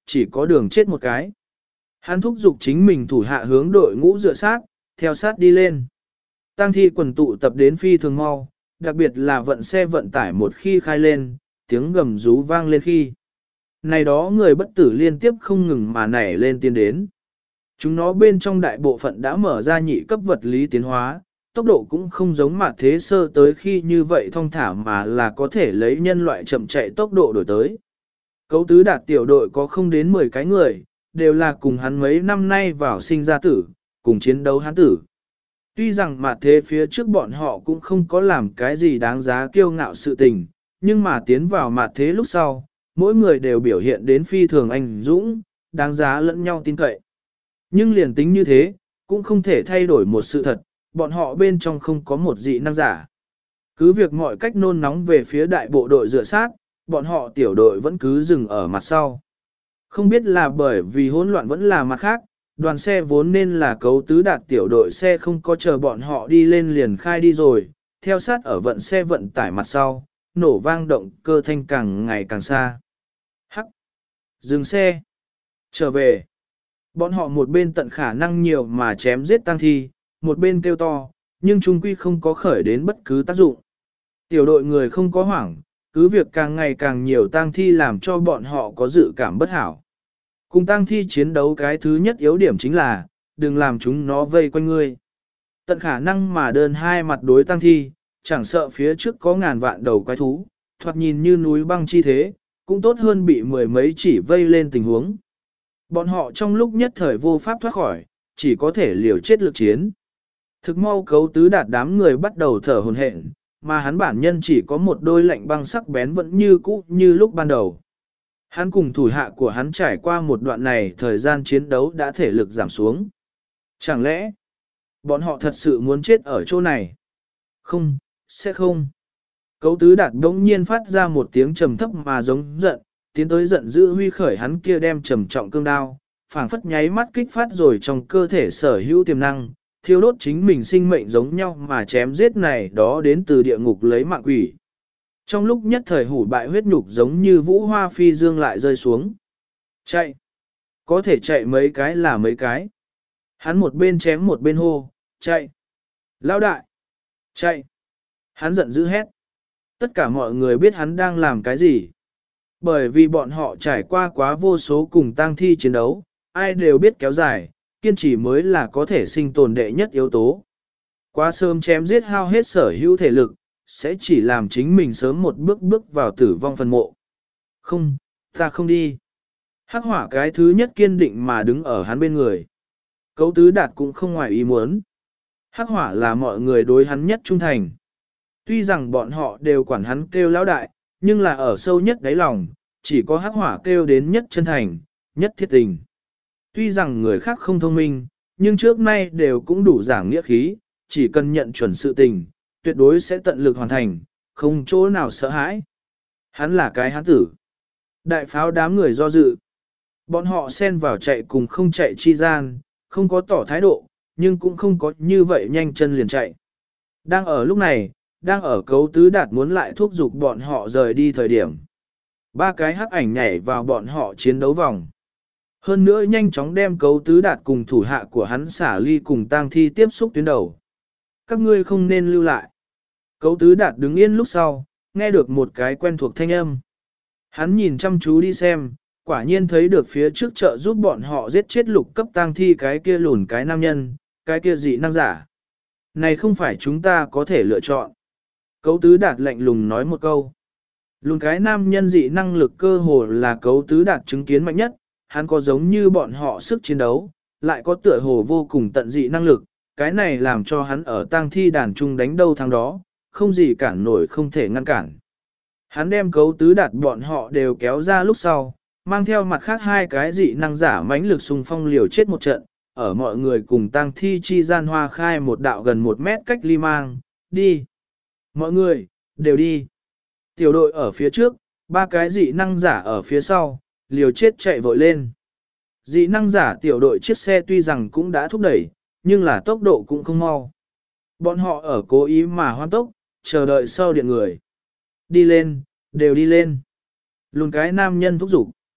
chỉ có đường chết một cái. Hắn thúc giục chính mình thủ hạ hướng đội ngũ dựa sát, theo sát đi lên. Tang thi quần tụ tập đến phi thường mau, đặc biệt là vận xe vận tải một khi khai lên, tiếng gầm rú vang lên khi. Này đó người bất tử liên tiếp không ngừng mà nảy lên tiến đến. Chúng nó bên trong đại bộ phận đã mở ra nhị cấp vật lý tiến hóa, tốc độ cũng không giống mặt thế sơ tới khi như vậy thong thả mà là có thể lấy nhân loại chậm chạy tốc độ đổi tới. Cấu tứ đạt tiểu đội có không đến 10 cái người, đều là cùng hắn mấy năm nay vào sinh ra tử, cùng chiến đấu hắn tử. Tuy rằng mặt thế phía trước bọn họ cũng không có làm cái gì đáng giá kiêu ngạo sự tình, nhưng mà tiến vào mặt thế lúc sau, mỗi người đều biểu hiện đến phi thường anh dũng, đáng giá lẫn nhau tin cậy. Nhưng liền tính như thế, cũng không thể thay đổi một sự thật, bọn họ bên trong không có một dị năng giả. Cứ việc mọi cách nôn nóng về phía đại bộ đội dựa sát, bọn họ tiểu đội vẫn cứ dừng ở mặt sau. Không biết là bởi vì hỗn loạn vẫn là mặt khác, đoàn xe vốn nên là cấu tứ đạt tiểu đội xe không có chờ bọn họ đi lên liền khai đi rồi, theo sát ở vận xe vận tải mặt sau, nổ vang động cơ thanh càng ngày càng xa. Hắc! Dừng xe! Trở về! Bọn họ một bên tận khả năng nhiều mà chém giết tang thi, một bên kêu to, nhưng chung quy không có khởi đến bất cứ tác dụng. Tiểu đội người không có hoảng, cứ việc càng ngày càng nhiều tang thi làm cho bọn họ có dự cảm bất hảo. Cùng tang thi chiến đấu cái thứ nhất yếu điểm chính là, đừng làm chúng nó vây quanh ngươi. Tận khả năng mà đơn hai mặt đối tang thi, chẳng sợ phía trước có ngàn vạn đầu quái thú, thoạt nhìn như núi băng chi thế, cũng tốt hơn bị mười mấy chỉ vây lên tình huống. Bọn họ trong lúc nhất thời vô pháp thoát khỏi, chỉ có thể liều chết lực chiến. Thực mau cấu tứ đạt đám người bắt đầu thở hổn hển, mà hắn bản nhân chỉ có một đôi lạnh băng sắc bén vẫn như cũ như lúc ban đầu. Hắn cùng thủ hạ của hắn trải qua một đoạn này thời gian chiến đấu đã thể lực giảm xuống. Chẳng lẽ, bọn họ thật sự muốn chết ở chỗ này? Không, sẽ không. Cấu tứ đạt đống nhiên phát ra một tiếng trầm thấp mà giống giận, tiến tới giận dữ huy khởi hắn kia đem trầm trọng cương đao, phảng phất nháy mắt kích phát rồi trong cơ thể sở hữu tiềm năng, thiêu đốt chính mình sinh mệnh giống nhau mà chém giết này đó đến từ địa ngục lấy mạng quỷ. Trong lúc nhất thời hủ bại huyết nhục giống như vũ hoa phi dương lại rơi xuống. Chạy! Có thể chạy mấy cái là mấy cái. Hắn một bên chém một bên hô, chạy! Lão đại! Chạy! Hắn giận dữ hét. Tất cả mọi người biết hắn đang làm cái gì. Bởi vì bọn họ trải qua quá vô số cùng tang thi chiến đấu, ai đều biết kéo dài, kiên trì mới là có thể sinh tồn đệ nhất yếu tố. Quá sớm chém giết hao hết sở hữu thể lực, sẽ chỉ làm chính mình sớm một bước bước vào tử vong phân mộ. Không, ta không đi. Hắc hỏa cái thứ nhất kiên định mà đứng ở hắn bên người. Cấu tứ đạt cũng không ngoài ý muốn. Hắc hỏa là mọi người đối hắn nhất trung thành. Tuy rằng bọn họ đều quản hắn kêu lão đại, nhưng là ở sâu nhất đáy lòng, chỉ có hắc hỏa kêu đến nhất chân thành, nhất thiết tình. Tuy rằng người khác không thông minh, nhưng trước nay đều cũng đủ giảng nghĩa khí, chỉ cần nhận chuẩn sự tình, tuyệt đối sẽ tận lực hoàn thành, không chỗ nào sợ hãi. Hắn là cái hán tử. Đại pháo đám người do dự. Bọn họ xen vào chạy cùng không chạy chi gian, không có tỏ thái độ, nhưng cũng không có như vậy nhanh chân liền chạy. Đang ở lúc này, đang ở cấu tứ đạt muốn lại thúc giục bọn họ rời đi thời điểm. Ba cái hắc ảnh nhảy vào bọn họ chiến đấu vòng. Hơn nữa nhanh chóng đem cấu tứ đạt cùng thủ hạ của hắn xả ly cùng tang thi tiếp xúc tuyến đầu. Các ngươi không nên lưu lại. Cấu tứ đạt đứng yên lúc sau, nghe được một cái quen thuộc thanh âm. Hắn nhìn chăm chú đi xem, quả nhiên thấy được phía trước chợ giúp bọn họ giết chết lục cấp tang thi cái kia lùn cái nam nhân, cái kia dị năng giả. Này không phải chúng ta có thể lựa chọn. Cấu tứ đạt lạnh lùng nói một câu. Lùn cái nam nhân dị năng lực cơ hồ là cấu tứ đạt chứng kiến mạnh nhất, hắn có giống như bọn họ sức chiến đấu, lại có tựa hồ vô cùng tận dị năng lực, cái này làm cho hắn ở tang thi đàn trung đánh đâu thắng đó, không gì cản nổi không thể ngăn cản. Hắn đem cấu tứ đạt bọn họ đều kéo ra lúc sau, mang theo mặt khác hai cái dị năng giả mãnh lực xung phong liều chết một trận, ở mọi người cùng tang thi chi gian hoa khai một đạo gần 1 mét cách ly mang, đi. Mọi người, đều đi. Tiểu đội ở phía trước, ba cái dị năng giả ở phía sau, liều chết chạy vội lên. Dị năng giả tiểu đội chiếc xe tuy rằng cũng đã thúc đẩy, nhưng là tốc độ cũng không mau. Bọn họ ở cố ý mà hoan tốc, chờ đợi sau điện người. Đi lên, đều đi lên. Lùn cái nam nhân thúc giục.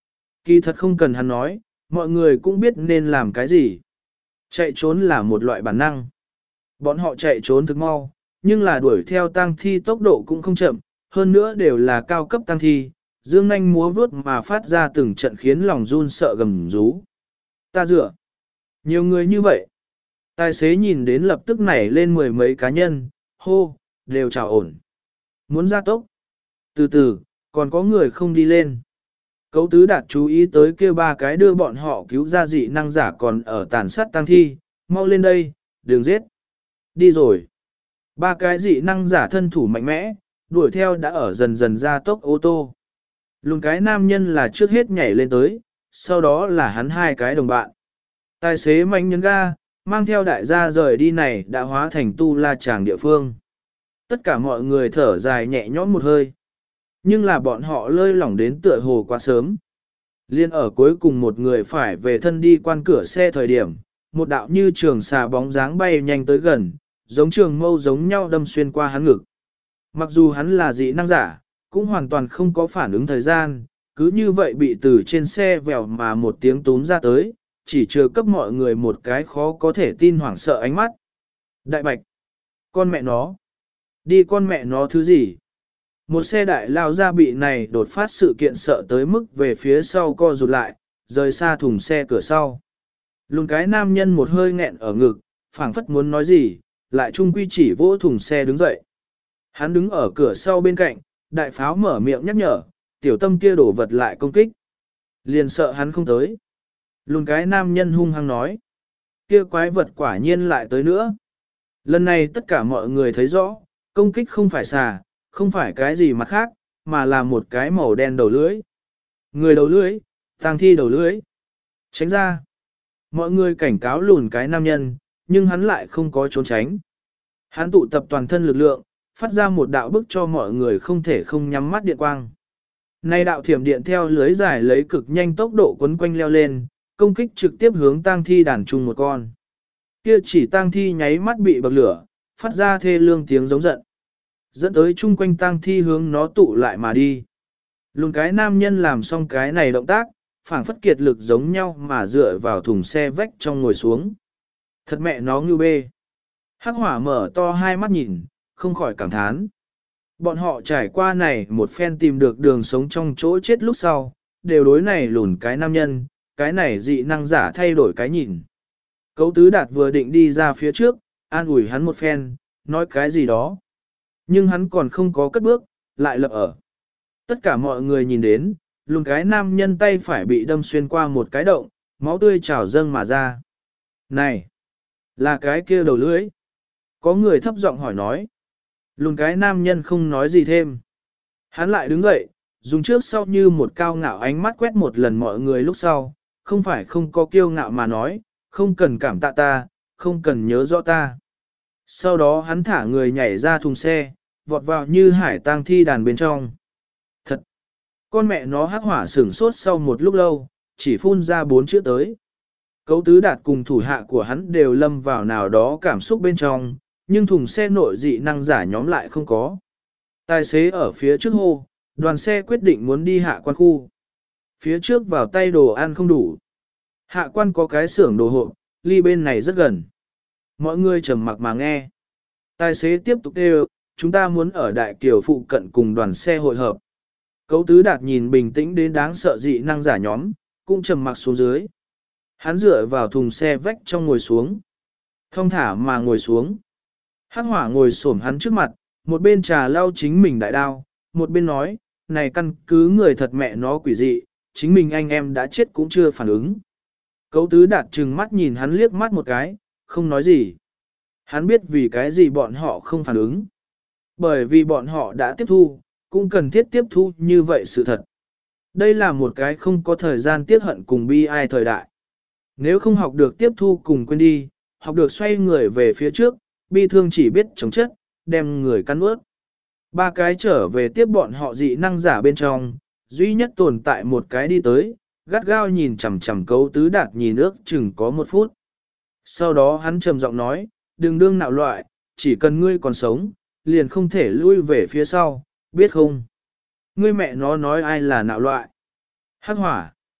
Kỳ thật không cần hắn nói, mọi người cũng biết nên làm cái gì. Chạy trốn là một loại bản năng. Bọn họ chạy trốn thực mau, nhưng là đuổi theo tang thi tốc độ cũng không chậm, hơn nữa đều là cao cấp tang thi, dương nanh múa vướt mà phát ra từng trận khiến lòng run sợ gầm rú. Ta dựa. Nhiều người như vậy. Tài xế nhìn đến lập tức nảy lên mười mấy cá nhân, hô, đều chào ổn. Muốn ra tốc. Từ từ, còn có người không đi lên. Cấu tứ đạt chú ý tới kia ba cái đưa bọn họ cứu ra dị năng giả còn ở tàn sát tang thi, mau lên đây, đừng giết. Đi rồi. Ba cái dị năng giả thân thủ mạnh mẽ, đuổi theo đã ở dần dần ra tốc ô tô. Lùn cái nam nhân là trước hết nhảy lên tới, sau đó là hắn hai cái đồng bạn. Tài xế mạnh nhấn ga, mang theo đại gia rời đi này đã hóa thành tu la chàng địa phương. Tất cả mọi người thở dài nhẹ nhõm một hơi. Nhưng là bọn họ lơi lỏng đến tựa hồ quá sớm. Liên ở cuối cùng một người phải về thân đi quan cửa xe thời điểm, một đạo như trường xà bóng dáng bay nhanh tới gần, giống trường mâu giống nhau đâm xuyên qua hắn ngực. Mặc dù hắn là dị năng giả, cũng hoàn toàn không có phản ứng thời gian, cứ như vậy bị từ trên xe vèo mà một tiếng túm ra tới, chỉ chưa cấp mọi người một cái khó có thể tin hoảng sợ ánh mắt. Đại bạch, con mẹ nó, đi con mẹ nó thứ gì? Một xe đại lao ra bị này đột phát sự kiện sợ tới mức về phía sau co rụt lại, rời xa thùng xe cửa sau. Lùn cái nam nhân một hơi nghẹn ở ngực, phảng phất muốn nói gì, lại trung quy chỉ vỗ thùng xe đứng dậy. Hắn đứng ở cửa sau bên cạnh, đại pháo mở miệng nhắc nhở, tiểu tâm kia đổ vật lại công kích. Liền sợ hắn không tới. Lùn cái nam nhân hung hăng nói, kia quái vật quả nhiên lại tới nữa. Lần này tất cả mọi người thấy rõ, công kích không phải xà, không phải cái gì mặt khác, mà là một cái màu đen đầu lưới. Người đầu lưới, tang thi đầu lưới. Tránh ra. Mọi người cảnh cáo lùn cái nam nhân, nhưng hắn lại không có trốn tránh. Hắn tụ tập toàn thân lực lượng, phát ra một đạo bức cho mọi người không thể không nhắm mắt điện quang. Này đạo thiểm điện theo lưới dài lấy cực nhanh tốc độ quấn quanh leo lên, công kích trực tiếp hướng tang thi đàn chung một con. Kia chỉ tang thi nháy mắt bị bậc lửa, phát ra thê lương tiếng giống giận. Dẫn tới chung quanh tang thi hướng nó tụ lại mà đi. Lùn cái nam nhân làm xong cái này động tác, phảng phất kiệt lực giống nhau mà dựa vào thùng xe vách trong ngồi xuống. Thật mẹ nó ngưu bê. Hắc hỏa mở to hai mắt nhìn, không khỏi cảm thán. Bọn họ trải qua này một phen tìm được đường sống trong chỗ chết lúc sau, đều đối này lùn cái nam nhân, cái này dị năng giả thay đổi cái nhìn. Cấu tứ đạt vừa định đi ra phía trước, an ủi hắn một phen, nói cái gì đó. Nhưng hắn còn không có cất bước, lại lập ở. Tất cả mọi người nhìn đến, lùn cái nam nhân tay phải bị đâm xuyên qua một cái động, máu tươi trào dâng mà ra. Này, là cái kia đầu lưỡi. Có người thấp giọng hỏi nói. Lùn cái nam nhân không nói gì thêm. Hắn lại đứng dậy, dùng trước sau như một cao ngạo ánh mắt quét một lần mọi người lúc sau, không phải không có kiêu ngạo mà nói, không cần cảm tạ ta, không cần nhớ rõ ta. Sau đó hắn thả người nhảy ra thùng xe, vọt vào như hải tang thi đàn bên trong. Thật! Con mẹ nó hắc hỏa sửng sốt sau một lúc lâu, chỉ phun ra 4 chữ tới. Cấu tứ đạt cùng thủ hạ của hắn đều lâm vào nào đó cảm xúc bên trong, nhưng thùng xe nội dị năng giả nhóm lại không có. Tài xế ở phía trước hô, đoàn xe quyết định muốn đi hạ quan khu. Phía trước vào tay đồ ăn không đủ. Hạ quan có cái xưởng đồ hộp, ly bên này rất gần. Mọi người trầm mặc mà nghe. Tài xế tiếp tục kêu, chúng ta muốn ở đại kiều phụ cận cùng đoàn xe hội hợp. Cấu tứ đạt nhìn bình tĩnh đến đáng sợ dị năng giả nhóm, cũng trầm mặc xuống dưới. Hắn dựa vào thùng xe vách trong ngồi xuống. Thông thả mà ngồi xuống. Hắc hỏa ngồi xổm hắn trước mặt, một bên trà lau chính mình đại đao, một bên nói, này căn cứ người thật mẹ nó quỷ dị, chính mình anh em đã chết cũng chưa phản ứng. Cấu tứ đạt trừng mắt nhìn hắn liếc mắt một cái, không nói gì. Hắn biết vì cái gì bọn họ không phản ứng. Bởi vì bọn họ đã tiếp thu, cũng cần thiết tiếp thu như vậy sự thật. Đây là một cái không có thời gian tiếc hận cùng bi ai thời đại. Nếu không học được tiếp thu cùng quên đi, học được xoay người về phía trước, bi thương chỉ biết chống chất, đem người cắn ướt. Ba cái trở về tiếp bọn họ dị năng giả bên trong, duy nhất tồn tại một cái đi tới, gắt gao nhìn chằm chằm Cấu tứ đạt nhìn ước chừng có 1 phút. Sau đó hắn trầm giọng nói, đừng đương nạo loại, chỉ cần ngươi còn sống, liền không thể lui về phía sau, biết không? Ngươi mẹ nó nói ai là nạo loại? Hắc hỏa.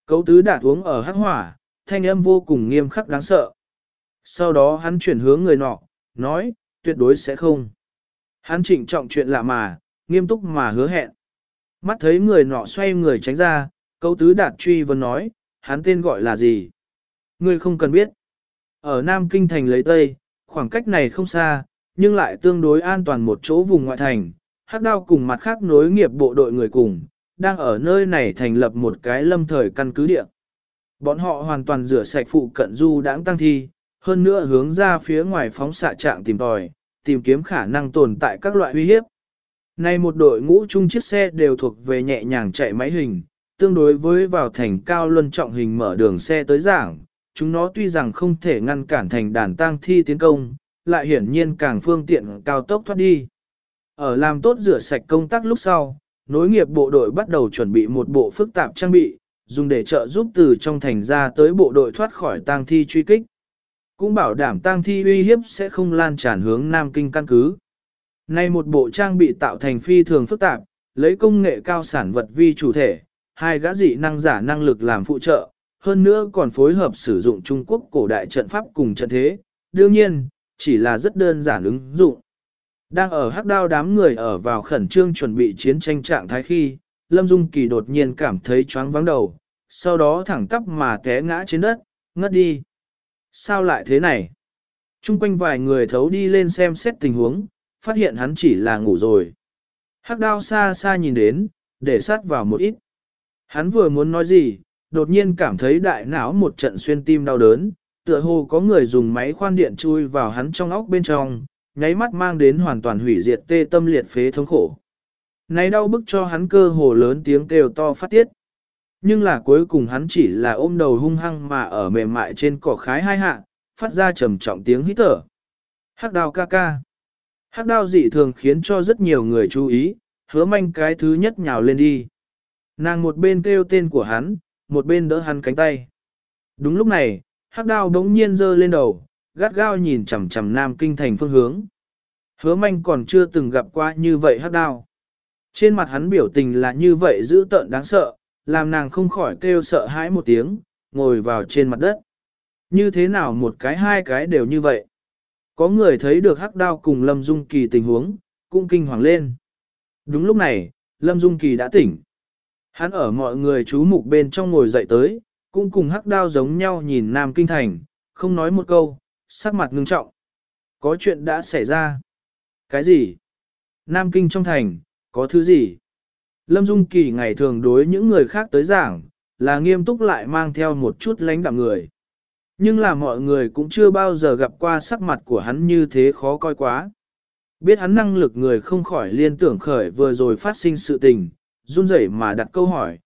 Cấu tứ đạt uống ở hắc hỏa, thanh âm vô cùng nghiêm khắc đáng sợ. Sau đó hắn chuyển hướng người nọ, nói, tuyệt đối sẽ không. Hắn trịnh trọng chuyện lạ mà, nghiêm túc mà hứa hẹn. Mắt thấy người nọ xoay người tránh ra, cấu tứ đạt truy vấn nói, hắn tên gọi là gì? Ngươi không cần biết. Ở Nam Kinh thành lấy Tây, khoảng cách này không xa, nhưng lại tương đối an toàn một chỗ vùng ngoại thành. Hắc Đao cùng mặt khác nối nghiệp bộ đội người cùng, đang ở nơi này thành lập một cái lâm thời căn cứ địa. Bọn họ hoàn toàn rửa sạch phụ cận du đãng tăng thi, hơn nữa hướng ra phía ngoài phóng xạ trạng tìm tòi, tìm kiếm khả năng tồn tại các loại uy hiếp. Nay một đội ngũ chung chiếc xe đều thuộc về nhẹ nhàng chạy máy hình, tương đối với vào thành cao luân trọng hình mở đường xe tới giảng, chúng nó tuy rằng không thể ngăn cản thành đàn tang thi tiến công, lại hiển nhiên càng phương tiện cao tốc thoát đi. Ở làm tốt rửa sạch công tác lúc sau, nối nghiệp bộ đội bắt đầu chuẩn bị một bộ phức tạp trang bị, dùng để trợ giúp từ trong thành ra tới bộ đội thoát khỏi tang thi truy kích. Cũng bảo đảm tang thi uy hiếp sẽ không lan tràn hướng Nam Kinh căn cứ. Nay một bộ trang bị tạo thành phi thường phức tạp, lấy công nghệ cao sản vật vi chủ thể, hai gã dị năng giả năng lực làm phụ trợ, hơn nữa còn phối hợp sử dụng Trung Quốc cổ đại trận pháp cùng trận thế, đương nhiên, chỉ là rất đơn giản ứng dụng. Đang ở Hắc Đao đám người ở vào khẩn trương chuẩn bị chiến tranh trạng thái khi, Lâm Dung Kỳ đột nhiên cảm thấy choáng vắng đầu, sau đó thẳng tắp mà té ngã trên đất, ngất đi. Sao lại thế này? Trung quanh vài người thấu đi lên xem xét tình huống, phát hiện hắn chỉ là ngủ rồi. Hắc Đao xa xa nhìn đến, để sát vào một ít. Hắn vừa muốn nói gì, đột nhiên cảm thấy đại não một trận xuyên tim đau đớn, tựa hồ có người dùng máy khoan điện chui vào hắn trong óc bên trong, nháy mắt mang đến hoàn toàn hủy diệt tê tâm liệt phế thống khổ. Này đau bức cho hắn cơ hồ lớn tiếng kêu to phát tiết. Nhưng là cuối cùng hắn chỉ là ôm đầu hung hăng mà ở mềm mại trên cỏ khái hai hạ, phát ra trầm trọng tiếng hít thở. Hắc Đao ca ca. Hắc Đao dị thường khiến cho rất nhiều người chú ý, Hứa Manh cái thứ nhất nhào lên đi. Nàng một bên kêu tên của hắn, một bên đỡ hắn cánh tay. Đúng lúc này, Hắc Đao đống nhiên giơ lên đầu, gắt gao nhìn chằm chằm Nam Kinh thành phương hướng. Hứa Manh còn chưa từng gặp qua như vậy Hắc Đao. Trên mặt hắn biểu tình là như vậy dữ tợn đáng sợ, làm nàng không khỏi kêu sợ hãi một tiếng, ngồi vào trên mặt đất. Như thế nào một cái hai cái đều như vậy? Có người thấy được Hắc Đao cùng Lâm Dung Kỳ tình huống, cũng kinh hoàng lên. Đúng lúc này, Lâm Dung Kỳ đã tỉnh. Hắn ở mọi người chú mục bên trong ngồi dậy tới, cũng cùng Hắc Đao giống nhau nhìn Nam Kinh thành, không nói một câu, sắc mặt ngưng trọng. Có chuyện đã xảy ra. Cái gì? Nam Kinh trong thành, có thứ gì? Lâm Dung Kỳ ngày thường đối những người khác tới giảng, là nghiêm túc lại mang theo một chút lãnh đạm người. Nhưng là mọi người cũng chưa bao giờ gặp qua sắc mặt của hắn như thế khó coi quá. Biết hắn năng lực người không khỏi liên tưởng khởi vừa rồi phát sinh sự tình, run rẩy mà đặt câu hỏi,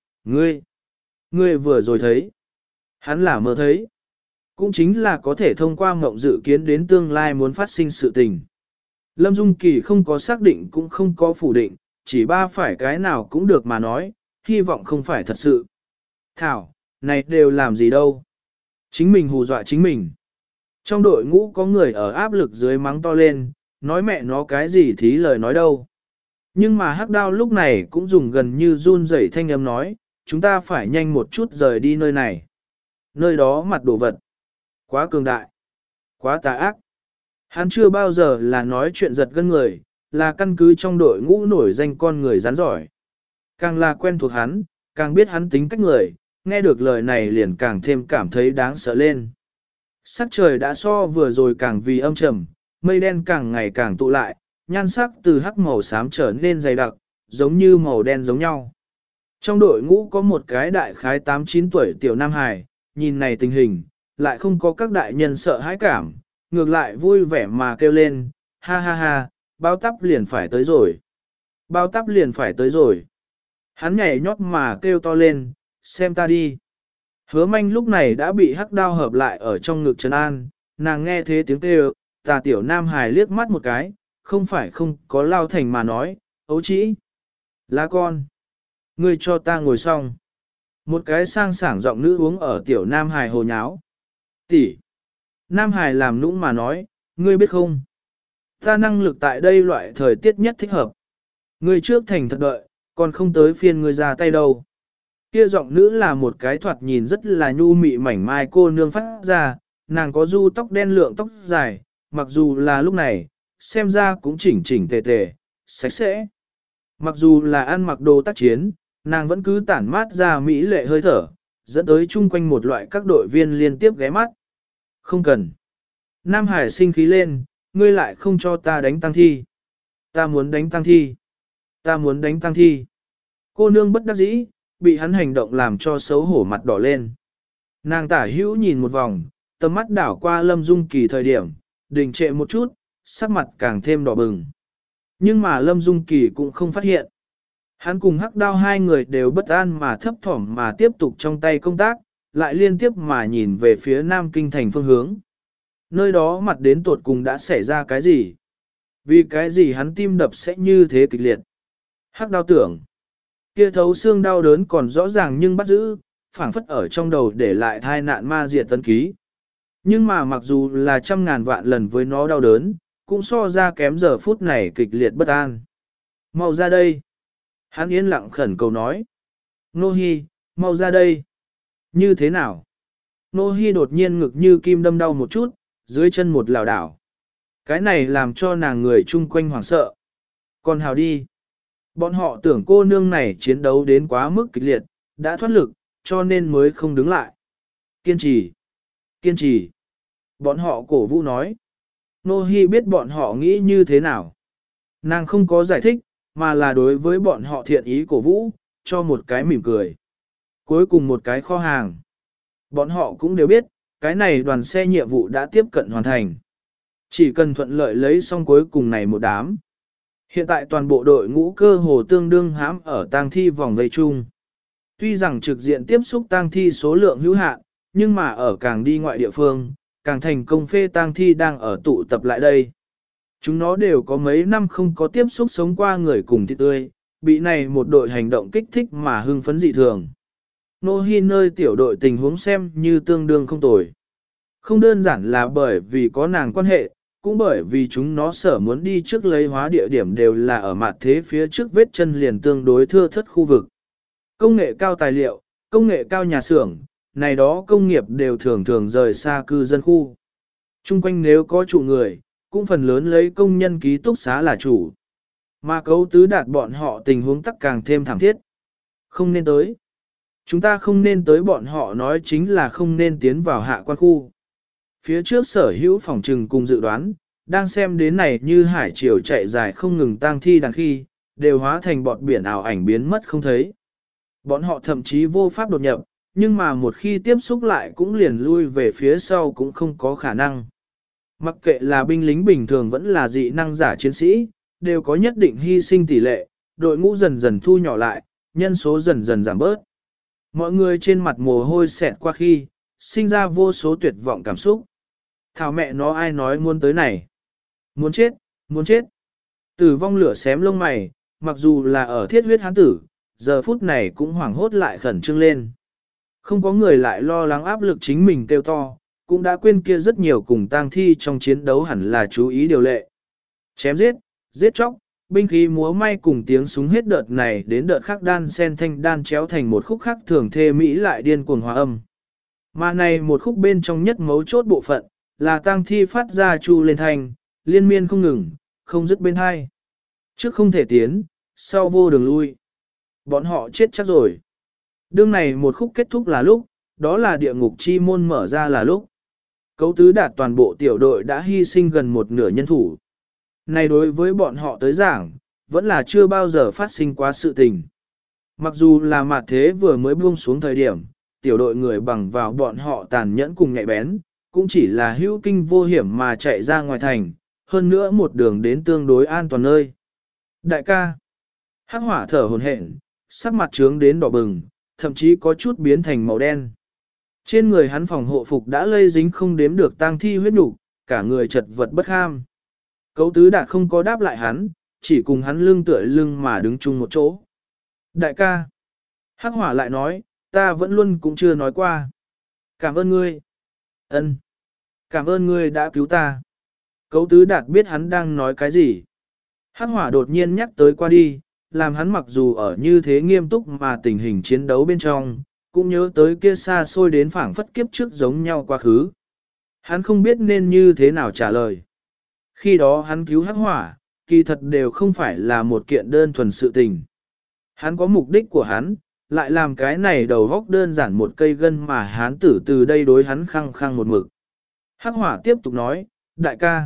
ngươi vừa rồi thấy. Hắn là mơ thấy. Cũng chính là có thể thông qua mộng dự kiến đến tương lai muốn phát sinh sự tình. Lâm Dung Kỳ không có xác định cũng không có phủ định, chỉ ba phải cái nào cũng được mà nói, hy vọng không phải thật sự. Thảo, này đều làm gì đâu. Chính mình hù dọa chính mình. Trong đội ngũ có người ở áp lực dưới mắng to lên, nói mẹ nó cái gì thí lời nói đâu. Nhưng mà Hắc Đao lúc này cũng dùng gần như run rẩy thanh âm nói, chúng ta phải nhanh một chút rời đi nơi này. Nơi đó mặt đồ vật. Quá cường đại. Quá tà ác. Hắn chưa bao giờ là nói chuyện giật gân người, là căn cứ trong đội ngũ nổi danh con người rắn giỏi. Càng là quen thuộc hắn, càng biết hắn tính cách người, nghe được lời này liền càng thêm cảm thấy đáng sợ lên. Sắc trời đã so vừa rồi càng vì âm trầm, mây đen càng ngày càng tụ lại, nhan sắc từ hắc màu xám trở nên dày đặc, giống như màu đen giống nhau. Trong đội ngũ có một cái đại khái 8-9 tuổi tiểu Nam Hải, nhìn này tình hình, lại không có các đại nhân sợ hãi cảm, ngược lại vui vẻ mà kêu lên, ha ha ha, bao tắp liền phải tới rồi. Bao tắp liền phải tới rồi. Hắn nhảy nhót mà kêu to lên, xem ta đi. Hứa Manh lúc này đã bị Hắc Đao hợp lại ở trong ngực trấn an, nàng nghe thế tiếng kêu, tà tiểu Nam Hải liếc mắt một cái, không phải không có lao thành mà nói, ấu trĩ. Lá con. Ngươi cho ta ngồi xong. Một cái sang sảng giọng nữ uống ở tiểu Nam Hải hồ nháo. Tỷ. Nam Hải làm nũng mà nói, ngươi biết không? Ta năng lực tại đây loại thời tiết nhất thích hợp. Ngươi trước thành thật đợi, còn không tới phiên ngươi ra tay đâu. Kia giọng nữ là một cái thoạt nhìn rất là nhu mị mảnh mai cô nương phát ra, nàng có du tóc đen lượng tóc dài, mặc dù là lúc này, xem ra cũng chỉnh chỉnh tề tề, sạch sẽ. Mặc dù là ăn mặc đồ tác chiến, nàng vẫn cứ tản mát ra mỹ lệ hơi thở, dẫn tới chung quanh một loại các đội viên liên tiếp ghé mắt. Không cần. Nam Hải sinh khí lên, ngươi lại không cho ta đánh tăng thi. Ta muốn đánh tăng thi. Ta muốn đánh tăng thi. Cô nương bất đắc dĩ, bị hắn hành động làm cho xấu hổ mặt đỏ lên. Nàng tả hữu nhìn một vòng, tầm mắt đảo qua Lâm Dung Kỳ thời điểm, đình trệ một chút, sắc mặt càng thêm đỏ bừng. Nhưng mà Lâm Dung Kỳ cũng không phát hiện. Hắn cùng Hắc Đao hai người đều bất an mà thấp thỏm mà tiếp tục trong tay công tác, lại liên tiếp mà nhìn về phía Nam Kinh thành phương hướng. Nơi đó mặt đến tột cùng đã xảy ra cái gì? Vì cái gì hắn tim đập sẽ như thế kịch liệt? Hắc Đao tưởng, kia thấu xương đau đớn còn rõ ràng nhưng bắt giữ, phảng phất ở trong đầu để lại thai nạn ma diệt tân ký. Nhưng mà mặc dù là trăm ngàn vạn lần với nó đau đớn, cũng so ra kém giờ phút này kịch liệt bất an. Mau ra đây. Hắn yên lặng khẩn cầu nói. Nô Hi, mau ra đây. Như thế nào? Nô Hi đột nhiên ngực như kim đâm đau một chút, dưới chân một lảo đảo. Cái này làm cho nàng người chung quanh hoảng sợ. Còn hào đi. Bọn họ tưởng cô nương này chiến đấu đến quá mức kịch liệt, đã thoát lực, cho nên mới không đứng lại. Kiên trì. Kiên trì. Bọn họ cổ vũ nói. Nô Hi biết bọn họ nghĩ như thế nào. Nàng không có giải thích, mà là đối với bọn họ thiện ý cổ vũ, cho một cái mỉm cười. Cuối cùng một cái kho hàng. Bọn họ cũng đều biết, cái này đoàn xe nhiệm vụ đã tiếp cận hoàn thành. Chỉ cần thuận lợi lấy xong cuối cùng này một đám. Hiện tại toàn bộ đội ngũ cơ hồ tương đương hãm ở tang thi vòng vây chung. Tuy rằng trực diện tiếp xúc tang thi số lượng hữu hạn, nhưng mà ở càng đi ngoại địa phương, càng thành công phê tang thi đang ở tụ tập lại đây. Chúng nó đều có mấy năm không có tiếp xúc sống qua người cùng thịt tươi, bị này một đội hành động kích thích mà hưng phấn dị thường. Nô Hi nơi tiểu đội tình huống xem như tương đương không tồi. Không đơn giản là bởi vì có nàng quan hệ, cũng bởi vì chúng nó sở muốn đi trước lấy hóa địa điểm đều là ở mặt thế phía trước vết chân liền tương đối thưa thất khu vực. Công nghệ cao tài liệu, công nghệ cao nhà xưởng, này đó công nghiệp đều thường thường rời xa cư dân khu. Trung quanh nếu có chủ người, cũng phần lớn lấy công nhân ký túc xá là chủ. Mà cấu tứ đạt bọn họ tình huống tắc càng thêm thảm thiết. Không nên tới. Chúng ta không nên tới bọn họ nói chính là không nên tiến vào hạ quan khu. Phía trước sở hữu phòng trừng cùng dự đoán, đang xem đến này như hải triều chạy dài không ngừng tang thi đằng khi, đều hóa thành bọt biển ảo ảnh biến mất không thấy. Bọn họ thậm chí vô pháp đột nhập, nhưng mà một khi tiếp xúc lại cũng liền lui về phía sau cũng không có khả năng. Mặc kệ là binh lính bình thường vẫn là dị năng giả chiến sĩ, đều có nhất định hy sinh tỷ lệ, đội ngũ dần dần thu nhỏ lại, nhân số dần dần giảm bớt. Mọi người trên mặt mồ hôi xẹt qua khi, sinh ra vô số tuyệt vọng cảm xúc. Thảo mẹ nó ai nói muốn tới này? Muốn chết, muốn chết. Tử vong lửa xém lông mày, mặc dù là ở thiết huyết hán tử, giờ phút này cũng hoảng hốt lại khẩn trương lên. Không có người lại lo lắng áp lực chính mình kêu to, cũng đã quên kia rất nhiều cùng tang thi trong chiến đấu hẳn là chú ý điều lệ. Chém giết, giết chóc, binh khí múa may cùng tiếng súng hết đợt này đến đợt khác đan sen thanh đan chéo thành một khúc khác thường thê mỹ lại điên cuồng hòa âm. Mà này một khúc bên trong nhất mấu chốt bộ phận, là tang thi phát ra chu lên thanh, liên miên không ngừng, không dứt bên hai. Trước không thể tiến, sau vô đường lui. Bọn họ chết chắc rồi. Đương này một khúc kết thúc là lúc, đó là địa ngục chi môn mở ra là lúc. Cấu tứ đạt toàn bộ tiểu đội đã hy sinh gần một nửa nhân thủ. Này đối với bọn họ tới giảng, vẫn là chưa bao giờ phát sinh quá sự tình. Mặc dù là mặt thế vừa mới buông xuống thời điểm, tiểu đội người bằng vào bọn họ tàn nhẫn cùng nhạy bén, cũng chỉ là hữu kinh vô hiểm mà chạy ra ngoài thành, hơn nữa một đường đến tương đối an toàn nơi. Đại ca, hắc hỏa thở hổn hển, sắc mặt trướng đến đỏ bừng, thậm chí có chút biến thành màu đen. Trên người hắn phòng hộ phục đã lây dính không đếm được tang thi huyết nục, cả người chật vật bất kham. Cấu tứ đạt không có đáp lại hắn, chỉ cùng hắn lưng tựa lưng mà đứng chung một chỗ. Đại ca, hắc hỏa lại nói, ta vẫn luôn cũng chưa nói qua. Cảm ơn ngươi. Ân, cảm ơn ngươi đã cứu ta. Cấu tứ đạt biết hắn đang nói cái gì. Hắc hỏa đột nhiên nhắc tới qua đi, làm hắn mặc dù ở như thế nghiêm túc mà tình hình chiến đấu bên trong, cũng nhớ tới kia xa xôi đến phảng phất kiếp trước giống nhau quá khứ. Hắn không biết nên như thế nào trả lời. Khi đó hắn cứu hắc hỏa, kỳ thật đều không phải là một kiện đơn thuần sự tình. Hắn có mục đích của hắn, lại làm cái này đầu góc đơn giản một cây gân mà hắn tử từ đây đối hắn khăng khăng một mực. Hắc hỏa tiếp tục nói, đại ca,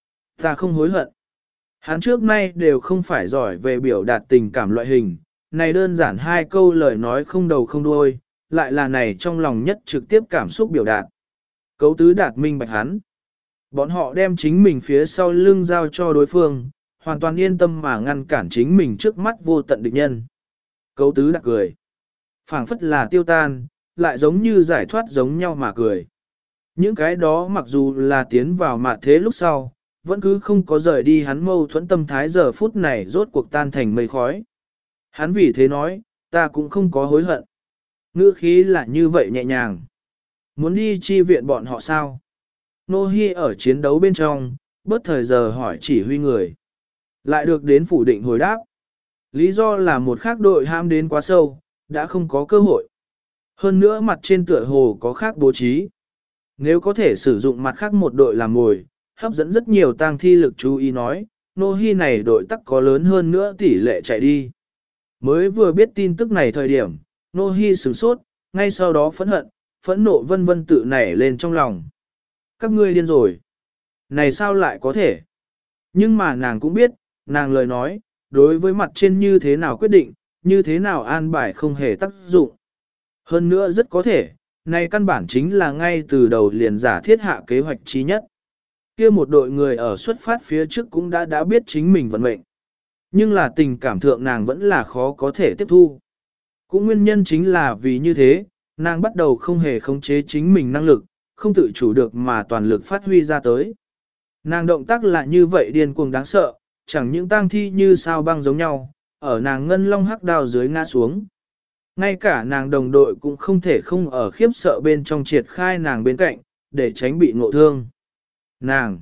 ta không hối hận. Hắn trước nay đều không phải giỏi về biểu đạt tình cảm loại hình, này đơn giản hai câu lời nói không đầu không đuôi, lại là này trong lòng nhất trực tiếp cảm xúc biểu đạt. Cấu tứ đạt minh bạch hắn. Bọn họ đem chính mình phía sau lưng giao cho đối phương, hoàn toàn yên tâm mà ngăn cản chính mình trước mắt vô tận địch nhân. Cấu tứ đạt cười. Phảng phất là tiêu tan, lại giống như giải thoát giống nhau mà cười. Những cái đó mặc dù là tiến vào mạt thế lúc sau, vẫn cứ không có rời đi hắn mâu thuẫn tâm thái giờ phút này rốt cuộc tan thành mây khói. Hắn vì thế nói, ta cũng không có hối hận. Ngữ khí là như vậy nhẹ nhàng. Muốn đi chi viện bọn họ sao? Nô Hi ở chiến đấu bên trong, bớt thời giờ hỏi chỉ huy người. Lại được đến phủ định hồi đáp. Lý do là một khác đội ham đến quá sâu, đã không có cơ hội. Hơn nữa mặt trên tựa hồ có khác bố trí. Nếu có thể sử dụng mặt khác một đội làm mồi, hấp dẫn rất nhiều tang thi lực chú ý nói, Nô Hi này đội tắc có lớn hơn nữa tỷ lệ chạy đi. Mới vừa biết tin tức này thời điểm, Nô Hi sửng sốt, ngay sau đó phẫn nộ vân vân tự nảy lên trong lòng. Các ngươi điên rồi. Này sao lại có thể? Nhưng mà nàng cũng biết, nàng lời nói, đối với mặt trên như thế nào quyết định, như thế nào an bài không hề tác dụng. Hơn nữa rất có thể, này căn bản chính là ngay từ đầu liền giả thiết hạ kế hoạch chí nhất. Kia một đội người ở xuất phát phía trước cũng đã biết chính mình vận mệnh. Nhưng là tình cảm thượng nàng vẫn là khó có thể tiếp thu. Cũng nguyên nhân chính là vì như thế, nàng bắt đầu không hề khống chế chính mình năng lực, không tự chủ được mà toàn lực phát huy ra tới. Nàng động tác là như vậy điên cuồng đáng sợ, chẳng những tang thi như sao băng giống nhau, ở nàng ngân long hắc đao dưới ngã xuống. Ngay cả nàng đồng đội cũng không thể không ở khiếp sợ bên trong triệt khai nàng bên cạnh, để tránh bị ngộ thương. Nàng,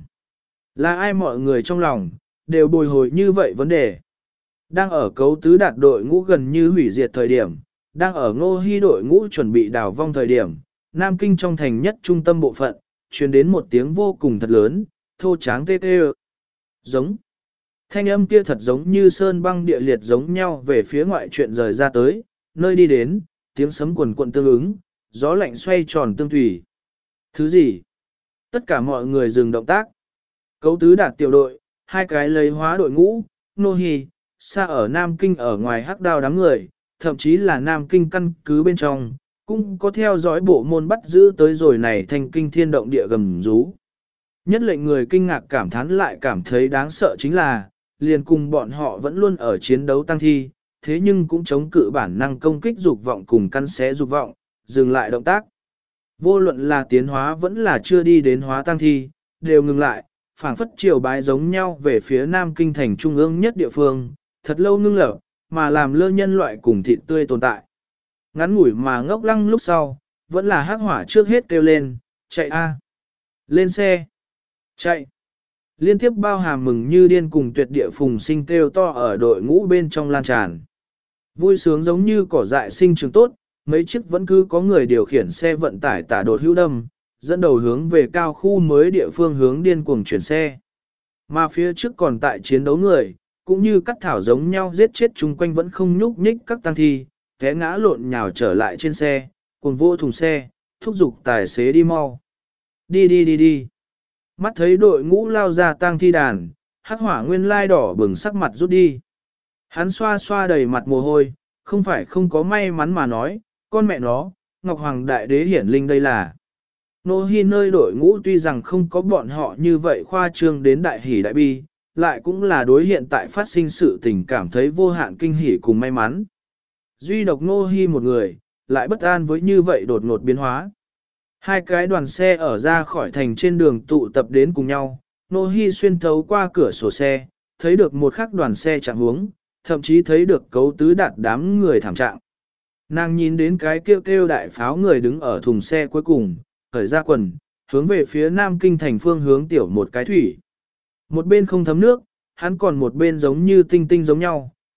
là ai mọi người trong lòng, đều bồi hồi như vậy vấn đề. Đang ở cấu tứ đạt đội ngũ gần như hủy diệt thời điểm, đang ở Ngô Hi đội ngũ chuẩn bị đào vong thời điểm, Nam Kinh trong thành nhất trung tâm bộ phận, truyền đến một tiếng vô cùng thật lớn, thô tráng tê tê. Giống. Thanh âm kia thật giống như sơn băng địa liệt giống nhau về phía ngoại chuyện rời ra tới, nơi đi đến, tiếng sấm quần quận tương ứng, gió lạnh xoay tròn tương thủy. Thứ gì? Tất cả mọi người dừng động tác. Cấu tứ đạt tiểu đội, hai cái lấy hóa đội ngũ, Nô Hi, xa ở Nam Kinh ở ngoài hắc đao đám người, thậm chí là Nam Kinh căn cứ bên trong, cũng có theo dõi bộ môn bắt giữ tới rồi này thành kinh thiên động địa gầm rú. Nhất lệnh người kinh ngạc cảm thán lại cảm thấy đáng sợ chính là, liền cùng bọn họ vẫn luôn ở chiến đấu tăng thi, thế nhưng cũng chống cự bản năng công kích dục vọng cùng căn xé dục vọng, dừng lại động tác. Vô luận là tiến hóa vẫn là chưa đi đến hóa tăng thi, đều ngừng lại, phảng phất chiều bái giống nhau về phía Nam Kinh thành trung ương nhất địa phương, thật lâu ngưng lở, mà làm lơ nhân loại cùng thịt tươi tồn tại. Ngắn ngủi mà ngốc lăng lúc sau, vẫn là hắc hỏa trước hết kêu lên, chạy a, lên xe, chạy. Liên tiếp bao hàm mừng như điên cùng tuyệt địa phùng sinh kêu to ở đội ngũ bên trong lan tràn. Vui sướng giống như cỏ dại sinh trường tốt, mấy chiếc vẫn cứ có người điều khiển xe vận tải tả đột hữu đâm, dẫn đầu hướng về cao khu mới địa phương hướng điên cuồng chuyển xe. Mà phía trước còn tại chiến đấu người, cũng như cắt thảo giống nhau giết chết chung quanh vẫn không nhúc nhích các tăng thi, té ngã lộn nhào trở lại trên xe, cùng vô thùng xe, thúc giục tài xế đi mau. Đi đi đi đi. Mắt thấy đội ngũ lao ra tang thi đàn, hắc hỏa nguyên lai đỏ bừng sắc mặt rút đi. Hắn xoa xoa đầy mặt mồ hôi, không phải không có may mắn mà nói, con mẹ nó, Ngọc Hoàng Đại Đế hiển linh đây là. Nô Hi nơi đội ngũ tuy rằng không có bọn họ như vậy khoa trương đến đại hỷ đại bi, lại cũng là đối hiện tại phát sinh sự tình cảm thấy vô hạn kinh hỉ cùng may mắn. Duy độc Nô Hi một người, lại bất an với như vậy đột ngột biến hóa. Hai cái đoàn xe ở ra khỏi thành trên đường tụ tập đến cùng nhau, Nô Hi xuyên thấu qua cửa sổ xe, thấy được một khắc đoàn xe chạm hướng, thậm chí thấy được cấu tứ đạt đám người thảm trạng. Nàng nhìn đến cái kêu kêu đại pháo người đứng ở thùng xe cuối cùng, khởi ra quần, hướng về phía Nam Kinh thành phương hướng tiểu một cái thủy. Một bên không thấm nước, hắn còn một bên giống như tinh tinh giống nhau,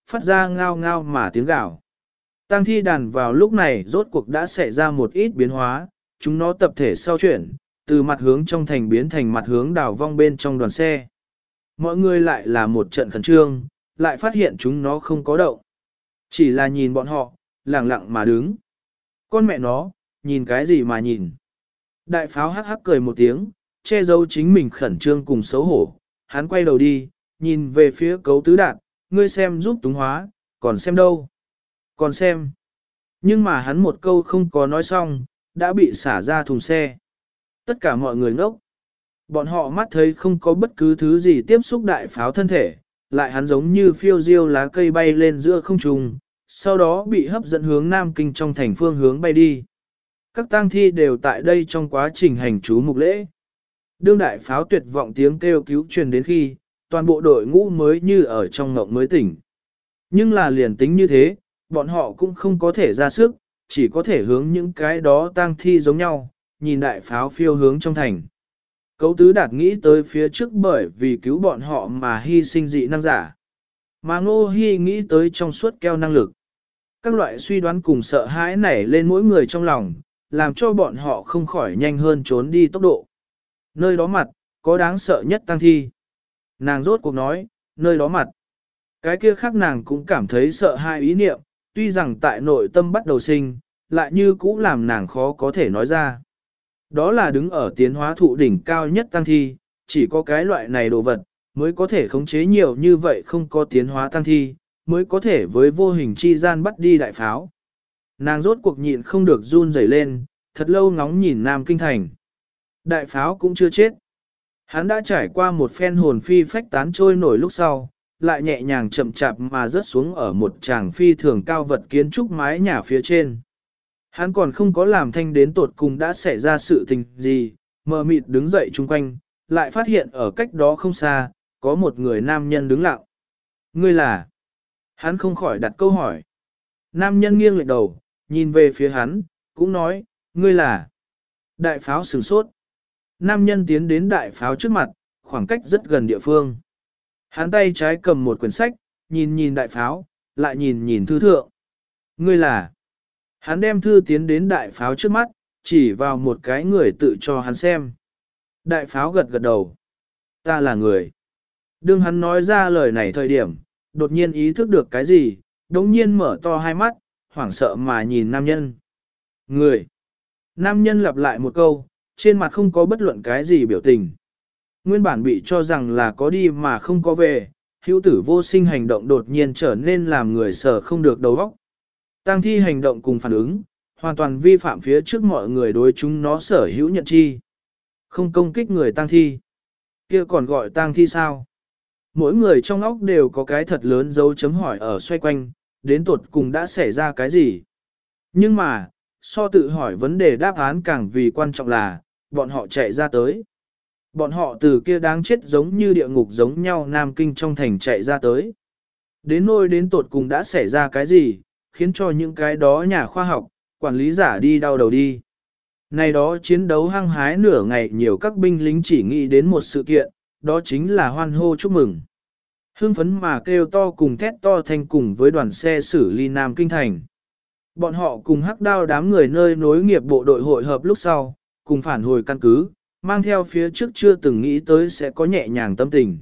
phát ra ngao ngao mà tiếng gào. Tang thi đàn vào lúc này rốt cuộc đã xảy ra một ít biến hóa, chúng nó tập thể sau chuyển, từ mặt hướng trong thành biến thành mặt hướng đảo vong bên trong đoàn xe. Mọi người lại là một trận khẩn trương, lại phát hiện chúng nó không có động. Chỉ là nhìn bọn họ, lặng lặng mà đứng. Con mẹ nó, nhìn cái gì mà nhìn. Đại pháo hắc hắc cười một tiếng, che giấu chính mình khẩn trương cùng xấu hổ. Hắn quay đầu đi, nhìn về phía Cấu Tứ Đạt, ngươi xem giúp túng hóa, còn xem đâu. Còn xem. Nhưng mà hắn một câu không có nói xong, đã bị xả ra thùng xe. Tất cả mọi người ngốc. Bọn họ mắt thấy không có bất cứ thứ gì tiếp xúc đại pháo thân thể, lại hắn giống như phiêu diêu lá cây bay lên giữa không trung, sau đó bị hấp dẫn hướng Nam Kinh trong thành phương hướng bay đi. Các tang thi đều tại đây trong quá trình hành trú mục lễ. Đương đại pháo tuyệt vọng tiếng kêu cứu truyền đến khi, toàn bộ đội ngũ mới như ở trong ngộng mới tỉnh. Nhưng là liền tính như thế, bọn họ cũng không có thể ra sức, chỉ có thể hướng những cái đó tang thi giống nhau, nhìn đại pháo phiêu hướng trong thành. Cấu Tứ Đạt nghĩ tới phía trước bởi vì cứu bọn họ mà hy sinh dị năng giả. Mà Ngô Hi nghĩ tới trong suốt keo năng lực. Các loại suy đoán cùng sợ hãi nảy lên mỗi người trong lòng, làm cho bọn họ không khỏi nhanh hơn trốn đi tốc độ. Nơi đó mặt, có đáng sợ nhất tang thi. Nàng rốt cuộc nói, nơi đó mặt. Cái kia khác nàng cũng cảm thấy sợ hai ý niệm, tuy rằng tại nội tâm bắt đầu sinh, lại như cũ làm nàng khó có thể nói ra. Đó là đứng ở tiến hóa thụ đỉnh cao nhất tang thi, chỉ có cái loại này đồ vật, mới có thể khống chế nhiều như vậy không có tiến hóa tang thi, mới có thể với vô hình chi gian bắt đi đại pháo. Nàng rốt cuộc nhịn không được run rẩy lên, thật lâu ngóng nhìn Nam Kinh thành. Đại pháo cũng chưa chết. Hắn đã trải qua một phen hồn phi phách tán trôi nổi lúc sau, lại nhẹ nhàng chậm chạp mà rớt xuống ở một tràng phi thường cao vật kiến trúc mái nhà phía trên. Hắn còn không có làm thanh đến tột cùng đã xảy ra sự tình gì, mờ mịt đứng dậy chung quanh, lại phát hiện ở cách đó không xa, có một người nam nhân đứng lặng. Ngươi là? Hắn không khỏi đặt câu hỏi. Nam nhân nghiêng lệch đầu, nhìn về phía hắn, cũng nói, ngươi là? Đại pháo sửng sốt. Nam nhân tiến đến đại pháo trước mặt, khoảng cách rất gần địa phương. Hắn tay trái cầm một quyển sách, nhìn nhìn đại pháo, lại nhìn nhìn thư thượng. Ngươi là? Hắn đem thư tiến đến đại pháo trước mắt, chỉ vào một cái người tự cho hắn xem. Đại pháo gật gật đầu. Ta là người. Đương hắn nói ra lời này thời điểm, đột nhiên ý thức được cái gì, đống nhiên mở to hai mắt, hoảng sợ mà nhìn nam nhân. Người. Nam nhân lặp lại một câu, trên mặt không có bất luận cái gì biểu tình. Nguyên bản bị cho rằng là có đi mà không có về, hữu tử vô sinh hành động đột nhiên trở nên làm người sợ không được đầu óc. Tang thi hành động cùng phản ứng, hoàn toàn vi phạm phía trước mọi người đối chúng nó sở hữu nhận chi. Không công kích người tang thi. Kia còn gọi tang thi sao? Mỗi người trong óc đều có cái thật lớn dấu chấm hỏi ở xoay quanh, đến tột cùng đã xảy ra cái gì. Nhưng mà, so tự hỏi vấn đề đáp án càng vì quan trọng là, bọn họ chạy ra tới. Bọn họ từ kia đáng chết giống như địa ngục giống nhau Nam Kinh trong thành chạy ra tới. Đến nôi đến tột cùng đã xảy ra cái gì, khiến cho những cái đó nhà khoa học, quản lý giả đi đau đầu đi. Này đó chiến đấu hăng hái nửa ngày nhiều các binh lính chỉ nghĩ đến một sự kiện, đó chính là hoan hô chúc mừng. Hưng phấn mà kêu to cùng thét to thanh cùng với đoàn xe xử ly Nam Kinh thành. Bọn họ cùng hắc đao đám người nơi nối nghiệp bộ đội hội hợp lúc sau, cùng phản hồi căn cứ, mang theo phía trước chưa từng nghĩ tới sẽ có nhẹ nhàng tâm tình.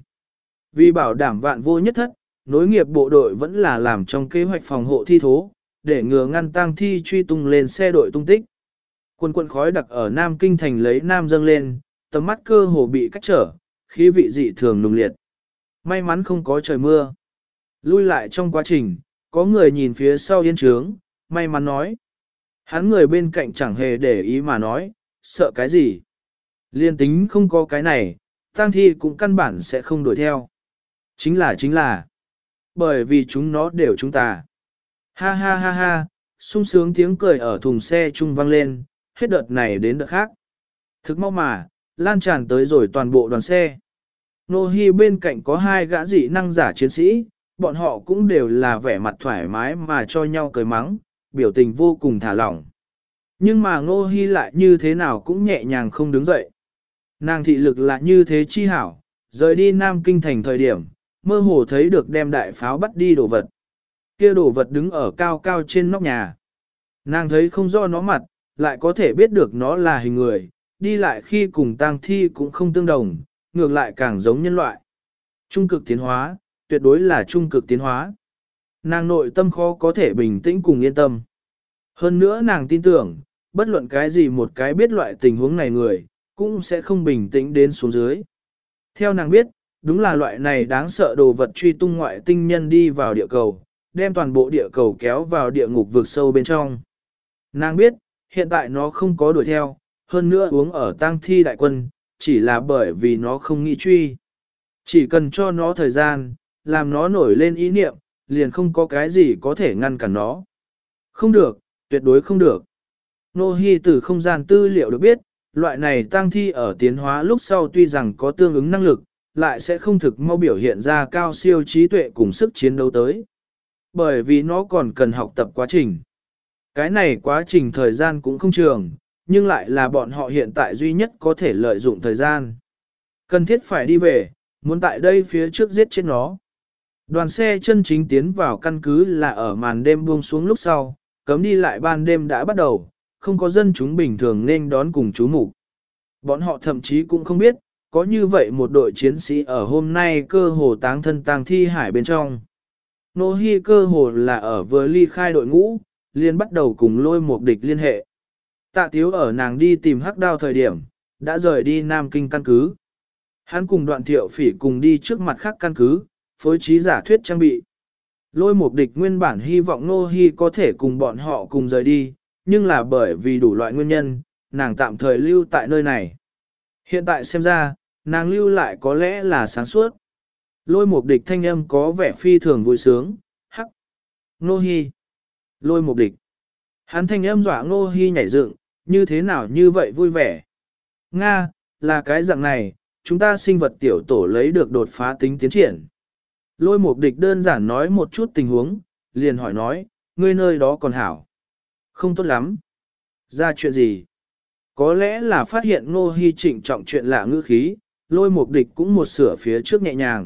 Vì bảo đảm vạn vô nhất thất, nối nghiệp bộ đội vẫn là làm trong kế hoạch phòng hộ thi thố, để ngừa ngăn tang thi truy tung lên xe đội tung tích. Quân quân khói đặc ở Nam Kinh thành lấy Nam dâng lên, tầm mắt cơ hồ bị cách trở, khí vị dị thường nùng liệt. May mắn không có trời mưa. Lui lại trong quá trình, có người nhìn phía sau yên trướng, may mắn nói. Hắn người bên cạnh chẳng hề để ý mà nói, sợ cái gì. Liên tính không có cái này, tang thi cũng căn bản sẽ không đuổi theo. Chính là. Bởi vì chúng nó đều chúng ta. Ha ha ha ha, sung sướng tiếng cười ở thùng xe trung vang lên, hết đợt này đến đợt khác. Thực mau mà, lan tràn tới rồi toàn bộ đoàn xe. Nô Hi bên cạnh có hai gã dị năng giả chiến sĩ, bọn họ cũng đều là vẻ mặt thoải mái mà cho nhau cười mắng, biểu tình vô cùng thả lỏng. Nhưng mà Nô Hi lại như thế nào cũng nhẹ nhàng không đứng dậy. Nàng thị lực là như thế chi hảo, rời đi Nam Kinh thành thời điểm, mơ hồ thấy được đem đại pháo bắt đi đồ vật. kia đồ vật đứng ở cao cao trên nóc nhà. Nàng thấy không rõ nó mặt, lại có thể biết được nó là hình người, đi lại khi cùng tang thi cũng không tương đồng, ngược lại càng giống nhân loại. Trung cực tiến hóa, tuyệt đối là trung cực tiến hóa. Nàng nội tâm khó có thể bình tĩnh cùng yên tâm. Hơn nữa nàng tin tưởng, bất luận cái gì một cái biết loại tình huống này người, cũng sẽ không bình tĩnh đến xuống dưới. Theo nàng biết, đúng là loại này đáng sợ đồ vật truy tung ngoại tinh nhân đi vào địa cầu, đem toàn bộ địa cầu kéo vào địa ngục vực sâu bên trong. Nàng biết, hiện tại nó không có đuổi theo, hơn nữa uống ở tang thi đại quân, chỉ là bởi vì nó không nghĩ truy. Chỉ cần cho nó thời gian, làm nó nổi lên ý niệm, liền không có cái gì có thể ngăn cản nó. Không được, tuyệt đối không được. Nô Hi từ không gian tư liệu được biết, loại này tang thi ở tiến hóa lúc sau tuy rằng có tương ứng năng lực, lại sẽ không thực mau biểu hiện ra cao siêu trí tuệ cùng sức chiến đấu tới. Bởi vì nó còn cần học tập quá trình. Cái này quá trình thời gian cũng không trường, nhưng lại là bọn họ hiện tại duy nhất có thể lợi dụng thời gian. Cần thiết phải đi về, muốn tại đây phía trước giết chết nó. Đoàn xe chân chính tiến vào căn cứ là ở màn đêm buông xuống lúc sau, cấm đi lại ban đêm đã bắt đầu, không có dân chúng bình thường nên đón cùng chú mục. Bọn họ thậm chí cũng không biết, có như vậy một đội chiến sĩ ở hôm nay cơ hồ táng thân tang thi hải bên trong. Nô Hi cơ hồ là ở vừa ly khai đội ngũ, liền bắt đầu cùng Lôi Mục Địch liên hệ. Tạ Tiếu ở nàng đi tìm Hắc Đao thời điểm, đã rời đi Nam Kinh căn cứ. Hắn cùng Đoạn Thiệu Phỉ cùng đi trước mặt khác căn cứ, phối trí giả thuyết trang bị. Lôi Mục Địch nguyên bản hy vọng Nô Hi có thể cùng bọn họ cùng rời đi, nhưng là bởi vì đủ loại nguyên nhân, nàng tạm thời lưu tại nơi này. Hiện tại xem ra, nàng lưu lại có lẽ là sáng suốt. Lôi Mục Địch thanh âm có vẻ phi thường vui sướng, hắc. Nô Hi. Lôi Mục Địch. Hắn thanh âm dọa Nô Hi nhảy dựng, như thế nào như vậy vui vẻ. Nga, là cái dạng này, chúng ta sinh vật tiểu tổ lấy được đột phá tính tiến triển. Lôi Mục Địch đơn giản nói một chút tình huống, liền hỏi nói, ngươi nơi đó còn hảo. Không tốt lắm. Ra chuyện gì? Có lẽ là phát hiện Nô Hi trịnh trọng chuyện lạ ngữ khí, Lôi Mục Địch cũng một sửa phía trước nhẹ nhàng.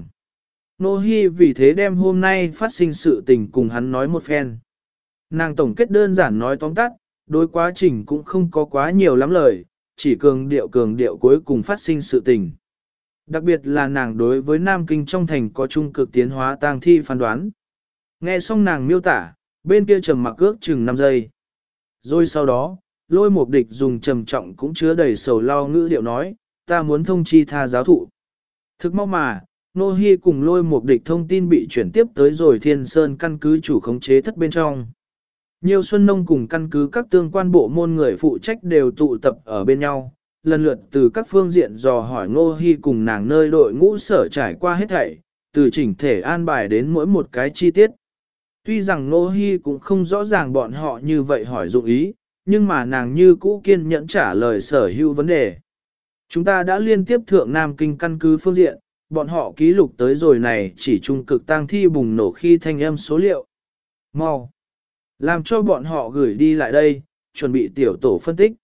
Nô Hi vì thế đem hôm nay phát sinh sự tình cùng hắn nói một phen. Nàng tổng kết đơn giản nói tóm tắt, đối quá trình cũng không có quá nhiều lắm lời, chỉ cường điệu cuối cùng phát sinh sự tình. Đặc biệt là nàng đối với Nam Kinh trong thành có trung cực tiến hóa tang thi phán đoán. Nghe xong nàng miêu tả, bên kia trầm mặc ước chừng 5 giây. Rồi sau đó, Lôi Mục Địch dùng trầm trọng cũng chứa đầy sầu lo ngữ điệu nói, ta muốn thông chi tha giáo thụ. Thực mau mà, Nô Hi cùng Lôi Mục Địch thông tin bị chuyển tiếp tới rồi Thiên Sơn căn cứ chủ khống chế thất bên trong. Nhiều Xuân Nông cùng căn cứ các tương quan bộ môn người phụ trách đều tụ tập ở bên nhau, lần lượt từ các phương diện dò hỏi Nô Hi cùng nàng nơi đội ngũ sở trải qua hết thảy, từ chỉnh thể an bài đến mỗi một cái chi tiết. Tuy rằng Nô Hi cũng không rõ ràng bọn họ như vậy hỏi dụng ý, nhưng mà nàng như cũ kiên nhẫn trả lời sở hữu vấn đề. Chúng ta đã liên tiếp thượng Nam Kinh căn cứ phương diện, bọn họ ký lục tới rồi này chỉ trung cực tang thi bùng nổ khi thanh âm số liệu. Mau! Làm cho bọn họ gửi đi lại đây, chuẩn bị tiểu tổ phân tích.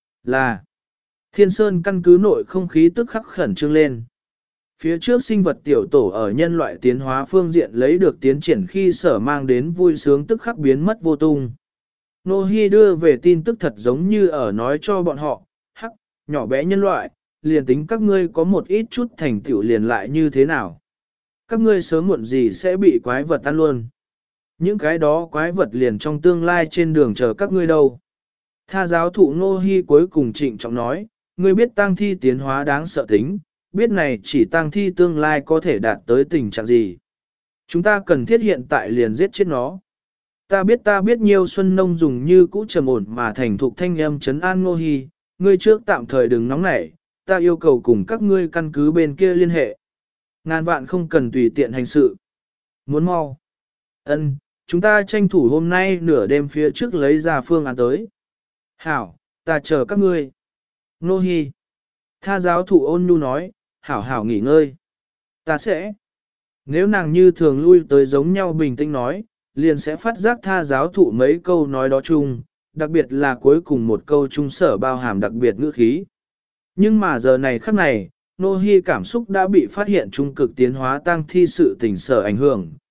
Là Thiên Sơn căn cứ nội không khí tức khắc khẩn trương lên. Phía trước sinh vật tiểu tổ ở nhân loại tiến hóa phương diện lấy được tiến triển khi sở mang đến vui sướng tức khắc biến mất vô tung. Nô Hi đưa về tin tức thật giống như ở nói cho bọn họ, hắc, nhỏ bé nhân loại, liền tính các ngươi có một ít chút thành tựu liền lại như thế nào. Các ngươi sớm muộn gì sẽ bị quái vật ăn luôn. Những cái đó quái vật liền trong tương lai trên đường chờ các ngươi đâu. Tha giáo thụ Nô Hi cuối cùng trịnh trọng nói, ngươi biết tang thi tiến hóa đáng sợ tính, biết này chỉ tang thi tương lai có thể đạt tới tình trạng gì. Chúng ta cần thiết hiện tại liền giết chết nó. Ta biết nhiều Xuân Nông dùng như cũ trầm ổn mà thành thục thanh âm trấn an Nô Hi, ngươi trước tạm thời đừng nóng nảy, ta yêu cầu cùng các ngươi căn cứ bên kia liên hệ. Ngàn vạn không cần tùy tiện hành sự. Muốn mau. Ân, chúng ta tranh thủ hôm nay nửa đêm phía trước lấy ra phương án tới. Hảo, ta chờ các ngươi. Nô Hi. Tha giáo thụ ôn nhu nói, hảo nghỉ ngơi. Ta sẽ. Nếu nàng như thường lui tới giống nhau bình tĩnh nói, liền sẽ phát giác tha giáo thụ mấy câu nói đó chung, đặc biệt là cuối cùng một câu chung sở bao hàm đặc biệt ngữ khí. Nhưng mà giờ này khắc này, Nô Hi cảm xúc đã bị phát hiện trung cực tiến hóa tăng thi sự tình sở ảnh hưởng,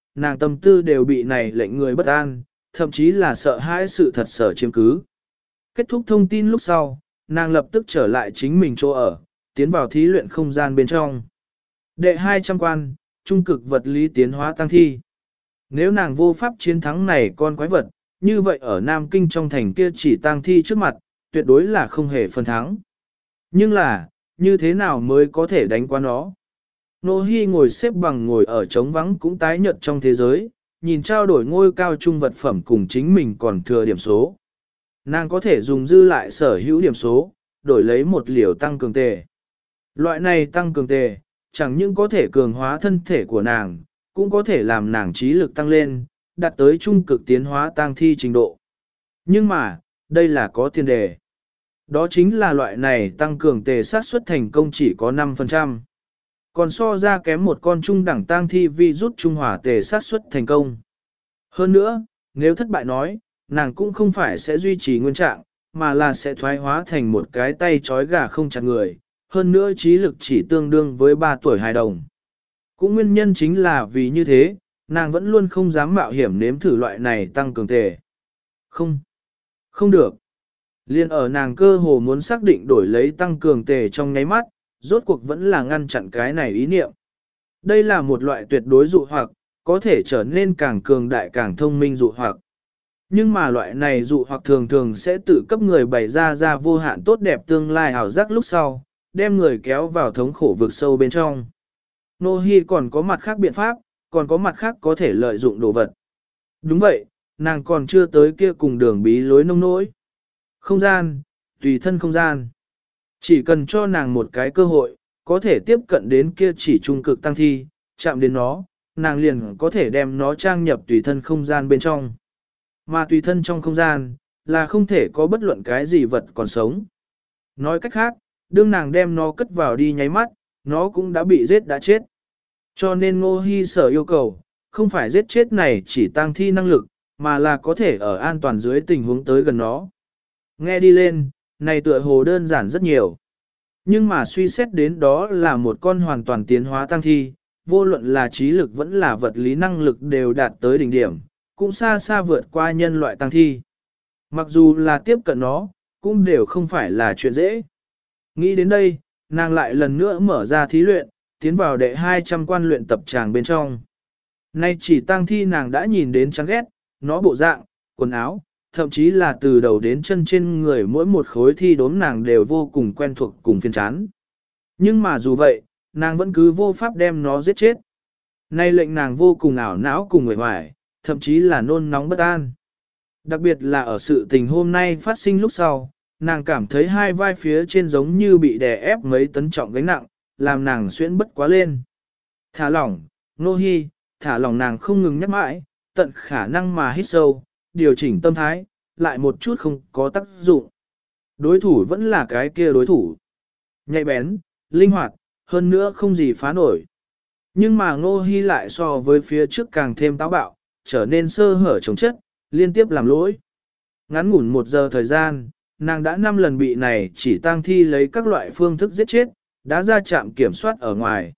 nàng tâm tư đều bị này lệnh người bất an, thậm chí là sợ hãi sự thật sở chiếm cứ. Kết thúc thông tin lúc sau, nàng lập tức trở lại chính mình chỗ ở, tiến vào thí luyện không gian bên trong. Đệ 200 quan, trung cực vật lý tiến hóa tăng thi. Nếu nàng vô pháp chiến thắng này con quái vật, như vậy ở Nam Kinh trong thành kia chỉ tăng thi trước mặt, tuyệt đối là không hề phần thắng. Nhưng là, như thế nào mới có thể đánh qua nó? Nô Hi ngồi xếp bằng ngồi ở trống vắng cũng tái nhợt trong thế giới, nhìn trao đổi ngôi cao trung vật phẩm cùng chính mình còn thừa điểm số. Nàng có thể dùng dư lại sở hữu điểm số, đổi lấy một liều tăng cường tề. Loại này tăng cường tề, chẳng những có thể cường hóa thân thể của nàng, cũng có thể làm nàng trí lực tăng lên, đạt tới trung cực tiến hóa tăng thi trình độ. Nhưng mà, đây là có tiền đề. Đó chính là loại này tăng cường tề sát suất thành công chỉ có 5%. Còn so ra kém một con trung đẳng tăng thi vi rút trung hòa tề sát suất thành công. Hơn nữa, nếu thất bại nói, nàng cũng không phải sẽ duy trì nguyên trạng, mà là sẽ thoái hóa thành một cái tay trói gà không chặt người, hơn nữa trí lực chỉ tương đương với 3 tuổi hài đồng. Cũng nguyên nhân chính là vì như thế, nàng vẫn luôn không dám mạo hiểm nếm thử loại này tăng cường tề. Không được. Liên ở nàng cơ hồ muốn xác định đổi lấy tăng cường tề trong nháy mắt, rốt cuộc vẫn là ngăn chặn cái này ý niệm. Đây là một loại tuyệt đối dụ hoặc, có thể trở nên càng cường đại càng thông minh dụ hoặc. Nhưng mà loại này dụ hoặc thường thường sẽ tự cấp người bày ra vô hạn tốt đẹp tương lai ảo giác lúc sau, đem người kéo vào thống khổ vực sâu bên trong. Nô Hi còn có mặt khác biện pháp, còn có mặt khác có thể lợi dụng đồ vật. Đúng vậy, nàng còn chưa tới kia cùng đường bí lối nông nỗi. Không gian, tùy thân không gian. Chỉ cần cho nàng một cái cơ hội, có thể tiếp cận đến kia chỉ trung cực tăng thi, chạm đến nó, nàng liền có thể đem nó trang nhập tùy thân không gian bên trong. Mà tùy thân trong không gian, là không thể có bất luận cái gì vật còn sống. Nói cách khác, đương nàng đem nó cất vào đi nháy mắt, nó cũng đã bị giết đã chết. Cho nên Ngô Hi sở yêu cầu, không phải giết chết này chỉ tăng thi năng lực, mà là có thể ở an toàn dưới tình huống tới gần nó. Nghe đi lên, này tựa hồ đơn giản rất nhiều. Nhưng mà suy xét đến đó là một con hoàn toàn tiến hóa tăng thi, vô luận là trí lực vẫn là vật lý năng lực đều đạt tới đỉnh điểm, cũng xa xa vượt qua nhân loại tăng thi. Mặc dù là tiếp cận nó, cũng đều không phải là chuyện dễ. Nghĩ đến đây, nàng lại lần nữa mở ra thí luyện, tiến vào đệ 200 quan luyện tập tràng bên trong. Nay chỉ tăng thi nàng đã nhìn đến chán ghét, nó bộ dạng, quần áo, thậm chí là từ đầu đến chân trên người mỗi một khối thi đốm nàng đều vô cùng quen thuộc cùng phiền chán. Nhưng mà dù vậy, nàng vẫn cứ vô pháp đem nó giết chết. Nay lệnh nàng vô cùng ảo não cùng người hoài, thậm chí là nôn nóng bất an. Đặc biệt là ở sự tình hôm nay phát sinh lúc sau, nàng cảm thấy hai vai phía trên giống như bị đè ép mấy tấn trọng gánh nặng, làm nàng xuyễn bất quá lên. Thả lỏng, Nô Hi, thả lỏng nàng không ngừng nhắc mãi, tận khả năng mà hít sâu, điều chỉnh tâm thái, lại một chút không có tác dụng. Đối thủ vẫn là cái kia đối thủ. Nhạy bén, linh hoạt, hơn nữa không gì phá nổi. Nhưng mà Ngô Hi lại so với phía trước càng thêm táo bạo, trở nên sơ hở chống chất, liên tiếp làm lỗi. Ngắn ngủn 1 giờ thời gian, nàng đã 5 lần bị này chỉ tang thi lấy các loại phương thức giết chết, đã ra trạm kiểm soát ở ngoài.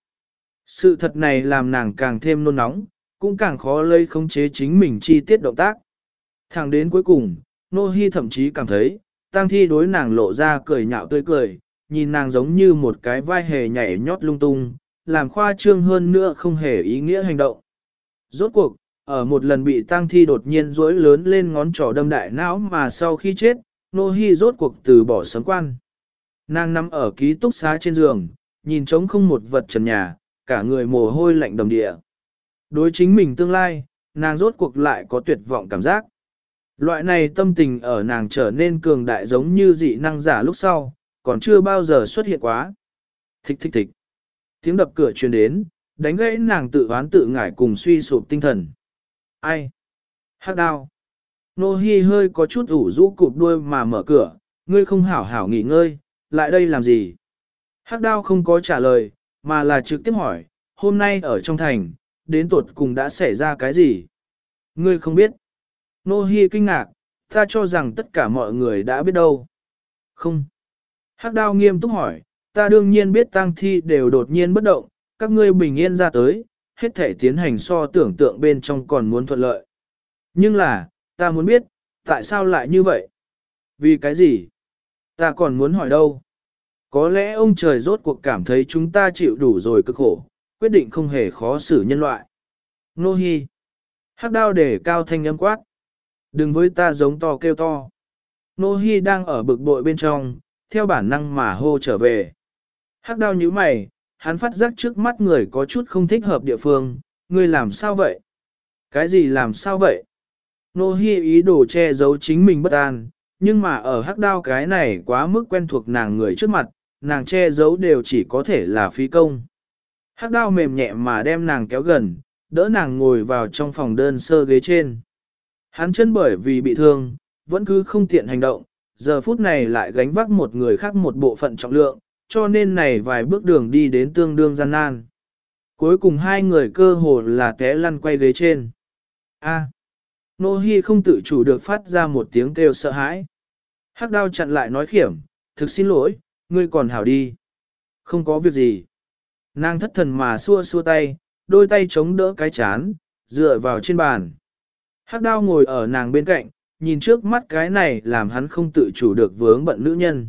Sự thật này làm nàng càng thêm nôn nóng, cũng càng khó lấy khống chế chính mình chi tiết động tác. Thẳng đến cuối cùng, Nô Hi thậm chí cảm thấy, tang thi đối nàng lộ ra cười nhạo tươi cười, nhìn nàng giống như một cái vai hề nhảy nhót lung tung, làm khoa trương hơn nữa không hề ý nghĩa hành động. Rốt cuộc, ở một lần bị tang thi đột nhiên rỗi lớn lên ngón trỏ đâm đại não mà sau khi chết, Nô Hi rốt cuộc từ bỏ sấm quan. Nàng nằm ở ký túc xá trên giường, nhìn trống không một vật trần nhà, cả người mồ hôi lạnh đầm địa. Đối chính mình tương lai, nàng rốt cuộc lại có tuyệt vọng cảm giác. Loại này tâm tình ở nàng trở nên cường đại giống như dị năng giả lúc sau, còn chưa bao giờ xuất hiện quá. Thích thích thích. Tiếng đập cửa truyền đến, đánh gãy nàng tự oán tự ngải cùng suy sụp tinh thần. Ai? Hắc đao. Nô Hi hơi có chút ủ rũ cụp đuôi mà mở cửa, ngươi không hảo hảo nghỉ ngơi, lại đây làm gì? Hắc đao không có trả lời, mà là trực tiếp hỏi, hôm nay ở trong thành, đến tuột cùng đã xảy ra cái gì? Ngươi không biết. Nô Hi kinh ngạc, ta cho rằng tất cả mọi người đã biết đâu. Không. Hắc đao nghiêm túc hỏi, ta đương nhiên biết tang thi đều đột nhiên bất động, các ngươi bình yên ra tới, hết thể tiến hành so tưởng tượng bên trong còn muốn thuận lợi. Nhưng là, ta muốn biết, tại sao lại như vậy? Vì cái gì? Ta còn muốn hỏi đâu? Có lẽ ông trời rốt cuộc cảm thấy chúng ta chịu đủ rồi cực khổ, quyết định không hề khó xử nhân loại. Nô Hi. Hắc đao để cao thanh âm quát. Đừng với ta giống to kêu to. Nô Hi đang ở bực bội bên trong, theo bản năng mà hô trở về. Hắc đao nhíu mày, hắn phát giác trước mắt người có chút không thích hợp địa phương, ngươi làm sao vậy? Cái gì làm sao vậy? Nô Hi ý đồ che giấu chính mình bất an, nhưng mà ở hắc đao cái này quá mức quen thuộc nàng người trước mặt, nàng che giấu đều chỉ có thể là phí công. Hắc đao mềm nhẹ mà đem nàng kéo gần, đỡ nàng ngồi vào trong phòng đơn sơ ghế trên. Hắn chân bởi vì bị thương, vẫn cứ không tiện hành động, giờ phút này lại gánh vác một người khác một bộ phận trọng lượng, cho nên này vài bước đường đi đến tương đương gian nan. Cuối cùng hai người cơ hồ là té lăn quay ghế trên. A. Nô Hi không tự chủ được phát ra một tiếng kêu sợ hãi. Hắc đao chặn lại nói khiểm, thực xin lỗi, ngươi còn hảo đi. Không có việc gì. Nàng thất thần mà xua xua tay, đôi tay chống đỡ cái chán, dựa vào trên bàn. Hắc đao ngồi ở nàng bên cạnh, nhìn trước mắt cái này làm hắn không tự chủ được vướng bận nữ nhân.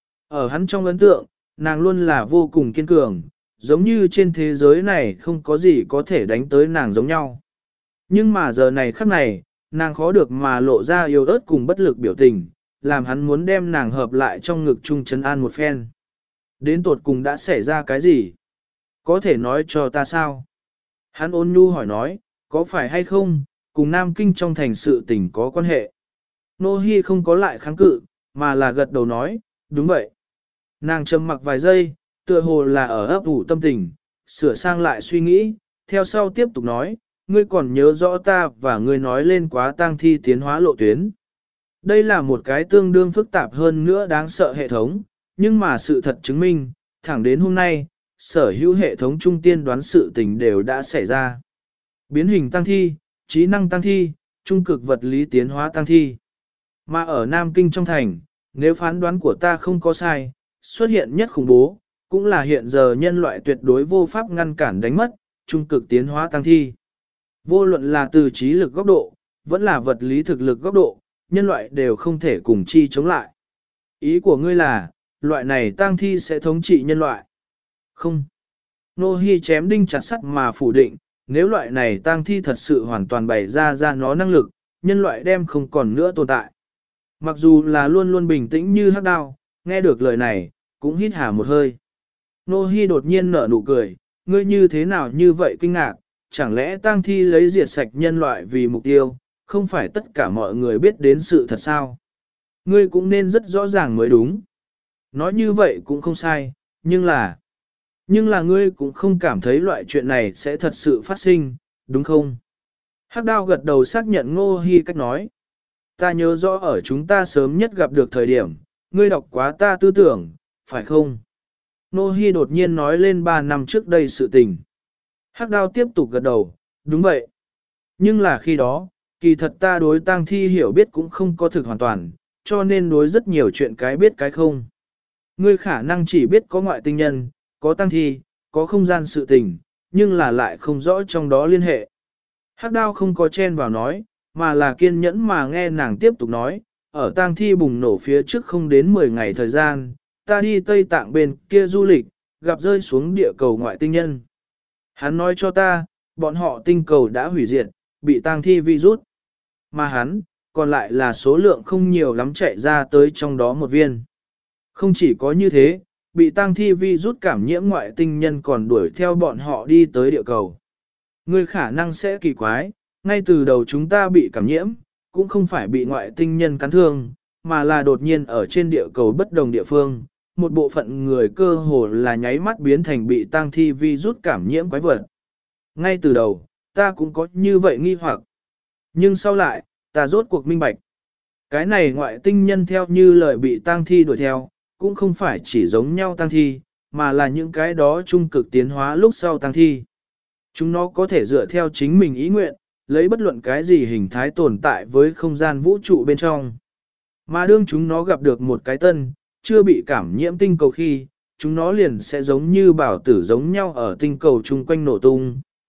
Ở hắn trong ấn tượng, nàng luôn là vô cùng kiên cường, giống như trên thế giới này không có gì có thể đánh tới nàng giống nhau. Nhưng mà giờ này khắc này, nàng khó được mà lộ ra yếu ớt cùng bất lực biểu tình, làm hắn muốn đem nàng hợp lại trong ngực chung trấn an một phen. Đến tột cùng đã xảy ra cái gì? Có thể nói cho ta sao? Hắn ôn nhu hỏi nói, có phải hay không, cùng Nam Kinh trong thành sự tình có quan hệ? Nô Hi không có lại kháng cự, mà là gật đầu nói, đúng vậy. Nàng trầm mặc vài giây, tựa hồ là ở ấp ủ tâm tình, sửa sang lại suy nghĩ, theo sau tiếp tục nói, ngươi còn nhớ rõ ta và ngươi nói lên quá tang thi tiến hóa lộ tuyến. Đây là một cái tương đương phức tạp hơn nữa đáng sợ hệ thống, nhưng mà sự thật chứng minh, thẳng đến hôm nay, sở hữu hệ thống trung tiên đoán sự tình đều đã xảy ra. Biến hình tăng thi, trí năng tăng thi, trung cực vật lý tiến hóa tăng thi. Mà ở Nam Kinh trong thành, nếu phán đoán của ta không có sai, xuất hiện nhất khủng bố, cũng là hiện giờ nhân loại tuyệt đối vô pháp ngăn cản đánh mất, trung cực tiến hóa tăng thi. Vô luận là từ trí lực góc độ, vẫn là vật lý thực lực góc độ, nhân loại đều không thể cùng chi chống lại. Ý của ngươi là, loại này tang thi sẽ thống trị nhân loại. Không. Nô Hi chém đinh chặt sắt mà phủ định, nếu loại này tang thi thật sự hoàn toàn bày ra nó năng lực, nhân loại đem không còn nữa tồn tại. Mặc dù là luôn luôn bình tĩnh như hắc đao, nghe được lời này, cũng hít hà một hơi. Nô Hi đột nhiên nở nụ cười, ngươi như thế nào như vậy kinh ngạc, chẳng lẽ tang thi lấy diệt sạch nhân loại vì mục tiêu, không phải tất cả mọi người biết đến sự thật sao? Ngươi cũng nên rất rõ ràng mới đúng. Nói như vậy cũng không sai, nhưng là ngươi cũng không cảm thấy loại chuyện này sẽ thật sự phát sinh, đúng không? Hắc đao gật đầu xác nhận Ngô Hi cách nói. Ta nhớ rõ ở chúng ta sớm nhất gặp được thời điểm, ngươi đọc quá ta tư tưởng, phải không? Ngô Hi đột nhiên nói lên 3 năm trước đây sự tình. Hắc đao tiếp tục gật đầu, đúng vậy. Nhưng là khi đó, kỳ thật ta đối tang thi hiểu biết cũng không có thực hoàn toàn, cho nên đối rất nhiều chuyện cái biết cái không. Ngươi khả năng chỉ biết có ngoại tinh nhân, có tang thi, có không gian sự tình, nhưng là lại không rõ trong đó liên hệ. Hắc đao không có chen vào nói, mà là kiên nhẫn mà nghe nàng tiếp tục nói, ở tang thi bùng nổ phía trước không đến 10 ngày thời gian, ta đi Tây Tạng bên kia du lịch, gặp rơi xuống địa cầu ngoại tinh nhân. Hắn nói cho ta, bọn họ tinh cầu đã hủy diệt, bị tang thi virus. Mà hắn, còn lại là số lượng không nhiều lắm chạy ra tới trong đó một viên. Không chỉ có như thế, bị tang thi virus cảm nhiễm ngoại tinh nhân còn đuổi theo bọn họ đi tới địa cầu. Ngươi khả năng sẽ kỳ quái, ngay từ đầu chúng ta bị cảm nhiễm, cũng không phải bị ngoại tinh nhân cắn thương, mà là đột nhiên ở trên địa cầu bất đồng địa phương, một bộ phận người cơ hồ là nháy mắt biến thành bị tang thi virus cảm nhiễm quái vật. Ngay từ đầu, ta cũng có như vậy nghi hoặc. Nhưng sau lại, ta rốt cuộc minh bạch. Cái này ngoại tinh nhân theo như lời bị tang thi đuổi theo, cũng không phải chỉ giống nhau tang thi, mà là những cái đó trung cực tiến hóa lúc sau tang thi. Chúng nó có thể dựa theo chính mình ý nguyện, lấy bất luận cái gì hình thái tồn tại với không gian vũ trụ bên trong. Mà đương chúng nó gặp được một cái tân, chưa bị cảm nhiễm tinh cầu khi, chúng nó liền sẽ giống như bảo tử giống nhau ở tinh cầu chung quanh nổ tung,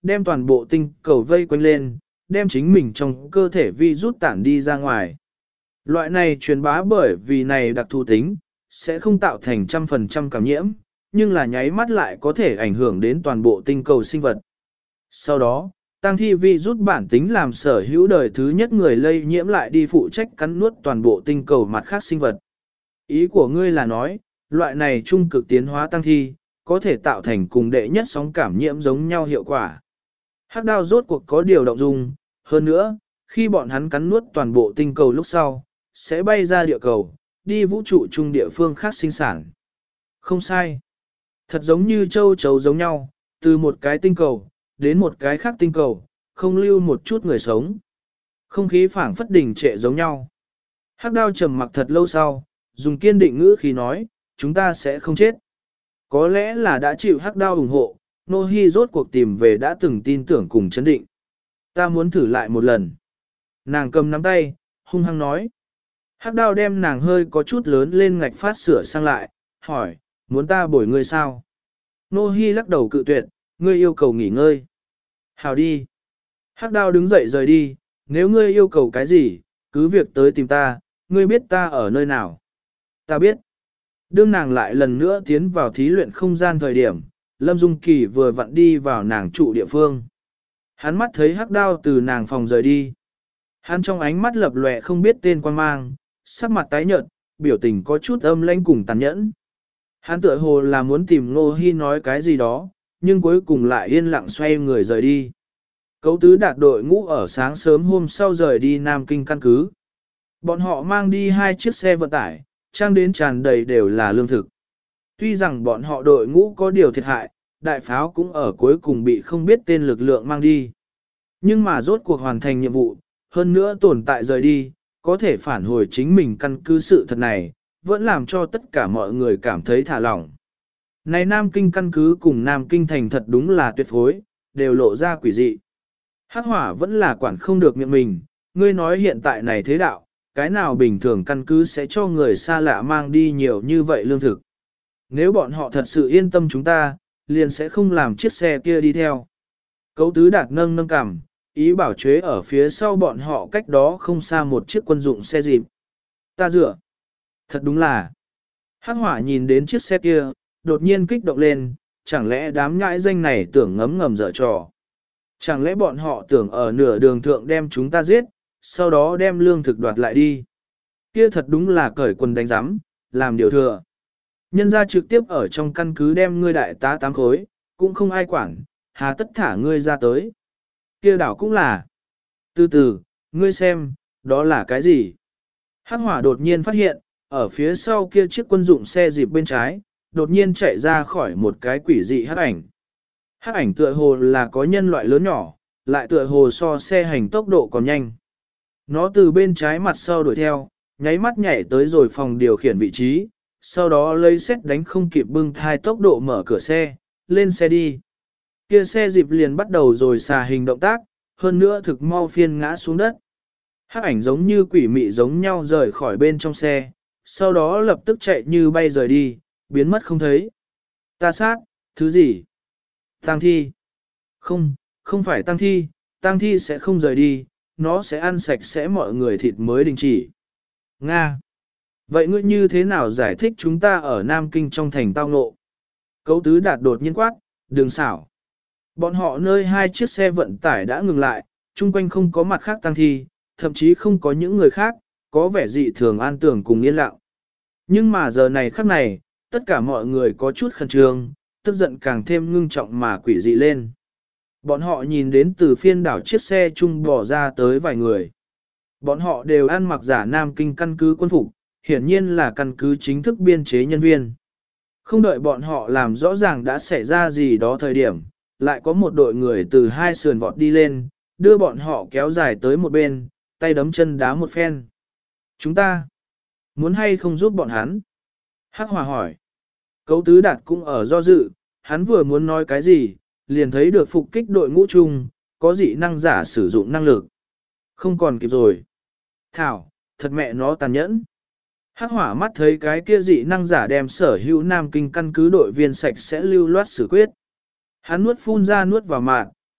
đem toàn bộ tinh cầu vây quanh lên, đem chính mình trong cơ thể vi rút tản đi ra ngoài. Loại này truyền bá bởi vì này đặc thù tính, sẽ không tạo thành 100% cảm nhiễm, nhưng là nháy mắt lại có thể ảnh hưởng đến toàn bộ tinh cầu sinh vật. Sau đó, tăng thi vi rút bản tính làm sở hữu đời thứ nhất người lây nhiễm lại đi phụ trách cắn nuốt toàn bộ tinh cầu mặt khác sinh vật. Ý của ngươi là nói, loại này trung cực tiến hóa tăng thi, có thể tạo thành cùng đệ nhất sóng cảm nhiễm giống nhau hiệu quả. Hắc đao rốt cuộc có điều động dung, hơn nữa, khi bọn hắn cắn nuốt toàn bộ tinh cầu lúc sau, sẽ bay ra địa cầu, đi vũ trụ chung địa phương khác sinh sản. Không sai. Thật giống như châu chấu giống nhau, từ một cái tinh cầu, đến một cái khác tinh cầu, không lưu một chút người sống. Không khí phảng phất đình trệ giống nhau. Hắc đao trầm mặc thật lâu sau, dùng kiên định ngữ khi nói, chúng ta sẽ không chết. Có lẽ là đã chịu hắc đao ủng hộ, Nô Hi rốt cuộc tìm về đã từng tin tưởng cùng chấn định. Ta muốn thử lại một lần. Nàng cầm nắm tay, hung hăng nói. Hắc đao đem nàng hơi có chút lớn lên ngạch phát sửa sang lại, hỏi, muốn ta bồi ngươi sao? Nô Hi lắc đầu cự tuyệt, ngươi yêu cầu nghỉ ngơi. Hào đi. Hắc đao đứng dậy rời đi, nếu ngươi yêu cầu cái gì, cứ việc tới tìm ta, ngươi biết ta ở nơi nào. Ta biết. Đương nàng lại lần nữa tiến vào thí luyện không gian thời điểm, Lâm Dung Kỳ vừa vặn đi vào nàng trụ địa phương. Hắn mắt thấy hắc đao từ nàng phòng rời đi. Hắn trong ánh mắt lập lòe không biết tên quan mang, sắc mặt tái nhợt, biểu tình có chút âm lãnh cùng tàn nhẫn. Hắn tựa hồ là muốn tìm Ngô Hi nói cái gì đó, nhưng cuối cùng lại yên lặng xoay người rời đi. Cấu tứ đạt đội ngũ ở sáng sớm hôm sau rời đi Nam Kinh căn cứ. Bọn họ mang đi 2 chiếc xe vận tải, trang đến tràn đầy đều là lương thực. Tuy rằng bọn họ đội ngũ có điều thiệt hại, đại pháo cũng ở cuối cùng bị không biết tên lực lượng mang đi. Nhưng mà rốt cuộc hoàn thành nhiệm vụ, hơn nữa tồn tại rời đi, có thể phản hồi chính mình căn cứ sự thật này, vẫn làm cho tất cả mọi người cảm thấy thả lỏng. Này Nam Kinh căn cứ cùng Nam Kinh thành thật đúng là tuyệt phối, đều lộ ra quỷ dị. Hắc hỏa vẫn là quản không được miệng mình, ngươi nói hiện tại này thế đạo, cái nào bình thường căn cứ sẽ cho người xa lạ mang đi nhiều như vậy lương thực. Nếu bọn họ thật sự yên tâm chúng ta, liền sẽ không làm chiếc xe kia đi theo. Cấu tứ đạt nâng nâng cằm, ý bảo chế ở phía sau bọn họ cách đó không xa một chiếc quân dụng xe dịp. Ta dựa. Thật đúng là. Hắc hỏa nhìn đến chiếc xe kia, đột nhiên kích động lên, chẳng lẽ đám nhãi danh này tưởng ngấm ngầm dở trò. Chẳng lẽ bọn họ tưởng ở nửa đường thượng đem chúng ta giết, sau đó đem lương thực đoạt lại đi. Kia thật đúng là cởi quần đánh giám, làm điều thừa. Nhân ra trực tiếp ở trong căn cứ đem ngươi đại tá 8 khối, cũng không ai quản, hà tất thả ngươi ra tới. Kia đảo cũng là. Từ từ, ngươi xem, đó là cái gì? Hắc hỏa đột nhiên phát hiện, ở phía sau kia chiếc quân dụng xe dịp bên trái, đột nhiên chạy ra khỏi một cái quỷ dị hắc ảnh. Hắc ảnh tựa hồ là có nhân loại lớn nhỏ, lại tựa hồ so xe hành tốc độ còn nhanh. Nó từ bên trái mặt sau đuổi theo, nháy mắt nhảy tới rồi phòng điều khiển vị trí, sau đó lấy xét đánh không kịp bưng thai tốc độ mở cửa xe, lên xe đi. Kia xe dịp liền bắt đầu rồi xà hình động tác, hơn nữa thực mau phiên ngã xuống đất. Hắc ảnh giống như quỷ mị giống nhau rời khỏi bên trong xe, sau đó lập tức chạy như bay rời đi, biến mất không thấy. Ta sát, thứ gì? Tang thi. Không, không phải tang thi sẽ không rời đi, nó sẽ ăn sạch sẽ mọi người thịt mới đình chỉ. Nga. Vậy ngươi như thế nào giải thích chúng ta ở Nam Kinh trong thành tao ngộ? Cấu tứ đạt đột nhiên quát, đừng xảo. Bọn họ nơi 2 chiếc xe vận tải đã ngừng lại, chung quanh không có mặt khác tang thi, thậm chí không có những người khác, có vẻ dị thường an tưởng cùng yên lặng. Nhưng mà giờ này khắc này, tất cả mọi người có chút khẩn trương, tức giận càng thêm ngưng trọng mà quỷ dị lên. Bọn họ nhìn đến từ phiên đảo chiếc xe chung bỏ ra tới vài người. Bọn họ đều ăn mặc giả Nam Kinh căn cứ quân phục, hiển nhiên là căn cứ chính thức biên chế nhân viên. Không đợi bọn họ làm rõ ràng đã xảy ra gì đó thời điểm, lại có một đội người từ 2 sườn vọt đi lên, đưa bọn họ kéo dài tới một bên, tay đấm chân đá một phen. Chúng ta muốn hay không giúp bọn hắn? Hắc Hòa hỏi. Cấu tứ đạt cũng ở do dự, hắn vừa muốn nói cái gì, liền thấy được phục kích đội ngũ chung, có dị năng giả sử dụng năng lực. Không còn kịp rồi. Thảo, thật mẹ nó tàn nhẫn. Hắc Hỏa mắt thấy cái kia dị năng giả đem sở hữu Nam Kinh căn cứ đội viên sạch sẽ lưu loát xử quyết. Hắn nuốt phun ra nuốt vào mạn,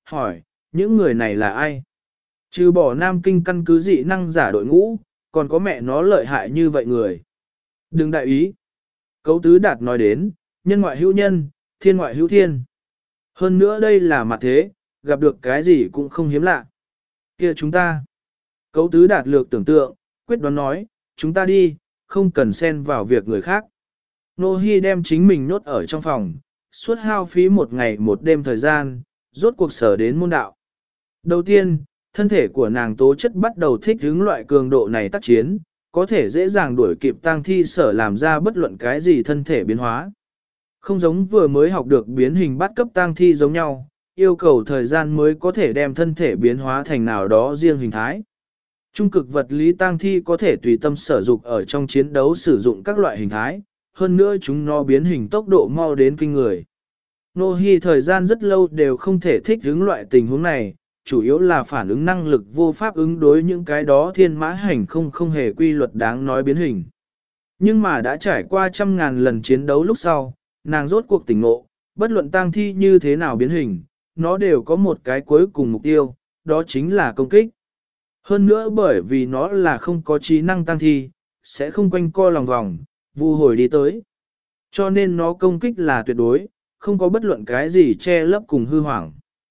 hỏi, những người này là ai? Trừ bỏ Nam Kinh căn cứ dị năng giả đội ngũ, còn có mẹ nó lợi hại như vậy người. Đừng đại ý. Cấu Tứ Đạt nói đến, nhân ngoại hữu nhân, thiên ngoại hữu thiên. Hơn nữa đây là mặt thế, gặp được cái gì cũng không hiếm lạ. Kia chúng ta. Cấu Tứ Đạt lược tưởng tượng, quyết đoán nói, chúng ta đi, không cần xen vào việc người khác. Nô Hi đem chính mình nhốt ở trong phòng, suốt hao phí một ngày một đêm thời gian, rốt cuộc sở đến môn đạo. Đầu tiên, thân thể của nàng tố chất bắt đầu thích ứng loại cường độ này tác chiến, có thể dễ dàng đuổi kịp tang thi sở làm ra bất luận cái gì thân thể biến hóa. Không giống vừa mới học được biến hình bắt cấp tang thi giống nhau, yêu cầu thời gian mới có thể đem thân thể biến hóa thành nào đó riêng hình thái. Trung cực vật lý tang thi có thể tùy tâm sở dụng ở trong chiến đấu sử dụng các loại hình thái, hơn nữa chúng nó biến hình tốc độ mau đến kinh người. Nô Hi thời gian rất lâu đều không thể thích ứng loại tình huống này, chủ yếu là phản ứng năng lực vô pháp ứng đối những cái đó thiên mã hành không hề quy luật đáng nói biến hình. Nhưng mà đã trải qua trăm ngàn lần chiến đấu lúc sau, nàng rốt cuộc tỉnh ngộ, bất luận tang thi như thế nào biến hình, nó đều có một cái cuối cùng mục tiêu, đó chính là công kích. Hơn nữa bởi vì nó là không có trí năng tang thi, sẽ không quanh co lòng vòng, vu hồi đi tới. Cho nên nó công kích là tuyệt đối, không có bất luận cái gì che lấp cùng hư hoảng.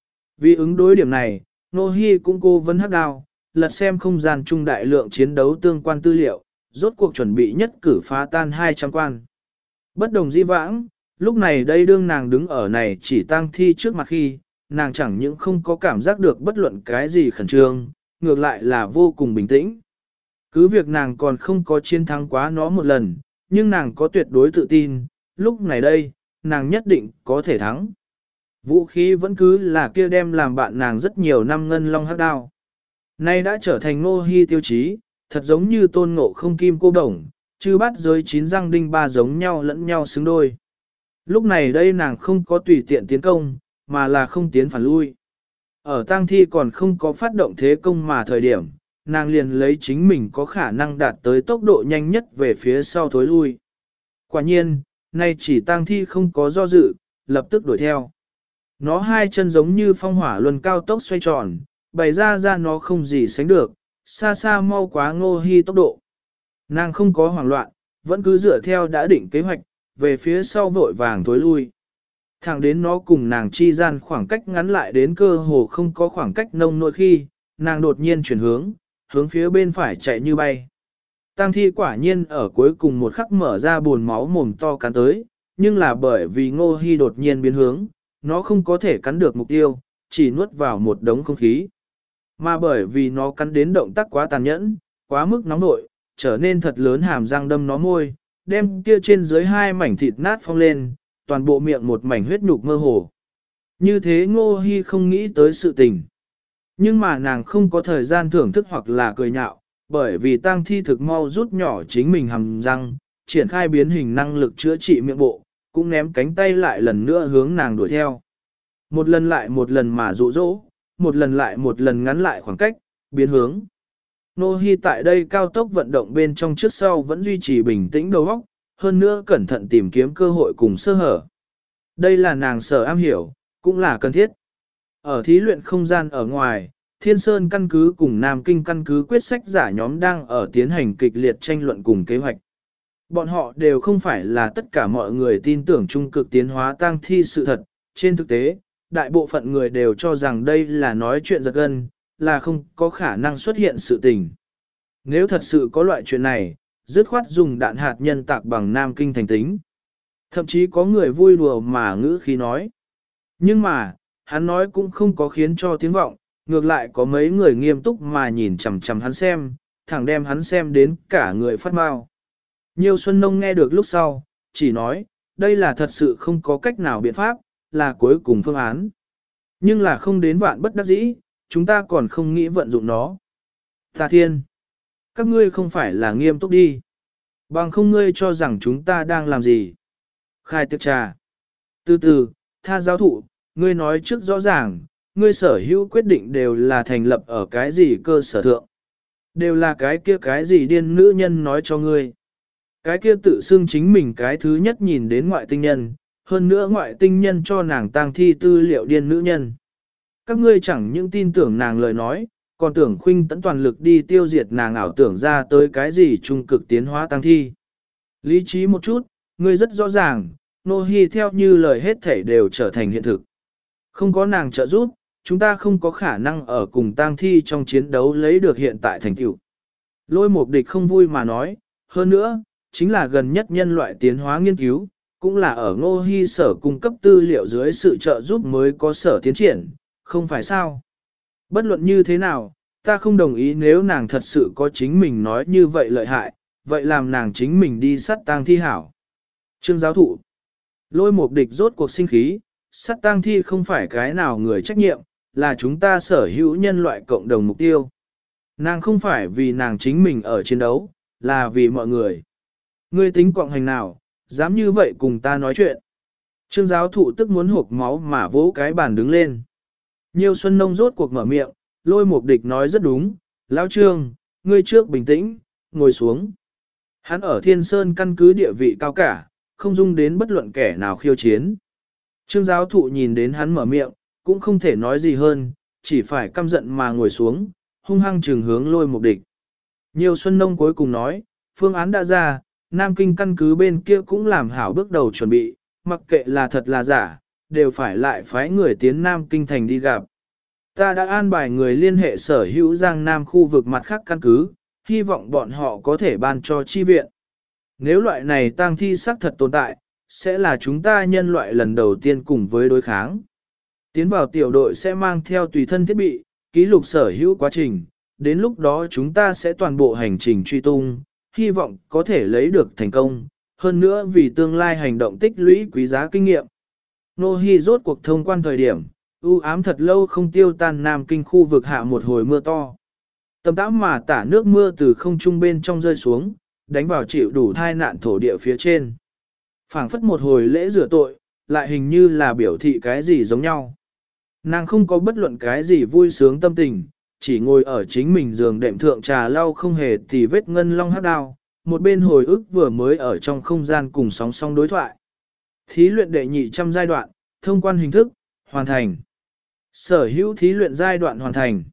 Vì ứng đối điểm này, Nô Hi cũng cố vấn hắc đao, lật xem không gian trung đại lượng chiến đấu tương quan tư liệu, rốt cuộc chuẩn bị nhất cử phá tan 200 quan. Bất đồng di vãng, lúc này đây đương nàng đứng ở này chỉ tang thi trước mặt khi, nàng chẳng những không có cảm giác được bất luận cái gì khẩn trương, ngược lại là vô cùng bình tĩnh. Cứ việc nàng còn không có chiến thắng quá nó một lần, nhưng nàng có tuyệt đối tự tin, lúc này đây, nàng nhất định có thể thắng. Vũ khí vẫn cứ là kia đem làm bạn nàng rất nhiều năm ngân long hắc đao. Nay đã trở thành Nô Hi tiêu chí, thật giống như tôn ngộ không kim cô đồng, chư bắt giới 9 răng đinh ba giống nhau lẫn nhau xứng đôi. Lúc này đây nàng không có tùy tiện tiến công, mà là không tiến phản lui. Ở tang thi còn không có phát động thế công mà thời điểm, nàng liền lấy chính mình có khả năng đạt tới tốc độ nhanh nhất về phía sau thối lui. Quả nhiên, nay chỉ tang thi không có do dự, lập tức đuổi theo. Nó hai chân giống như phong hỏa luân cao tốc xoay tròn, bày ra nó không gì sánh được, xa xa mau quá Nô Hi tốc độ. Nàng không có hoảng loạn, vẫn cứ dựa theo đã định kế hoạch, về phía sau vội vàng thối lui. Thẳng đến nó cùng nàng chi gian khoảng cách ngắn lại đến cơ hồ không có khoảng cách nông nỗi khi, nàng đột nhiên chuyển hướng phía bên phải chạy như bay. Tang thi quả nhiên ở cuối cùng một khắc mở ra buồn máu mồm to cắn tới, nhưng là bởi vì Ngô Hi đột nhiên biến hướng, nó không có thể cắn được mục tiêu, chỉ nuốt vào một đống không khí. Mà bởi vì nó cắn đến động tác quá tàn nhẫn, quá mức nóng nội, trở nên thật lớn hàm răng đâm nó môi, đem kia trên dưới hai mảnh thịt nát phong lên, toàn bộ miệng một mảnh huyết nhục mơ hồ. Như thế Ngô Hi không nghĩ tới sự tình. Nhưng mà nàng không có thời gian thưởng thức hoặc là cười nhạo, bởi vì tang thi thực mau rút nhỏ chính mình hàm răng, triển khai biến hình năng lực chữa trị miệng bộ, cũng ném cánh tay lại lần nữa hướng nàng đuổi theo. Một lần lại một lần mà dụ dỗ, một lần lại một lần ngắn lại khoảng cách, biến hướng. Nô Hi tại đây cao tốc vận động bên trong trước sau vẫn duy trì bình tĩnh đầu óc, hơn nữa cẩn thận tìm kiếm cơ hội cùng sơ hở. Đây là nàng sở am hiểu, cũng là cần thiết. Ở thí luyện không gian ở ngoài, Thiên Sơn căn cứ cùng Nam Kinh căn cứ quyết sách giả nhóm đang ở tiến hành kịch liệt tranh luận cùng kế hoạch. Bọn họ đều không phải là tất cả mọi người tin tưởng trung cực tiến hóa tang thi sự thật. Trên thực tế, đại bộ phận người đều cho rằng đây là nói chuyện giật gân, là không có khả năng xuất hiện sự tình. Nếu thật sự có loại chuyện này, dứt khoát dùng đạn hạt nhân tạc bằng Nam Kinh thành tính. Thậm chí có người vui đùa mà ngữ khí nói. Nhưng mà, hắn nói cũng không có khiến cho tiếng vọng, ngược lại có mấy người nghiêm túc mà nhìn chằm chằm hắn xem, thẳng đem hắn xem đến cả người phát mau. Nhiều Xuân Nông nghe được lúc sau, chỉ nói, đây là thật sự không có cách nào biện pháp, là cuối cùng phương án. Nhưng là không đến vạn bất đắc dĩ, chúng ta còn không nghĩ vận dụng nó. Tà Thiên, các ngươi không phải là nghiêm túc đi. Bằng không ngươi cho rằng chúng ta đang làm gì. Khai tiệc trà. Từ từ, tha giáo thụ, ngươi nói trước rõ ràng, ngươi sở hữu quyết định đều là thành lập ở cái gì cơ sở thượng. Đều là cái kia cái gì điên nữ nhân nói cho ngươi. Cái kia tự xưng chính mình cái thứ nhất nhìn đến ngoại tinh nhân, hơn nữa ngoại tinh nhân cho nàng tang thi tư liệu điên nữ nhân. Các ngươi chẳng những tin tưởng nàng lời nói, còn tưởng khuynh tấn toàn lực đi tiêu diệt nàng ảo tưởng ra tới cái gì trung cực tiến hóa tăng thi. Lý trí một chút, ngươi rất rõ ràng, Nô Hi theo như lời hết thảy đều trở thành hiện thực. Không có nàng trợ giúp, chúng ta không có khả năng ở cùng tang thi trong chiến đấu lấy được hiện tại thành tựu. Lôi Mục Địch không vui mà nói, hơn nữa, chính là gần nhất nhân loại tiến hóa nghiên cứu, cũng là ở Ngô Hi sở cung cấp tư liệu dưới sự trợ giúp mới có sở tiến triển, không phải sao? Bất luận như thế nào, ta không đồng ý nếu nàng thật sự có chính mình nói như vậy lợi hại, vậy làm nàng chính mình đi sát tang thi hảo. Trương giáo thụ, Lôi Mục Địch rốt cuộc sinh khí, sát tang thi không phải cái nào người trách nhiệm, là chúng ta sở hữu nhân loại cộng đồng mục tiêu. Nàng không phải vì nàng chính mình ở chiến đấu, là vì mọi người. Ngươi tính quọng hành nào, dám như vậy cùng ta nói chuyện. Trương giáo thụ tức muốn hộc máu mà vỗ cái bàn đứng lên. Nhiều Xuân Nông rốt cuộc mở miệng, Lôi Mục Địch nói rất đúng, Lão Trương, ngươi trước bình tĩnh, ngồi xuống. Hắn ở Thiên Sơn căn cứ địa vị cao cả, không dung đến bất luận kẻ nào khiêu chiến. Trương giáo thụ nhìn đến hắn mở miệng, cũng không thể nói gì hơn, chỉ phải căm giận mà ngồi xuống, hung hăng trừng hướng Lôi Mục Địch. Nhiều Xuân Nông cuối cùng nói, phương án đã ra, Nam Kinh căn cứ bên kia cũng làm hảo bước đầu chuẩn bị, mặc kệ là thật là giả, đều phải lại phái người tiến Nam Kinh thành đi gặp. Ta đã an bài người liên hệ sở hữu Giang Nam khu vực mặt khác căn cứ, hy vọng bọn họ có thể ban cho chi viện. Nếu loại này tang thi xác thật tồn tại, sẽ là chúng ta nhân loại lần đầu tiên cùng với đối kháng. Tiến vào tiểu đội sẽ mang theo tùy thân thiết bị, ký lục sở hữu quá trình, đến lúc đó chúng ta sẽ toàn bộ hành trình truy tung, hy vọng có thể lấy được thành công, hơn nữa vì tương lai hành động tích lũy quý giá kinh nghiệm. Nô Hi rốt cuộc thông quan thời điểm, u ám thật lâu không tiêu tan Nam Kinh khu vực hạ một hồi mưa to. Tầm tã mà tả nước mưa từ không trung bên trong rơi xuống, đánh vào chịu đủ thai nạn thổ địa phía trên. Phảng phất một hồi lễ rửa tội, lại hình như là biểu thị cái gì giống nhau. Nàng không có bất luận cái gì vui sướng tâm tình, chỉ ngồi ở chính mình giường đệm thượng trà lau không hề tì vết ngân long hắc đao, một bên hồi ức vừa mới ở trong không gian cùng sóng song đối thoại. Thí luyện đệ nhị trăm giai đoạn, thông quan hình thức, hoàn thành. Sở hữu thí luyện giai đoạn hoàn thành.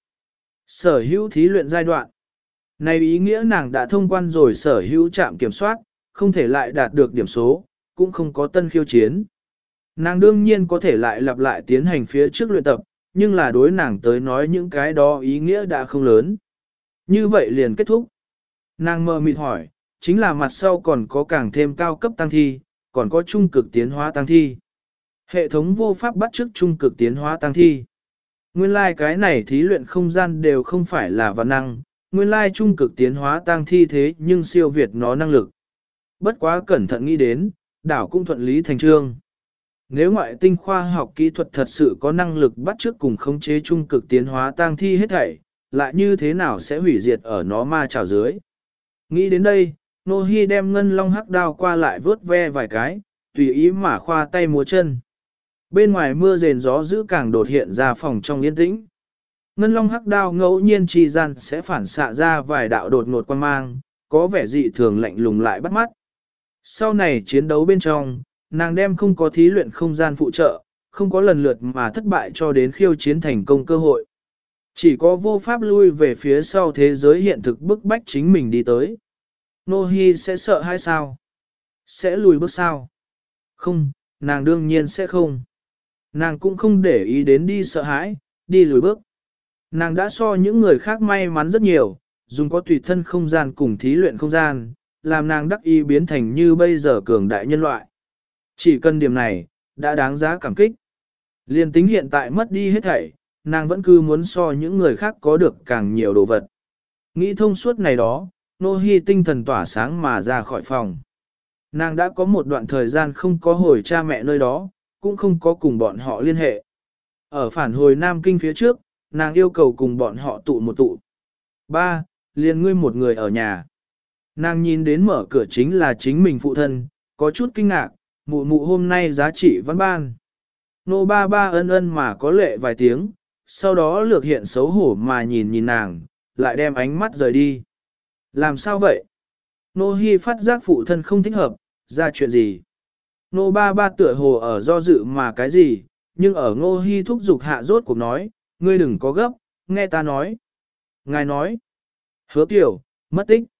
Sở hữu thí luyện giai đoạn. Này ý nghĩa nàng đã thông quan rồi sở hữu trạm kiểm soát, không thể lại đạt được điểm số, cũng không có tân khiêu chiến. Nàng đương nhiên có thể lại lặp lại tiến hành phía trước luyện tập, nhưng là đối nàng tới nói những cái đó ý nghĩa đã không lớn. Như vậy liền kết thúc. Nàng mơ mịt hỏi, chính là mặt sau còn có càng thêm cao cấp tăng thi, còn có trung cực tiến hóa tăng thi. Hệ thống vô pháp bắt chước trung cực tiến hóa tăng thi. Nguyên lai cái này thí luyện không gian đều không phải là văn năng, nguyên lai trung cực tiến hóa tăng thi thế nhưng siêu việt nó năng lực. Bất quá cẩn thận nghĩ đến, đảo cũng thuận lý thành trương. Nếu ngoại tinh khoa học kỹ thuật thật sự có năng lực bắt chước cùng khống chế trung cực tiến hóa tăng thi hết thảy, lại như thế nào sẽ hủy diệt ở nó ma trào dưới. Nghĩ đến đây, Nô Hi đem ngân long hắc đao qua lại vớt ve vài cái, tùy ý mà khoa tay múa chân. Bên ngoài mưa rền gió dữ càng đột hiện ra phòng trong yên tĩnh. Ngân long hắc đao ngẫu nhiên chi gian sẽ phản xạ ra vài đạo đột ngột quang mang, có vẻ dị thường lạnh lùng lại bắt mắt. Sau này chiến đấu bên trong, nàng đem không có thí luyện không gian phụ trợ, không có lần lượt mà thất bại cho đến khiêu chiến thành công cơ hội. Chỉ có vô pháp lui về phía sau thế giới hiện thực bức bách chính mình đi tới. Nô Hi sẽ sợ hay sao? Sẽ lùi bước sao? Không, nàng đương nhiên sẽ không. Nàng cũng không để ý đến đi sợ hãi, đi lùi bước. Nàng đã so những người khác may mắn rất nhiều, dùng có tùy thân không gian cùng thí luyện không gian, làm nàng đắc ý biến thành như bây giờ cường đại nhân loại. Chỉ cần điểm này, đã đáng giá cảm kích. Liên tính hiện tại mất đi hết thảy, nàng vẫn cứ muốn so những người khác có được càng nhiều đồ vật. Nghĩ thông suốt này đó, Nô Hi tinh thần tỏa sáng mà ra khỏi phòng. Nàng đã có một đoạn thời gian không có hồi cha mẹ nơi đó, cũng không có cùng bọn họ liên hệ. Ở phản hồi Nam Kinh phía trước, nàng yêu cầu cùng bọn họ tụ một tụ. Ba, liền ngươi một người ở nhà. Nàng nhìn đến mở cửa chính là chính mình phụ thân, có chút kinh ngạc, mụ mụ hôm nay giá trị văn ban. Nô ba ba ân ân mà có lệ vài tiếng, sau đó lược hiện xấu hổ mà nhìn nàng, lại đem ánh mắt rời đi. Làm sao vậy? Nô Hi phát giác phụ thân không thích hợp, ra chuyện gì? Nô ba ba tựa hồ ở do dự mà cái gì, nhưng ở Ngô Hi thúc giục hạ rốt cuộc nói, ngươi đừng có gấp, nghe ta nói. Ngài nói, hứa kiểu, mất tích.